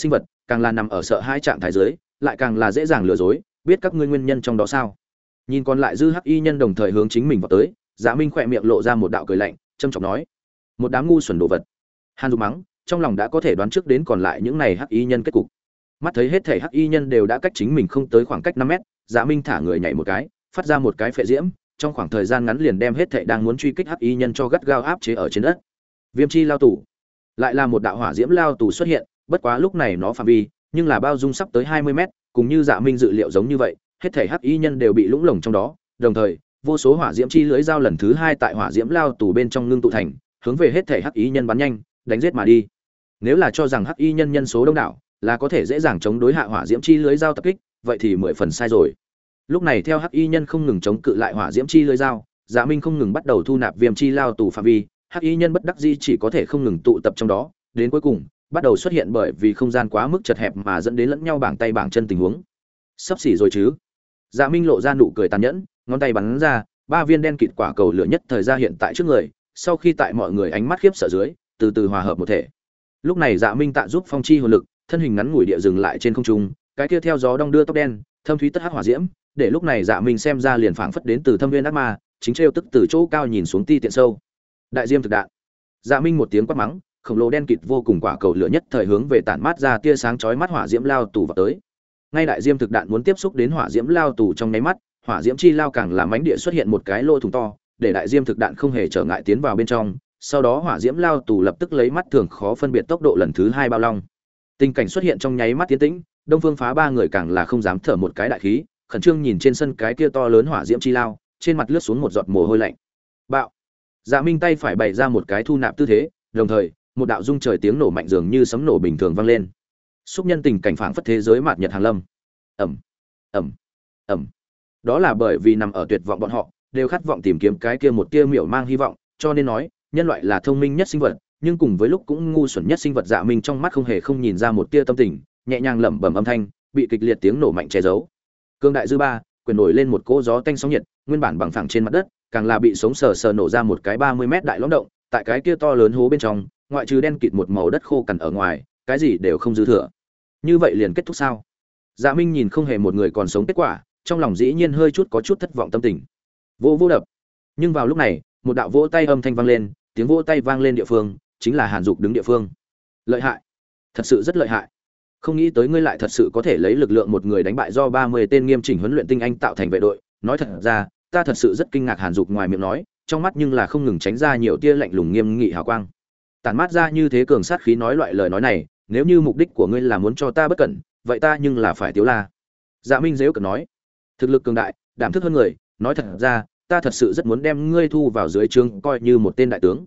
càng là nằm ở sợ hai trạng thái dưới lại càng là dễ dàng lừa dối, biết các ngươi nguyên nhân trong đó sao? Nhìn còn lại dư hắc y nhân đồng thời hướng chính mình vào tới, Dạ Minh khỏe miệng lộ ra một đạo cười lạnh, trâm trọng nói: một đám ngu xuẩn đồ vật. Hàn Dục mắng, trong lòng đã có thể đoán trước đến còn lại những này hắc y nhân kết cục. Mắt thấy hết thể hắc y nhân đều đã cách chính mình không tới khoảng cách 5 mét, Dạ Minh thả người nhảy một cái, phát ra một cái phệ diễm, trong khoảng thời gian ngắn liền đem hết thể đang muốn truy kích hắc y nhân cho gắt gao áp chế ở trên đất. Viêm chi lao tù, lại là một đạo hỏa diễm lao tù xuất hiện, bất quá lúc này nó phạm vi nhưng là bao dung sắp tới 20 mét, cùng như Dạ Minh dự liệu giống như vậy, hết thể hắc y nhân đều bị lũng lồng trong đó, đồng thời vô số hỏa diễm chi lưới dao lần thứ 2 tại hỏa diễm lao tù bên trong ngưng tụ thành, hướng về hết thể hắc y nhân bắn nhanh, đánh giết mà đi. Nếu là cho rằng hắc y nhân nhân số đông đảo là có thể dễ dàng chống đối hạ hỏa diễm chi lưới dao tập kích, vậy thì 10 phần sai rồi. Lúc này theo hắc y nhân không ngừng chống cự lại hỏa diễm chi lưới dao, Dạ Minh không ngừng bắt đầu thu nạp viêm chi lao tù phạm vi, hắc y nhân bất đắc dĩ chỉ có thể không ngừng tụ tập trong đó, đến cuối cùng bắt đầu xuất hiện bởi vì không gian quá mức chật hẹp mà dẫn đến lẫn nhau bảng tay bảng chân tình huống. Sắp xỉ rồi chứ? Dạ Minh lộ ra nụ cười tàn nhẫn, ngón tay bắn ra, 3 viên đen kịt quả cầu lửa nhất thời ra hiện tại trước người, sau khi tại mọi người ánh mắt khiếp sợ dưới, từ từ hòa hợp một thể. Lúc này Dạ Minh tạ giúp phong chi hồn lực, thân hình ngắn ngủi địa dừng lại trên không trung, cái kia theo gió đong đưa tóc đen, thâm thúy tất hắc hỏa diễm, để lúc này Dạ Minh xem ra liền phảng phất đến từ thâm viên ác ma, chính trêu tức từ chỗ cao nhìn xuống ti tiện sâu. Đại diêm thực đạn. Dạ Minh một tiếng quát mắng, khổng lồ đen kịt vô cùng quả cầu lửa nhất thời hướng về tản mát ra tia sáng chói mắt hỏa diễm lao tù vào tới. Ngay đại diêm thực đạn muốn tiếp xúc đến hỏa diễm lao tù trong nháy mắt, hỏa diễm chi lao càng làm mánh địa xuất hiện một cái lỗ thủng to, để đại diêm thực đạn không hề trở ngại tiến vào bên trong. Sau đó hỏa diễm lao tù lập tức lấy mắt thường khó phân biệt tốc độ lần thứ 2 bao long. Tình cảnh xuất hiện trong nháy mắt tiến tĩnh, Đông Phương Phá 3 người càng là không dám thở một cái đại khí, khẩn trương nhìn trên sân cái kia to lớn hỏa diễm chi lao, trên mặt lướt xuống một giọt mồ hôi lạnh. Bạo. Dạ Minh tay phải bày ra một cái thu nạp tư thế, đồng thời, một đạo rung trời tiếng nổ mạnh dường như sấm nổ bình thường vang lên. Xúc nhân tình cảnh phảng phất thế giới mạt nhật hàng lâm. Ầm, ầm, ầm. Đó là bởi vì nằm ở tuyệt vọng bọn họ, đều khát vọng tìm kiếm cái kia một tia miểu mang hy vọng, cho nên nói, nhân loại là thông minh nhất sinh vật, nhưng cùng với lúc cũng ngu xuẩn nhất sinh vật. Dạ Minh trong mắt không hề không nhìn ra một tia tâm tình, nhẹ nhàng lẩm bẩm âm thanh, bị kịch liệt tiếng nổ mạnh che giấu. Cương đại dư ba, quyền nổi lên một cỗ gió tanh sóng nhiệt, nguyên bản bằng phẳng trên mặt đất, càng là bị sống sờ sờ nổ ra một cái 30 mét đại lõm động, tại cái kia to lớn hố bên trong, ngoại trừ đen kịt một màu đất khô cằn ở ngoài, cái gì đều không dư thừa. Như vậy liền kết thúc sao? Dạ Minh nhìn không hề một người còn sống kết quả, trong lòng dĩ nhiên hơi chút có chút thất vọng tâm tình. Vô vô đập. Nhưng vào lúc này, một đạo vỗ tay âm thanh vang lên, tiếng vỗ tay vang lên địa phương, chính là Hàn Dục đứng địa phương. Lợi hại, thật sự rất lợi hại. Không nghĩ tới ngươi lại thật sự có thể lấy lực lượng một người đánh bại do 30 tên nghiêm chỉnh huấn luyện tinh anh tạo thành vệ đội, nói thật ra, ta thật sự rất kinh ngạc. Hàn Dục ngoài miệng nói, trong mắt nhưng là không ngừng tránh ra nhiều tia lạnh lùng nghiêm nghị hào quang. Tản mát ra như thế cường sát khí nói loại lời nói này, nếu như mục đích của ngươi là muốn cho ta bất cẩn, vậy ta nhưng là phải tiếu la. Dạ Minh giễu cợt nói, thực lực cường đại, đảm thức hơn người, nói thật ra, ta thật sự rất muốn đem ngươi thu vào dưới trướng coi như một tên đại tướng.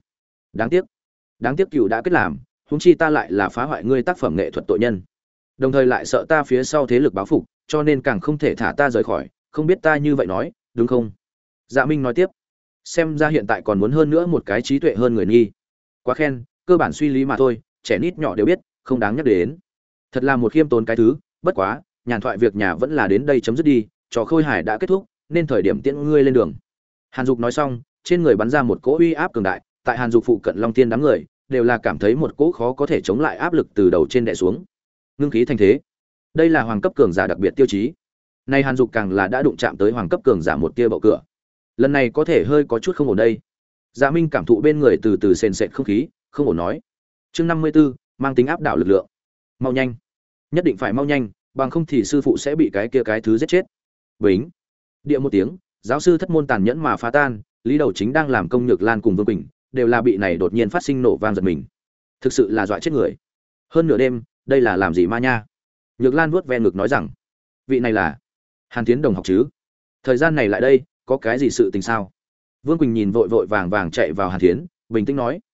Đáng tiếc cựu đã kết làm, huống chi ta lại là phá hoại ngươi tác phẩm nghệ thuật tội nhân, đồng thời lại sợ ta phía sau thế lực báo phục, cho nên càng không thể thả ta rời khỏi. Không biết ta như vậy nói đúng không? Dạ Minh nói tiếp, xem ra hiện tại còn muốn hơn nữa một cái trí tuệ hơn người nghi. Quá khen, cơ bản suy lý mà thôi, trẻ nít nhỏ đều biết, không đáng nhắc đến. Thật là một khiêm tốn cái thứ, bất quá, nhàn thoại việc nhà vẫn là đến đây chấm dứt đi, trò khôi hài đã kết thúc, nên thời điểm tiễn ngươi lên đường. Hàn Dục nói xong, trên người bắn ra một cỗ uy áp cường đại, tại Hàn Dục phụ cận Long Tiên đám người đều là cảm thấy một cỗ khó có thể chống lại áp lực từ đầu trên đè xuống. Ngưng khí thành thế. Đây là hoàng cấp cường giả đặc biệt tiêu chí. Nay Hàn Dục càng là đã đụng chạm tới hoàng cấp cường giả một tia bậu cửa. Lần này có thể hơi có chút không ổn đây. Dạ Minh cảm thụ bên người từ từ sền sệt không khí, không ổn nói. Chương 54, mang tính áp đảo lực lượng. Mau nhanh, nhất định phải mau nhanh, bằng không thì sư phụ sẽ bị cái kia cái thứ giết chết. Bính. Địa một tiếng, giáo sư thất môn tàn nhẫn mà phá tan, Lý Đầu Chính đang làm công Nhược Lan cùng Vương Quỳnh, đều là bị này đột nhiên phát sinh nổ vang giật mình. Thực sự là dọa chết người. Hơn nửa đêm, đây là làm gì ma nha? Nhược Lan vuốt ve ngực nói rằng, vị này là Hàn Tiến đồng học chứ? Thời gian này lại đây, có cái gì sự tình sao? Vương Quỳnh nhìn vội vội vàng vàng chạy vào Hàn Thiến, bình tĩnh nói,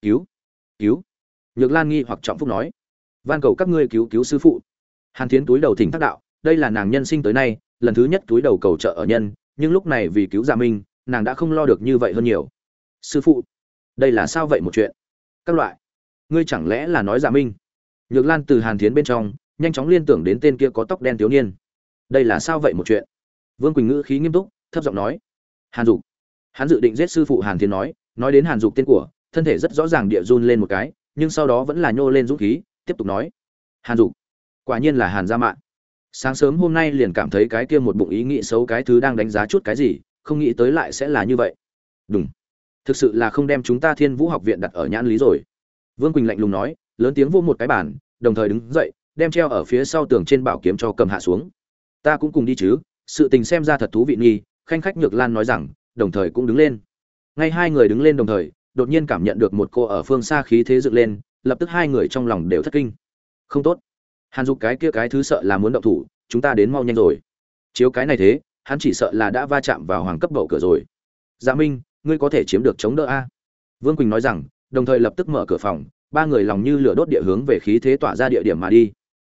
cứu. Nhược Lan nghi hoặc trọng phúc nói, van cầu các ngươi cứu cứu sư phụ. Hàn Thiến túi đầu thỉnh thác đạo, đây là nàng nhân sinh tới nay lần thứ nhất túi đầu cầu trợ ở nhân, nhưng lúc này vì cứu Dạ Minh, nàng đã không lo được như vậy hơn nhiều. Sư phụ, đây là sao vậy một chuyện? Các loại, ngươi chẳng lẽ là nói Dạ Minh? Nhược Lan từ Hàn Thiến bên trong nhanh chóng liên tưởng đến tên kia có tóc đen thiếu niên. Đây là sao vậy một chuyện? Vương Quỳnh ngữ khí nghiêm túc, thấp giọng nói, Hàn Dục, hắn dự định giết sư phụ. Hàn Thiến nói đến Hàn Dục tên của, thân thể rất rõ ràng địa run lên một cái, nhưng sau đó vẫn là nhô lên dũng khí, tiếp tục nói, Hàn Dục, Quả nhiên là Hàn Gia Mạn. Sáng sớm hôm nay liền cảm thấy cái kia một bụng ý nghĩ xấu cái thứ đang đánh giá chút cái gì, không nghĩ tới lại sẽ là như vậy. Đúng, thực sự là không đem chúng ta Thiên Vũ học viện đặt ở nhãn lý rồi. Vương Quỳnh lạnh lùng nói, lớn tiếng vô một cái bàn, đồng thời đứng dậy, đem treo ở phía sau tường trên bảo kiếm cho cầm hạ xuống. Ta cũng cùng đi chứ, sự tình xem ra thật thú vị nghi. Khanh khách Nhược Lan nói rằng, đồng thời cũng đứng lên. Ngay hai người đứng lên đồng thời, đột nhiên cảm nhận được một cô ở phương xa khí thế dựng lên, lập tức hai người trong lòng đều thất kinh. Không tốt, Hàn Dục cái kia cái thứ sợ là muốn động thủ, chúng ta đến mau nhanh rồi. Chiếu cái này thế, hắn chỉ sợ là đã va chạm vào hoàng cấp bậu cửa rồi. Dạ Minh, ngươi có thể chiếm được chống đỡ a? Vương Quỳnh nói rằng, đồng thời lập tức mở cửa phòng, ba người lòng như lửa đốt địa hướng về khí thế tỏa ra địa điểm mà đi.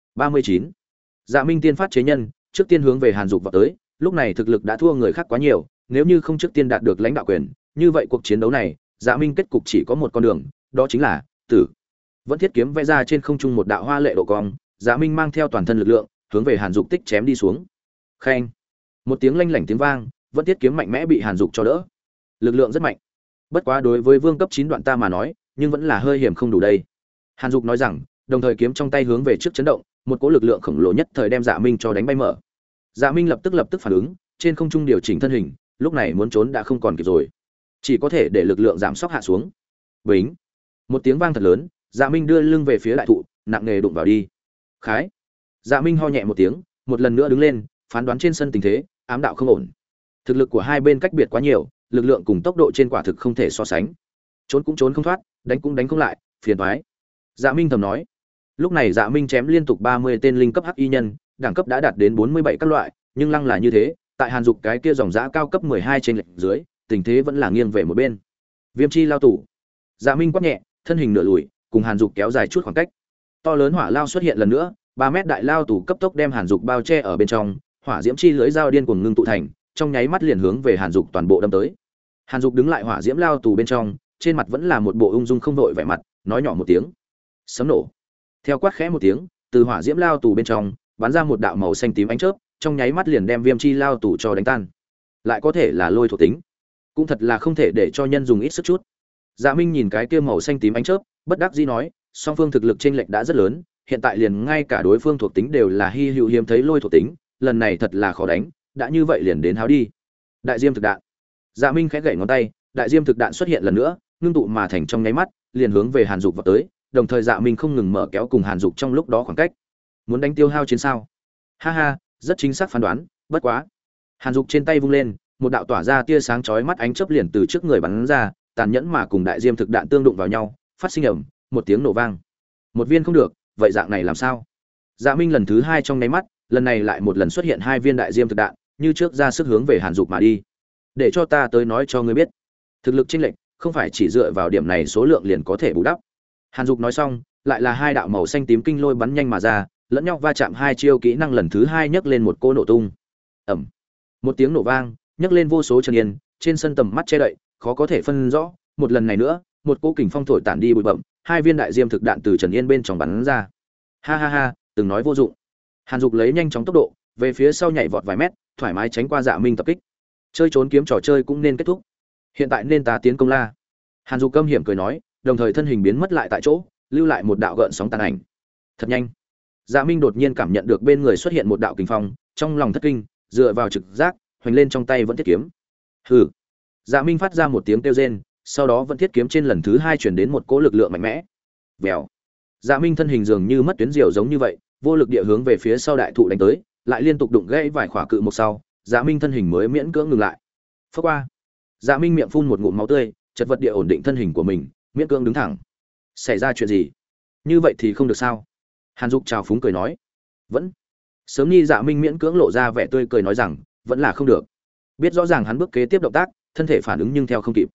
39. Dạ Minh tiên phát chế nhân, trước tiên hướng về Hàn Dục vào tới, lúc này thực lực đã thua người khác quá nhiều, nếu như không trước tiên đạt được lãnh đạo quyền, như vậy cuộc chiến đấu này, Dạ Minh kết cục chỉ có một con đường, đó chính là tử. Vẫn thiết kiếm vẽ ra trên không trung một đạo hoa lệ độ cong, Dạ Minh mang theo toàn thân lực lượng, hướng về Hàn Dục tích chém đi xuống. Khen. Một tiếng lanh lảnh tiếng vang, vẫn thiết kiếm mạnh mẽ bị Hàn Dục cho đỡ. Lực lượng rất mạnh. Bất quá đối với vương cấp 9 đoạn ta mà nói, nhưng vẫn là hơi hiểm không đủ đây. Hàn Dục nói rằng, đồng thời kiếm trong tay hướng về trước chấn động, một cỗ lực lượng khổng lồ nhất thời đem Dạ Minh cho đánh bay mở. Dạ Minh lập tức phản ứng, trên không trung điều chỉnh thân hình, lúc này muốn trốn đã không còn kịp rồi, chỉ có thể để lực lượng giảm sóc hạ xuống. Bính, một tiếng vang thật lớn, Dạ Minh đưa lưng về phía đại thụ, nặng nề đụng vào đi. Khái. Dạ Minh ho nhẹ một tiếng, một lần nữa đứng lên, phán đoán trên sân tình thế, ám đạo không ổn. Thực lực của hai bên cách biệt quá nhiều, lực lượng cùng tốc độ trên quả thực không thể so sánh. Trốn cũng trốn không thoát, đánh cũng đánh không lại, phiền toái. Dạ Minh thầm nói. Lúc này Dạ Minh chém liên tục 30 tên linh cấp hắc y nhân, đẳng cấp đã đạt đến 47 các loại, nhưng lăng là như thế, tại Hàn Dục cái kia dòng dã cao cấp 12 trên lệch dưới, tình thế vẫn là nghiêng về một bên. Viêm chi lao tủ. Dạ Minh quát nhẹ, thân hình nửa lùi, cùng Hàn Dục kéo dài chút khoảng cách. To lớn hỏa lao xuất hiện lần nữa, 3 mét đại lao tủ cấp tốc đem Hàn Dục bao che ở bên trong, hỏa diễm chi lưỡi dao điên cuồng ngưng tụ thành, trong nháy mắt liền hướng về Hàn Dục toàn bộ đâm tới. Hàn Dục đứng lại hỏa diễm lao tù bên trong, trên mặt vẫn là một bộ ung dung không đội vẻ mặt, nói nhỏ một tiếng. Sấm nổ. Theo quát khẽ một tiếng, từ hỏa diễm lao tù bên trong bắn ra một đạo màu xanh tím ánh chớp, trong nháy mắt liền đem viêm chi lao tù cho đánh tan. Lại có thể là lôi thuộc tính, cũng thật là không thể để cho nhân dùng ít sức chút. Dạ Minh nhìn cái kia màu xanh tím ánh chớp, bất đắc dĩ nói, song phương thực lực chênh lệch đã rất lớn, hiện tại liền ngay cả đối phương thuộc tính đều là hi hữu hiếm thấy lôi thuộc tính, lần này thật là khó đánh, đã như vậy liền đến háo đi. Đại diêm thực đạn. Dạ Minh khẽ gảy ngón tay, đại diêm thực đạn xuất hiện lần nữa, ngưng tụ mà thành trong nháy mắt, liền hướng về Hàn Dục vọt tới, đồng thời Dạ Minh không ngừng mở kéo cùng Hàn Dục trong lúc đó khoảng cách. Muốn đánh tiêu hao chiến sao? Ha ha, rất chính xác phán đoán, bất quá. Hàn Dục trên tay vung lên, một đạo tỏa ra tia sáng chói mắt ánh chớp liền từ trước người bắn ra, tàn nhẫn mà cùng đại diêm thực đạn tương đụng vào nhau, phát sinh ầm, một tiếng nổ vang. Một viên không được, vậy dạng này làm sao? Dạ Minh lần thứ hai trong nháy mắt, lần này lại một lần xuất hiện hai viên đại diêm thực đạn, như trước ra sức hướng về Hàn Dục mà đi. Để cho ta tới nói cho ngươi biết, thực lực chênh lệch không phải chỉ dựa vào điểm này số lượng liền có thể bù đắp. Hàn Dục nói xong, lại là hai đạo màu xanh tím kinh lôi bắn nhanh mà ra, lẫn nhau va chạm hai chiêu kỹ năng lần thứ hai nhấc lên một cô nổ tung. Ầm. Một tiếng nổ vang, nhấc lên vô số chân yên, trên sân tầm mắt che đậy, khó có thể phân rõ, một lần này nữa, một cỗ kình phong thổi tản đi bụi bặm, hai viên đại diêm thực đạn từ Trần Yên bên trong bắn ra. Ha ha ha, từng nói vô dụng. Hàn Dục lấy nhanh chóng tốc độ, về phía sau nhảy vọt vài mét, thoải mái tránh qua Dạ Minh tập kích. Chơi trốn kiếm trò chơi cũng nên kết thúc. Hiện tại nên ta tiến công la. Hàn Dục câm hiểm cười nói, đồng thời thân hình biến mất lại tại chỗ, lưu lại một đạo gợn sóng tàn ảnh. Thật nhanh. Dạ Minh đột nhiên cảm nhận được bên người xuất hiện một đạo kình phong, trong lòng thất kinh, dựa vào trực giác, hoành lên trong tay vẫn thiết kiếm. Hừ. Dạ Minh phát ra một tiếng kêu rên, sau đó vẫn thiết kiếm trên lần thứ hai truyền đến một cỗ lực lượng mạnh mẽ. Vèo. Dạ Minh thân hình dường như mất tuyến diều giống như vậy, vô lực địa hướng về phía sau đại thụ đánh tới, lại liên tục đụng gãy vài khỏa cự một sau, Dạ Minh thân hình mới miễn cưỡng ngừng lại. Phốc qua. Dạ Minh miệng phun một ngụm máu tươi, chật vật địa ổn định thân hình của mình, miễn cưỡng đứng thẳng. Xảy ra chuyện gì? Như vậy thì không được sao? Hàn Dục chào phúng cười nói. Vẫn. Sớm Nhi Dạ Minh miễn cưỡng lộ ra vẻ tươi cười nói rằng, vẫn là không được. Biết rõ ràng hắn bước kế tiếp động tác, thân thể phản ứng nhưng theo không kịp.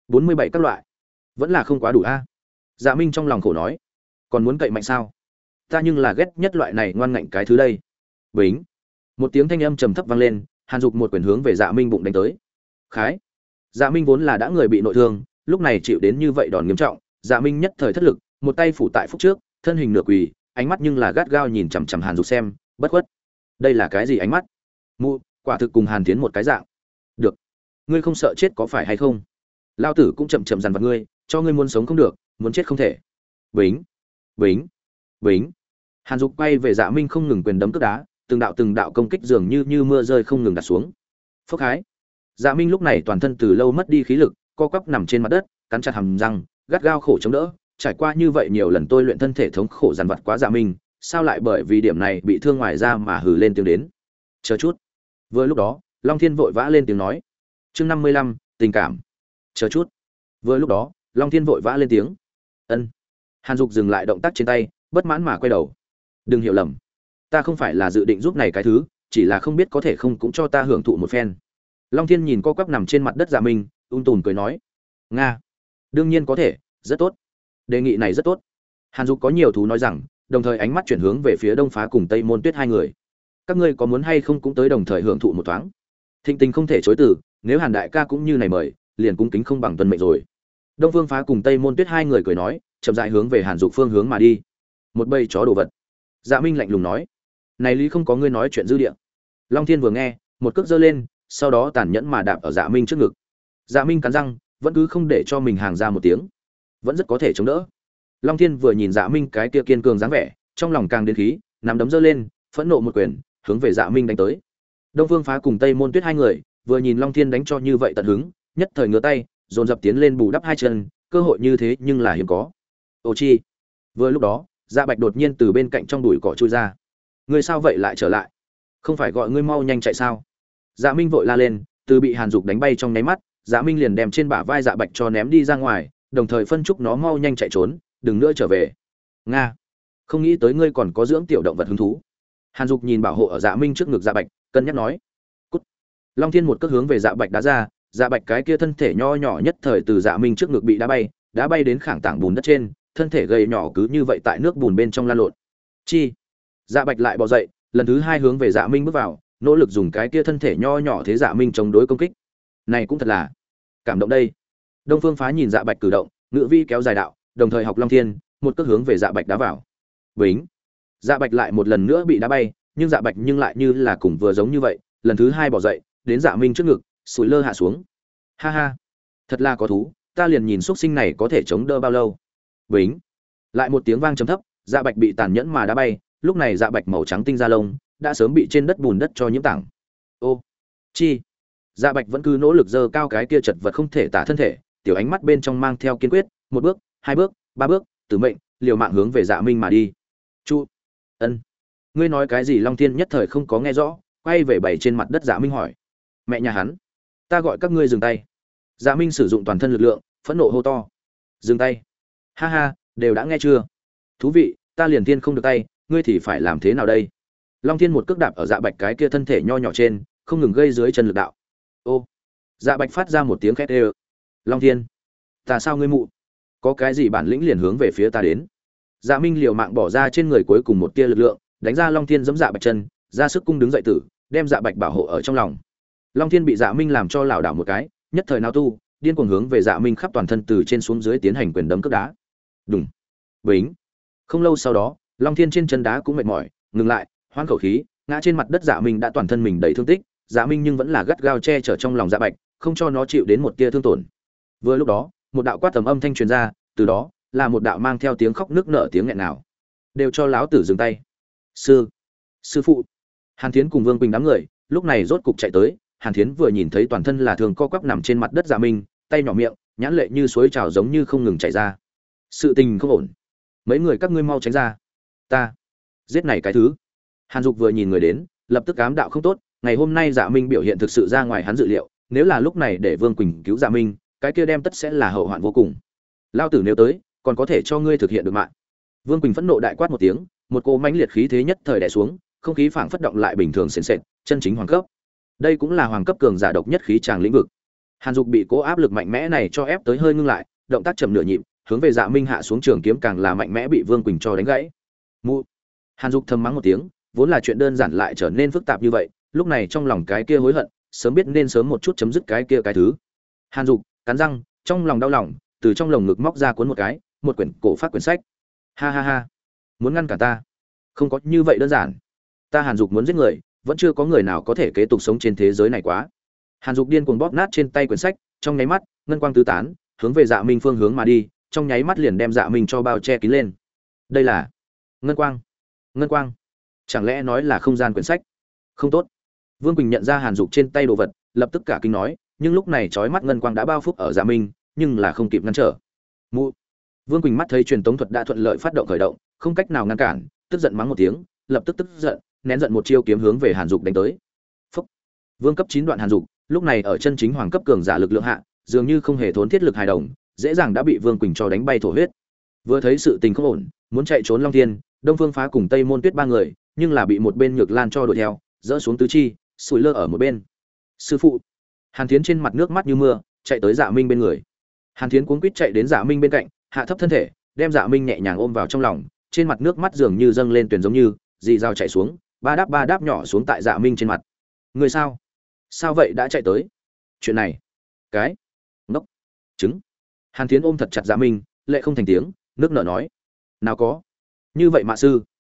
47 các loại, vẫn là không quá đủ a. Dạ Minh trong lòng khổ nói, còn muốn cậy mạnh sao? Ta nhưng là ghét nhất loại này ngoan ngạnh cái thứ đây. Bính. Một tiếng thanh âm trầm thấp vang lên, Hàn Dục một quyền hướng về Dạ Minh bụng đánh tới. Khái. Dạ Minh vốn là đã người bị nội thương, lúc này chịu đến như vậy đòn nghiêm trọng, Dạ Minh nhất thời thất lực, một tay phủ tại phúc trước, thân hình nửa quỳ, ánh mắt nhưng là gắt gao nhìn chằm chằm Hàn Dục xem, bất khuất. Đây là cái gì ánh mắt? Mụ, quả thực cùng Hàn Tiến một cái dạng. Được, ngươi không sợ chết có phải hay không? Lao tử cũng chậm chậm dằn vặt ngươi, cho ngươi muốn sống không được, muốn chết không thể. Bính, bính, bính. Hàn Dục quay về Dạ Minh không ngừng quyền đấm cước đá, từng đạo công kích dường như mưa rơi không ngừng đặt xuống. Phốc hái. Dạ Minh lúc này toàn thân từ lâu mất đi khí lực, co quắp nằm trên mặt đất, cắn chặt hàm răng, gắt gao khổ chống đỡ. Trải qua như vậy nhiều lần tôi luyện thân thể thống khổ dằn vặt quá Dạ Minh, sao lại bởi vì điểm này bị thương ngoài ra mà hừ lên tiếng đến. Chờ chút. Vừa lúc đó, Long Thiên vội vã lên tiếng nói. Chương 55, tình cảm. Chờ chút. Vừa lúc đó, Long Thiên vội vã lên tiếng. Ân. Hàn Dục dừng lại động tác trên tay, bất mãn mà quay đầu. Đừng hiểu lầm, ta không phải là dự định giúp này cái thứ, chỉ là không biết có thể không cũng cho ta hưởng thụ một phen. Long Thiên nhìn co quắp nằm trên mặt đất Dạ Minh, tùn cười nói. Nga. Đương nhiên có thể, rất tốt. Đề nghị này rất tốt. Hàn Dục có nhiều thú nói rằng, đồng thời ánh mắt chuyển hướng về phía Đông Phá cùng Tây Môn Tuyết hai người. Các ngươi có muốn hay không cũng tới đồng thời hưởng thụ một thoáng. Thịnh tình không thể chối từ, nếu Hàn đại ca cũng như này mời, liền cung kính không bằng tuân mệnh rồi. Đông Phương Phá cùng Tây Môn Tuyết hai người cười nói, chậm rãi hướng về Hàn Dục phương hướng mà đi. Một bầy chó đồ vật. Dạ Minh lạnh lùng nói, này lý không có ngươi nói chuyện dư địa. Long Thiên vừa nghe, một cước giơ lên, sau đó tàn nhẫn mà đạp ở Dạ Minh trước ngực. Dạ Minh cắn răng, vẫn cứ không để cho mình hàng ra một tiếng, vẫn rất có thể chống đỡ. Long Thiên vừa nhìn Dạ Minh cái kia kiên cường dáng vẻ, trong lòng càng đến khí, nắm đấm giơ lên, phẫn nộ một quyền, hướng về Dạ Minh đánh tới. Đông Phương Phá cùng Tây Môn Tuyết hai người, vừa nhìn Long Thiên đánh cho như vậy tận hứng, nhất thời ngửa tay, dồn dập tiến lên bù đắp hai chân, cơ hội như thế nhưng là hiếm có. Ô chi. Vừa lúc đó, Dạ Bạch đột nhiên từ bên cạnh trong bụi cỏ chui ra. Ngươi sao vậy lại trở lại? Không phải gọi ngươi mau nhanh chạy sao? Dạ Minh vội la lên, từ bị Hàn Dục đánh bay trong nháy mắt, Dạ Minh liền đem trên bả vai Dạ Bạch cho ném đi ra ngoài, đồng thời phân chúc nó mau nhanh chạy trốn, đừng nữa trở về. Nga, không nghĩ tới ngươi còn có dưỡng tiểu động vật hứng thú. Hàn Dục nhìn bảo hộ ở Dạ Minh trước ngực Dạ Bạch, cân nhắc nói. Cút. Long Thiên một cước hướng về Dạ Bạch đá ra, Dạ Bạch cái kia thân thể nho nhỏ nhất thời từ Dạ Minh trước ngực bị đá bay đến khảng tảng bùn đất trên, thân thể gầy nhỏ cứ như vậy tại nước bùn bên trong lan lộn. Chi. Dạ Bạch lại bò dậy, lần thứ hai hướng về Dạ Minh bước vào, nỗ lực dùng cái kia thân thể nho nhỏ thế Dạ Minh chống đối công kích. Này cũng thật là cảm động đây. Đông Phương Phá nhìn Dạ Bạch cử động, ngự vi kéo dài đạo, đồng thời học Long Thiên, một cước hướng về Dạ Bạch đá vào. Bính. Dạ Bạch lại một lần nữa bị đá bay, nhưng Dạ Bạch nhưng lại như là cùng vừa giống như vậy, lần thứ hai bò dậy, đến Dạ Minh trước ngực, sủi lơ hạ xuống. Ha ha, thật là có thú, ta liền nhìn xuất sinh này có thể chống đỡ bao lâu. Bính. Lại một tiếng vang trầm thấp, Dạ Bạch bị tàn nhẫn mà đá bay, lúc này Dạ Bạch màu trắng tinh da lông đã sớm bị trên đất bùn đất cho nhiễm tảng. Ô, chi. Dạ Bạch vẫn cứ nỗ lực giơ cao cái kia chật vật không thể tả thân thể, tiểu ánh mắt bên trong mang theo kiên quyết, một bước, hai bước, ba bước, tử mệnh, liều mạng hướng về Dạ Minh mà đi. Chu, ân, ngươi nói cái gì? Long Thiên nhất thời không có nghe rõ, quay về bày trên mặt đất Dạ Minh hỏi. Mẹ nhà hắn, ta gọi các ngươi dừng tay. Dạ Minh sử dụng toàn thân lực lượng, phẫn nộ hô to. Dừng tay. Ha ha, đều đã nghe chưa? Thú vị, ta liền thiên không được tay, ngươi thì phải làm thế nào đây? Long Thiên một cước đạp ở Dạ Bạch cái kia thân thể nho nhỏ trên, không ngừng gây dưới chân lực đạo. Ô, Dạ Bạch phát ra một tiếng khét ê. Long Thiên, ta sao ngươi mụ? Có cái gì bản lĩnh liền hướng về phía ta đến? Dạ Minh liều mạng bỏ ra trên người cuối cùng một tia lực lượng, đánh ra Long Thiên giẫm Dạ Bạch chân, ra sức cung đứng dậy tử, đem Dạ Bạch bảo hộ ở trong lòng. Long Thiên bị Dạ Minh làm cho lảo đảo một cái, nhất thời nao tu, điên cuồng hướng về Dạ Minh khắp toàn thân từ trên xuống dưới tiến hành quyền đấm cước đá. Đùng, bính. Không lâu sau đó, Long Thiên trên chân đá cũng mệt mỏi, ngừng lại, hoán khẩu khí, ngã trên mặt đất. Dạ Minh đã toàn thân mình đầy thương tích, Dạ Minh nhưng vẫn là gắt gao che chở trong lòng Dạ Bạch, không cho nó chịu đến một tia thương tổn. Vừa lúc đó, một đạo quát tầm âm thanh truyền ra, từ đó là một đạo mang theo tiếng khóc nức nở tiếng nghẹn nào. Đều cho láo tử dừng tay. Sư phụ. Hàn Thiến cùng Vương Quỳnh đám người lúc này rốt cục chạy tới. Hàn Thiến vừa nhìn thấy toàn thân là thường co quắp nằm trên mặt đất Dạ Minh, tay nhỏ miệng, nhãn lệ như suối trào giống như không ngừng chảy ra. Sự tình không ổn, mấy người các ngươi mau tránh ra, ta giết này cái thứ. Hàn Dục vừa nhìn người đến, lập tức ám đạo không tốt, ngày hôm nay Dạ Minh biểu hiện thực sự ra ngoài hắn dự liệu, nếu là lúc này để Vương Quỳnh cứu Dạ Minh, cái kia đem tất sẽ là hậu hoạn vô cùng. Lao tử nếu tới, còn có thể cho ngươi thực hiện được mạng. Vương Quỳnh phẫn nộ đại quát một tiếng, một cỗ mãnh liệt khí thế nhất thời đè xuống, không khí phảng phất động lại bình thường sền sệt, chân chính hoàng cấp. Đây cũng là hoàng cấp cường giả độc nhất khí tràng lĩnh vực. Hàn Dục bị cỗ áp lực mạnh mẽ này cho ép tới hơi ngưng lại, động tác chậm nửa nhịp, hướng về Dạ Minh hạ xuống trường kiếm càng là mạnh mẽ bị Vương Quỳnh cho đánh gãy. Mu. Hàn Dục thầm mắng một tiếng, vốn là chuyện đơn giản lại trở nên phức tạp như vậy, lúc này trong lòng cái kia hối hận, sớm biết nên sớm một chút chấm dứt cái kia cái thứ. Hàn Dục cắn răng, trong lòng đau lòng, từ trong lồng ngực móc ra cuốn một quyển cổ phát quyển sách. Ha ha ha, muốn ngăn cản ta? Không có như vậy đơn giản. Ta Hàn Dục muốn giết người, vẫn chưa có người nào có thể kế tục sống trên thế giới này quá. Hàn Dục điên cuồng bóp nát trên tay quyển sách, trong nháy mắt, ngân quang tứ tán, hướng về Dạ Minh phương hướng mà đi, trong nháy mắt liền đem Dạ Minh cho bao che kín lên. Đây là ngân quang. Ngân quang, chẳng lẽ nói là không gian quyển sách? Không tốt. Vương Quỳnh nhận ra Hàn Dục trên tay đồ vật, lập tức cả kinh nói, nhưng lúc này chói mắt ngân quang đã bao phủ ở Dạ Minh, nhưng là không kịp ngăn trở. Mụ. Vương Quỳnh mắt thấy truyền tống thuật đã thuận lợi phát động khởi động, không cách nào ngăn cản, tức giận mắng một tiếng, lập tức tức giận, nén giận một chiêu kiếm hướng về Hàn Dục đánh tới. Phốc. Vương cấp 9 đoạn Hàn Dục, lúc này ở chân chính hoàng cấp cường giả lực lượng hạ, dường như không hề thốn thiết lực hài đồng, dễ dàng đã bị Vương Quỳnh cho đánh bay thổ huyết. Vừa thấy sự tình không ổn, muốn chạy trốn Long Thiên, Đông Phương Phá cùng Tây Môn Tuyết ba người, nhưng là bị một bên Nhược Lan cho đuổi theo, dỡ xuống tứ chi, sủi lơ ở một bên. Sư phụ. Hàn Thiến trên mặt nước mắt như mưa, chạy tới Dạ Minh bên người. Hàn Thiến cuống quýt chạy đến Dạ Minh bên cạnh, hạ thấp thân thể, đem Dạ Minh nhẹ nhàng ôm vào trong lòng, trên mặt nước mắt dường như dâng lên tuyền giống như, dì dao chạy xuống, ba đáp nhỏ xuống tại Dạ Minh trên mặt. Người sao? Sao vậy đã chạy tới? Chuyện này, cái ngốc trứng. Hàn Thiến ôm thật chặt Dạ Minh, lệ không thành tiếng, nước nở nói: "Nào có? Như vậy mà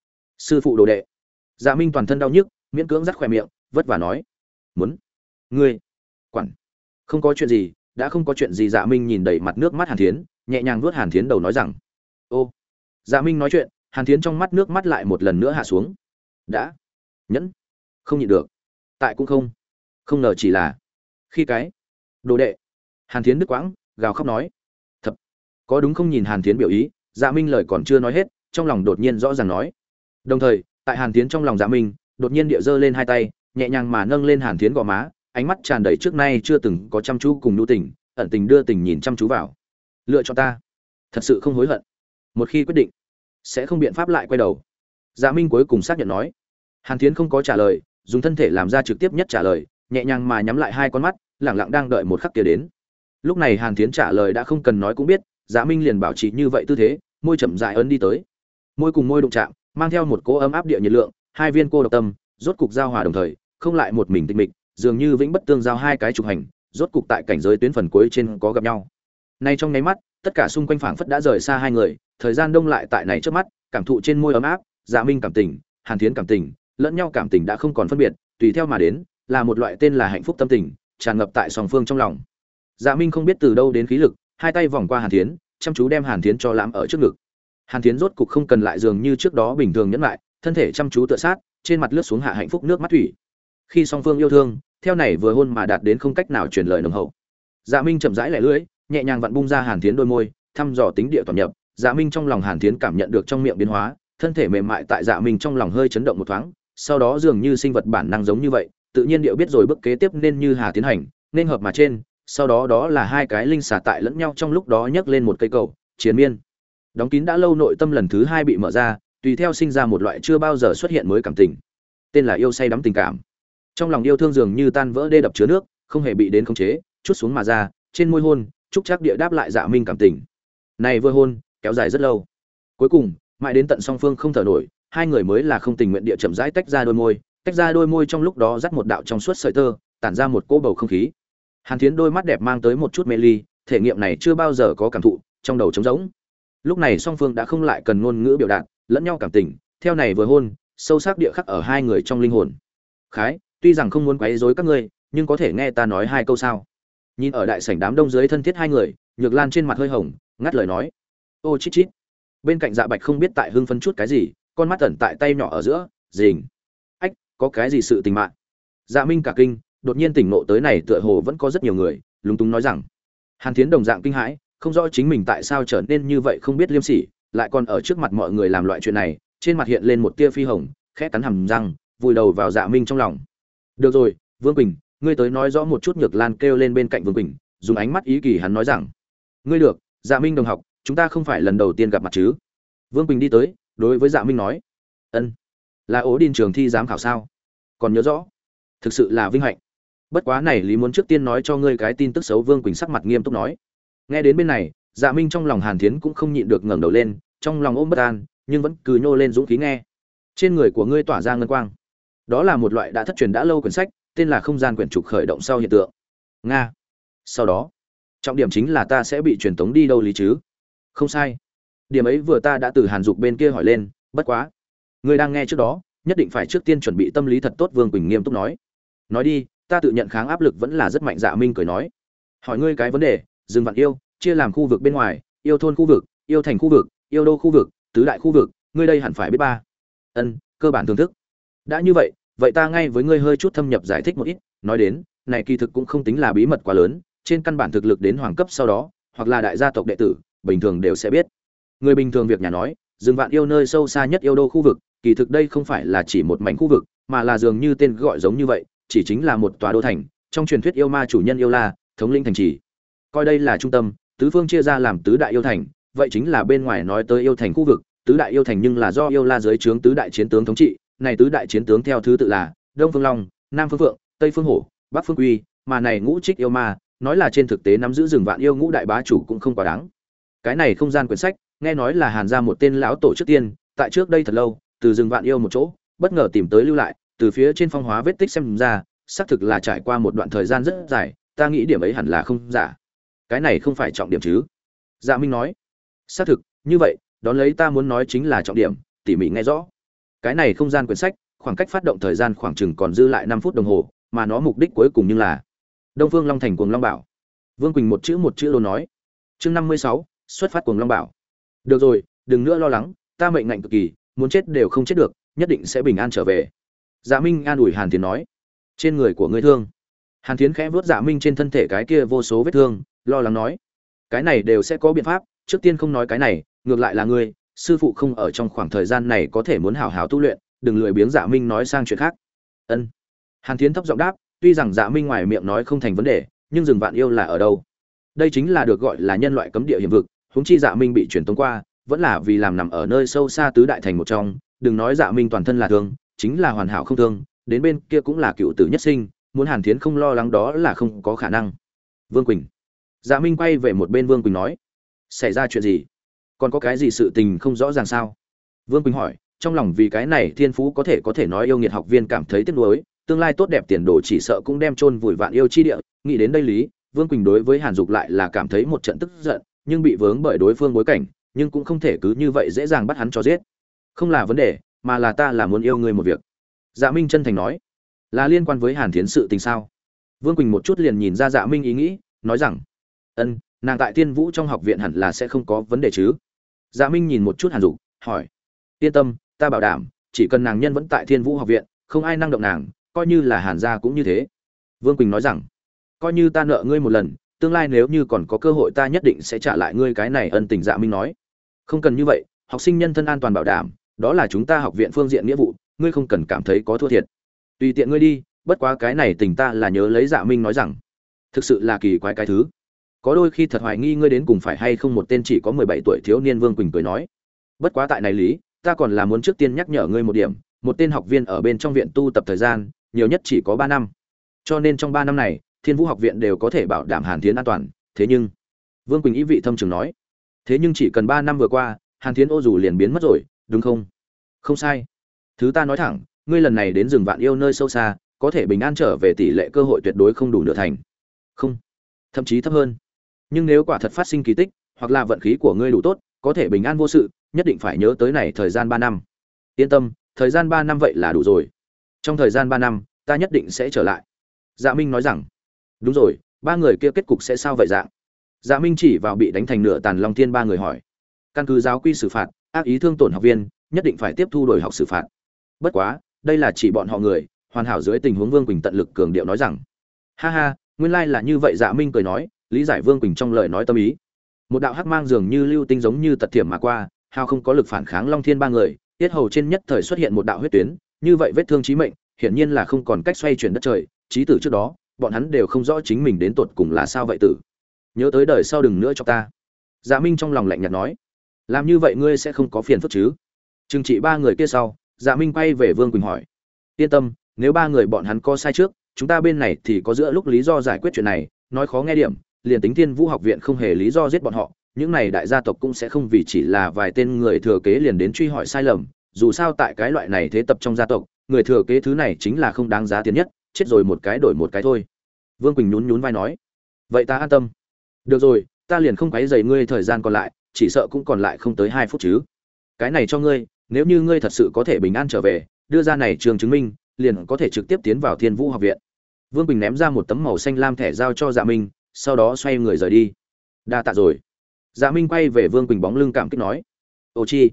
sư phụ đồ đệ." Dạ Minh toàn thân đau nhức, miễn cưỡng dắt khóe miệng, vất vả nói: "Muốn ngươi quản, không có chuyện gì, đã không có chuyện gì." Dạ Minh nhìn đầy mặt nước mắt Hàn Thiến, nhẹ nhàng vuốt Hàn Thiến đầu nói rằng: "Ô." Dạ Minh nói chuyện, Hàn Thiến trong mắt nước mắt lại một lần nữa hạ xuống. Đã nhẫn không nhịn được, tại cũng không ngờ chỉ là khi cái đồ đệ. Hàn Thiến đứt quãng, gào khóc nói: "Thập có đúng không?" Nhìn Hàn Thiến biểu ý, Dạ Minh lời còn chưa nói hết, trong lòng đột nhiên rõ ràng nói. Đồng thời, tại Hàn Thiến trong lòng Dạ Minh, đột nhiên địa giơ lên hai tay, nhẹ nhàng mà nâng lên Hàn Thiến gò má, ánh mắt tràn đầy trước nay chưa từng có chăm chú cùng nhu tình, ẩn tình đưa tình nhìn chăm chú vào. "Lựa cho ta, thật sự không hối hận. Một khi quyết định, sẽ không biện pháp lại quay đầu." Dạ Minh cuối cùng xác nhận nói. Hàn Thiến không có trả lời, dùng thân thể làm ra trực tiếp nhất trả lời, nhẹ nhàng mà nhắm lại hai con mắt, lẳng lặng đang đợi một khắc kia đến. Lúc này Hàn Thiến trả lời đã không cần nói cũng biết, Dạ Minh liền bảo trì như vậy tư thế, môi chậm rãi ấn đi tới. Môi cùng môi đụng chạm, mang theo một cỗ ấm áp địa nhiệt lượng, hai viên cô độc tâm, rốt cục giao hòa đồng thời, không lại một mình tịch mịch, dường như vĩnh bất tương giao hai cái trục hành, rốt cục tại cảnh giới tuyến phần cuối trên có gặp nhau. Nay trong nháy mắt, tất cả xung quanh phảng phất đã rời xa hai người, thời gian đông lại tại này trước mắt, cảm thụ trên môi ấm áp, Dạ Minh cảm tình, Hàn Thiến cảm tình, lẫn nhau cảm tình đã không còn phân biệt, tùy theo mà đến, là một loại tên là hạnh phúc tâm tình, tràn ngập tại song phương trong lòng. Dạ Minh không biết từ đâu đến khí lực, hai tay vòng qua Hàn Thiến, chăm chú đem Hàn Thiến cho lãm ở trước ngực. Hàn Thiến rốt cục không cần lại dường như trước đó bình thường nhẫn lại, thân thể chăm chú tựa sát, trên mặt lướt xuống hạ hạnh phúc nước mắt thủy. Khi song phương yêu thương, theo này vừa hôn mà đạt đến không cách nào truyền lời nồng hậu. Dạ Minh chậm rãi lẻ lưỡi, nhẹ nhàng vặn bung ra Hàn Thiến đôi môi, thăm dò tính địa toàn nhập. Dạ Minh trong lòng Hàn Thiến cảm nhận được trong miệng biến hóa, thân thể mềm mại tại Dạ Minh trong lòng hơi chấn động một thoáng, sau đó dường như sinh vật bản năng giống như vậy, tự nhiên điệu biết rồi bước kế tiếp nên như hà tiến hành, nên hợp mà trên, sau đó đó là hai cái linh xà tại lẫn nhau trong lúc đó nhấc lên một cây cầu, chiến miên. Đóng kín đã lâu nội tâm lần thứ hai bị mở ra, tùy theo sinh ra một loại chưa bao giờ xuất hiện mới cảm tình, tên là yêu say đắm tình cảm. Trong lòng yêu thương dường như tan vỡ đê đập chứa nước, không hề bị đến khống chế, chút xuống mà ra, trên môi hôn, trúc chắc địa đáp lại Dạ Minh cảm tình. Này vừa hôn, kéo dài rất lâu. Cuối cùng, mãi đến tận song phương không thở nổi, hai người mới là không tình nguyện địa chậm rãi tách ra đôi môi trong lúc đó dắt một đạo trong suốt sợi tơ, tản ra một cỗ bầu không khí. Hàn Thiến đôi mắt đẹp mang tới một chút mê ly, thể nghiệm này chưa bao giờ có cảm thụ, trong đầu trống rỗng. Lúc này song phương đã không lại cần ngôn ngữ biểu đạt, lẫn nhau cảm tình, theo này vừa hôn, sâu sắc địa khắc ở hai người trong linh hồn. Khái, tuy rằng không muốn quấy rối các ngươi, nhưng có thể nghe ta nói hai câu sao? Nhìn ở đại sảnh đám đông dưới thân thiết hai người, Nhược Lan trên mặt hơi hồng, ngắt lời nói. Ô chít chít. Bên cạnh Dạ Bạch không biết tại hưng phấn chút cái gì, con mắt ẩn tại tay nhỏ ở giữa, rình. Ách, có cái gì sự tình mạng? Dạ Minh cả kinh, đột nhiên tỉnh ngộ tới này tựa hồ vẫn có rất nhiều người, lúng túng nói rằng. Hàn Thiến đồng dạng kinh hãi, không rõ chính mình tại sao trở nên như vậy không biết liêm sỉ, lại còn ở trước mặt mọi người làm loại chuyện này, trên mặt hiện lên một tia phi hồng, khẽ cắn hàm răng, vùi đầu vào Dạ Minh trong lòng. Được rồi, Vương Quỳnh, ngươi tới nói rõ một chút. Nhược Lan kêu lên bên cạnh Vương Quỳnh, dùng ánh mắt ý kỳ hắn nói rằng. Ngươi được, Dạ Minh đồng học, chúng ta không phải lần đầu tiên gặp mặt chứ? Vương Quỳnh đi tới, đối với Dạ Minh nói. Ân, là ố điên trường thi giám khảo sao? Còn nhớ rõ? Thực sự là vinh hạnh. Bất quá này lý muốn trước tiên nói cho ngươi cái tin tức xấu. Vương Quỳnh sắc mặt nghiêm túc nói. Nghe đến bên này, Dạ Minh trong lòng Hàn Thiến cũng không nhịn được ngẩng đầu lên, trong lòng ôm bất an, nhưng vẫn cứ nhô lên dũng khí nghe. Trên người của ngươi tỏa ra ngân quang, đó là một loại đã thất truyền đã lâu quyển sách, tên là không gian quyển trục khởi động sau hiện tượng. Nga. Sau đó, trọng điểm chính là ta sẽ bị truyền tống đi đâu lý chứ? Không sai. Điểm ấy vừa ta đã từ Hàn Dục bên kia hỏi lên, bất quá, ngươi đang nghe trước đó, nhất định phải trước tiên chuẩn bị tâm lý thật tốt. Vương Quỳnh nghiêm túc nói. Nói đi, ta tự nhận kháng áp lực vẫn là rất mạnh. Dạ Minh cười nói. Hỏi ngươi cái vấn đề, rừng vạn yêu chia làm khu vực bên ngoài, yêu thôn khu vực, yêu thành khu vực, yêu đô khu vực, tứ đại khu vực, ngươi đây hẳn phải biết ba. Cơ bản thưởng thức. Đã như vậy, vậy ta ngay với ngươi hơi chút thâm nhập giải thích một ít, nói đến, này kỳ thực cũng không tính là bí mật quá lớn, trên căn bản thực lực đến hoàng cấp sau đó, hoặc là đại gia tộc đệ tử, bình thường đều sẽ biết. Người bình thường việc nhà nói, rừng vạn yêu nơi sâu xa nhất yêu đô khu vực, kỳ thực đây không phải là chỉ một mảnh khu vực, mà là dường như tên gọi giống như vậy, chỉ chính là một tòa đô thành, trong truyền thuyết yêu ma chủ nhân yêu la, thống lĩnh thành trì. Coi đây là trung tâm, tứ phương chia ra làm tứ đại yêu thành, vậy chính là bên ngoài nói tới yêu thành khu vực, tứ đại yêu thành nhưng là do yêu la dưới trướng tứ đại chiến tướng thống trị, này tứ đại chiến tướng theo thứ tự là Đông Phương Long, Nam Phương Phượng, Tây Phương Hổ, Bắc Phương Quy, mà này ngũ trích yêu ma, nói là trên thực tế nắm giữ rừng vạn yêu ngũ đại bá chủ cũng không quá đáng. Cái này không gian quyển sách, nghe nói là Hàn gia một tên lão tổ trước tiên, tại trước đây thật lâu, từ rừng vạn yêu một chỗ, bất ngờ tìm tới lưu lại, từ phía trên phong hóa vết tích xem ra, xác thực là trải qua một đoạn thời gian rất dài, ta nghĩ điểm ấy hẳn là không giả. Cái này không phải trọng điểm chứ? Dạ Minh nói. Xác thực, như vậy, đón lấy ta muốn nói chính là trọng điểm, tỉ mỉ nghe rõ. Cái này không gian quyển sách, khoảng cách phát động thời gian khoảng chừng còn dư lại 5 phút đồng hồ, mà nó mục đích cuối cùng nhưng là Đông Phương Long thành Cuồng Long Bảo. Vương Quỳnh một chữ đồn nói. Chương 56, xuất phát Cuồng Long Bảo. Được rồi, đừng nữa lo lắng, ta mệnh ngạnh cực kỳ, muốn chết đều không chết được, nhất định sẽ bình an trở về. Dạ Minh an ủi Hàn Thiến nói. Trên người của ngươi thương? Hàn Thiến khẽ vuốt Dạ Minh trên thân thể cái kia vô số vết thương, lo lắng nói. Cái này đều sẽ có biện pháp, trước tiên không nói cái này, ngược lại là ngươi, sư phụ không ở trong khoảng thời gian này có thể muốn hảo hảo tu luyện, đừng lười biếng. Dạ Minh nói sang chuyện khác. Hàn Thiến thấp giọng đáp, tuy rằng Dạ Minh ngoài miệng nói không thành vấn đề, nhưng rừng vạn yêu là ở đâu? Đây chính là được gọi là nhân loại cấm địa hiểm vực, huống chi Dạ Minh bị truyền tống qua, vẫn là vì làm nằm ở nơi sâu xa tứ đại thành một trong, đừng nói Dạ Minh toàn thân là thương, chính là hoàn hảo không thương, đến bên kia cũng là cựu tử nhất sinh, muốn Hàn Thiến không lo lắng đó là không có khả năng. Vương Quỳnh. Dạ Minh quay về một bên Vương Quỳnh nói, xảy ra chuyện gì? Còn có cái gì sự tình không rõ ràng sao? Vương Quỳnh hỏi, trong lòng vì cái này thiên phú có thể nói yêu nghiệt học viên cảm thấy tiếc nuối, tương lai tốt đẹp tiền đồ chỉ sợ cũng đem chôn vùi vạn yêu chi địa, nghĩ đến đây lý, Vương Quỳnh đối với Hàn Dục lại là cảm thấy một trận tức giận, nhưng bị vướng bởi đối phương bối cảnh, nhưng cũng không thể cứ như vậy dễ dàng bắt hắn cho giết. Không là vấn đề, mà là ta là muốn yêu ngươi một việc. Dạ Minh chân thành nói, là liên quan với Hàn Thiến sự tình sao? Vương Quỳnh một chút liền nhìn ra Dạ Minh ý nghĩ, nói rằng, nàng tại Thiên Vũ trong học viện hẳn là sẽ không có vấn đề chứ? Dạ Minh nhìn một chút Hàn Dục, hỏi, yên tâm, ta bảo đảm, chỉ cần nàng nhân vẫn tại Thiên Vũ học viện, không ai năng động nàng, coi như là Hàn gia cũng như thế. Vương Quỳnh nói rằng, coi như ta nợ ngươi một lần, tương lai nếu như còn có cơ hội ta nhất định sẽ trả lại ngươi cái này ân tình. Dạ Minh nói, không cần như vậy, học sinh nhân thân an toàn bảo đảm, đó là chúng ta học viện phương diện nghĩa vụ, ngươi không cần cảm thấy có thua thiệt. Tùy tiện ngươi đi, bất quá cái này tình ta là nhớ lấy. Dạ Minh nói rằng, thực sự là kỳ quái cái thứ, có đôi khi thật hoài nghi ngươi đến cùng phải hay không một tên chỉ có 17 tuổi thiếu niên. Vương Quỳnh cười nói, bất quá tại này lý, ta còn là muốn trước tiên nhắc nhở ngươi một điểm, một tên học viên ở bên trong viện tu tập thời gian nhiều nhất chỉ có 3 năm, cho nên trong 3 năm này Thiên Vũ học viện đều có thể bảo đảm Hàn Thiến an toàn. Thế nhưng, Vương Quỳnh ý vị thâm trường nói, thế nhưng chỉ cần 3 năm vừa qua, Hàn Thiến ô dù liền biến mất rồi, đúng không? Không sai. Thứ ta nói thẳng, ngươi lần này đến rừng vạn yêu nơi sâu xa, có thể bình an trở về tỷ lệ cơ hội tuyệt đối không đủ nửa thành. Không, thậm chí thấp hơn. Nhưng nếu quả thật phát sinh kỳ tích, hoặc là vận khí của ngươi đủ tốt, có thể bình an vô sự, nhất định phải nhớ tới này thời gian 3 năm. Yên tâm, thời gian 3 năm vậy là đủ rồi. Trong thời gian 3 năm, ta nhất định sẽ trở lại. Dạ Minh nói rằng, đúng rồi, 3 người kia kết cục sẽ sao vậy dạng? Dạ Minh chỉ vào bị đánh thành nửa tàn Long Thiên 3 người hỏi. Căn cứ giáo quy xử phạt, ác ý thương tổn học viên, nhất định phải tiếp thu đổi học xử phạt. Bất quá, đây là chỉ bọn họ người, hoàn hảo dưới tình huống. Vương Quỳnh tận lực cường điệu nói rằng, ha ha, nguyên lai là như vậy. Dạ Minh cười nói, lý giải Vương Quỳnh trong lời nói tâm ý. Một đạo hắc mang dường như lưu tinh giống như tật thiểm mà qua, hao không có lực phản kháng Long Thiên 3 người, tiết hầu trên nhất thời xuất hiện một đạo huyết tuyến, như vậy vết thương chí mệnh, hiển nhiên là không còn cách xoay chuyển đất trời, chí tử trước đó, bọn hắn đều không rõ chính mình đến tột cùng là sao vậy tử. Nhớ tới đời sau đừng nữa cho ta. Dạ Minh trong lòng lạnh nhạt nói, làm như vậy ngươi sẽ không có phiền phức chứ? Trừng trị 3 người kia sau, Dạ Minh quay về Vương Quỳnh hỏi, yên tâm, nếu 3 người bọn hắn có sai trước, chúng ta bên này thì có giữa lúc lý do giải quyết chuyện này. Nói khó nghe điểm, liền tính Thiên Vũ học viện không hề lý do giết bọn họ, những này đại gia tộc cũng sẽ không vì chỉ là vài tên người thừa kế liền đến truy hỏi sai lầm. Dù sao tại cái loại này thế tập trong gia tộc, người thừa kế thứ này chính là không đáng giá tiền nhất, chết rồi một cái đổi một cái thôi. Vương Quỳnh nhún nhún vai nói, vậy ta an tâm. Được rồi, ta liền không quấy rầy ngươi thời gian còn lại, chỉ sợ cũng còn lại không tới 2 phút chứ. Cái này cho ngươi, nếu như ngươi thật sự có thể bình an trở về, đưa ra này trường chứng minh, liền có thể trực tiếp tiến vào Thiên Vũ học viện. Vương Quỳnh ném ra một tấm màu xanh lam thẻ giao cho Dạ Minh, sau đó xoay người rời đi. Đa tạ rồi. Dạ Minh quay về Vương Quỳnh bóng lưng cảm kích nói, ô chi,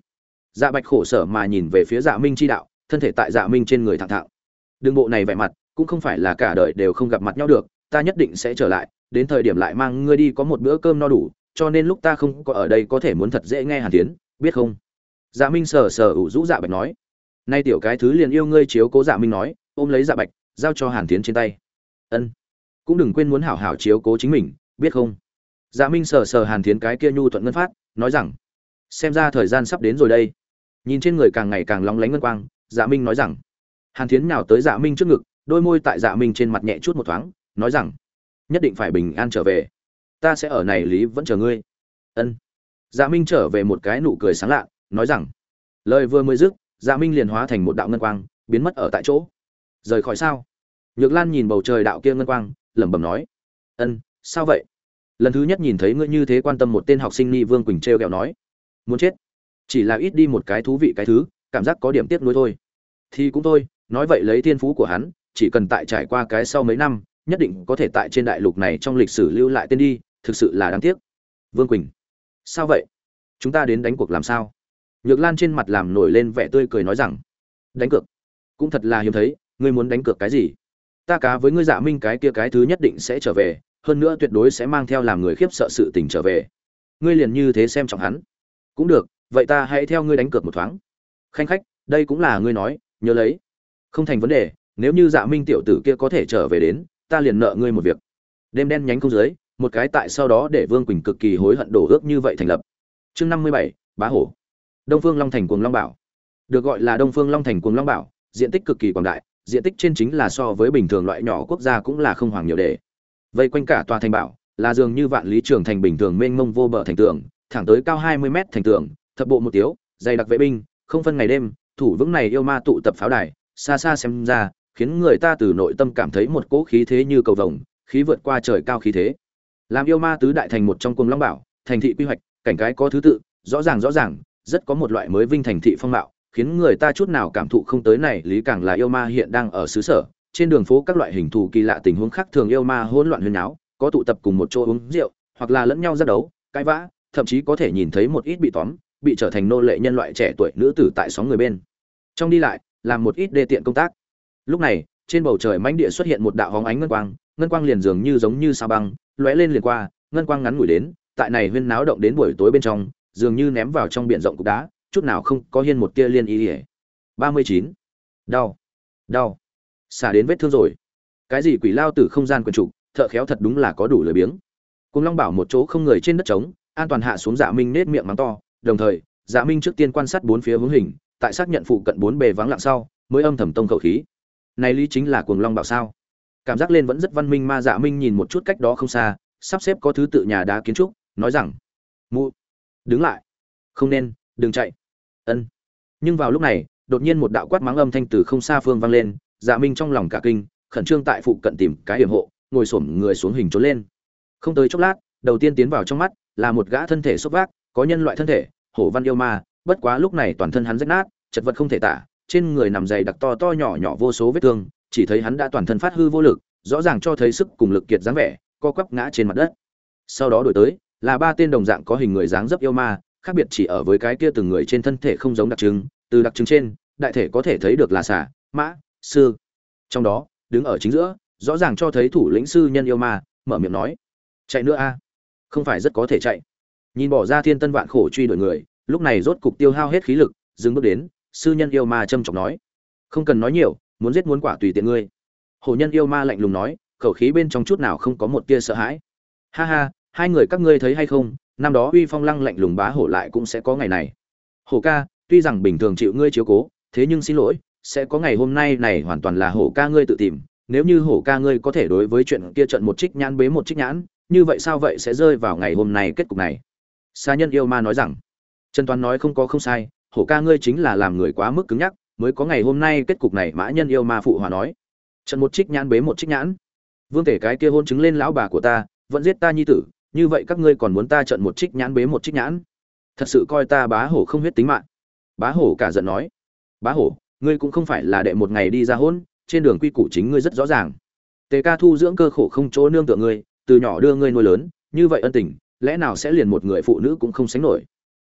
Dạ Bạch khổ sở mà nhìn về phía Dạ Minh chi đạo, thân thể tại Dạ Minh trên người thẳng thẳng. Đường bộ này vẻ mặt, cũng không phải là cả đời đều không gặp mặt nhau được, ta nhất định sẽ trở lại, đến thời điểm lại mang ngươi đi có một bữa cơm no đủ, cho nên lúc ta không có ở đây có thể muốn thật dễ nghe Hàn Tiến, biết không? Dạ Minh sờ sờ ủ rũ Dạ Bạch nói. Nay tiểu cái thứ liền yêu ngươi chiếu cố. Dạ Minh nói, ôm lấy Dạ Bạch, giao cho Hàn Tiến trên tay. Ân, cũng đừng quên muốn hảo hảo chiếu cố chính mình, biết không? Dạ Minh sờ sờ Hàn Tiến cái kia nhu thuận ngân phát, nói rằng, xem ra thời gian sắp đến rồi đây. Nhìn trên người càng ngày càng lóng lánh ngân quang, Dạ Minh nói rằng. Hàn Thiến nhào tới Dạ Minh trước ngực, đôi môi tại Dạ Minh trên mặt nhẹ chút một thoáng, nói rằng, nhất định phải bình an trở về, ta sẽ ở này lý vẫn chờ ngươi. Ân. Dạ Minh trở về một cái nụ cười sáng lạ, nói rằng, lời vừa mới dứt, Dạ Minh liền hóa thành một đạo ngân quang, biến mất ở tại chỗ. Rời khỏi sao? Nhược Lan nhìn bầu trời đạo kia ngân quang, lẩm bẩm nói, ân, sao vậy? Lần thứ nhất nhìn thấy ngươi như thế quan tâm một tên học sinh. Ni Vương Quỳnh trêu ghẹo nói, muốn chết, chỉ là ít đi một cái thú vị cái thứ, cảm giác có điểm tiếc nuối thôi. Thì cũng thôi, nói vậy lấy thiên phú của hắn, chỉ cần tại trải qua cái sau mấy năm, nhất định có thể tại trên đại lục này trong lịch sử lưu lại tên đi, thực sự là đáng tiếc. Vương Quỳnh, sao vậy? Chúng ta đến đánh cuộc làm sao? Nhược Lan trên mặt làm nổi lên vẻ tươi cười nói rằng, đánh cược? Cũng thật là hiếm thấy, ngươi muốn đánh cược cái gì? Ta cá với ngươi Dạ Minh cái kia cái thứ nhất định sẽ trở về, hơn nữa tuyệt đối sẽ mang theo làm người khiếp sợ sự tình trở về. Ngươi liền như thế xem trọng hắn? Cũng được, vậy ta hãy theo ngươi đánh cược một thoáng. Khanh khách, đây cũng là ngươi nói, nhớ lấy. Không thành vấn đề, nếu như Dạ Minh tiểu tử kia có thể trở về đến, ta liền nợ ngươi một việc. Đêm đen nhánh không dưới, một cái tại sau đó để Vương Quỳnh cực kỳ hối hận đổ ước như vậy thành lập. Chương 57, Bá Hổ. Đông Phương Long Thành Cuồng Long Bảo. Được gọi là Đông Phương Long Thành Cuồng Long Bảo, diện tích cực kỳ quảng đại, diện tích trên chính là so với bình thường loại nhỏ quốc gia cũng là không hoàng nhiều để. Vây quanh cả tòa thành bảo, là dường như vạn lý trường thành bình thường mênh mông vô bờ thành tường, thẳng tới cao 20 mét thành tường, thập bộ một tiếu, dày đặc vệ binh, không phân ngày đêm, thủ vững này yêu ma tụ tập pháo đài, xa xa xem ra, khiến người ta từ nội tâm cảm thấy một cỗ khí thế như cầu vồng, khí vượt qua trời cao khí thế. Làm yêu ma tứ đại thành một trong Cuồng Long Bảo, thành thị quy hoạch, cảnh cái có thứ tự, rõ ràng, rất có một loại mới vinh thành thị phong mạo, khiến người ta chút nào cảm thụ không tới này lý càng là yêu ma hiện đang ở xứ sở, trên đường phố các loại hình thù kỳ lạ tình huống khác thường yêu ma hỗn loạn huyên náo, có tụ tập cùng một chỗ uống rượu, hoặc là lẫn nhau ra đấu, cãi vã, thậm chí có thể nhìn thấy một ít bị tóm, bị trở thành nô lệ nhân loại trẻ tuổi nữ tử tại sóng người bên trong đi lại, làm một ít đê tiện công tác. Lúc này, trên bầu trời mãnh địa xuất hiện một đạo hóng ánh ngân quang liền dường như giống như sao băng, lóe lên liền qua, ngân quang ngắn ngủi đến, tại này huyên náo động đến buổi tối bên trong, dường như ném vào trong biển rộng cục đá, chút nào không có hiên một tia liên ý. 39. Đau. Xả đến vết thương rồi. Cái gì quỷ lao tử không gian quyền trụ, thợ khéo thật đúng là có đủ lười biếng. Cuồng Long Bảo một chỗ không người trên đất trống, an toàn hạ xuống Dạ Minh nết miệng mắng to, đồng thời, Dạ Minh trước tiên quan sát bốn phía hướng hình, tại xác nhận phụ cận bốn bề vắng lặng sau, mới âm thầm tông khẩu khí. Này lý chính là Cuồng Long Bảo sao? Cảm giác lên vẫn rất văn minh ma. Dạ Minh nhìn một chút cách đó không xa, sắp xếp có thứ tự nhà đá kiến trúc, nói rằng: "Mụ, đứng lại, không nên, đừng chạy." Ân. Nhưng vào lúc này, đột nhiên một đạo quát mắng âm thanh từ không xa phương vang lên, Dạ Minh trong lòng cả kinh, khẩn trương tại phụ cận tìm cái hiểm hộ, ngồi xổm người xuống hình trốn lên. Không tới chốc lát, đầu tiên tiến vào trong mắt là một gã thân thể xốc vác, có nhân loại thân thể, hổ văn yêu ma, bất quá lúc này toàn thân hắn rách nát, chật vật không thể tả, trên người nằm dày đặc to nhỏ vô số vết thương, chỉ thấy hắn đã toàn thân phát hư vô lực, rõ ràng cho thấy sức cùng lực kiệt dáng vẻ, co quắp ngã trên mặt đất. Sau đó đổi tới là ba tên đồng dạng có hình người dáng dấp yêu ma, khác biệt chỉ ở với cái kia từng người trên thân thể không giống đặc trưng, từ đặc trưng trên, đại thể có thể thấy được là xà, mã, sư. Trong đó, đứng ở chính giữa, rõ ràng cho thấy thủ lĩnh sư nhân yêu ma, mở miệng nói: "Chạy nữa a? Không phải rất có thể chạy." Nhìn bỏ ra thiên tân vạn khổ truy đuổi người, lúc này rốt cục tiêu hao hết khí lực, dừng bước đến, sư nhân yêu ma trầm trọng nói: "Không cần nói nhiều, muốn giết muốn quả tùy tiện ngươi." Hổ nhân yêu ma lạnh lùng nói, khẩu khí bên trong chút nào không có một tia sợ hãi. "Ha ha, hai người các ngươi thấy hay không, năm đó uy phong lăng lạnh lùng bá hổ lại cũng sẽ có ngày này. Hổ ca, tuy rằng bình thường chịu ngươi chiếu cố, thế nhưng xin lỗi, sẽ có ngày hôm nay này hoàn toàn là hổ ca ngươi tự tìm, nếu như hổ ca ngươi có thể đối với chuyện kia trận một trích nhãn bế một trích nhãn, như vậy sao vậy sẽ rơi vào ngày hôm nay kết cục này." Sa nhân yêu ma nói rằng: "Trần Toàn nói không có không sai, hổ ca ngươi chính là làm người quá mức cứng nhắc, mới có ngày hôm nay kết cục này." Mã nhân yêu ma phụ hòa nói: "Trận một trích nhãn bế một trích nhãn, vương tể cái kia hôn chứng lên lão bà của ta, vẫn giết ta nhi tử, như vậy các ngươi còn muốn ta trận một trích nhãn bế một trích nhãn, thật sự coi ta bá hổ không huyết tính mạng." Bá hổ cả giận nói: "Bá hổ, ngươi cũng không phải là đệ một ngày đi ra hôn, trên đường quy củ chính ngươi rất rõ ràng. Tề ca thu dưỡng cơ khổ không chỗ nương tựa ngươi, từ nhỏ đưa ngươi nuôi lớn, như vậy ân tình, lẽ nào sẽ liền một người phụ nữ cũng không sánh nổi?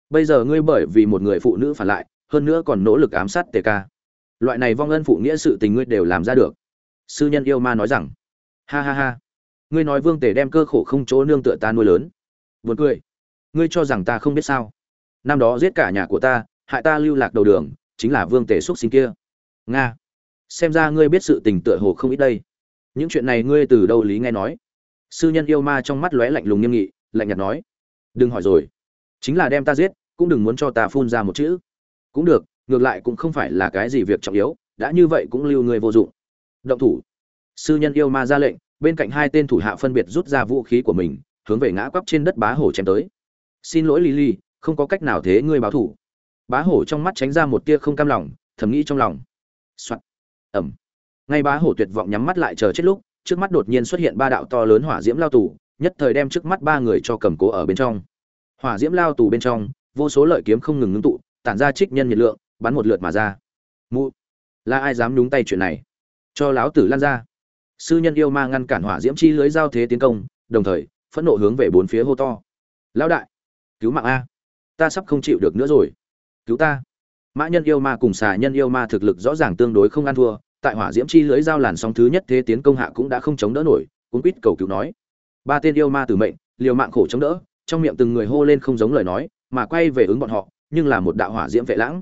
bây giờ ngươi bởi vì một người phụ nữ phản lại, hơn nữa còn nỗ lực ám sát Tề Ca, loại này vong ân phụ nghĩa sự tình ngươi đều làm ra được. Sư nhân yêu ma nói rằng, ha ha ha, ngươi nói Vương Tề đem cơ khổ không chỗ nương tựa ta nuôi lớn, buồn cười. Ngươi cho rằng ta không biết sao? Năm đó giết cả nhà của ta, hại ta lưu lạc đầu đường, chính là Vương Tề xuất sinh kia. Nga, xem ra ngươi biết sự tình tựa hồ không ít đây. Những chuyện này ngươi từ đâu lý nghe nói? Sư nhân yêu ma trong mắt lóe lạnh lùng nghiêm nghị, lạnh nhạt nói, đừng hỏi rồi, chính là đem ta giết, cũng đừng muốn cho ta phun ra một chữ. Cũng được, ngược lại cũng không phải là cái gì việc trọng yếu, đã như vậy cũng lưu ngươi vô dụng. Động thủ. Sư nhân yêu ma ra lệnh, bên cạnh hai tên thủ hạ phân biệt rút ra vũ khí của mình, hướng về ngã quắp trên đất bá hổ chém tới. Xin lỗi Lily, không có cách nào thế ngươi báo thủ. Bá hổ trong mắt tránh ra một tia không cam lòng, thầm nghĩ trong lòng. Soạt. Ầm. Ngay bá hổ tuyệt vọng nhắm mắt lại chờ chết lúc, trước mắt đột nhiên xuất hiện ba đạo to lớn hỏa diễm lao tù, nhất thời đem trước mắt ba người cho cầm cố ở bên trong. Hỏa diễm lao tù bên trong, vô số lợi kiếm không ngừng ngưng tụ, tản ra trích nhân nhiệt lượng, bắn một lượt mà ra. Mụ, là ai dám nhúng tay chuyện này? Cho lão tử lan ra. Sư nhân yêu ma ngăn cản hỏa diễm chi lưới giao thế tiến công, đồng thời phẫn nộ hướng về bốn phía hô to. Lão đại, cứu mạng a, ta sắp không chịu được nữa rồi, cứu ta. Mã nhân yêu ma cùng xà nhân yêu ma thực lực rõ ràng tương đối không ăn thua, tại hỏa diễm chi lưới giao làn sóng thứ nhất thế tiến công hạ cũng đã không chống đỡ nổi, cuống quýt cầu cứu nói. Ba tên yêu ma tử mệnh, liều mạng khổ chống đỡ, trong miệng từng người hô lên không giống lời nói, mà quay về ứng bọn họ, nhưng là một đạo hỏa diễm vệ lãng.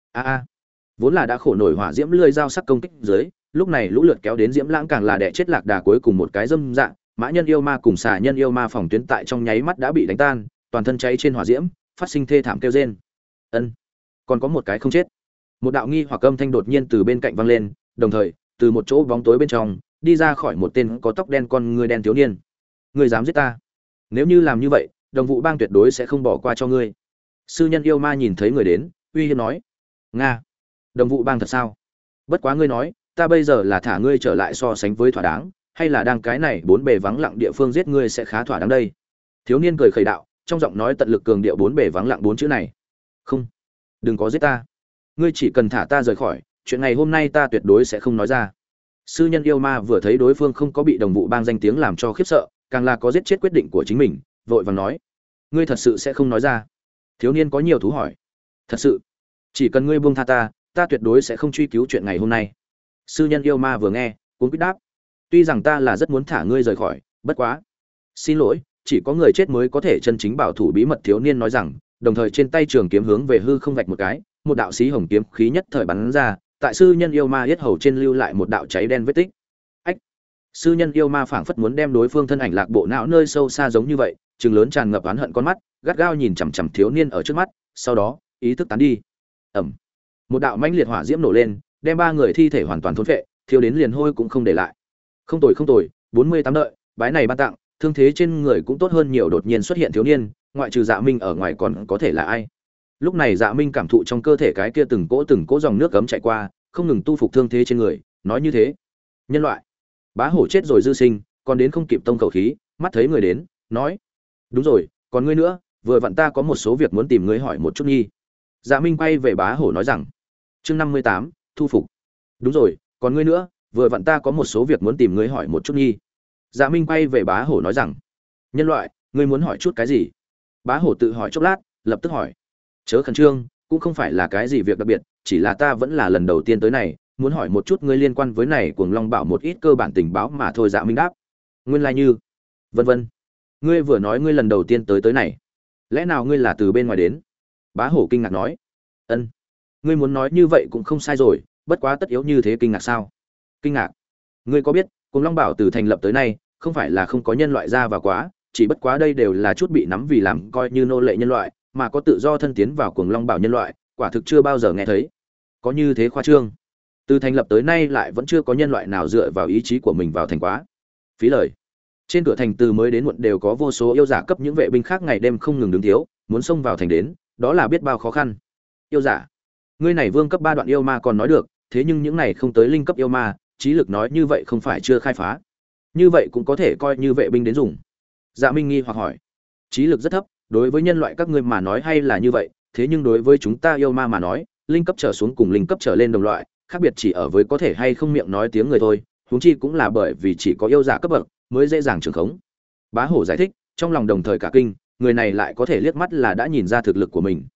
Vốn là đã khổ nổi hỏa diễm lưỡi dao sắc công kích dưới, lúc này lũ lượt kéo đến diễm lãng càng là đè chết lạc đà cuối cùng một cái dâm dạng, mã nhân yêu ma cùng xà nhân yêu ma phòng tuyến tại trong nháy mắt đã bị đánh tan, toàn thân cháy trên hỏa diễm, phát sinh thê thảm kêu rên. Ân, còn có một cái không chết. Một đạo nghi hoặc âm thanh đột nhiên từ bên cạnh vang lên, đồng thời, từ một chỗ bóng tối bên trong, đi ra khỏi một tên có tóc đen con người đen thiếu niên. Ngươi dám giết ta? Nếu như làm như vậy, Đồng Vụ Bang tuyệt đối sẽ không bỏ qua cho ngươi. Sư nhân yêu ma nhìn thấy người đến, uy hiếp nói: "Nga, Đồng Vụ Bang thật sao? Bất quá ngươi nói, ta bây giờ là thả ngươi trở lại so sánh với thỏa đáng, hay là đang cái này bốn bề vắng lặng địa phương giết ngươi sẽ khá thỏa đáng đây?" Thiếu niên cười khẩy đạo, trong giọng nói tận lực cường điệu bốn bề vắng lặng bốn chữ này. "Không, đừng có giết ta. Ngươi chỉ cần thả ta rời khỏi, chuyện ngày hôm nay ta tuyệt đối sẽ không nói ra." Sư nhân yêu ma vừa thấy đối phương không có bị Đồng Vụ Bang danh tiếng làm cho khiếp sợ, càng là có giết chết quyết định của chính mình, vội vàng nói: "Ngươi thật sự sẽ không nói ra?" Thiếu niên có nhiều thú hỏi: "Thật sự, chỉ cần ngươi buông tha ta, ta tuyệt đối sẽ không truy cứu chuyện ngày hôm nay." Sư nhân yêu ma vừa nghe, cũng quyết đáp: "Tuy rằng ta là rất muốn thả ngươi rời khỏi, bất quá, xin lỗi, chỉ có người chết mới có thể chân chính bảo thủ bí mật." Thiếu niên nói rằng, đồng thời trên tay trường kiếm hướng về hư không vạch một cái, một đạo xí hồng kiếm khí nhất thời bắn ra, tại sư nhân yêu ma yết hầu trên lưu lại một đạo cháy đen vết tích. Ách! Sư nhân yêu ma phảng phất muốn đem đối phương thân ảnh lạc bộ não nơi sâu xa giống như vậy, trừng lớn tràn ngập oán hận con mắt, gắt gao nhìn chằm chằm thiếu niên ở trước mắt, sau đó, ý thức tán đi. Ầm! Một đạo mãnh liệt hỏa diễm nổ lên, đem ba người thi thể hoàn toàn thôn phệ, thiêu đến liền hôi cũng không để lại. Không tồi, 48 đợi, bái này ban tặng, thương thế trên người cũng tốt hơn nhiều. Đột nhiên xuất hiện thiếu niên, ngoại trừ Dạ Minh ở ngoài còn có thể là ai? Lúc này Dạ Minh cảm thụ trong cơ thể cái kia từng cỗ dòng nước cấm chạy qua, không ngừng tu phục thương thế trên người, nói như thế: "Nhân loại, bá hổ chết rồi dư sinh, còn đến không kịp tông khẩu khí." Mắt thấy người đến, nói: "Đúng rồi, còn ngươi nữa, vừa vặn ta có một số việc muốn tìm ngươi hỏi một chút nghi." Dạ Minh quay về bá hổ nói rằng: "Chương 58, thu phục." "Đúng rồi, còn ngươi nữa, vừa vặn ta có một số việc muốn tìm ngươi hỏi một chút nghi." Dạ Minh quay về bá hổ nói rằng: "Nhân loại, ngươi muốn hỏi chút cái gì?" Bá hổ tự hỏi chốc lát, lập tức hỏi: "Chớ khẩn trương, cũng không phải là cái gì việc đặc biệt, chỉ là ta vẫn là lần đầu tiên tới này, muốn hỏi một chút ngươi liên quan với này Cuồng Long Bảo một ít cơ bản tình báo mà thôi." Dạ Minh đáp: "Nguyên lai như, vân vân. Ngươi vừa nói ngươi lần đầu tiên tới này, lẽ nào ngươi là từ bên ngoài đến?" Bá hổ kinh ngạc nói: "Ân, ngươi muốn nói như vậy cũng không sai rồi, bất quá tất yếu như thế kinh ngạc sao?" "Kinh ngạc? Ngươi có biết, Cuồng Long Bảo từ thành lập tới nay, không phải là không có nhân loại ra vào quá, chỉ bất quá đây đều là chút bị nắm vì làm coi như nô lệ nhân loại, mà có tự do thân tiến vào Cuồng Long Bảo nhân loại, quả thực chưa bao giờ nghe thấy. Có như thế khoa trương? Từ thành lập tới nay lại vẫn chưa có nhân loại nào dựa vào ý chí của mình vào thành quá. Phí lời. Trên cửa thành từ mới đến muộn đều có vô số yêu giả cấp những vệ binh khác ngày đêm không ngừng đứng thiếu, muốn xông vào thành đến, đó là biết bao khó khăn. Yêu giả? Ngươi này vương cấp 3 đoạn yêu ma còn nói được, thế nhưng những này không tới linh cấp yêu ma, trí lực nói như vậy không phải chưa khai phá. Như vậy cũng có thể coi như vệ binh đến dùng." Dạ Minh nghi hoặc hỏi: "Trí lực rất thấp, đối với nhân loại các ngươi mà nói hay là như vậy, thế nhưng đối với chúng ta yêu ma mà nói, linh cấp trở xuống cùng linh cấp trở lên đồng loại, khác biệt chỉ ở với có thể hay không miệng nói tiếng người thôi, huống chi cũng là bởi vì chỉ có yêu giả cấp bậc mới dễ dàng trường khống." Bá hổ giải thích, trong lòng đồng thời cả kinh, người này lại có thể liếc mắt là đã nhìn ra thực lực của mình,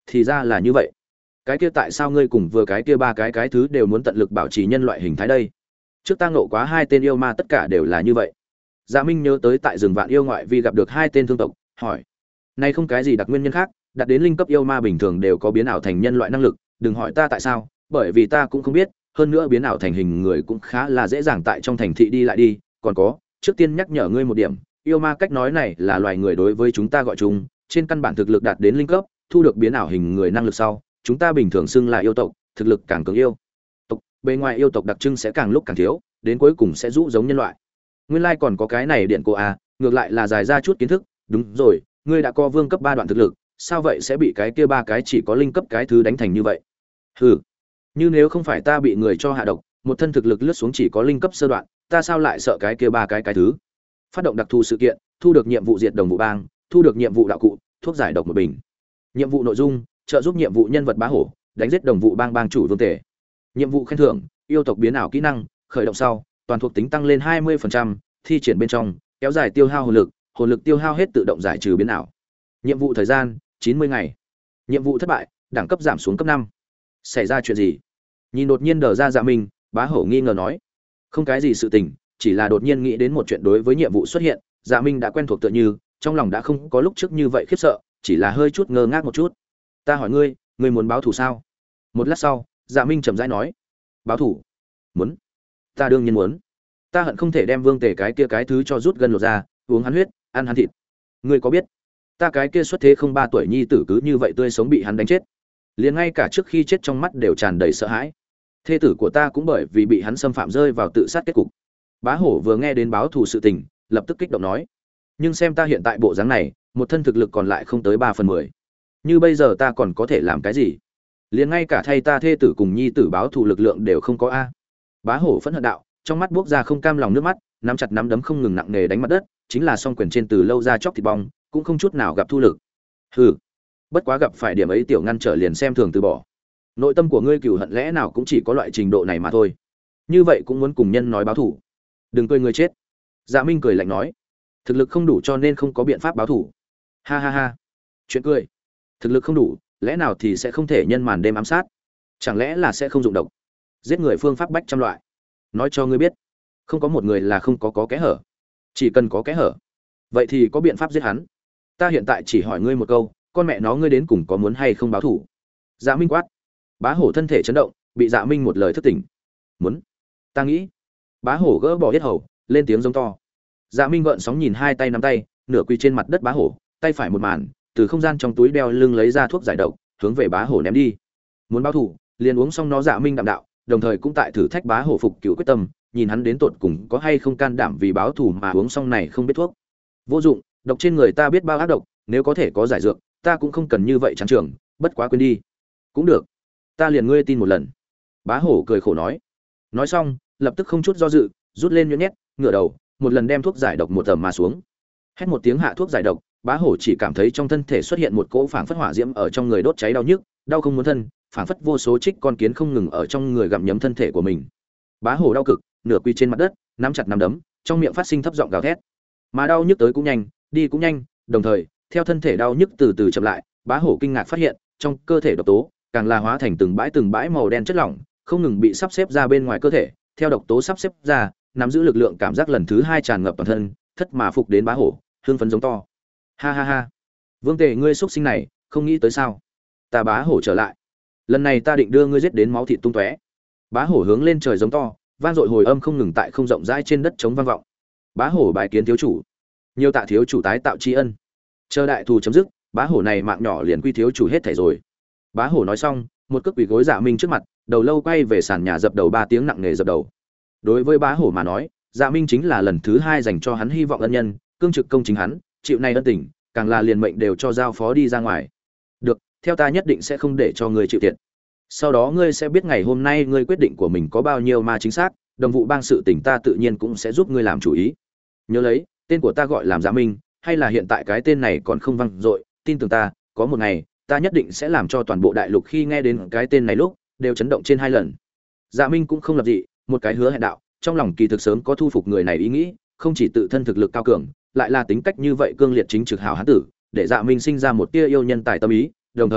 Thì ra là như vậy. Cái kia tại sao ngươi cùng vừa cái kia ba cái thứ đều muốn tận lực bảo trì nhân loại hình thái đây? Trước ta ngộ quá hai tên yêu ma tất cả đều là như vậy. Dạ Minh nhớ tới tại rừng Vạn Yêu ngoại vi gặp được hai tên thương tộc, hỏi: "Này không cái gì đặc nguyên nhân khác, đạt đến linh cấp yêu ma bình thường đều có biến ảo thành nhân loại năng lực, đừng hỏi ta tại sao, bởi vì ta cũng không biết, hơn nữa biến ảo thành hình người cũng khá là dễ dàng tại trong thành thị đi lại đi, còn có, trước tiên nhắc nhở ngươi một điểm, yêu ma cách nói này là loài người đối với chúng ta gọi chung, trên căn bản thực lực đạt đến linh cấp, thu được biến ảo hình người năng lực sau, chúng ta bình thường xưng là yêu tộc, thực lực càng cường yêu tộc, bề ngoài yêu tộc đặc trưng sẽ càng lúc càng thiếu, đến cuối cùng sẽ rũ giống nhân loại. Nguyên lai còn có cái này điện cô à, ngược lại là dài ra chút kiến thức, đúng rồi, ngươi đã có vương cấp 3 đoạn thực lực, sao vậy sẽ bị cái kia ba cái chỉ có linh cấp cái thứ đánh thành như vậy? Hừ, như nếu không phải ta bị người cho hạ độc, một thân thực lực lướt xuống chỉ có linh cấp sơ đoạn, ta sao lại sợ cái kia ba cái thứ? Phát động đặc thù sự kiện, thu được nhiệm vụ diệt đồng vụ bang, thu được nhiệm vụ đạo cụ, thuốc giải độc một bình. Nhiệm vụ nội dung: trợ giúp nhiệm vụ nhân vật bá hổ, đánh giết đồng vụ bang bang chủ vương tể. Nhiệm vụ khen thưởng: yêu tộc biến ảo kỹ năng, khởi động sau, toàn thuộc tính tăng lên 20%, thi triển bên trong, kéo dài tiêu hao hồn lực tiêu hao hết tự động giải trừ biến ảo. Nhiệm vụ thời gian: 90 ngày. Nhiệm vụ thất bại, đẳng cấp giảm xuống cấp 5. Xảy ra chuyện gì? Nhìn đột nhiên đờ ra Dạ Minh, bá hổ nghi ngờ nói: "Không cái gì sự tình, chỉ là đột nhiên nghĩ đến một chuyện đối với nhiệm vụ xuất hiện." Dạ Minh đã quen thuộc tựa như, trong lòng đã không có lúc trước như vậy khiếp sợ, chỉ là hơi chút ngơ ngác một chút. "Ta hỏi ngươi, ngươi muốn báo thù sao?" Một lát sau, Dạ Minh chậm rãi nói: "Báo thù? Muốn? Ta đương nhiên muốn. Ta hận không thể đem Vương Tề cái kia cái thứ cho rút gân lột ra, uống hắn huyết, ăn hắn thịt. Ngươi có biết, ta cái kia xuất thế không 3 tuổi nhi tử cứ như vậy tươi sống bị hắn đánh chết, liền ngay cả trước khi chết trong mắt đều tràn đầy sợ hãi. Thê tử của ta cũng bởi vì bị hắn xâm phạm rơi vào tự sát kết cục." Bá hổ vừa nghe đến báo thù sự tình, lập tức kích động nói: "Nhưng xem ta hiện tại bộ dáng này, một thân thực lực còn lại không tới 3/10. Như bây giờ ta còn có thể làm cái gì? Liền ngay cả thay ta thê tử cùng nhi tử báo thù lực lượng đều không có a." Bá hổ phẫn hận đạo, trong mắt buốc ra không cam lòng nước mắt, nắm chặt nắm đấm không ngừng nặng nề đánh mặt đất, chính là song quyền trên từ lâu ra chóc thịt bong, cũng không chút nào gặp thu lực. Hừ, bất quá gặp phải điểm ấy tiểu ngăn trở liền xem thường từ bỏ. Nội tâm của ngươi cừu hận lẽ nào cũng chỉ có loại trình độ này mà thôi. Như vậy cũng muốn cùng nhân nói báo thù. Đừng cười người chết. Dạ Minh cười lạnh nói, thực lực không đủ cho nên không có biện pháp báo thù. Ha ha ha. Chuyện cười. Thực lực không đủ, lẽ nào thì sẽ không thể nhân màn đêm ám sát? Chẳng lẽ là sẽ không dụng độc? Giết người phương pháp bách trăm loại. Nói cho ngươi biết, không có một người là không có kẽ hở. Chỉ cần có kẽ hở, vậy thì có biện pháp giết hắn. Ta hiện tại chỉ hỏi ngươi một câu, con mẹ nó ngươi đến cùng có muốn hay không báo thù? Dạ Minh quát. Bá hổ thân thể chấn động, bị Dạ Minh một lời thức tỉnh. Muốn? Ta nghĩ. Bá hổ gỡ bỏ yết hầu, lên tiếng giống to. Dạ Minh gợn sóng nhìn hai tay nắm tay, nửa quỳ trên mặt đất bá hổ, tay phải một màn, từ không gian trong túi đeo lưng lấy ra thuốc giải độc, hướng về bá hổ ném đi. Muốn báo thù, liền uống xong nó. Dạ Minh đạm đạo, đồng thời cũng tại thử thách bá hổ phục cửu quyết tâm, nhìn hắn đến tột cùng có hay không can đảm vì báo thù mà uống xong này không biết thuốc. Vô dụng, độc trên người ta biết bao ác độc, nếu có thể có giải dược, ta cũng không cần như vậy trắng trường, bất quá quên đi. Cũng được, ta liền ngươi tin một lần. Bá hổ cười khổ nói. Nói xong, lập tức không chút do dự, rút lên nhuyễn nhét, ngửa đầu, một lần đem thuốc giải độc một tầm mà xuống. Hét một tiếng hạ thuốc giải độc, bá hổ chỉ cảm thấy trong thân thể xuất hiện một cỗ phảng phất hỏa diễm ở trong người đốt cháy đau nhức, đau không muốn thân, phảng phất vô số trích con kiến không ngừng ở trong người gặm nhấm thân thể của mình. Bá hổ đau cực, nửa quỳ trên mặt đất, nắm chặt nắm đấm, trong miệng phát sinh thấp giọng gào thét. Mà đau nhức tới cũng nhanh, đi cũng nhanh, đồng thời, theo thân thể đau nhức từ từ chậm lại, bá hổ kinh ngạc phát hiện, trong cơ thể độc tố càng là hóa thành từng bãi màu đen chất lỏng, không ngừng bị sắp xếp ra bên ngoài cơ thể, theo độc tố sắp xếp ra, nắm giữ lực lượng cảm giác lần thứ 2 tràn ngập toàn thân, thất mà phục đến bá hổ, hưng phấn giống to. Ha ha ha. Vương Tề ngươi xuất sinh này, không nghĩ tới sao? Ta bá hổ trở lại. Lần này ta định đưa ngươi giết đến máu thịt tung tóe. Bá hổ hướng lên trời giống to, vang dội hồi âm không ngừng tại không rộng rãi trên đất chống vang vọng. Bá hổ bái kiến thiếu chủ. Nhiều tạ thiếu chủ tái tạo tri ân. Chờ đại thù chấm dứt, bá hổ này mạng nhỏ liền quy thiếu chủ hết thảy rồi. Bá hổ nói xong, một cước quỳ gối Dạ Minh trước mặt, đầu lâu quay về sàn nhà dập đầu 3 tiếng nặng nề dập đầu. Đối với bá hổ mà nói, Dạ Minh chính là lần thứ 2 dành cho hắn hy vọng ân nhân, cương trực công chính hắn, chịu này ân tình, càng là liền mệnh đều cho giao phó đi ra ngoài. Được, theo ta nhất định sẽ không để cho ngươi chịu thiệt. Sau đó ngươi sẽ biết ngày hôm nay ngươi quyết định của mình có bao nhiêu mà chính xác, đồng vụ bang sự tình ta tự nhiên cũng sẽ giúp ngươi làm chủ ý. Nhớ lấy, tên của ta gọi làm Dạ Minh, hay là hiện tại cái tên này còn không vang dội, tin tưởng ta, có một ngày, ta nhất định sẽ làm cho toàn bộ đại lục khi nghe đến cái tên này lúc, đều chấn động trên 2 lần. Dạ Minh cũng không lập dị, một cái hứa hẹn đạo, trong lòng kỳ thực sớm có thu phục người này ý nghĩ, không chỉ tự thân thực lực cao cường, lại là tính cách như vậy cương liệt chính trực hảo hán tử, để Dạ Minh sinh ra một tia yêu nhân tài tâm ý, đồng thời,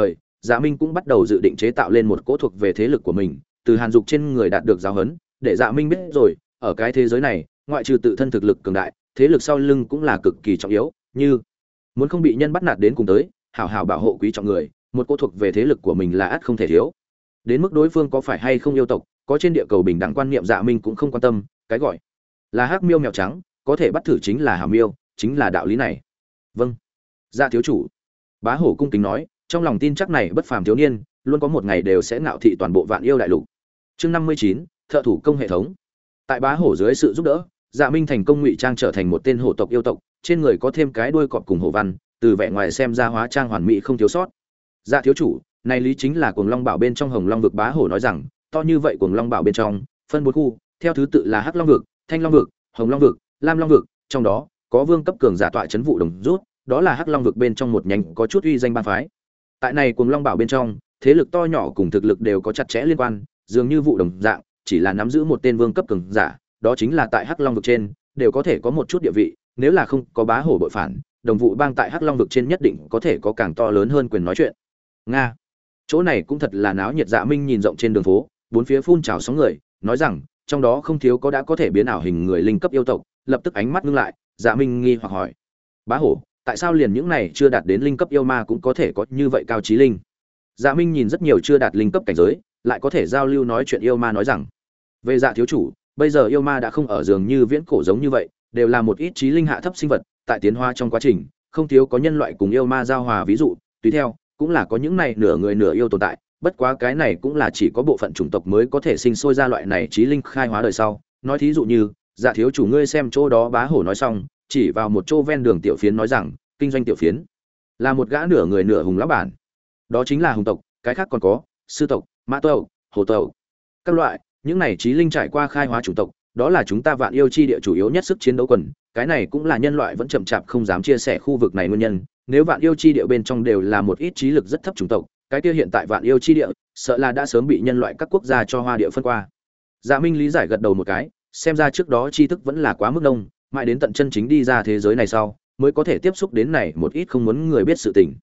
Dạ Minh cũng bắt đầu dự định chế tạo lên một cỗ thuộc về thế lực của mình, từ Hàn Dục trên người đạt được giáo huấn, để Dạ Minh biết rồi, ở cái thế giới này, ngoại trừ tự thân thực lực cường đại, thế lực sau lưng cũng là cực kỳ trọng yếu, như muốn không bị nhân bắt nạt đến cùng tới, hảo hảo bảo hộ quý trọng người, một cỗ thuộc về thế lực của mình là ắt không thể thiếu. Đến mức đối phương có phải hay không yêu tộc, có trên địa cầu bình đẳng quan niệm Dạ Minh cũng không quan tâm, cái gọi là hắc miêu mèo trắng, có thể bắt thử chính là hảo miêu, chính là đạo lý này. Vâng, Dạ thiếu chủ. Bá Hổ cung kính nói, trong lòng tin chắc này bất phàm thiếu niên, luôn có một ngày đều sẽ ngạo thị toàn bộ Vạn Yêu đại lục. Chương 59, thợ thủ công hệ thống. Tại Bá Hổ dưới sự giúp đỡ, Dạ Minh thành công ngụy trang trở thành một tên hổ tộc yêu tộc, trên người có thêm cái đuôi cọp cùng hổ văn, từ vẻ ngoài xem ra hóa trang hoàn mỹ không thiếu sót. Dạ thiếu chủ, này lý chính là Cuồng Long Bảo bên trong Hồng Long vực. Bá Hổ nói rằng, to như vậy Cuồng Long Bảo bên trong, phân 4 khu, theo thứ tự là Hắc Long vực, Thanh Long vực, Hồng Long vực, Lam Long vực, trong đó có vương cấp cường giả tọa trấn vụ đồng rút, đó là Hắc Long vực bên trong một nhánh có chút uy danh bang phái. Tại này Cuồng Long Bảo bên trong, thế lực to nhỏ cùng thực lực đều có chặt chẽ liên quan, dường như vụ đồng dạng, chỉ là nắm giữ một tên vương cấp cường giả, đó chính là tại Hắc Long vực trên, đều có thể có một chút địa vị, nếu là không có Bá Hổ bội phản, đồng vụ bang tại Hắc Long vực trên nhất định có thể có càng to lớn hơn quyền nói chuyện. Nga, chỗ này cũng thật là náo nhiệt. Dạ Minh nhìn rộng trên đường phố, bốn phía phun trào sóng người, nói rằng, trong đó không thiếu có đã có thể biến ảo hình người linh cấp yêu tộc, lập tức ánh mắt ngưng lại, Dạ Minh nghi hoặc hỏi: Bá Hổ, tại sao liền những này chưa đạt đến linh cấp yêu ma cũng có thể có như vậy cao trí linh? Dạ Minh nhìn rất nhiều chưa đạt linh cấp cảnh giới, lại có thể giao lưu nói chuyện yêu ma, nói rằng: về Dạ thiếu chủ, bây giờ yêu ma đã không ở dường như viễn cổ giống như vậy, đều là một ít trí linh hạ thấp sinh vật, tại tiến hóa trong quá trình, không thiếu có nhân loại cùng yêu ma giao hòa, ví dụ, tùy theo, cũng là có những này nửa người nửa yêu tồn tại, bất quá cái này cũng là chỉ có bộ phận chủng tộc mới có thể sinh sôi ra loại này trí linh khai hóa đời sau. Nói thí dụ như, Dạ thiếu chủ ngươi xem chỗ đó. Bá Hổ nói xong, chỉ vào một chỗ ven đường tiểu phiến nói rằng, kinh doanh tiểu phiến là một gã nửa người nửa hùng lão bản, đó chính là hùng tộc, cái khác còn có sư tộc, mã tộc, hổ tộc, các loại. Những này trí linh trải qua khai hóa chủng tộc, đó là chúng ta Vạn Yêu chi địa chủ yếu nhất sức chiến đấu quần, cái này cũng là nhân loại vẫn chậm chạp không dám chia sẻ khu vực này nguyên nhân. Nếu Vạn Yêu chi địa bên trong đều là một ít trí lực rất thấp chủng tộc, cái kia hiện tại Vạn Yêu chi địa sợ là đã sớm bị nhân loại các quốc gia cho hoa địa phân qua. Dạ Minh lý giải gật đầu một cái, xem ra trước đó tri thức vẫn là quá mức nông, mãi đến tận chân chính đi ra thế giới này sau, mới có thể tiếp xúc đến này một ít không muốn người biết sự tình.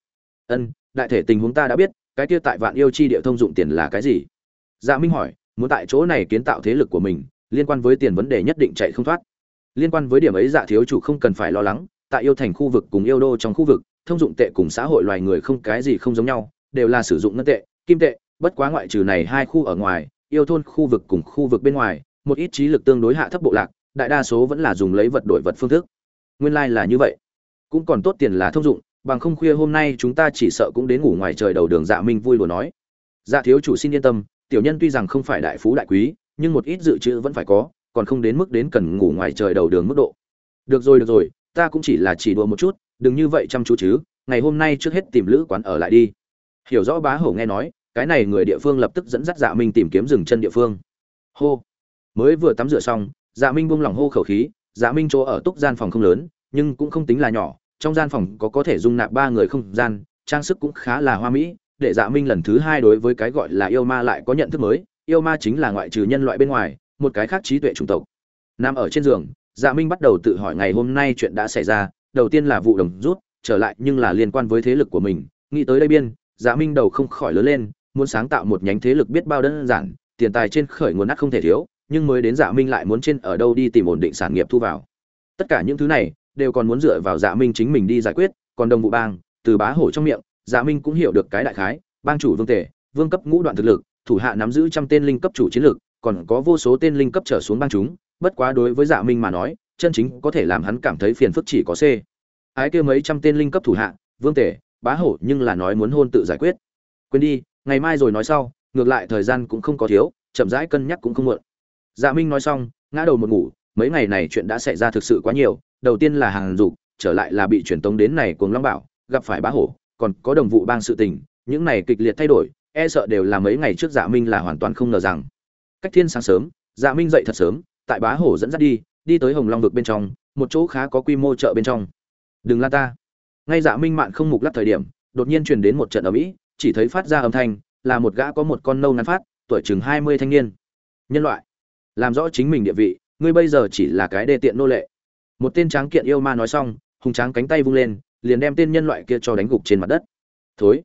Đại thể tình huống ta đã biết, cái kia tại Vạn Yêu chi địa thông dụng tiền là cái gì? Dạ Minh hỏi, muốn tại chỗ này kiến tạo thế lực của mình, liên quan với tiền vấn đề nhất định chạy không thoát. Liên quan với điểm ấy Dạ thiếu chủ không cần phải lo lắng, tại Yêu thành khu vực cùng Yêu đô trong khu vực, thông dụng tệ cùng xã hội loài người không cái gì không giống nhau, đều là sử dụng ngân tệ, kim tệ, bất quá ngoại trừ này hai khu ở ngoài, Yêu thôn khu vực cùng khu vực bên ngoài, một ít trí lực tương đối hạ thấp bộ lạc, đại đa số vẫn là dùng lấy vật đổi vật phương thức. Nguyên lai là như vậy. Cũng còn tốt tiền là thông dụng, bằng không khuya hôm nay chúng ta chỉ sợ cũng đến ngủ ngoài trời đầu đường. Dạ Minh vui đùa nói. Dạ thiếu chủ xin yên tâm, tiểu nhân tuy rằng không phải đại phú đại quý, nhưng một ít dự trữ vẫn phải có, còn không đến mức đến cần ngủ ngoài trời đầu đường mức độ. Được rồi, ta cũng chỉ là chỉ đùa một chút, đừng như vậy chăm chú chứ, ngày hôm nay trước hết tìm lữ quán ở lại đi. Hiểu rõ. Bá Hổ nghe nói, cái này người địa phương lập tức dẫn dắt Dạ Minh tìm kiếm dừng chân địa phương. Hô. Mới vừa tắm rửa xong, Dạ Minh buông lỏng hô khẩu khí. Dạ Minh chỗ ở túc gian phòng không lớn, nhưng cũng không tính là nhỏ, trong gian phòng có thể dung nạp 3 người không gian, trang sức cũng khá là hoa mỹ, để Dạ Minh lần thứ 2 đối với cái gọi là yêu ma lại có nhận thức mới. Yêu ma chính là ngoại trừ nhân loại bên ngoài, một cái khác trí tuệ chủng tộc. Nằm ở trên giường, Dạ Minh bắt đầu tự hỏi ngày hôm nay chuyện đã xảy ra, đầu tiên là vụ đồng rút, trở lại nhưng là liên quan với thế lực của mình, nghĩ tới đây biên, Dạ Minh đầu không khỏi lớn lên, muốn sáng tạo một nhánh thế lực biết bao đơn giản, tiền tài trên khởi nguồn ắt không thể thiếu, nhưng mới đến Dạ Minh lại muốn trên ở đâu đi tìm ổn định sản nghiệp thu vào. Tất cả những thứ này đều còn muốn dựa vào Dạ Minh chính mình đi giải quyết, còn đồng vụ bang, từ Bá Hổ trong miệng, Dạ Minh cũng hiểu được cái đại khái, bang chủ Vương Tề, vương cấp ngũ đoạn thực lực, thủ hạ nắm giữ trăm tên linh cấp chủ chiến lực, còn có vô số tên linh cấp trở xuống bang chúng, bất quá đối với Dạ Minh mà nói, chân chính có thể làm hắn cảm thấy phiền phức chỉ có C. Ái kia mấy trăm tên linh cấp thủ hạ, Vương Tề, Bá Hổ nhưng là nói muốn hôn tự giải quyết. Quên đi, ngày mai rồi nói sau, ngược lại thời gian cũng không có thiếu, chậm rãi cân nhắc cũng không muộn. Dạ Minh nói xong, ngã đầu một ngủ, mấy ngày này chuyện đã xảy ra thực sự quá nhiều, đầu tiên là Hàn Dục, trở lại là bị truyền tống đến này Cuồng Long Bảo, gặp phải Bá Hổ, còn có đồng vụ bang sự tình, những này kịch liệt thay đổi, e sợ đều là mấy ngày trước Dạ Minh là hoàn toàn không ngờ rằng. Cách thiên sáng sớm, Dạ Minh dậy thật sớm, tại Bá Hổ dẫn dắt đi tới Hồng Long vực bên trong, một chỗ khá có quy mô chợ bên trong. Đừng la ta. Ngay Dạ Minh mạn không mục lắc thời điểm, đột nhiên truyền đến một trận ầm ĩ, chỉ thấy phát ra âm thanh, là một gã có một con nâu ngắn phát, tuổi chừng 20 thanh niên. Nhân loại, làm rõ chính mình địa vị, ngươi bây giờ chỉ là cái đê tiện nô lệ. Một tên tráng kiện yêu ma nói xong, hùng tráng cánh tay vung lên, liền đem tên nhân loại kia cho đánh gục trên mặt đất. Thối.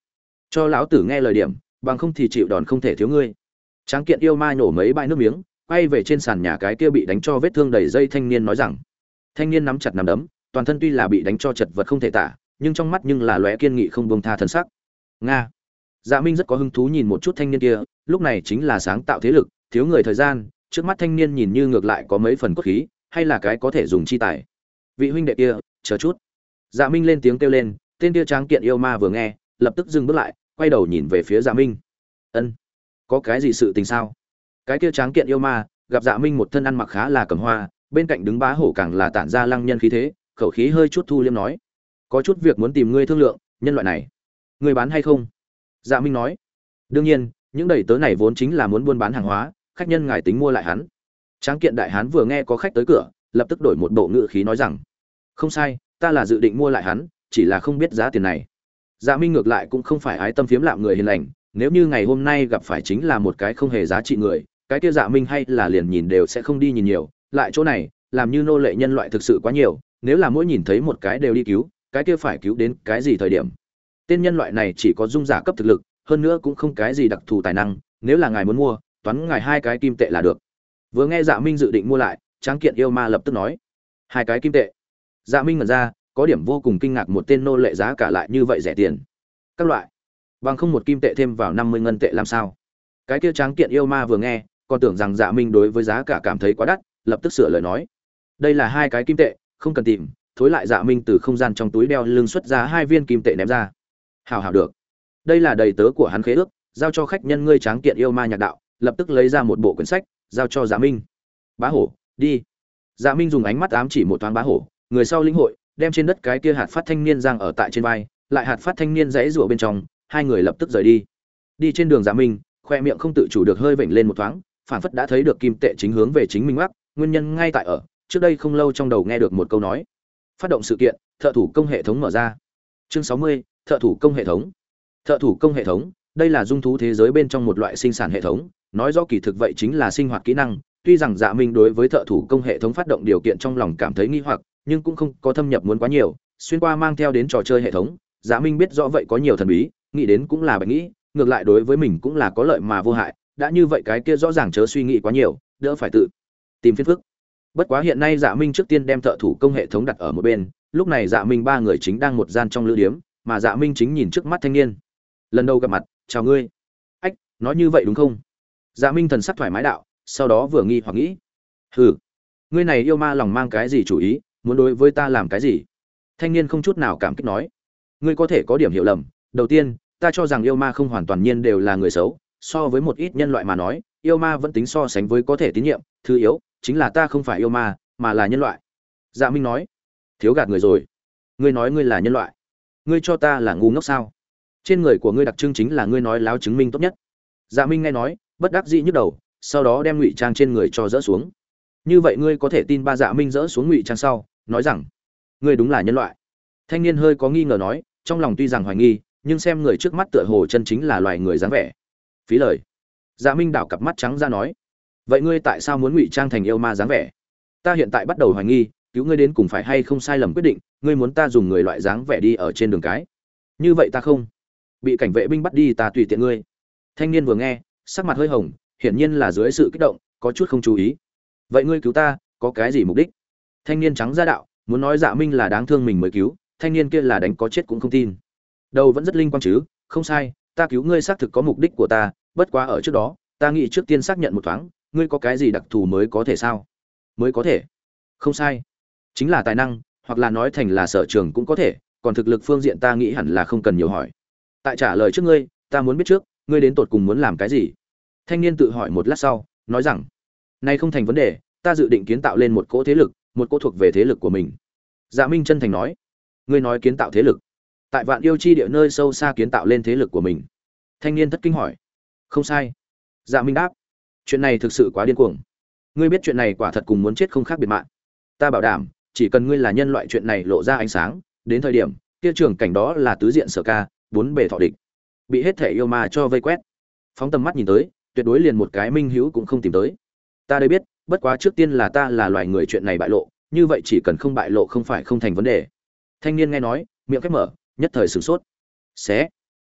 cho lão tử nghe lời điểm, bằng không thì chịu đòn không thể thiếu ngươi. Tráng kiện yêu ma nhổ mấy bãi nước miếng, quay về trên sàn nhà cái kia bị đánh cho vết thương đầy dây thanh niên nói rằng. Thanh niên nắm chặt nắm đấm, toàn thân tuy là bị đánh cho chật vật không thể tả, nhưng trong mắt nhưng là lóe kiên nghị không buông tha thần sắc. Nga. Dạ Minh rất có hứng thú nhìn một chút thanh niên kia, lúc này chính là sáng tạo thế lực, thiếu người thời gian, trước mắt thanh niên nhìn như ngược lại có mấy phần cốt khí, hay là cái có thể dùng chi tài. Vị huynh đệ kia, chờ chút. Dạ Minh lên tiếng kêu lên, tên kia tráng kiện yêu ma vừa nghe, lập tức dừng bước lại, quay đầu nhìn về phía Dạ Minh. Ân, có cái gì sự tình sao? Cái kia tráng kiện yêu ma, gặp Dạ Minh một thân ăn mặc khá là cẩm hoa, bên cạnh đứng bá hổ càng là tản ra lăng nhân khí thế, khẩu khí hơi chút thu liêm nói, có chút việc muốn tìm ngươi thương lượng, nhân loại này, ngươi bán hay không? Dạ Minh nói, đương nhiên, những đầy tớ này vốn chính là muốn buôn bán hàng hóa, khách nhân ngài tính mua lại hắn. Tráng kiện đại hán vừa nghe có khách tới cửa, lập tức đổi một bộ ngữ khí nói rằng, không sai, ta là dự định mua lại hắn, chỉ là không biết giá tiền này. Dạ Minh ngược lại cũng không phải ái tâm phiếm lạm người hiền lành, nếu như ngày hôm nay gặp phải chính là một cái không hề giá trị người, cái kia Dạ Minh hay là liền nhìn đều sẽ không đi nhìn nhiều, lại chỗ này, làm như nô lệ nhân loại thực sự quá nhiều, nếu là mỗi nhìn thấy một cái đều đi cứu, cái kia phải cứu đến cái gì thời điểm? Tên nhân loại này chỉ có dung giả cấp thực lực, hơn nữa cũng không cái gì đặc thù tài năng, nếu là ngài muốn mua, toán ngài 2 cái kim tệ là được. Vừa nghe Dạ Minh dự định mua lại, tráng kiện yêu ma lập tức nói, 2 cái kim tệ. Dạ Minh ngẩn ra, có điểm vô cùng kinh ngạc, một tên nô lệ giá cả lại như vậy rẻ tiền. Các loại, bằng không một kim tệ thêm vào 50 ngân tệ làm sao? Cái kia tráng kiện yêu ma vừa nghe, còn tưởng rằng Dạ Minh đối với giá cả cảm thấy quá đắt, lập tức sửa lời nói, đây là 2 cái kim tệ, không cần tìm. Thối lại Dạ Minh từ không gian trong túi đeo lưng xuất ra 2 viên kim tệ ném ra. Hảo hảo được, đây là đầy tớ của hắn khế ước, giao cho khách nhân ngươi tráng kiện yêu ma nhạc đạo, lập tức lấy ra một bộ quyển sách, giao cho Dạ Minh. Bá hổ, đi. Dạ Minh dùng ánh mắt ám chỉ một thoáng bá hổ, người sau lĩnh hội, đem trên đất cái kia hạt phát thanh niên giang ở tại trên vai, lại hạt phát thanh niên rẽ rủa bên trong, hai người lập tức rời đi. Đi trên đường Dạ Minh, khoe miệng không tự chủ được hơi vểnh lên một thoáng, phản phất đã thấy được kim tệ chính hướng về chính mình ngoắc, nguyên nhân ngay tại ở, trước đây không lâu trong đầu nghe được một câu nói. Phát động sự kiện, thợ thủ công hệ thống mở ra. Chương 60, thợ thủ công hệ thống. Thợ thủ công hệ thống, đây là dung thú thế giới bên trong một loại sinh sản hệ thống, nói rõ kỳ thực vậy chính là sinh hoạt kỹ năng. Tuy rằng Dạ Minh đối với thợ thủ công hệ thống phát động điều kiện trong lòng cảm thấy nghi hoặc, nhưng cũng không có thâm nhập muốn quá nhiều, xuyên qua mang theo đến trò chơi hệ thống, Dạ Minh biết rõ vậy có nhiều thần bí, nghĩ đến cũng là bạch nghĩ, ngược lại đối với mình cũng là có lợi mà vô hại, đã như vậy cái kia rõ ràng chớ suy nghĩ quá nhiều, đỡ phải tự tìm phiền phức. Bất quá hiện nay Dạ Minh trước tiên đem thợ thủ công hệ thống đặt ở một bên, lúc này Dạ Minh 3 người chính đang một gian trong lữ điếm, mà Dạ Minh chính nhìn trước mắt thanh niên. Lần đầu gặp mặt, chào ngươi. Ách, nói như vậy đúng không? Dạ Minh thần sắc thoải mái đạo, sau đó vừa nghi hoặc nghĩ. Hừ, ngươi này yêu ma lòng mang cái gì chủ ý, muốn đối với ta làm cái gì? Thanh niên không chút nào cảm kích nói. Ngươi có thể có điểm hiểu lầm, đầu tiên, ta cho rằng yêu ma không hoàn toàn nhiên đều là người xấu, so với một ít nhân loại mà nói, yêu ma vẫn tính so sánh với có thể tín nhiệm, thứ yếu, chính là ta không phải yêu ma, mà là nhân loại. Dạ Minh nói. Thiếu gạt người rồi. Ngươi nói ngươi là nhân loại, ngươi cho ta là ngu ngốc sao? Trên người của ngươi đặc trưng chính là ngươi nói láo chứng minh tốt nhất. Dạ Minh nghe nói, bất đắc dĩ nhức đầu, sau đó đem ngụy trang trên người cho dỡ xuống. Như vậy ngươi có thể tin ba Dạ Minh dỡ xuống ngụy trang sau, nói rằng ngươi đúng là nhân loại. Thanh niên hơi có nghi ngờ nói, trong lòng tuy rằng hoài nghi, nhưng xem người trước mắt tựa hồ chân chính là loài người dáng vẻ. Phí lời. Dạ Minh đảo cặp mắt trắng ra nói, vậy ngươi tại sao muốn ngụy trang thành yêu ma dáng vẻ? Ta hiện tại bắt đầu hoài nghi, cứu ngươi đến cùng phải hay không sai lầm quyết định, ngươi muốn ta dùng người loại dáng vẻ đi ở trên đường cái. Như vậy ta không bị cảnh vệ binh bắt đi, ta tùy tiện ngươi. Thanh niên vừa nghe, sắc mặt hơi hồng, hiển nhiên là dưới sự kích động, có chút không chú ý. Vậy ngươi cứu ta, có cái gì mục đích? Thanh niên trắng ra đạo, muốn nói Dạ Minh là đáng thương mình mới cứu, thanh niên kia là đánh có chết cũng không tin. Đầu vẫn rất linh quang chứ, không sai, ta cứu ngươi xác thực có mục đích của ta, bất quá ở trước đó, ta nghĩ trước tiên xác nhận một thoáng, ngươi có cái gì đặc thù mới có thể sao? Mới có thể? Không sai, chính là tài năng, hoặc là nói thành là sở trường cũng có thể, còn thực lực phương diện ta nghĩ hẳn là không cần nhiều hỏi. Tại trả lời trước ngươi, ta muốn biết trước, ngươi đến tột cùng muốn làm cái gì? Thanh niên tự hỏi một lát sau, nói rằng, nay không thành vấn đề, ta dự định kiến tạo lên một cỗ thế lực, một cỗ thuộc về thế lực của mình. Dạ Minh chân thành nói, ngươi nói kiến tạo thế lực? Tại Vạn Yêu chi địa nơi sâu xa kiến tạo lên thế lực của mình? Thanh niên thất kinh hỏi. Không sai. Dạ Minh đáp, chuyện này thực sự quá điên cuồng. Ngươi biết chuyện này quả thật cùng muốn chết không khác biệt mạng. Ta bảo đảm, chỉ cần ngươi là nhân loại, chuyện này lộ ra ánh sáng, đến thời điểm kia trường cảnh đó là tứ diện sở ca, bốn bề thọ địch, bị hết thể yêu ma cho vây quét. Phóng tầm mắt nhìn tới, tuyệt đối liền một cái minh hữu cũng không tìm tới. Ta đây biết, bất quá trước tiên là ta là loài người, chuyện này bại lộ, như vậy chỉ cần không bại lộ không phải không thành vấn đề. Thanh niên nghe nói, miệng khép mở, nhất thời sửng sốt. Xé.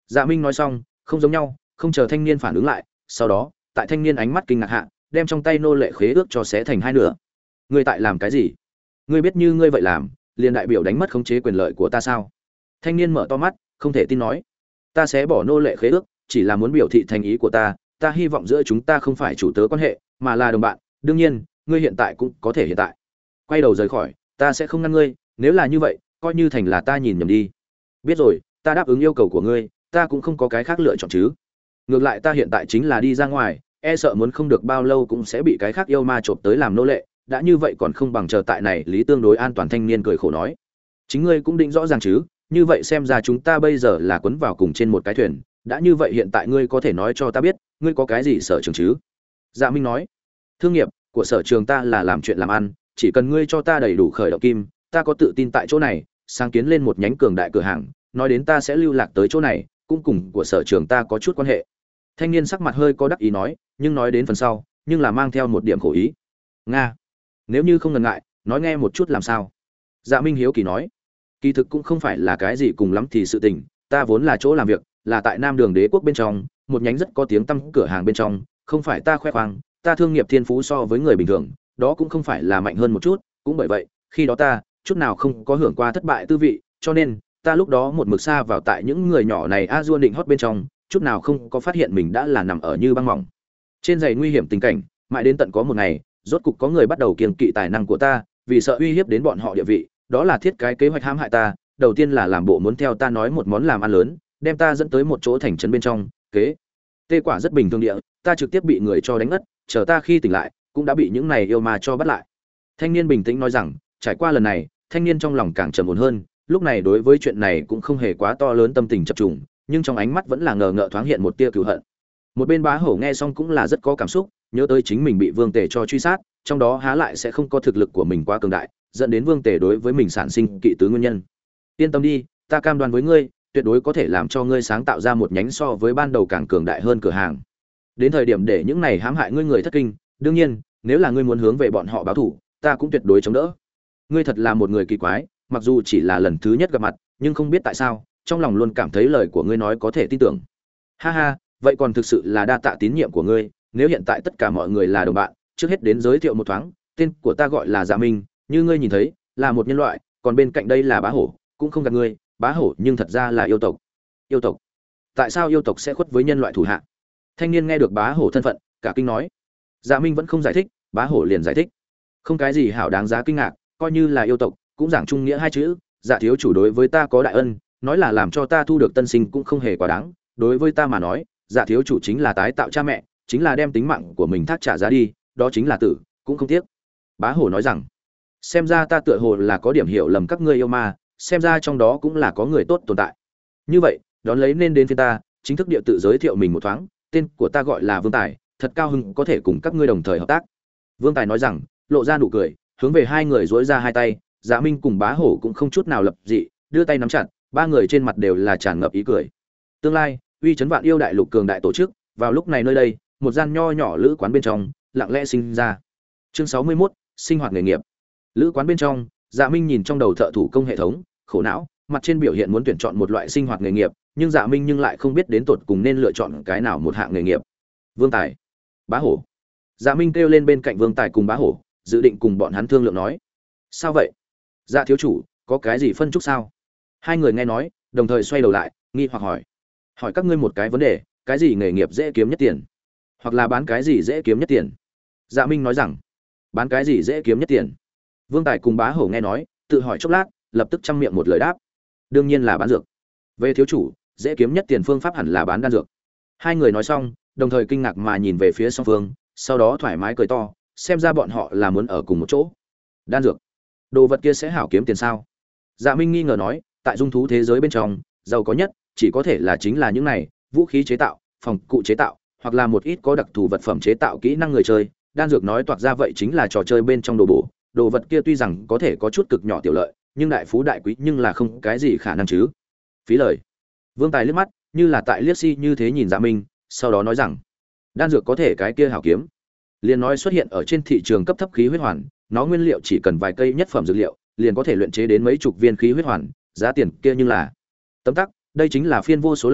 Dạ Minh nói xong, không giống nhau, không chờ thanh niên phản ứng lại, sau đó, tại thanh niên ánh mắt kinh ngạc hạ, đem trong tay nô lệ khế ước cho xé thành hai nửa. Ngươi tại làm cái gì? Ngươi biết như ngươi vậy làm, liền đại biểu đánh mất khống chế quyền lợi của ta sao? Thanh niên mở to mắt, không thể tin nói. Ta sẽ bỏ nô lệ khế ước, chỉ là muốn biểu thị thành ý của ta hy vọng giữa chúng ta không phải chủ tớ quan hệ, mà là đồng bạn, đương nhiên, ngươi hiện tại cũng có thể hiện tại. Quay đầu rời khỏi, ta sẽ không ngăn ngươi, nếu là như vậy, coi như thành là ta nhìn nhầm đi. Biết rồi, ta đáp ứng yêu cầu của ngươi, ta cũng không có cái khác lựa chọn chứ. Ngược lại ta hiện tại chính là đi ra ngoài, e sợ muốn không được bao lâu cũng sẽ bị cái khác yêu ma trộm tới làm nô lệ, đã như vậy còn không bằng chờ tại này lý tương đối an toàn. Thanh niên cười khổ nói. Chính ngươi cũng định rõ ràng chứ, như vậy xem ra chúng ta bây giờ là quấn vào cùng trên một cái thuyền, đã như vậy hiện tại ngươi có thể nói cho ta biết, ngươi có cái gì sở trường chứ? Dạ Minh nói. Thương nghiệp của sở trường ta là làm chuyện làm ăn, chỉ cần ngươi cho ta đầy đủ khởi động kim, ta có tự tin tại chỗ này sáng kiến lên một nhánh cường đại cửa hàng, nói đến ta sẽ lưu lạc tới chỗ này, cũng cùng của sở trường ta có chút quan hệ. Thanh niên sắc mặt hơi có đắc ý nói, nhưng nói đến phần sau, nhưng là mang theo một điểm khổ ý. Nga, nếu như không ngần ngại, nói nghe một chút làm sao? Dạ Minh hiếu kỳ nói. Kỳ thực cũng không phải là cái gì cùng lắm thì sự tình, ta vốn là chỗ làm việc, là tại Nam Đường Đế quốc bên trong, một nhánh rất có tiếng tăm cửa hàng bên trong, không phải ta khoe khoang, ta thương nghiệp thiên phú so với người bình thường, đó cũng không phải là mạnh hơn một chút, cũng bởi vậy, khi đó ta chút nào không có hưởng qua thất bại tư vị, cho nên ta lúc đó một mực xa vào tại những người nhỏ này a dua định hót bên trong, chút nào không có phát hiện mình đã là nằm ở như băng mỏng trên giày nguy hiểm tình cảnh, mãi đến tận có một ngày, rốt cục có người bắt đầu kiêng kỵ tài năng của ta, vì sợ uy hiếp đến bọn họ địa vị, đó là thiết cái kế hoạch hãm hại ta, đầu tiên là làm bộ muốn theo ta nói một món làm ăn lớn, đem ta dẫn tới một chỗ thành trấn bên trong, kế tê quả rất bình thường địa, ta trực tiếp bị người cho đánh ngất, chờ ta khi tỉnh lại, cũng đã bị những này yêu ma cho bắt lại. Thanh niên bình tĩnh nói rằng, trải qua lần này, thanh niên trong lòng càng trầm ổn hơn, lúc này đối với chuyện này cũng không hề quá to lớn tâm tình chập trùng, nhưng trong ánh mắt vẫn là ngờ ngợ thoáng hiện một tia cừu hận. Một bên Bá Hổ nghe xong cũng là rất có cảm xúc, nhớ tới chính mình bị Vương Tề cho truy sát, trong đó há lại sẽ không có thực lực của mình quá cường đại, dẫn đến Vương Tề đối với mình sản sinh kỵ tứ nguyên nhân. Yên tâm đi, ta cam đoan với ngươi, tuyệt đối có thể làm cho ngươi sáng tạo ra một nhánh so với ban đầu càng cường đại hơn cửa hàng. Đến thời điểm để những này hãm hại ngươi người thất kinh, đương nhiên, nếu là ngươi muốn hướng về bọn họ báo thù, ta cũng tuyệt đối chống đỡ. Ngươi thật là một người kỳ quái, mặc dù chỉ là lần thứ nhất gặp mặt, nhưng không biết tại sao, trong lòng luôn cảm thấy lời của ngươi nói có thể tin tưởng. Ha ha, vậy còn thực sự là đa tạ tín nhiệm của ngươi, nếu hiện tại tất cả mọi người là đồng bạn, trước hết đến giới thiệu một thoáng, tên của ta gọi là Dạ Minh, như ngươi nhìn thấy, là một nhân loại, còn bên cạnh đây là Bá Hổ, cũng không gạt ngươi, Bá Hổ nhưng thật ra là yêu tộc. Yêu tộc? Tại sao yêu tộc sẽ khuất với nhân loại thủ hạ? Thanh niên nghe được Bá Hổ thân phận, cả kinh nói. Dạ Minh vẫn không giải thích, Bá Hổ liền giải thích. Không cái gì hảo đáng giá kinh ngạc, coi như là yêu tộc, cũng giảng trung nghĩa hai chữ, Dạ thiếu chủ đối với ta có đại ân, nói là làm cho ta thu được tân sinh cũng không hề quá đáng, đối với ta mà nói, Dạ thiếu chủ chính là tái tạo cha mẹ, chính là đem tính mạng của mình thác trả giá đi, đó chính là tử, cũng không tiếc. Bá Hổ nói rằng, xem ra ta tựa hồ là có điểm hiểu lầm các ngươi yêu ma, xem ra trong đó cũng là có người tốt tồn tại. Như vậy, đón lấy nên đến phiên ta, chính thức địa tự giới thiệu mình một thoáng, tên của ta gọi là Vương Tài, thật cao hứng có thể cùng các ngươi đồng thời hợp tác. Vương Tài nói rằng, lộ ra nụ cười, hướng về hai người duỗi ra hai tay, Dạ Minh cùng Bá Hổ cũng không chút nào lập dị, đưa tay nắm chặt, ba người trên mặt đều là tràn ngập ý cười. Tương lai, uy chấn vạn yêu đại lục cường đại tổ chức, vào lúc này nơi đây, một gian nho nhỏ lữ quán bên trong, lặng lẽ sinh ra. Chương 61, sinh hoạt nghề nghiệp. Lữ quán bên trong, Dạ Minh nhìn trong đầu thợ thủ công hệ thống, khổ não, mặt trên biểu hiện muốn tuyển chọn một loại sinh hoạt nghề nghiệp, nhưng Dạ Minh nhưng lại không biết đến tột cùng nên lựa chọn cái nào một hạng nghề nghiệp. Vương Tài, Bá Hổ. Dạ Minh kêu lên bên cạnh Vương Tài cùng Bá Hổ, dự định cùng bọn hắn thương lượng nói. Sao vậy? Dạ thiếu chủ, có cái gì phân chúc sao? Hai người nghe nói, đồng thời xoay đầu lại, nghi hoặc hỏi. Hỏi các ngươi một cái vấn đề, cái gì nghề nghiệp dễ kiếm nhất tiền? Hoặc là bán cái gì dễ kiếm nhất tiền? Dạ Minh nói rằng, bán cái gì dễ kiếm nhất tiền? Vương Tài cùng Bá Hổ nghe nói, tự hỏi chốc lát, lập tức chăm miệng một lời đáp. Đương nhiên là bán dược. Về thiếu chủ, dễ kiếm nhất tiền phương pháp hẳn là bán đan dược. Hai người nói xong, đồng thời kinh ngạc mà nhìn về phía song phương, sau đó thoải mái cười to, xem ra bọn họ là muốn ở cùng một chỗ. Đan dược, đồ vật kia sẽ hảo kiếm tiền sao? Dạ Minh nghi ngờ nói, tại dung thú thế giới bên trong, giàu có nhất chỉ có thể là chính là những này, vũ khí chế tạo, phòng cụ chế tạo, hoặc là một ít có đặc thù vật phẩm chế tạo kỹ năng người chơi. Đan dược nói toạc ra vậy chính là trò chơi bên trong đồ bổ, đồ vật kia tuy rằng có thể có chút cực nhỏ tiểu lợi, nhưng đại phú đại quý nhưng là không cái gì khả năng chứ. Phí lời. Vương Tài liếc mắt, như là tại liếc si như thế nhìn Dạ Minh, sau đó nói rằng, đan dược có thể cái kia hảo kiếm. Liền nói xuất hiện ở trên thị trường cấp thấp khí huyết hoàn, nó nguyên liệu chỉ cần vài cây nhất phẩm dược liệu, liền có thể luyện chế đến mấy chục viên khí huyết hoàn, giá tiền kia nhưng là tấm tắc, đây chính là phiên vô số lần,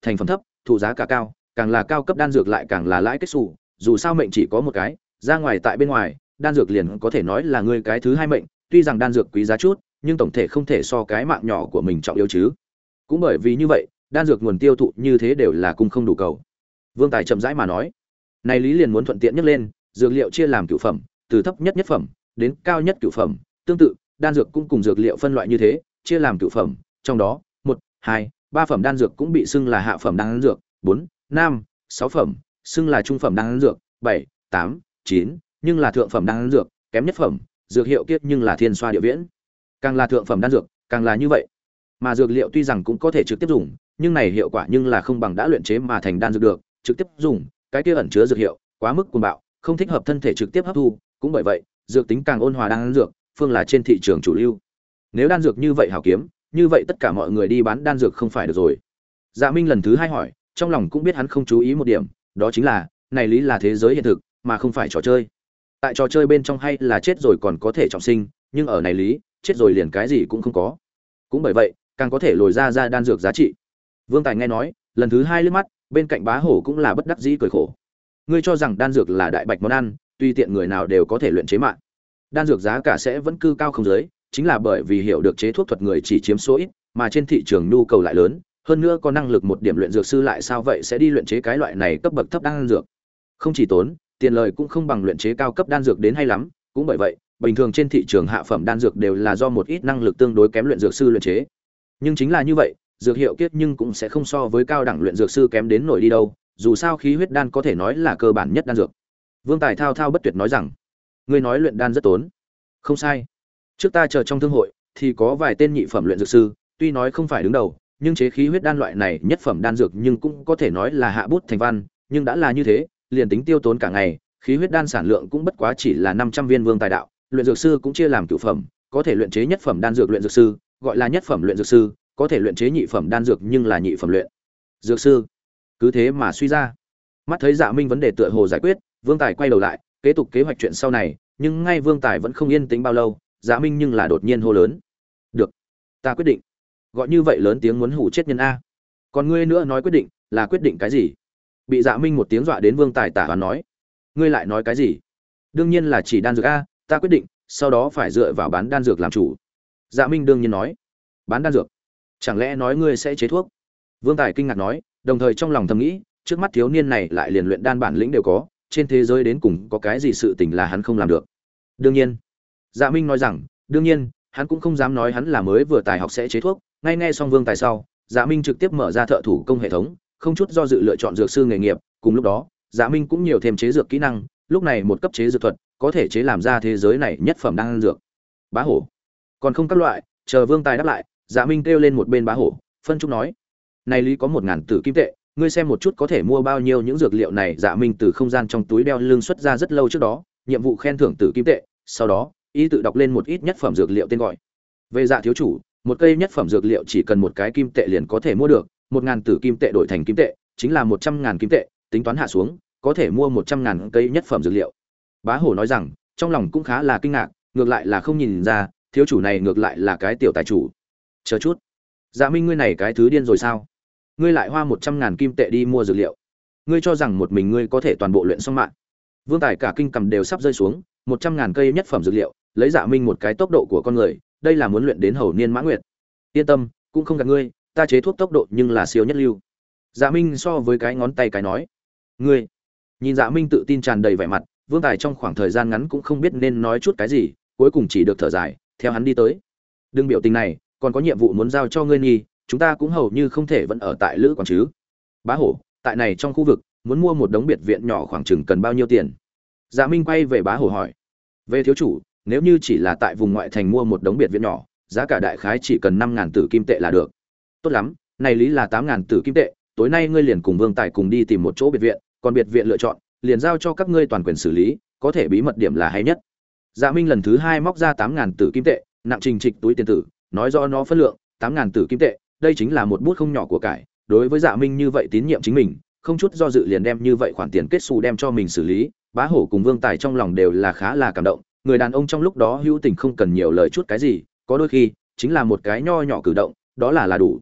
thành phẩm thấp, thụ giá cả cao, càng là cao cấp đan dược lại càng là lãi kết xù, dù sao mệnh chỉ có một cái, ra ngoài tại bên ngoài, đan dược liền có thể nói là ngươi cái thứ hai mệnh, tuy rằng đan dược quý giá chút, nhưng tổng thể không thể so cái mạng nhỏ của mình trọng yếu chứ. Cũng bởi vì như vậy, đan dược nguồn tiêu thụ như thế đều là cung không đủ cầu. Vương Tài chậm rãi mà nói, này lý liền muốn thuận tiện nhất lên, dược liệu chia làm cửu phẩm, từ thấp nhất nhất phẩm đến cao nhất cửu phẩm, tương tự, đan dược cũng cùng dược liệu phân loại như thế, chia làm cửu phẩm, trong đó, 1, 2, 3 phẩm đan dược cũng bị xưng là hạ phẩm đan dược, 4, 5, 6 phẩm, xưng là trung phẩm đan dược, 7, 8, 9, nhưng là thượng phẩm đan dược, kém nhất phẩm, dược hiệu kiết nhưng là thiên xoa địa viễn. Càng là thượng phẩm đan dược, càng là như vậy. Mà dược liệu tuy rằng cũng có thể trực tiếp dùng, nhưng này hiệu quả nhưng là không bằng đã luyện chế mà thành đan dược được, trực tiếp dùng, cái kia ẩn chứa dược hiệu, quá mức cuồng bạo, không thích hợp thân thể trực tiếp hấp thu, cũng bởi vậy, dược tính càng ôn hòa đan dược, phương là trên thị trường chủ lưu. Nếu đan dược như vậy hảo kiếm, như vậy tất cả mọi người đi bán đan dược không phải được rồi. Dạ Minh lần thứ hai hỏi, trong lòng cũng biết hắn không chú ý một điểm, đó chính là, này lý là thế giới hiện thực, mà không phải trò chơi. Tại trò chơi bên trong hay là chết rồi còn có thể trọng sinh, nhưng ở này lý, chết rồi liền cái gì cũng không có. Cũng bởi vậy, càng có thể lồi ra đan dược giá trị. Vương Tài nghe nói, lần thứ hai liếc mắt, bên cạnh Bá Hổ cũng là bất đắc dĩ cười khổ. Ngươi cho rằng đan dược là đại bạch món ăn, tùy tiện người nào đều có thể luyện chế mạng. Đan dược giá cả sẽ vẫn cư cao không giới, chính là bởi vì hiểu được chế thuốc thuật người chỉ chiếm số ít, mà trên thị trường nhu cầu lại lớn, hơn nữa có năng lực một điểm luyện dược sư lại sao vậy sẽ đi luyện chế cái loại này cấp bậc thấp đan dược. Không chỉ tốn, tiền lời cũng không bằng luyện chế cao cấp đan dược đến hay lắm, cũng bởi vậy, bình thường trên thị trường hạ phẩm đan dược đều là do một ít năng lực tương đối kém luyện dược sư luyện chế. Nhưng chính là như vậy, dược hiệu kiết nhưng cũng sẽ không so với cao đẳng luyện dược sư kém đến nổi đi đâu, dù sao khí huyết đan có thể nói là cơ bản nhất đan dược. Vương Tài thao thao bất tuyệt nói rằng, ngươi nói luyện đan rất tốn. Không sai. Trước ta chờ trong thương hội thì có vài tên nhị phẩm luyện dược sư, tuy nói không phải đứng đầu, nhưng chế khí huyết đan loại này nhất phẩm đan dược nhưng cũng có thể nói là hạ bút thành văn, nhưng đã là như thế, liền tính tiêu tốn cả ngày, khí huyết đan sản lượng cũng bất quá chỉ là 500 viên Vương Tài đạo, luyện dược sư cũng chia làm cửu phẩm, có thể luyện chế nhất phẩm đan dược luyện dược sư, gọi là nhất phẩm luyện dược sư, có thể luyện chế nhị phẩm đan dược nhưng là nhị phẩm luyện dược sư. Cứ thế mà suy ra. Mắt thấy Dạ Minh vấn đề tựa hồ giải quyết, Vương Tài quay đầu lại, kế tục kế hoạch chuyện sau này, nhưng ngay Vương Tài vẫn không yên tĩnh bao lâu, Dạ Minh nhưng là đột nhiên hô lớn. "Được, ta quyết định." Gọi như vậy lớn tiếng muốn hù chết nhân a. Còn ngươi nữa nói quyết định, là quyết định cái gì? Bị Dạ Minh một tiếng dọa đến Vương Tài tả hoán nói. Ngươi lại nói cái gì? Đương nhiên là chỉ đan dược a, ta quyết định, sau đó phải dựa vào bán đan dược làm chủ. Dạ Minh đương nhiên nói. Bán đan dược? Chẳng lẽ nói ngươi sẽ chế thuốc? Vương Tài kinh ngạc nói, đồng thời trong lòng thầm nghĩ, trước mắt thiếu niên này lại liền luyện đan bản lĩnh đều có, trên thế giới đến cùng có cái gì sự tình là hắn không làm được. Đương nhiên. Dạ Minh nói rằng, đương nhiên, hắn cũng không dám nói hắn là mới vừa tài học sẽ chế thuốc, ngay nghe xong Vương Tài sau, Dạ Minh trực tiếp mở ra thợ thủ công hệ thống, không chút do dự lựa chọn dược sư nghề nghiệp, cùng lúc đó, Dạ Minh cũng nhiều thêm chế dược kỹ năng, lúc này một cấp chế dược thuật, có thể chế làm ra thế giới này nhất phẩm đan dược. Bá Hổ. Còn không các loại, chờ Vương Tài đáp lại, Dạ Minh kêu lên một bên Bá Hổ, phân trúc nói: "Này lý có 1000 tử kim tệ, ngươi xem một chút có thể mua bao nhiêu những dược liệu này." Dạ Minh từ không gian trong túi đeo lưng xuất ra rất lâu trước đó, nhiệm vụ khen thưởng tử kim tệ, sau đó, y tự đọc lên một ít nhất phẩm dược liệu tên gọi. Về Dạ thiếu chủ, một cây nhất phẩm dược liệu chỉ cần một cái kim tệ liền có thể mua được, 1000 tử kim tệ đổi thành kim tệ, chính là 100.000 kim tệ, tính toán hạ xuống, có thể mua 100.000 cây nhất phẩm dược liệu. Bá Hổ nói rằng, trong lòng cũng khá là kinh ngạc, ngược lại là không nhìn ra, thiếu chủ này ngược lại là cái tiểu tài chủ. Chờ chút, Dạ Minh ngươi này cái thứ điên rồi sao? Ngươi lại hoa 100.000 kim tệ đi mua dược liệu? Ngươi cho rằng một mình ngươi có thể toàn bộ luyện xong mạng? Vương Tài cả kinh cầm đều sắp rơi xuống, 100.000 cây nhất phẩm dược liệu, lấy Dạ Minh một cái tốc độ của con người, đây là muốn luyện đến hầu niên mãn nguyệt. Yên tâm, cũng không gạt ngươi, ta chế thuốc tốc độ nhưng là siêu nhất lưu. Dạ Minh so với cái ngón tay cái nói. Ngươi. Nhìn Dạ Minh tự tin tràn đầy vẻ mặt, Vương Tài trong khoảng thời gian ngắn cũng không biết nên nói chút cái gì, cuối cùng chỉ được thở dài, theo hắn đi tới. Đừng biểu tình này, còn có nhiệm vụ muốn giao cho ngươi nghi, chúng ta cũng hầu như không thể vẫn ở tại lữ quán chứ. Bá Hổ, tại này trong khu vực, muốn mua một đống biệt viện nhỏ khoảng chừng cần bao nhiêu tiền? Dạ Minh quay về Bá Hổ hỏi. Về thiếu chủ, nếu như chỉ là tại vùng ngoại thành mua một đống biệt viện nhỏ, giá cả đại khái chỉ cần 5.000 tử kim tệ là được. Tốt lắm, này lý là 8.000 tử kim tệ, tối nay ngươi liền cùng Vương Tài cùng đi tìm một chỗ biệt viện, còn biệt viện lựa chọn, liền giao cho các ngươi toàn quyền xử lý, có thể bí mật điểm là hay nhất. Dạ Minh lần thứ hai móc ra 8.000 tử kim tệ, nặng trình trịch túi tiền tử, nói rõ nó phân lượng, 8.000 tử kim tệ, đây chính là một bút không nhỏ của cải. Đối với Dạ Minh như vậy tín nhiệm chính mình, không chút do dự liền đem như vậy khoản tiền kết xù đem cho mình xử lý. Bá Hổ cùng Vương Tài trong lòng đều là khá là cảm động, người đàn ông trong lúc đó hữu tình không cần nhiều lời chút cái gì, có đôi khi chính là một cái nho nhỏ cử động, đó là đủ.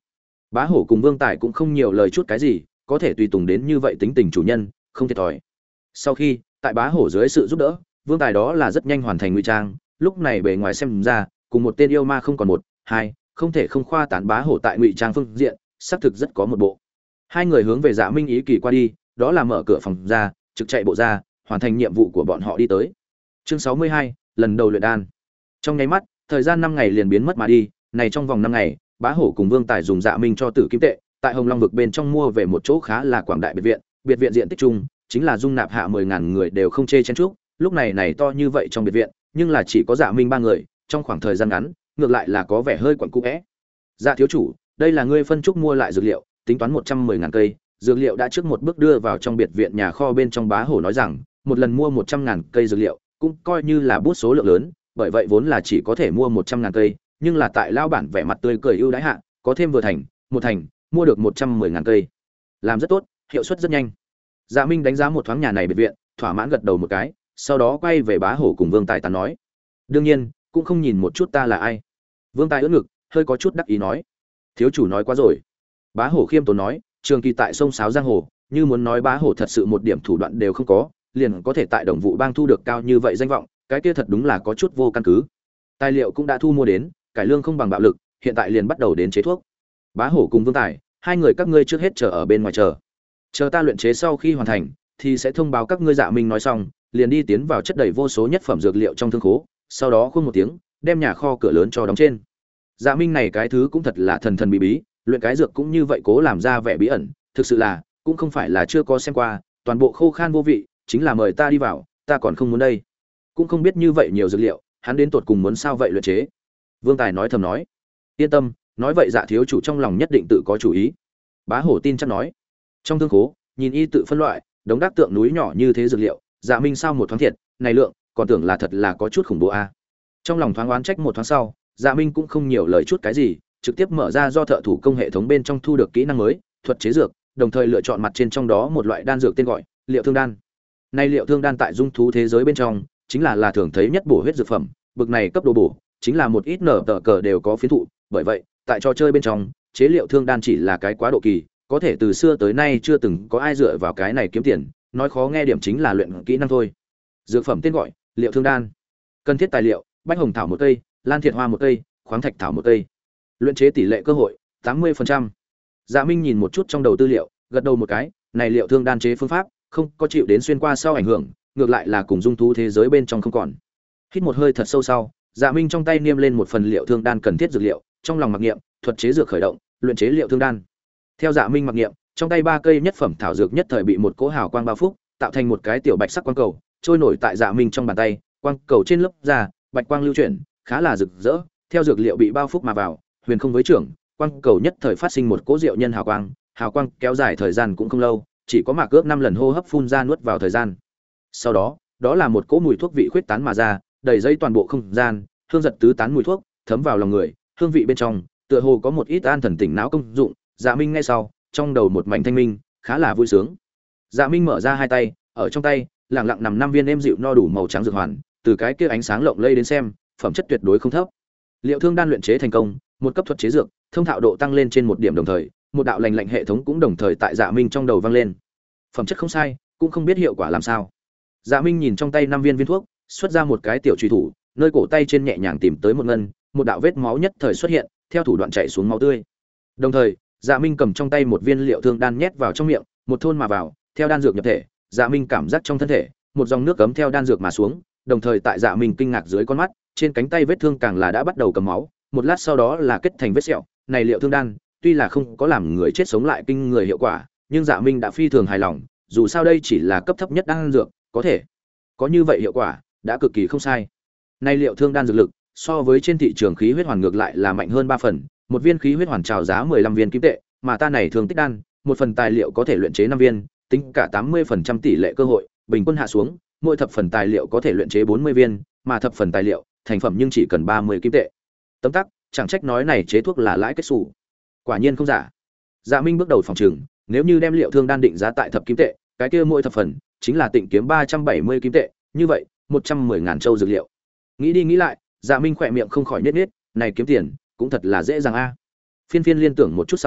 Bá Hổ cùng Vương Tài cũng không nhiều lời chút cái gì, có thể tùy tùng đến như vậy tính tình chủ nhân, không thiệt thòi. Sau khi, tại Bá Hổ dưới sự giúp đỡ, Vương Tài đó là rất nhanh hoàn thành ngụy trang, lúc này bề ngoài xem ra, cùng một tên yêu ma không còn một, hai, không thể không khoa tán Bá Hổ tại ngụy trang phương diện, xác thực rất có một bộ. Hai người hướng về Dạ Minh ý kỳ qua đi, đó là mở cửa phòng ra, trực chạy bộ ra, hoàn thành nhiệm vụ của bọn họ đi tới. Chương 62, lần đầu luyện đan. Trong nháy mắt, thời gian 5 ngày liền biến mất mà đi, này trong vòng 5 ngày, Bá Hổ cùng Vương Tài dùng Dạ Minh cho tử kim tệ, tại Hồng Long vực bên trong mua về một chỗ khá là quảng đại biệt viện diện tích chung, chính là dung nạp hạ 10.000 người đều không chê chen chúc, lúc này này to như vậy trong biệt viện, nhưng là chỉ có Dạ Minh 3 người, trong khoảng thời gian ngắn, ngược lại là có vẻ hơi quẩn cũ é. Dạ thiếu chủ, đây là ngươi phân trúc mua lại dược liệu, tính toán 110.000 cây, dược liệu đã trước một bước đưa vào trong biệt viện nhà kho bên trong. Bá Hổ nói rằng, một lần mua 100.000 cây dược liệu, cũng coi như là bút số lượng lớn, bởi vậy vốn là chỉ có thể mua 100.000 cây, nhưng là tại lao bản vẻ mặt tươi cười ưu đãi hạ, có thêm vừa thành, một thành, mua được 110.000 cây. Làm rất tốt, hiệu suất rất nhanh. Dạ Minh đánh giá một thoáng nhà này biệt viện, thỏa mãn gật đầu một cái, sau đó quay về Bá Hổ cùng Vương Tài tán nói: "Đương nhiên, cũng không nhìn một chút ta là ai." Vương Tài ưỡn ngực, hơi có chút đắc ý nói: "Thiếu chủ nói quá rồi." Bá Hổ khiêm tốn nói: "Trường kỳ tại sông sáo giang hồ, như muốn nói Bá Hổ thật sự một điểm thủ đoạn đều không có, liền có thể tại Đồng Vũ Bang thu được cao như vậy danh vọng, cái kia thật đúng là có chút vô căn cứ. Tài liệu cũng đã thu mua đến, cải lương không bằng bạo lực, hiện tại liền bắt đầu đến chế thuốc." Bá Hổ cùng Vương Tài, hai người các ngươi trước hết chờ ở bên ngoài chờ ta luyện chế sau khi hoàn thành thì sẽ thông báo các ngươi. Dạ Minh nói xong liền đi tiến vào chất đầy vô số nhất phẩm dược liệu trong thương khố, sau đó khung một tiếng đem nhà kho cửa lớn cho đóng trên. Dạ Minh này cái thứ cũng thật là thần thần bí bí, luyện cái dược cũng như vậy cố làm ra vẻ bí ẩn, thực sự là cũng không phải là chưa có xem qua, toàn bộ khô khan vô vị, chính là mời ta đi vào, ta còn không muốn đây. Cũng không biết như vậy nhiều dược liệu, hắn đến tột cùng muốn sao vậy luyện chế. Vương Tài nói thầm nói: "Yên tâm, nói vậy Dạ thiếu chủ trong lòng nhất định tự có chủ ý." Bá Hổ tin chắc nói. Trong thương khố, nhìn y tự phân loại, đống đắc tượng núi nhỏ như thế dược liệu, Dạ Minh sao một thoáng thiệt, này lượng, còn tưởng là thật là có chút khủng bố a. Trong lòng thoáng oán trách một thoáng sau, Dạ Minh cũng không nhiều lời chút cái gì, trực tiếp mở ra do thợ thủ công hệ thống bên trong thu được kỹ năng mới, thuật chế dược, đồng thời lựa chọn mặt trên trong đó một loại đan dược tên gọi Liệu Thương Đan. Này Liệu Thương Đan tại dung thú thế giới bên trong, chính là thường thấy nhất bổ huyết dược phẩm, bực này cấp độ bổ, chính là một ít nở tờ cờ đều có phiến thụ, bởi vậy, tại trò chơi bên trong, chế Liệu Thương Đan chỉ là cái quá độ kỳ, có thể từ xưa tới nay chưa từng có ai dựa vào cái này kiếm tiền, nói khó nghe điểm chính là luyện kỹ năng thôi. Dược phẩm tên gọi Liệu Thương Đan. Cần thiết tài liệu: bách hồng thảo một cây, lan thiệt hoa một cây, khoáng thạch thảo một cây. Luyện chế tỷ lệ cơ hội 80%. Dạ Minh nhìn một chút trong đầu tư liệu, gật đầu một cái, này Liệu Thương Đan chế phương pháp không có chịu đến xuyên qua sau ảnh hưởng, ngược lại là cùng dung thú thế giới bên trong không còn. Hít một hơi thật sâu sau, Dạ Minh trong tay niêm lên một phần Liệu Thương Đan cần thiết dược liệu, trong lòng mặc niệm, thuật chế dược khởi động, luyện chế Liệu Thương Đan. Theo Dạ Minh mặc niệm, trong tay 3 cây nhất phẩm thảo dược nhất thời bị một cỗ hào quang bao phủ, tạo thành một cái tiểu bạch sắc quang cầu, trôi nổi tại Dạ Minh trong bàn tay, quang cầu trên lớp da, bạch quang lưu chuyển, khá là rực rỡ. Theo dược liệu bị bao phủ mà vào, huyền không với trưởng, quang cầu nhất thời phát sinh một cỗ diệu nhân hào quang kéo dài thời gian cũng không lâu, chỉ có mạc ước 5 lần hô hấp phun ra nuốt vào thời gian. Sau đó, đó là một cỗ mùi thuốc vị khuyết tán mà ra, đầy dây toàn bộ không gian, hương giật tứ tán mùi thuốc, thấm vào lòng người, hương vị bên trong, tựa hồ có một ít an thần tỉnh não công dụng. Dạ Minh nghe sau, trong đầu một mảnh thanh minh, khá là vui sướng. Dạ Minh mở ra hai tay, ở trong tay, lặng lặng nằm 5 viên êm dịu no đủ màu trắng dược hoàn, từ cái kia ánh sáng lộng lây đến xem, phẩm chất tuyệt đối không thấp. Liệu Thương Đan luyện chế thành công, một cấp thuật chế dược, thông thạo độ tăng lên trên một điểm, đồng thời, một đạo lành lạnh hệ thống cũng đồng thời tại Dạ Minh trong đầu vang lên. Phẩm chất không sai, cũng không biết hiệu quả làm sao. Dạ Minh nhìn trong tay 5 viên viên thuốc, xuất ra một cái tiểu truy thủ, nơi cổ tay trên nhẹ nhàng tìm tới một ngân, một đạo vết máu nhất thời xuất hiện, theo thủ đoạn chảy xuống máu tươi. Đồng thời, Dạ Minh cầm trong tay một viên Liệu Thương Đan nhét vào trong miệng, một thôn mà vào, theo đan dược nhập thể, Dạ Minh cảm giác trong thân thể, một dòng nước cấm theo đan dược mà xuống, đồng thời tại Dạ Minh kinh ngạc dưới con mắt, trên cánh tay vết thương càng là đã bắt đầu cầm máu, một lát sau đó là kết thành vết sẹo. Này Liệu Thương Đan, tuy là không có làm người chết sống lại kinh người hiệu quả, nhưng Dạ Minh đã phi thường hài lòng, dù sao đây chỉ là cấp thấp nhất đan dược, có thể có như vậy hiệu quả, đã cực kỳ không sai. Này Liệu Thương Đan dược lực, so với trên thị trường khí huyết hoàn ngược lại là mạnh hơn 3 phần, một viên khí huyết hoàn chào giá 15 viên kim tệ, mà ta này thường tích đan, một phần tài liệu có thể luyện chế 5 viên, tính cả 80% tỷ lệ cơ hội, bình quân hạ xuống, mỗi thập phần tài liệu có thể luyện chế 40 viên, mà thập phần tài liệu, thành phẩm nhưng chỉ cần 30 kim tệ. Tấm tắc, chẳng trách nói này chế thuốc là lãi kết sủ. Quả nhiên không giả. Dạ Minh bước đầu phòng trừng, nếu như đem Liệu Thương Đan định giá tại thập kim tệ, cái kia mỗi thập phần chính là tịnh kiếm 370 kim tệ, như vậy, 110.000 châu dược liệu. Nghĩ đi nghĩ lại, Dạ Minh khỏe miệng không khỏi nhếch nhếch, này kiếm tiền cũng thật là dễ dàng a. Phiên liên tưởng một chút sau,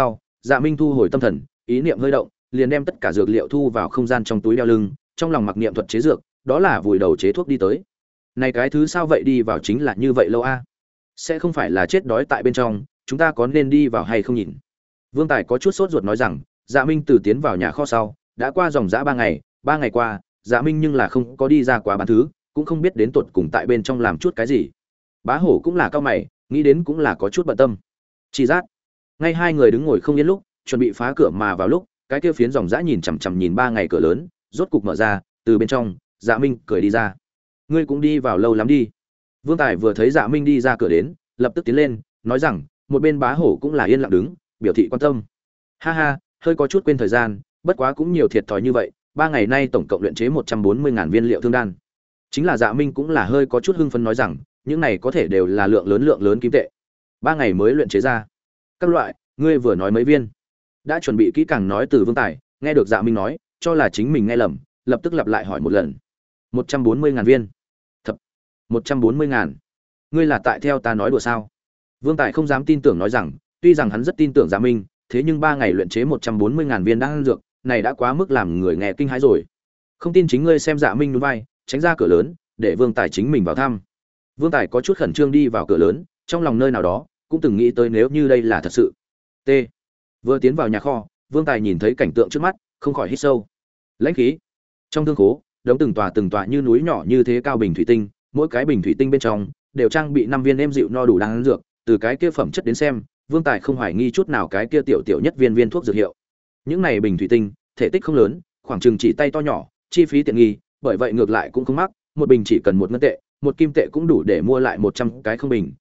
Dạ Minh thu hồi tâm thần, ý niệm hơi động, liền đem tất cả dược liệu thu vào không gian trong túi đeo lưng, trong lòng mặc niệm thuật chế dược, đó là vùi đầu chế thuốc đi tới. Này cái thứ sao vậy đi vào chính là như vậy lâu a? Sẽ không phải là chết đói tại bên trong, chúng ta có nên đi vào hay không nhìn? Vương Tài có chút sốt ruột nói rằng, Dạ Minh từ tiến vào nhà kho sau, đã qua dòng dã 3 ngày qua, Dạ Minh nhưng là không có đi ra quá bán thứ, cũng không biết đến tuột cùng tại bên trong làm chút cái gì. Bá Hổ cũng là cao mày, nghĩ đến cũng là có chút bận tâm. Chỉ giác, ngay hai người đứng ngồi không yên lúc, chuẩn bị phá cửa mà vào lúc, cái kia phiến dòng dã nhìn chằm chằm nhìn 3 ngày cửa lớn, rốt cục mở ra, từ bên trong, Dạ Minh cười đi ra. Ngươi cũng đi vào lâu lắm đi. Vương Tài vừa thấy Dạ Minh đi ra cửa đến, lập tức tiến lên, nói rằng, một bên Bá Hổ cũng là yên lặng đứng, biểu thị quan tâm. Ha ha, hơi có chút quên thời gian, bất quá cũng nhiều thiệt thòi như vậy, 3 ngày nay tổng cộng luyện chế 140.000 viên liệu thương đan. Chính là Dạ Minh cũng là hơi có chút hưng phấn nói rằng, những này có thể đều là lượng lớn kim tệ. 3 ngày mới luyện chế ra. Các loại, ngươi vừa nói mấy viên? Đã chuẩn bị kỹ càng nói từ Vương Tài, nghe được Dạ Minh nói, cho là chính mình nghe lầm, lập tức lặp lại hỏi một lần. 140.000 viên. Thập, 140.000. Ngươi là tại theo ta nói đùa sao? Vương Tài không dám tin tưởng nói rằng, tuy rằng hắn rất tin tưởng Dạ Minh, thế nhưng 3 ngày luyện chế 140.000 viên đan dược, này đã quá mức làm người nghe kinh hãi rồi. Không tin chính ngươi xem. Dạ Minh nhún vai, tránh ra cửa lớn, để Vương Tài chính mình vào thăm. Vương Tài có chút khẩn trương đi vào cửa lớn, trong lòng nơi nào đó cũng từng nghĩ tới nếu như đây là thật sự. T. Vừa tiến vào nhà kho, Vương Tài nhìn thấy cảnh tượng trước mắt, không khỏi hít sâu. Lãnh khí. Trong thương khố, đống từng tòa như núi nhỏ như thế cao bình thủy tinh, mỗi cái bình thủy tinh bên trong đều trang bị 5 viên êm dịu no đủ đan dược, từ cái kia phẩm chất đến xem, Vương Tài không hoài nghi chút nào cái kia tiểu nhất viên thuốc dược hiệu. Những này bình thủy tinh, thể tích không lớn, khoảng chừng chỉ tay to nhỏ, chi phí tiện nghi, bởi vậy ngược lại cũng không mắc, một bình chỉ cần 1 ngân tệ, 1 kim tệ cũng đủ để mua lại 100 cái không bình,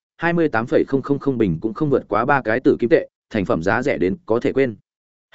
28,000 bình cũng không vượt quá 3 cái tử kim tệ, thành phẩm giá rẻ đến có thể quên.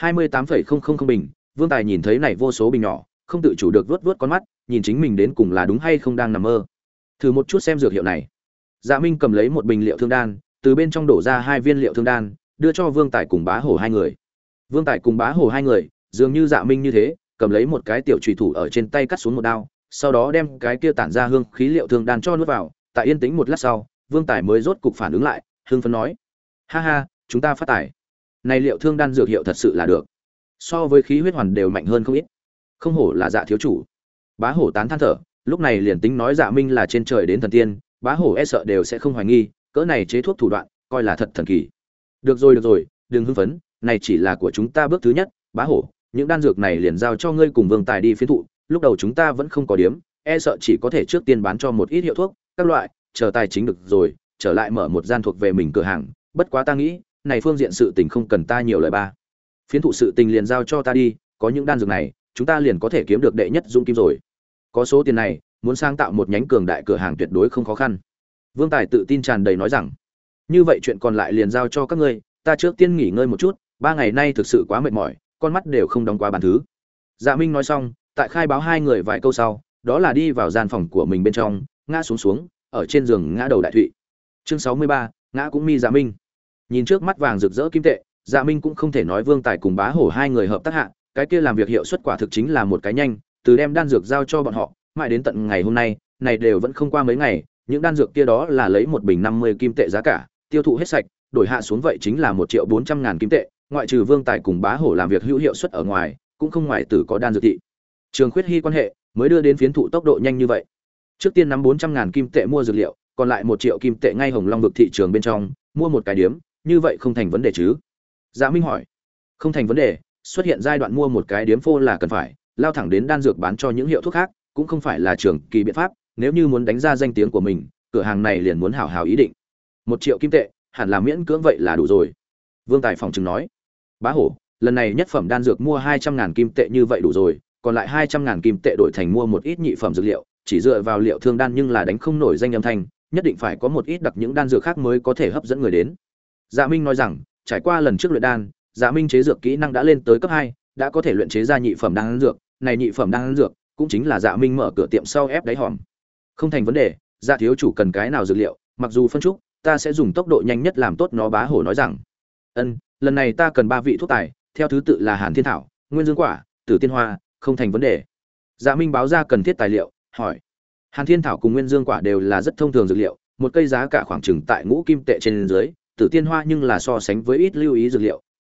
28,000 bình, Vương Tài nhìn thấy này vô số bình nhỏ, không tự chủ được vuốt con mắt, nhìn chính mình đến cùng là đúng hay không đang nằm mơ. Thử một chút xem dược hiệu này. Dạ Minh cầm lấy một bình liệu thương đan, từ bên trong đổ ra 2 viên liệu thương đan, đưa cho Vương Tài cùng Bá Hổ hai người. Vương Tài cùng Bá Hổ hai người, dường như Dạ Minh như thế, cầm lấy một cái tiểu chùy thủ ở trên tay cắt xuống một đao, sau đó đem cái kia tản ra hương khí liệu thương đan cho nuốt vào. Tại yên tĩnh một lát sau, Vương Tài mới rốt cục phản ứng lại, hưng phấn nói: "Ha ha, chúng ta phát tài. Này liệu thương đan dược hiệu thật sự là được. So với khí huyết hoàn đều mạnh hơn không ít. Không hổ là Dạ thiếu chủ." Bá Hổ tán than thở, lúc này liền tính nói Dạ Minh là trên trời đến thần tiên, Bá Hổ e sợ đều sẽ không hoài nghi, cỡ này chế thuốc thủ đoạn, coi là thật thần kỳ. Được rồi, đừng hưng phấn, này chỉ là của chúng ta bước thứ nhất, Bá Hổ, những đan dược này liền giao cho ngươi cùng Vương Tài đi phiến thụ, lúc đầu chúng ta vẫn không có điếm, e sợ chỉ có thể trước tiên bán cho một ít hiệu thuốc, các loại, chờ tài chính được rồi, trở lại mở một gian thuộc về mình cửa hàng, bất quá ta nghĩ, này phương diện sự tình không cần ta nhiều lời ba. Phiến thụ sự tình liền giao cho ta đi, có những đan dược này, chúng ta liền có thể kiếm được đệ nhất dũng kim rồi. Có số tiền này, muốn sáng tạo một nhánh cường đại cửa hàng tuyệt đối không khó khăn. Vương Tài tự tin tràn đầy nói rằng, như vậy chuyện còn lại liền giao cho các ngươi, ta trước tiên nghỉ ngơi một chút, 3 ngày nay thực sự quá mệt mỏi, con mắt đều không đóng quá bàn thứ. Dạ Minh nói xong, tại khai báo hai người vài câu sau, đó là đi vào gian phòng của mình bên trong, ngã xuống, ở trên giường ngã đầu đại thụy. Chương 63, ngã cũng mi Dạ Minh. Nhìn trước mắt vàng rực rỡ kim tệ, Dạ Minh cũng không thể nói Vương Tài cùng Bá Hổ hai người hợp tác hạ, cái kia làm việc hiệu suất quả thực chính là một cái nhanh, từ đem đan dược giao cho bọn họ, mãi đến tận ngày hôm nay, này đều vẫn không qua mấy ngày, những đan dược kia đó là lấy một bình 50 kim tệ giá cả, tiêu thụ hết sạch, đổi hạ xuống vậy chính là 1.400.000 kim tệ, ngoại trừ Vương Tài cùng Bá Hổ làm việc hữu hiệu suất ở ngoài, cũng không ngoại tử có đan dược thị. Trường Khuyết Hy quan hệ, mới đưa đến phiến thụ tốc độ nhanh như vậy. Trước tiên nắm 400.000 kim tệ mua dược liệu, còn lại 1 triệu kim tệ ngay Hồng Long vực thị trường bên trong, mua một cái điếm, như vậy không thành vấn đề chứ? Dạ Minh hỏi. Không thành vấn đề, xuất hiện giai đoạn mua một cái điếm phô là cần phải, lao thẳng đến đan dược bán cho những hiệu thuốc khác, cũng không phải là trường kỳ biện pháp, nếu như muốn đánh ra danh tiếng của mình, cửa hàng này liền muốn hảo hảo ý định. 1 triệu kim tệ, hẳn là miễn cưỡng vậy là đủ rồi. Vương Tài phòng chứng nói. Bá Hổ, lần này nhất phẩm đan dược mua 200.000 kim tệ như vậy đủ rồi, còn lại 200.000 kim tệ đổi thành mua một ít nhị phẩm dược liệu, chỉ dựa vào liệu thương đan nhưng là đánh không nổi danh âm thanh, nhất định phải có một ít đặc những đan dược khác mới có thể hấp dẫn người đến. Dạ Minh nói rằng, trải qua lần trước luyện đan, Dạ Minh chế dược kỹ năng đã lên tới cấp 2, đã có thể luyện chế ra nhị phẩm đan dược, này nhị phẩm đan dược cũng chính là Dạ Minh mở cửa tiệm sau ép đáy hòm. Không thành vấn đề, Dạ thiếu chủ cần cái nào dược liệu, mặc dù phân trúc, ta sẽ dùng tốc độ nhanh nhất làm tốt nó. Bá Hổ nói rằng. Lần này ta cần 3 vị thuốc tài, theo thứ tự là Hàn Thiên Thảo, Nguyên Dương Quả, Tử Tiên Hoa, không thành vấn đề. Dạ Minh báo ra cần thiết tài liệu, hỏi. Hàn Thiên Thảo cùng Nguyên Dương Quả đều là rất thông thường dược liệu, một cây giá cả khoảng chừng tại ngũ kim tệ trên dưới, Tử Tiên Hoa nhưng là so sánh với ít lưu ý dược liệu,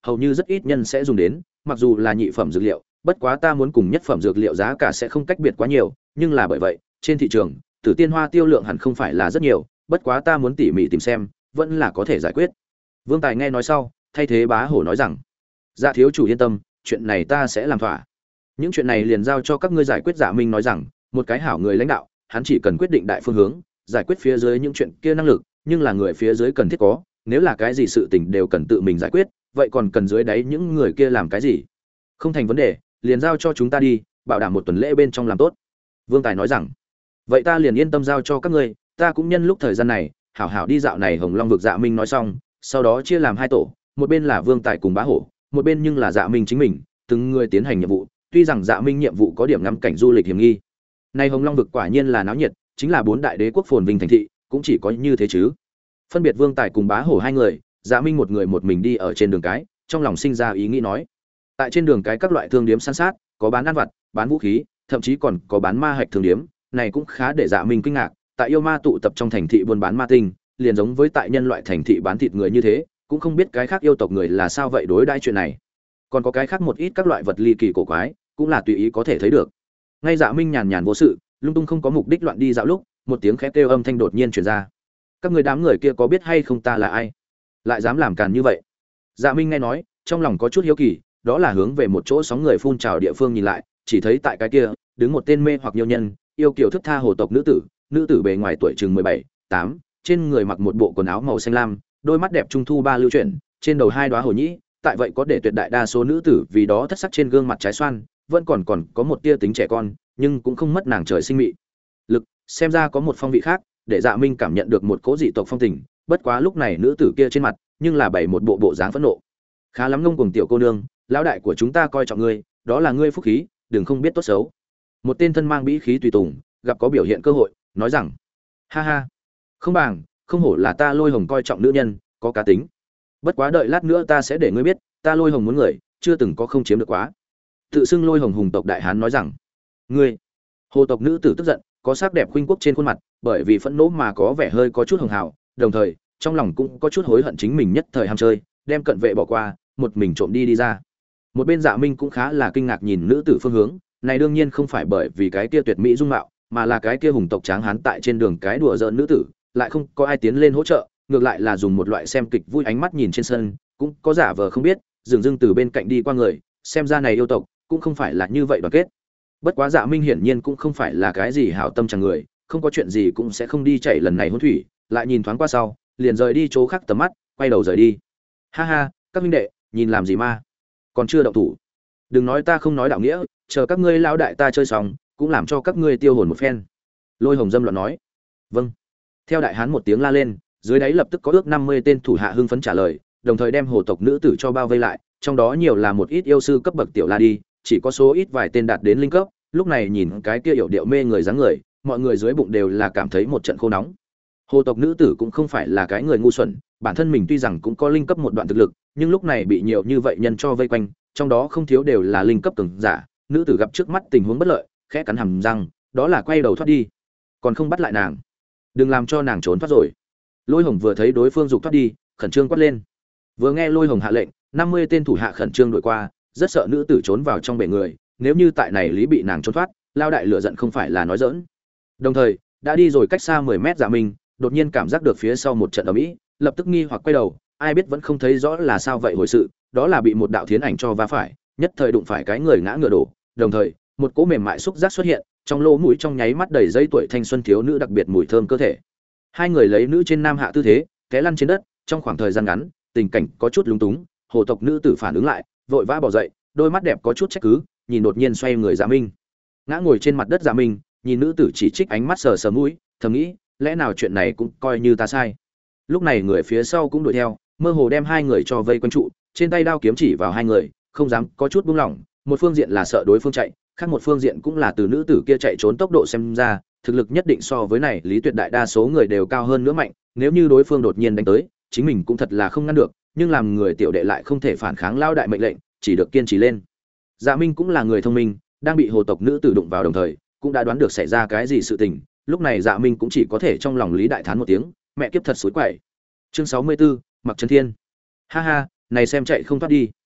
hầu như rất ít nhân sẽ dùng đến, mặc dù là nhị phẩm dược liệu, bất quá ta muốn cùng nhất phẩm dược liệu giá cả sẽ không cách biệt quá nhiều, nhưng là bởi vậy, trên thị trường, Tử Tiên Hoa tiêu lượng hẳn không phải là rất nhiều, bất quá ta muốn tỉ mỉ tìm xem, vẫn là có thể giải quyết. Vương Tài nghe nói sau, thay thế Bá Hổ nói rằng: "Dạ thiếu chủ yên tâm, chuyện này ta sẽ làm thỏa. Những chuyện này liền giao cho các ngươi giải quyết." Dạ Minh nói rằng, một cái hảo người lãnh đạo, hắn chỉ cần quyết định đại phương hướng, giải quyết phía dưới những chuyện kia năng lực, nhưng là người phía dưới cần thiết có, nếu là cái gì sự tình đều cần tự mình giải quyết, vậy còn cần dưới đáy những người kia làm cái gì? Không thành vấn đề, liền giao cho chúng ta đi, bảo đảm một tuần lễ bên trong làm tốt. Vương Tài nói rằng, vậy ta liền yên tâm giao cho các ngươi, ta cũng nhân lúc thời gian này, hảo hảo đi dạo này Hồng Long vực. Dạ Minh nói xong, sau đó chia làm hai tổ, một bên là Vương Tài cùng Bá Hổ, một bên nhưng là Dạ Minh chính mình, từng người tiến hành nhiệm vụ. Tuy rằng Dạ Minh nhiệm vụ có điểm ngắm cảnh du lịch hiểm nghi, này Hồng Long vực quả nhiên là náo nhiệt, chính là bốn đại đế quốc phồn vinh thành thị, cũng chỉ có như thế chứ. Phân biệt Vương Tài cùng Bá Hổ hai người, Dạ Minh một người một mình đi ở trên đường cái, trong lòng sinh ra ý nghĩ nói: tại trên đường cái các loại thương điếm san sát, có bán ăn vặt, bán vũ khí, thậm chí còn có bán ma hạch thương điếm, này cũng khá để Dạ Minh kinh ngạc. Tại yêu ma tụ tập trong thành thị buôn bán ma tinh, liền giống với tại nhân loại thành thị bán thịt người như thế, cũng không biết cái khác yêu tộc người là sao vậy đối đãi chuyện này. Còn có cái khác một ít các loại vật ly kỳ cổ quái, cũng là tùy ý có thể thấy được. Ngay Dạ Minh nhàn nhàn vô sự, lung tung không có mục đích loạn đi dạo lúc, một tiếng khẽ kêu âm thanh đột nhiên truyền ra. Các người đám người kia có biết hay không ta là ai? Lại dám làm càn như vậy? Dạ Minh nghe nói, trong lòng có chút hiếu kỳ, đó là hướng về một chỗ sóng người phun trào địa phương nhìn lại, chỉ thấy tại cái kia, đứng một tên mê hoặc yêu nhân, yêu kiều thức tha hồ tộc nữ tử bề ngoài tuổi chừng 17, 8, trên người mặc một bộ quần áo màu xanh lam, đôi mắt đẹp trung thu ba lưu chuyển, trên đầu hai đóa hồ nhĩ, tại vậy có để tuyệt đại đa số nữ tử vì đó thất sắc trên gương mặt trái xoan, vẫn còn có một tia tính trẻ con, nhưng cũng không mất nàng trời sinh mị lực, xem ra có một phong vị khác, để Dạ Minh cảm nhận được một cỗ dị tộc phong tình. Bất quá lúc này nữ tử kia trên mặt, nhưng là bày một bộ dáng phẫn nộ. Khá lắm ngông cuồng tiểu cô nương, lão đại của chúng ta coi trọng ngươi, đó là ngươi phúc khí, đừng không biết tốt xấu. Một tên thân mang bĩ khí tùy tùng, gặp có biểu hiện cơ hội, nói rằng: ha ha, không bằng, không hổ là ta Lôi Hồng coi trọng nữ nhân, có cá tính. Bất quá đợi lát nữa ta sẽ để ngươi biết, ta Lôi Hồng muốn người, chưa từng có không chiếm được quá. Tự xưng Lôi Hồng hùng tộc đại hán nói rằng: ngươi. Hồ tộc nữ tử tức giận, có sắc đẹp khuynh quốc trên khuôn mặt, bởi vì phẫn nộ mà có vẻ hơi có chút hường hào, đồng thời trong lòng cũng có chút hối hận chính mình nhất thời ham chơi, đem cận vệ bỏ qua, một mình trộm đi ra. Một bên Dạ Minh cũng khá là kinh ngạc nhìn nữ tử phương hướng, này đương nhiên không phải bởi vì cái kia tuyệt mỹ dung mạo, mà là cái kia hùng tộc tráng hán tại trên đường cái đùa giỡn nữ tử, lại không có ai tiến lên hỗ trợ, ngược lại là dùng một loại xem kịch vui ánh mắt nhìn trên sân, cũng có giả vờ không biết, dường dưng từ bên cạnh đi qua người, xem ra này yêu tộc cũng không phải là như vậy đoàn kết. Bất quá Dạ Minh hiển nhiên cũng không phải là cái gì hảo tâm chẳng người, không có chuyện gì cũng sẽ không đi chảy lần này hôn thủy, lại nhìn thoáng qua sau, liền rời đi chỗ khác tầm mắt, quay đầu rời đi. Ha ha, các huynh đệ, nhìn làm gì ma? Còn chưa động thủ. Đừng nói ta không nói đạo nghĩa, chờ các ngươi lão đại ta chơi xong, cũng làm cho các ngươi tiêu hồn một phen. Lôi Hồng dâm loạn nói. Vâng. Theo đại hán một tiếng la lên, dưới đáy lập tức có ước 50 tên thủ hạ hưng phấn trả lời, đồng thời đem hồ tộc nữ tử cho bao vây lại, trong đó nhiều là một ít yêu sư cấp bậc tiểu la đi, chỉ có số ít vài tên đạt đến linh cấp. Lúc này nhìn cái kia yểu điệu mê người dáng người, mọi người dưới bụng đều là cảm thấy một trận khô nóng. Hồ tộc nữ tử cũng không phải là cái người ngu xuẩn, bản thân mình tuy rằng cũng có linh cấp một đoạn thực lực, nhưng lúc này bị nhiều như vậy nhân cho vây quanh, trong đó không thiếu đều là linh cấp cường giả. Nữ tử gặp trước mắt tình huống bất lợi, khẽ cắn hàm răng, đó là quay đầu thoát đi. Còn không bắt lại nàng, đừng làm cho nàng trốn thoát rồi. Lôi Hồng vừa thấy đối phương dục thoát đi, khẩn trương quát lên. Vừa nghe Lôi Hồng hạ lệnh, 50 tên thủ hạ khẩn trương đuổi qua, rất sợ nữ tử trốn vào trong bể người, nếu như tại này lý bị nàng trốn thoát, lao đại lửa giận không phải là nói giỡn. Đồng thời, đã đi rồi cách xa 10 mét Dạ Minh, đột nhiên cảm giác được phía sau một trận ầm ĩ, lập tức nghi hoặc quay đầu, ai biết vẫn không thấy rõ là sao vậy hồi sự, đó là bị một đạo thiến ảnh cho va phải, nhất thời đụng phải cái người ngã ngựa đổ, đồng thời, một cỗ mềm mại xúc giác xuất hiện, trong lỗ mũi trong nháy mắt đầy dây tuổi thanh xuân thiếu nữ đặc biệt mùi thơm cơ thể. Hai người lấy nữ trên nam hạ tư thế, té lăn trên đất, trong khoảng thời gian ngắn, tình cảnh có chút lúng túng, hồ tộc nữ tử phản ứng lại, vội vã bỏ dậy, đôi mắt đẹp có chút trách cứ, nhìn đột nhiên xoay người Dạ Minh. Ngã ngồi trên mặt đất Dạ Minh, nhìn nữ tử chỉ trích ánh mắt sờ sờ mũi, thầm nghĩ, lẽ nào chuyện này cũng coi như ta sai. Lúc này người phía sau cũng đuổi theo, mơ hồ đem hai người cho vây quanh trụ, trên tay đao kiếm chỉ vào hai người, không dám có chút buông lỏng, một phương diện là sợ đối phương chạy, khác một phương diện cũng là từ nữ tử kia chạy trốn tốc độ xem ra, thực lực nhất định so với này Lý Tuyệt đại đa số người đều cao hơn nữa mạnh, nếu như đối phương đột nhiên đánh tới, chính mình cũng thật là không ngăn được, nhưng làm người tiểu đệ lại không thể phản kháng lao đại mệnh lệnh, chỉ được kiên trì lên. Dạ Minh cũng là người thông minh, đang bị hồ tộc nữ tử đụng vào đồng thời, cũng đã đoán được xảy ra cái gì sự tình, lúc này Dạ Minh cũng chỉ có thể trong lòng Lý đại thán một tiếng, mẹ kiếp thật xối quậy. Chương 64, Mặc Trấn Thiên. Ha ha, này xem chạy không thoát đi,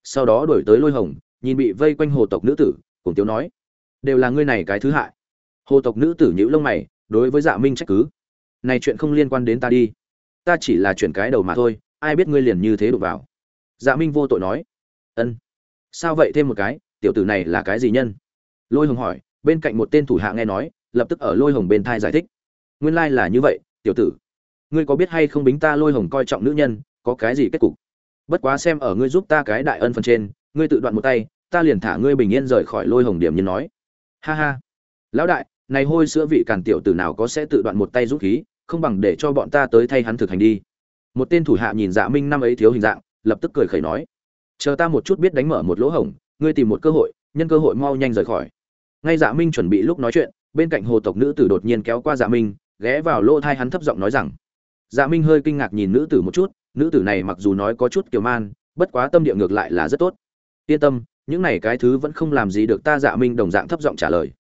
sau đó đổi tới Lôi Hồng, nhìn bị vây quanh hồ tộc nữ tử, cùng tiếu nói: "Đều là ngươi này cái thứ hại." Hồ tộc nữ tử nhíu lông mày, đối với Dạ Minh trách cứ: "Này chuyện không liên quan đến ta đi, ta chỉ là chuyển cái đầu mà thôi, ai biết ngươi liền như thế đụng vào." Dạ Minh vô tội nói: "Ân, sao vậy thêm một cái, tiểu tử này là cái gì nhân?" Lôi Hồng hỏi, bên cạnh một tên thủ hạ nghe nói, lập tức ở Lôi Hồng bên thai giải thích: "Nguyên lai là như vậy, tiểu tử, ngươi có biết hay không bính ta Lôi Hồng coi trọng nữ nhân, có cái gì kết cục? Bất quá xem ở ngươi giúp ta cái đại ân phần trên, ngươi tự đoạn một tay, ta liền thả ngươi bình yên rời khỏi Lôi Hồng." Điểm nhiên nói: "Ha ha, lão đại, này hôi sữa vị càn tiểu tử nào có sẽ tự đoạn một tay dũng khí, không bằng để cho bọn ta tới thay hắn thực hành đi." Một tên thủ hạ nhìn Dạ Minh năm ấy thiếu hình dạng, lập tức cười khẩy nói: "Chờ ta một chút biết đánh mở một lỗ hổng, ngươi tìm một cơ hội, nhân cơ hội mau nhanh rời khỏi." Ngay Dạ Minh chuẩn bị lúc nói chuyện, bên cạnh hồ tộc nữ tử đột nhiên kéo qua Dạ Minh, ghé vào lỗ tai hắn thấp giọng nói rằng: Dạ Minh hơi kinh ngạc nhìn nữ tử một chút, nữ tử này mặc dù nói có chút kiều man, bất quá tâm địa ngược lại là rất tốt. Yên tâm, những này cái thứ vẫn không làm gì được ta. Dạ Minh đồng dạng thấp giọng trả lời: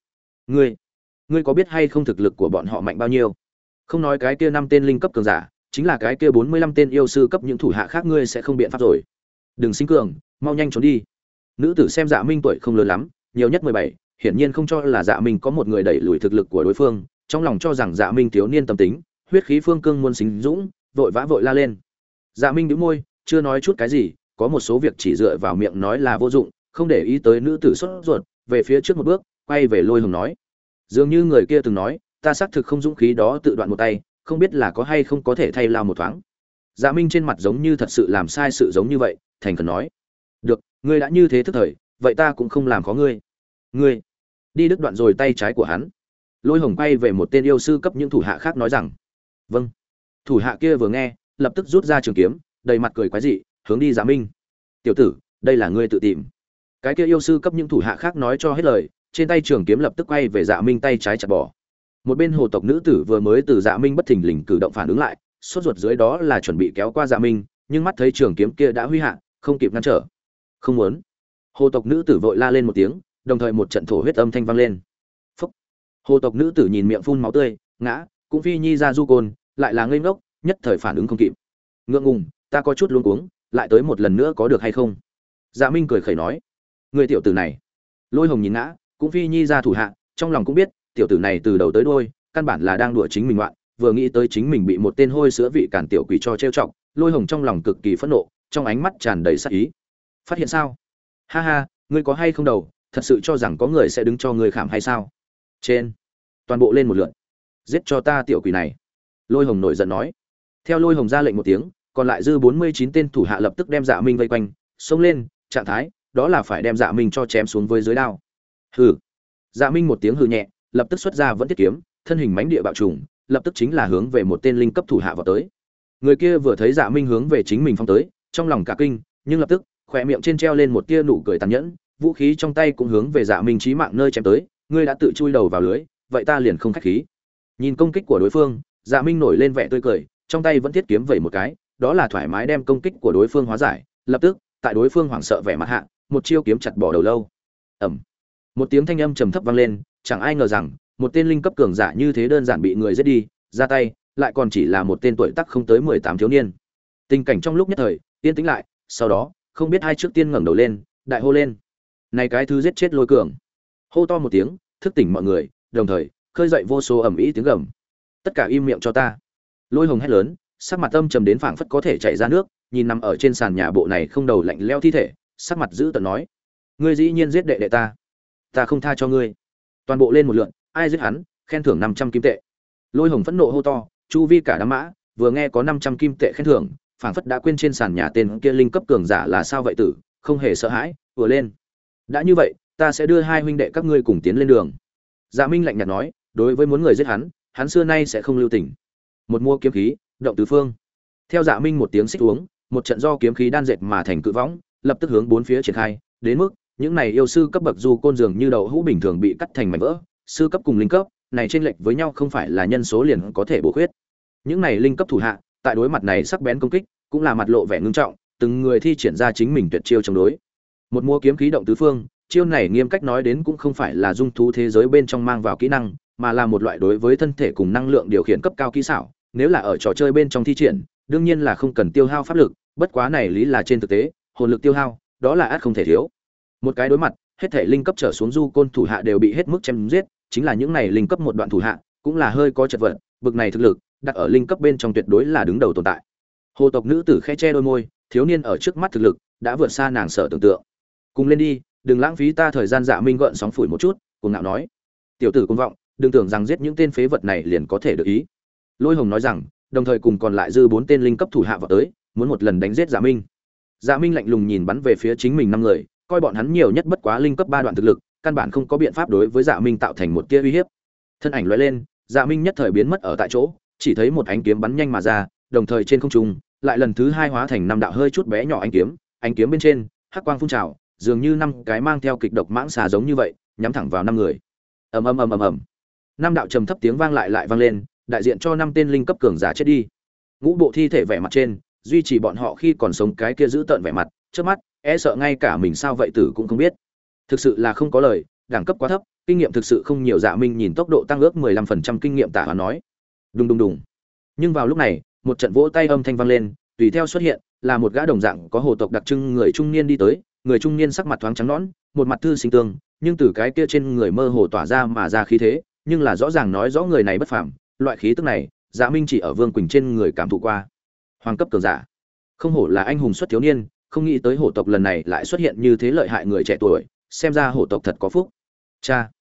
Ngươi có biết hay không thực lực của bọn họ mạnh bao nhiêu? Không nói cái kia 5 tên linh cấp cường giả, chính là cái kia 45 tên yêu sư cấp những thủ hạ khác ngươi sẽ không biện pháp rồi. Đừng sinh cường, mau nhanh trốn đi." Nữ tử xem Dạ Minh tuổi không lớn lắm, nhiều nhất 17, hiển nhiên không cho là Dạ Minh có một người đẩy lùi thực lực của đối phương, trong lòng cho rằng Dạ Minh thiếu niên tâm tính, huyết khí phương cương muôn sinh dũng, vội vã vội la lên. Dạ Minh nhíu môi, chưa nói chút cái gì, có một số việc chỉ dựa vào miệng nói là vô dụng, không để ý tới nữ tử sốt ruột, về phía trước một bước, quay về Lôi Hồng nói: "Dường như người kia từng nói, ta xác thực không dũng khí đó tự đoạn một tay, không biết là có hay không có thể thay lao một thoáng." Dạ Minh trên mặt giống như thật sự làm sai sự giống như vậy, thành khẩn nói: "Được, ngươi đã như thế thức thời, vậy ta cũng không làm khó ngươi. Ngươi đi đứt đoạn rồi tay trái của hắn." Lôi Hồng quay về một tên yêu sư cấp những thủ hạ khác nói rằng: "Vâng." Thủ hạ kia vừa nghe, lập tức rút ra trường kiếm, đầy mặt cười quái dị, hướng đi Dạ Minh. "Tiểu tử, đây là ngươi tự tìm." Cái kia yêu sư cấp những thủ hạ khác nói cho hết lời, trên tay trường kiếm lập tức quay về Dạ Minh tay trái chặt bỏ. Một bên hồ tộc nữ tử vừa mới từ Dạ Minh bất thình lình cử động phản ứng lại, sốt ruột dưới đó là chuẩn bị kéo qua Dạ Minh, nhưng mắt thấy trường kiếm kia đã huy hạ, không kịp ngăn trở. "Không muốn!" Hồ tộc nữ tử vội la lên một tiếng, đồng thời một trận thổ huyết âm thanh vang lên. Phốc! Hồ tộc nữ tử nhìn miệng phun máu tươi, ngã, cũng phi nhi ra du côn, lại là ngây ngốc, nhất thời phản ứng không kịp. "Ngượng ngùng, ta có chút luống cuống, lại tới một lần nữa có được hay không?" Dạ Minh cười khẩy nói: "Người tiểu tử này." Lôi Hồng nhìn ngã, cũng phi nhi ra thủ hạ, trong lòng cũng biết, tiểu tử này từ đầu tới đuôi, căn bản là đang đùa chính mình loạn, vừa nghĩ tới chính mình bị một tên hôi sữa vị cản tiểu quỷ cho trêu chọc, Lôi Hồng trong lòng cực kỳ phẫn nộ, trong ánh mắt tràn đầy sát ý. "Phát hiện sao? Ha ha, ngươi có hay không đầu, thật sự cho rằng có người sẽ đứng cho ngươi khảm hay sao?" "Trên, toàn bộ lên một lượt, giết cho ta tiểu quỷ này." Lôi Hồng nổi giận nói. Theo Lôi Hồng ra lệnh một tiếng, còn lại dư 49 tên thủ hạ lập tức đem Dạ Minh vây quanh, xông lên, trạng thái, đó là phải đem Dạ Minh cho chém xuống với dưới đao. Hừ. Dạ Minh một tiếng hừ nhẹ, lập tức xuất ra vẫn thiết kiếm, thân hình mãnh địa bạo trùng, lập tức chính là hướng về một tên linh cấp thủ hạ vào tới. Người kia vừa thấy Dạ Minh hướng về chính mình phong tới, trong lòng cả kinh, nhưng lập tức, khóe miệng trên treo lên một tia nụ cười tàn nhẫn, vũ khí trong tay cũng hướng về Dạ Minh chí mạng nơi chém tới, ngươi đã tự chui đầu vào lưới, vậy ta liền không khách khí. Nhìn công kích của đối phương, Dạ Minh nổi lên vẻ tươi cười, trong tay vẫn thiết kiếm vẩy một cái, đó là thoải mái đem công kích của đối phương hóa giải, lập tức, tại đối phương hoảng sợ vẻ mặt hạ, một chiêu kiếm chặt bỏ đầu lâu. Ầm. Một tiếng thanh âm trầm thấp vang lên, chẳng ai ngờ rằng, một tên linh cấp cường giả như thế đơn giản bị người giết đi, ra tay, lại còn chỉ là một tên tuổi tác không tới 18 thiếu niên. Tình cảnh trong lúc nhất thời, yên tĩnh lại, sau đó, không biết ai trước tiên ngẩng đầu lên, đại hô lên: "Này cái thứ giết chết Lôi Cường!" Hô to một tiếng, thức tỉnh mọi người, đồng thời, khơi dậy vô số ầm ĩ tiếng gầm. "Tất cả im miệng cho ta!" Lôi Hồng hét lớn, sắc mặt âm trầm đến phảng phất có thể chảy ra nước, nhìn nằm ở trên sàn nhà bộ này không đầu lạnh lẽo thi thể, sắc mặt dữ tợn nói: "Ngươi dĩ nhiên giết đệ đệ ta, ta không tha cho ngươi." Toàn bộ lên một lượt, ai giết hắn, khen thưởng 500 kim tệ. Lôi Hồng phẫn nộ hô to, chu vi cả đám mã, vừa nghe có 500 kim tệ khen thưởng, phảng phất đã quên trên sàn nhà tên kia linh cấp cường giả là sao vậy tử, không hề sợ hãi, vừa lên. "Đã như vậy, ta sẽ đưa hai huynh đệ các ngươi cùng tiến lên đường." Dạ Minh lạnh nhạt nói, đối với muốn người giết hắn, hắn xưa nay sẽ không lưu tình. Một mua kiếm khí, động tứ phương. Theo Dạ Minh một tiếng xích uống, một trận do kiếm khí đan dệt mà thành cự võng, lập tức hướng bốn phía triển khai, đến mức những này yêu sư cấp bậc du côn dường như đậu hũ bình thường bị cắt thành mảnh vỡ, sư cấp cùng linh cấp, này chênh lệch với nhau không phải là nhân số liền có thể bổ khuyết. Những này linh cấp thủ hạ, tại đối mặt này sắc bén công kích, cũng là mặt lộ vẻ ngưng trọng, từng người thi triển ra chính mình tuyệt chiêu chống đối. Một mua kiếm khí động tứ phương, chiêu này nghiêm cách nói đến cũng không phải là dung thú thế giới bên trong mang vào kỹ năng, mà là một loại đối với thân thể cùng năng lượng điều khiển cấp cao kỹ xảo, nếu là ở trò chơi bên trong thi triển, đương nhiên là không cần tiêu hao pháp lực, bất quá này lý là trên thực tế, hồn lực tiêu hao, đó là ắt không thể thiếu. Một cái đối mặt, hết thể linh cấp trở xuống du côn thủ hạ đều bị hết mức chém giết, chính là những này linh cấp một đoạn thủ hạ, cũng là hơi có chật vật, bực này thực lực, đặt ở linh cấp bên trong tuyệt đối là đứng đầu tồn tại. Hồ tộc nữ tử khẽ che đôi môi, thiếu niên ở trước mắt thực lực đã vượt xa nàng sở tưởng tượng. Cùng lên đi, đừng lãng phí ta thời gian. Dạ Minh gợn sóng phủi một chút, cuồng ngạo nói: "Tiểu tử cuồng vọng, đừng tưởng rằng giết những tên phế vật này liền có thể được ý." Lôi Hồng nói rằng, đồng thời cùng còn lại dư 4 tên linh cấp thủ hạ vào tới, muốn một lần đánh giết Dạ Minh. Dạ Minh lạnh lùng nhìn bắn về phía chính mình 5 người, coi bọn hắn nhiều nhất bất quá linh cấp 3 đoạn thực lực, căn bản không có biện pháp đối với Dạ Minh tạo thành một tia uy hiếp. Thân ảnh lóe lên, Dạ Minh nhất thời biến mất ở tại chỗ, chỉ thấy một ánh kiếm bắn nhanh mà ra, đồng thời trên không trung lại lần thứ 2 hóa thành 5 đạo hơi chút bé nhỏ ánh kiếm bên trên hắc quang phun trào, dường như 5 cái mang theo kịch độc mãng xà giống như vậy, nhắm thẳng vào 5 người. Ầm ầm ầm ầm ầm. 5 đạo trầm thấp tiếng vang lại vang lên, đại diện cho 5 tên linh cấp cường giả chết đi. Ngũ bộ thi thể vẻ mặt trên, duy trì bọn họ khi còn sống cái kia giữ tợn vẻ mặt, trước mắt, e sợ ngay cả mình sao vậy tử cũng không biết. Thực sự là không có lời, đẳng cấp quá thấp, kinh nghiệm thực sự không nhiều. Dạ Minh nhìn tốc độ tăng ước 15% kinh nghiệm tả hóa nói. Đùng đùng đùng. Nhưng vào lúc này, một trận vỗ tay âm thanh vang lên, tùy theo xuất hiện là một gã đồng dạng có hồ tộc đặc trưng người trung niên đi tới. Người trung niên sắc mặt thoáng trắng nõn, một mặt thư sinh tương, nhưng từ cái kia trên người mơ hồ tỏa ra mà ra khí thế, nhưng là rõ ràng nói rõ người này bất phàm, loại khí tức này, Dạ Minh chỉ ở Vương Quỳnh trên người cảm thụ qua. Hoàng cấp cường giả, không hổ là anh hùng xuất thiếu niên, không nghĩ tới hổ tộc lần này lại xuất hiện như thế lợi hại người trẻ tuổi, xem ra hổ tộc thật có phúc. Cha,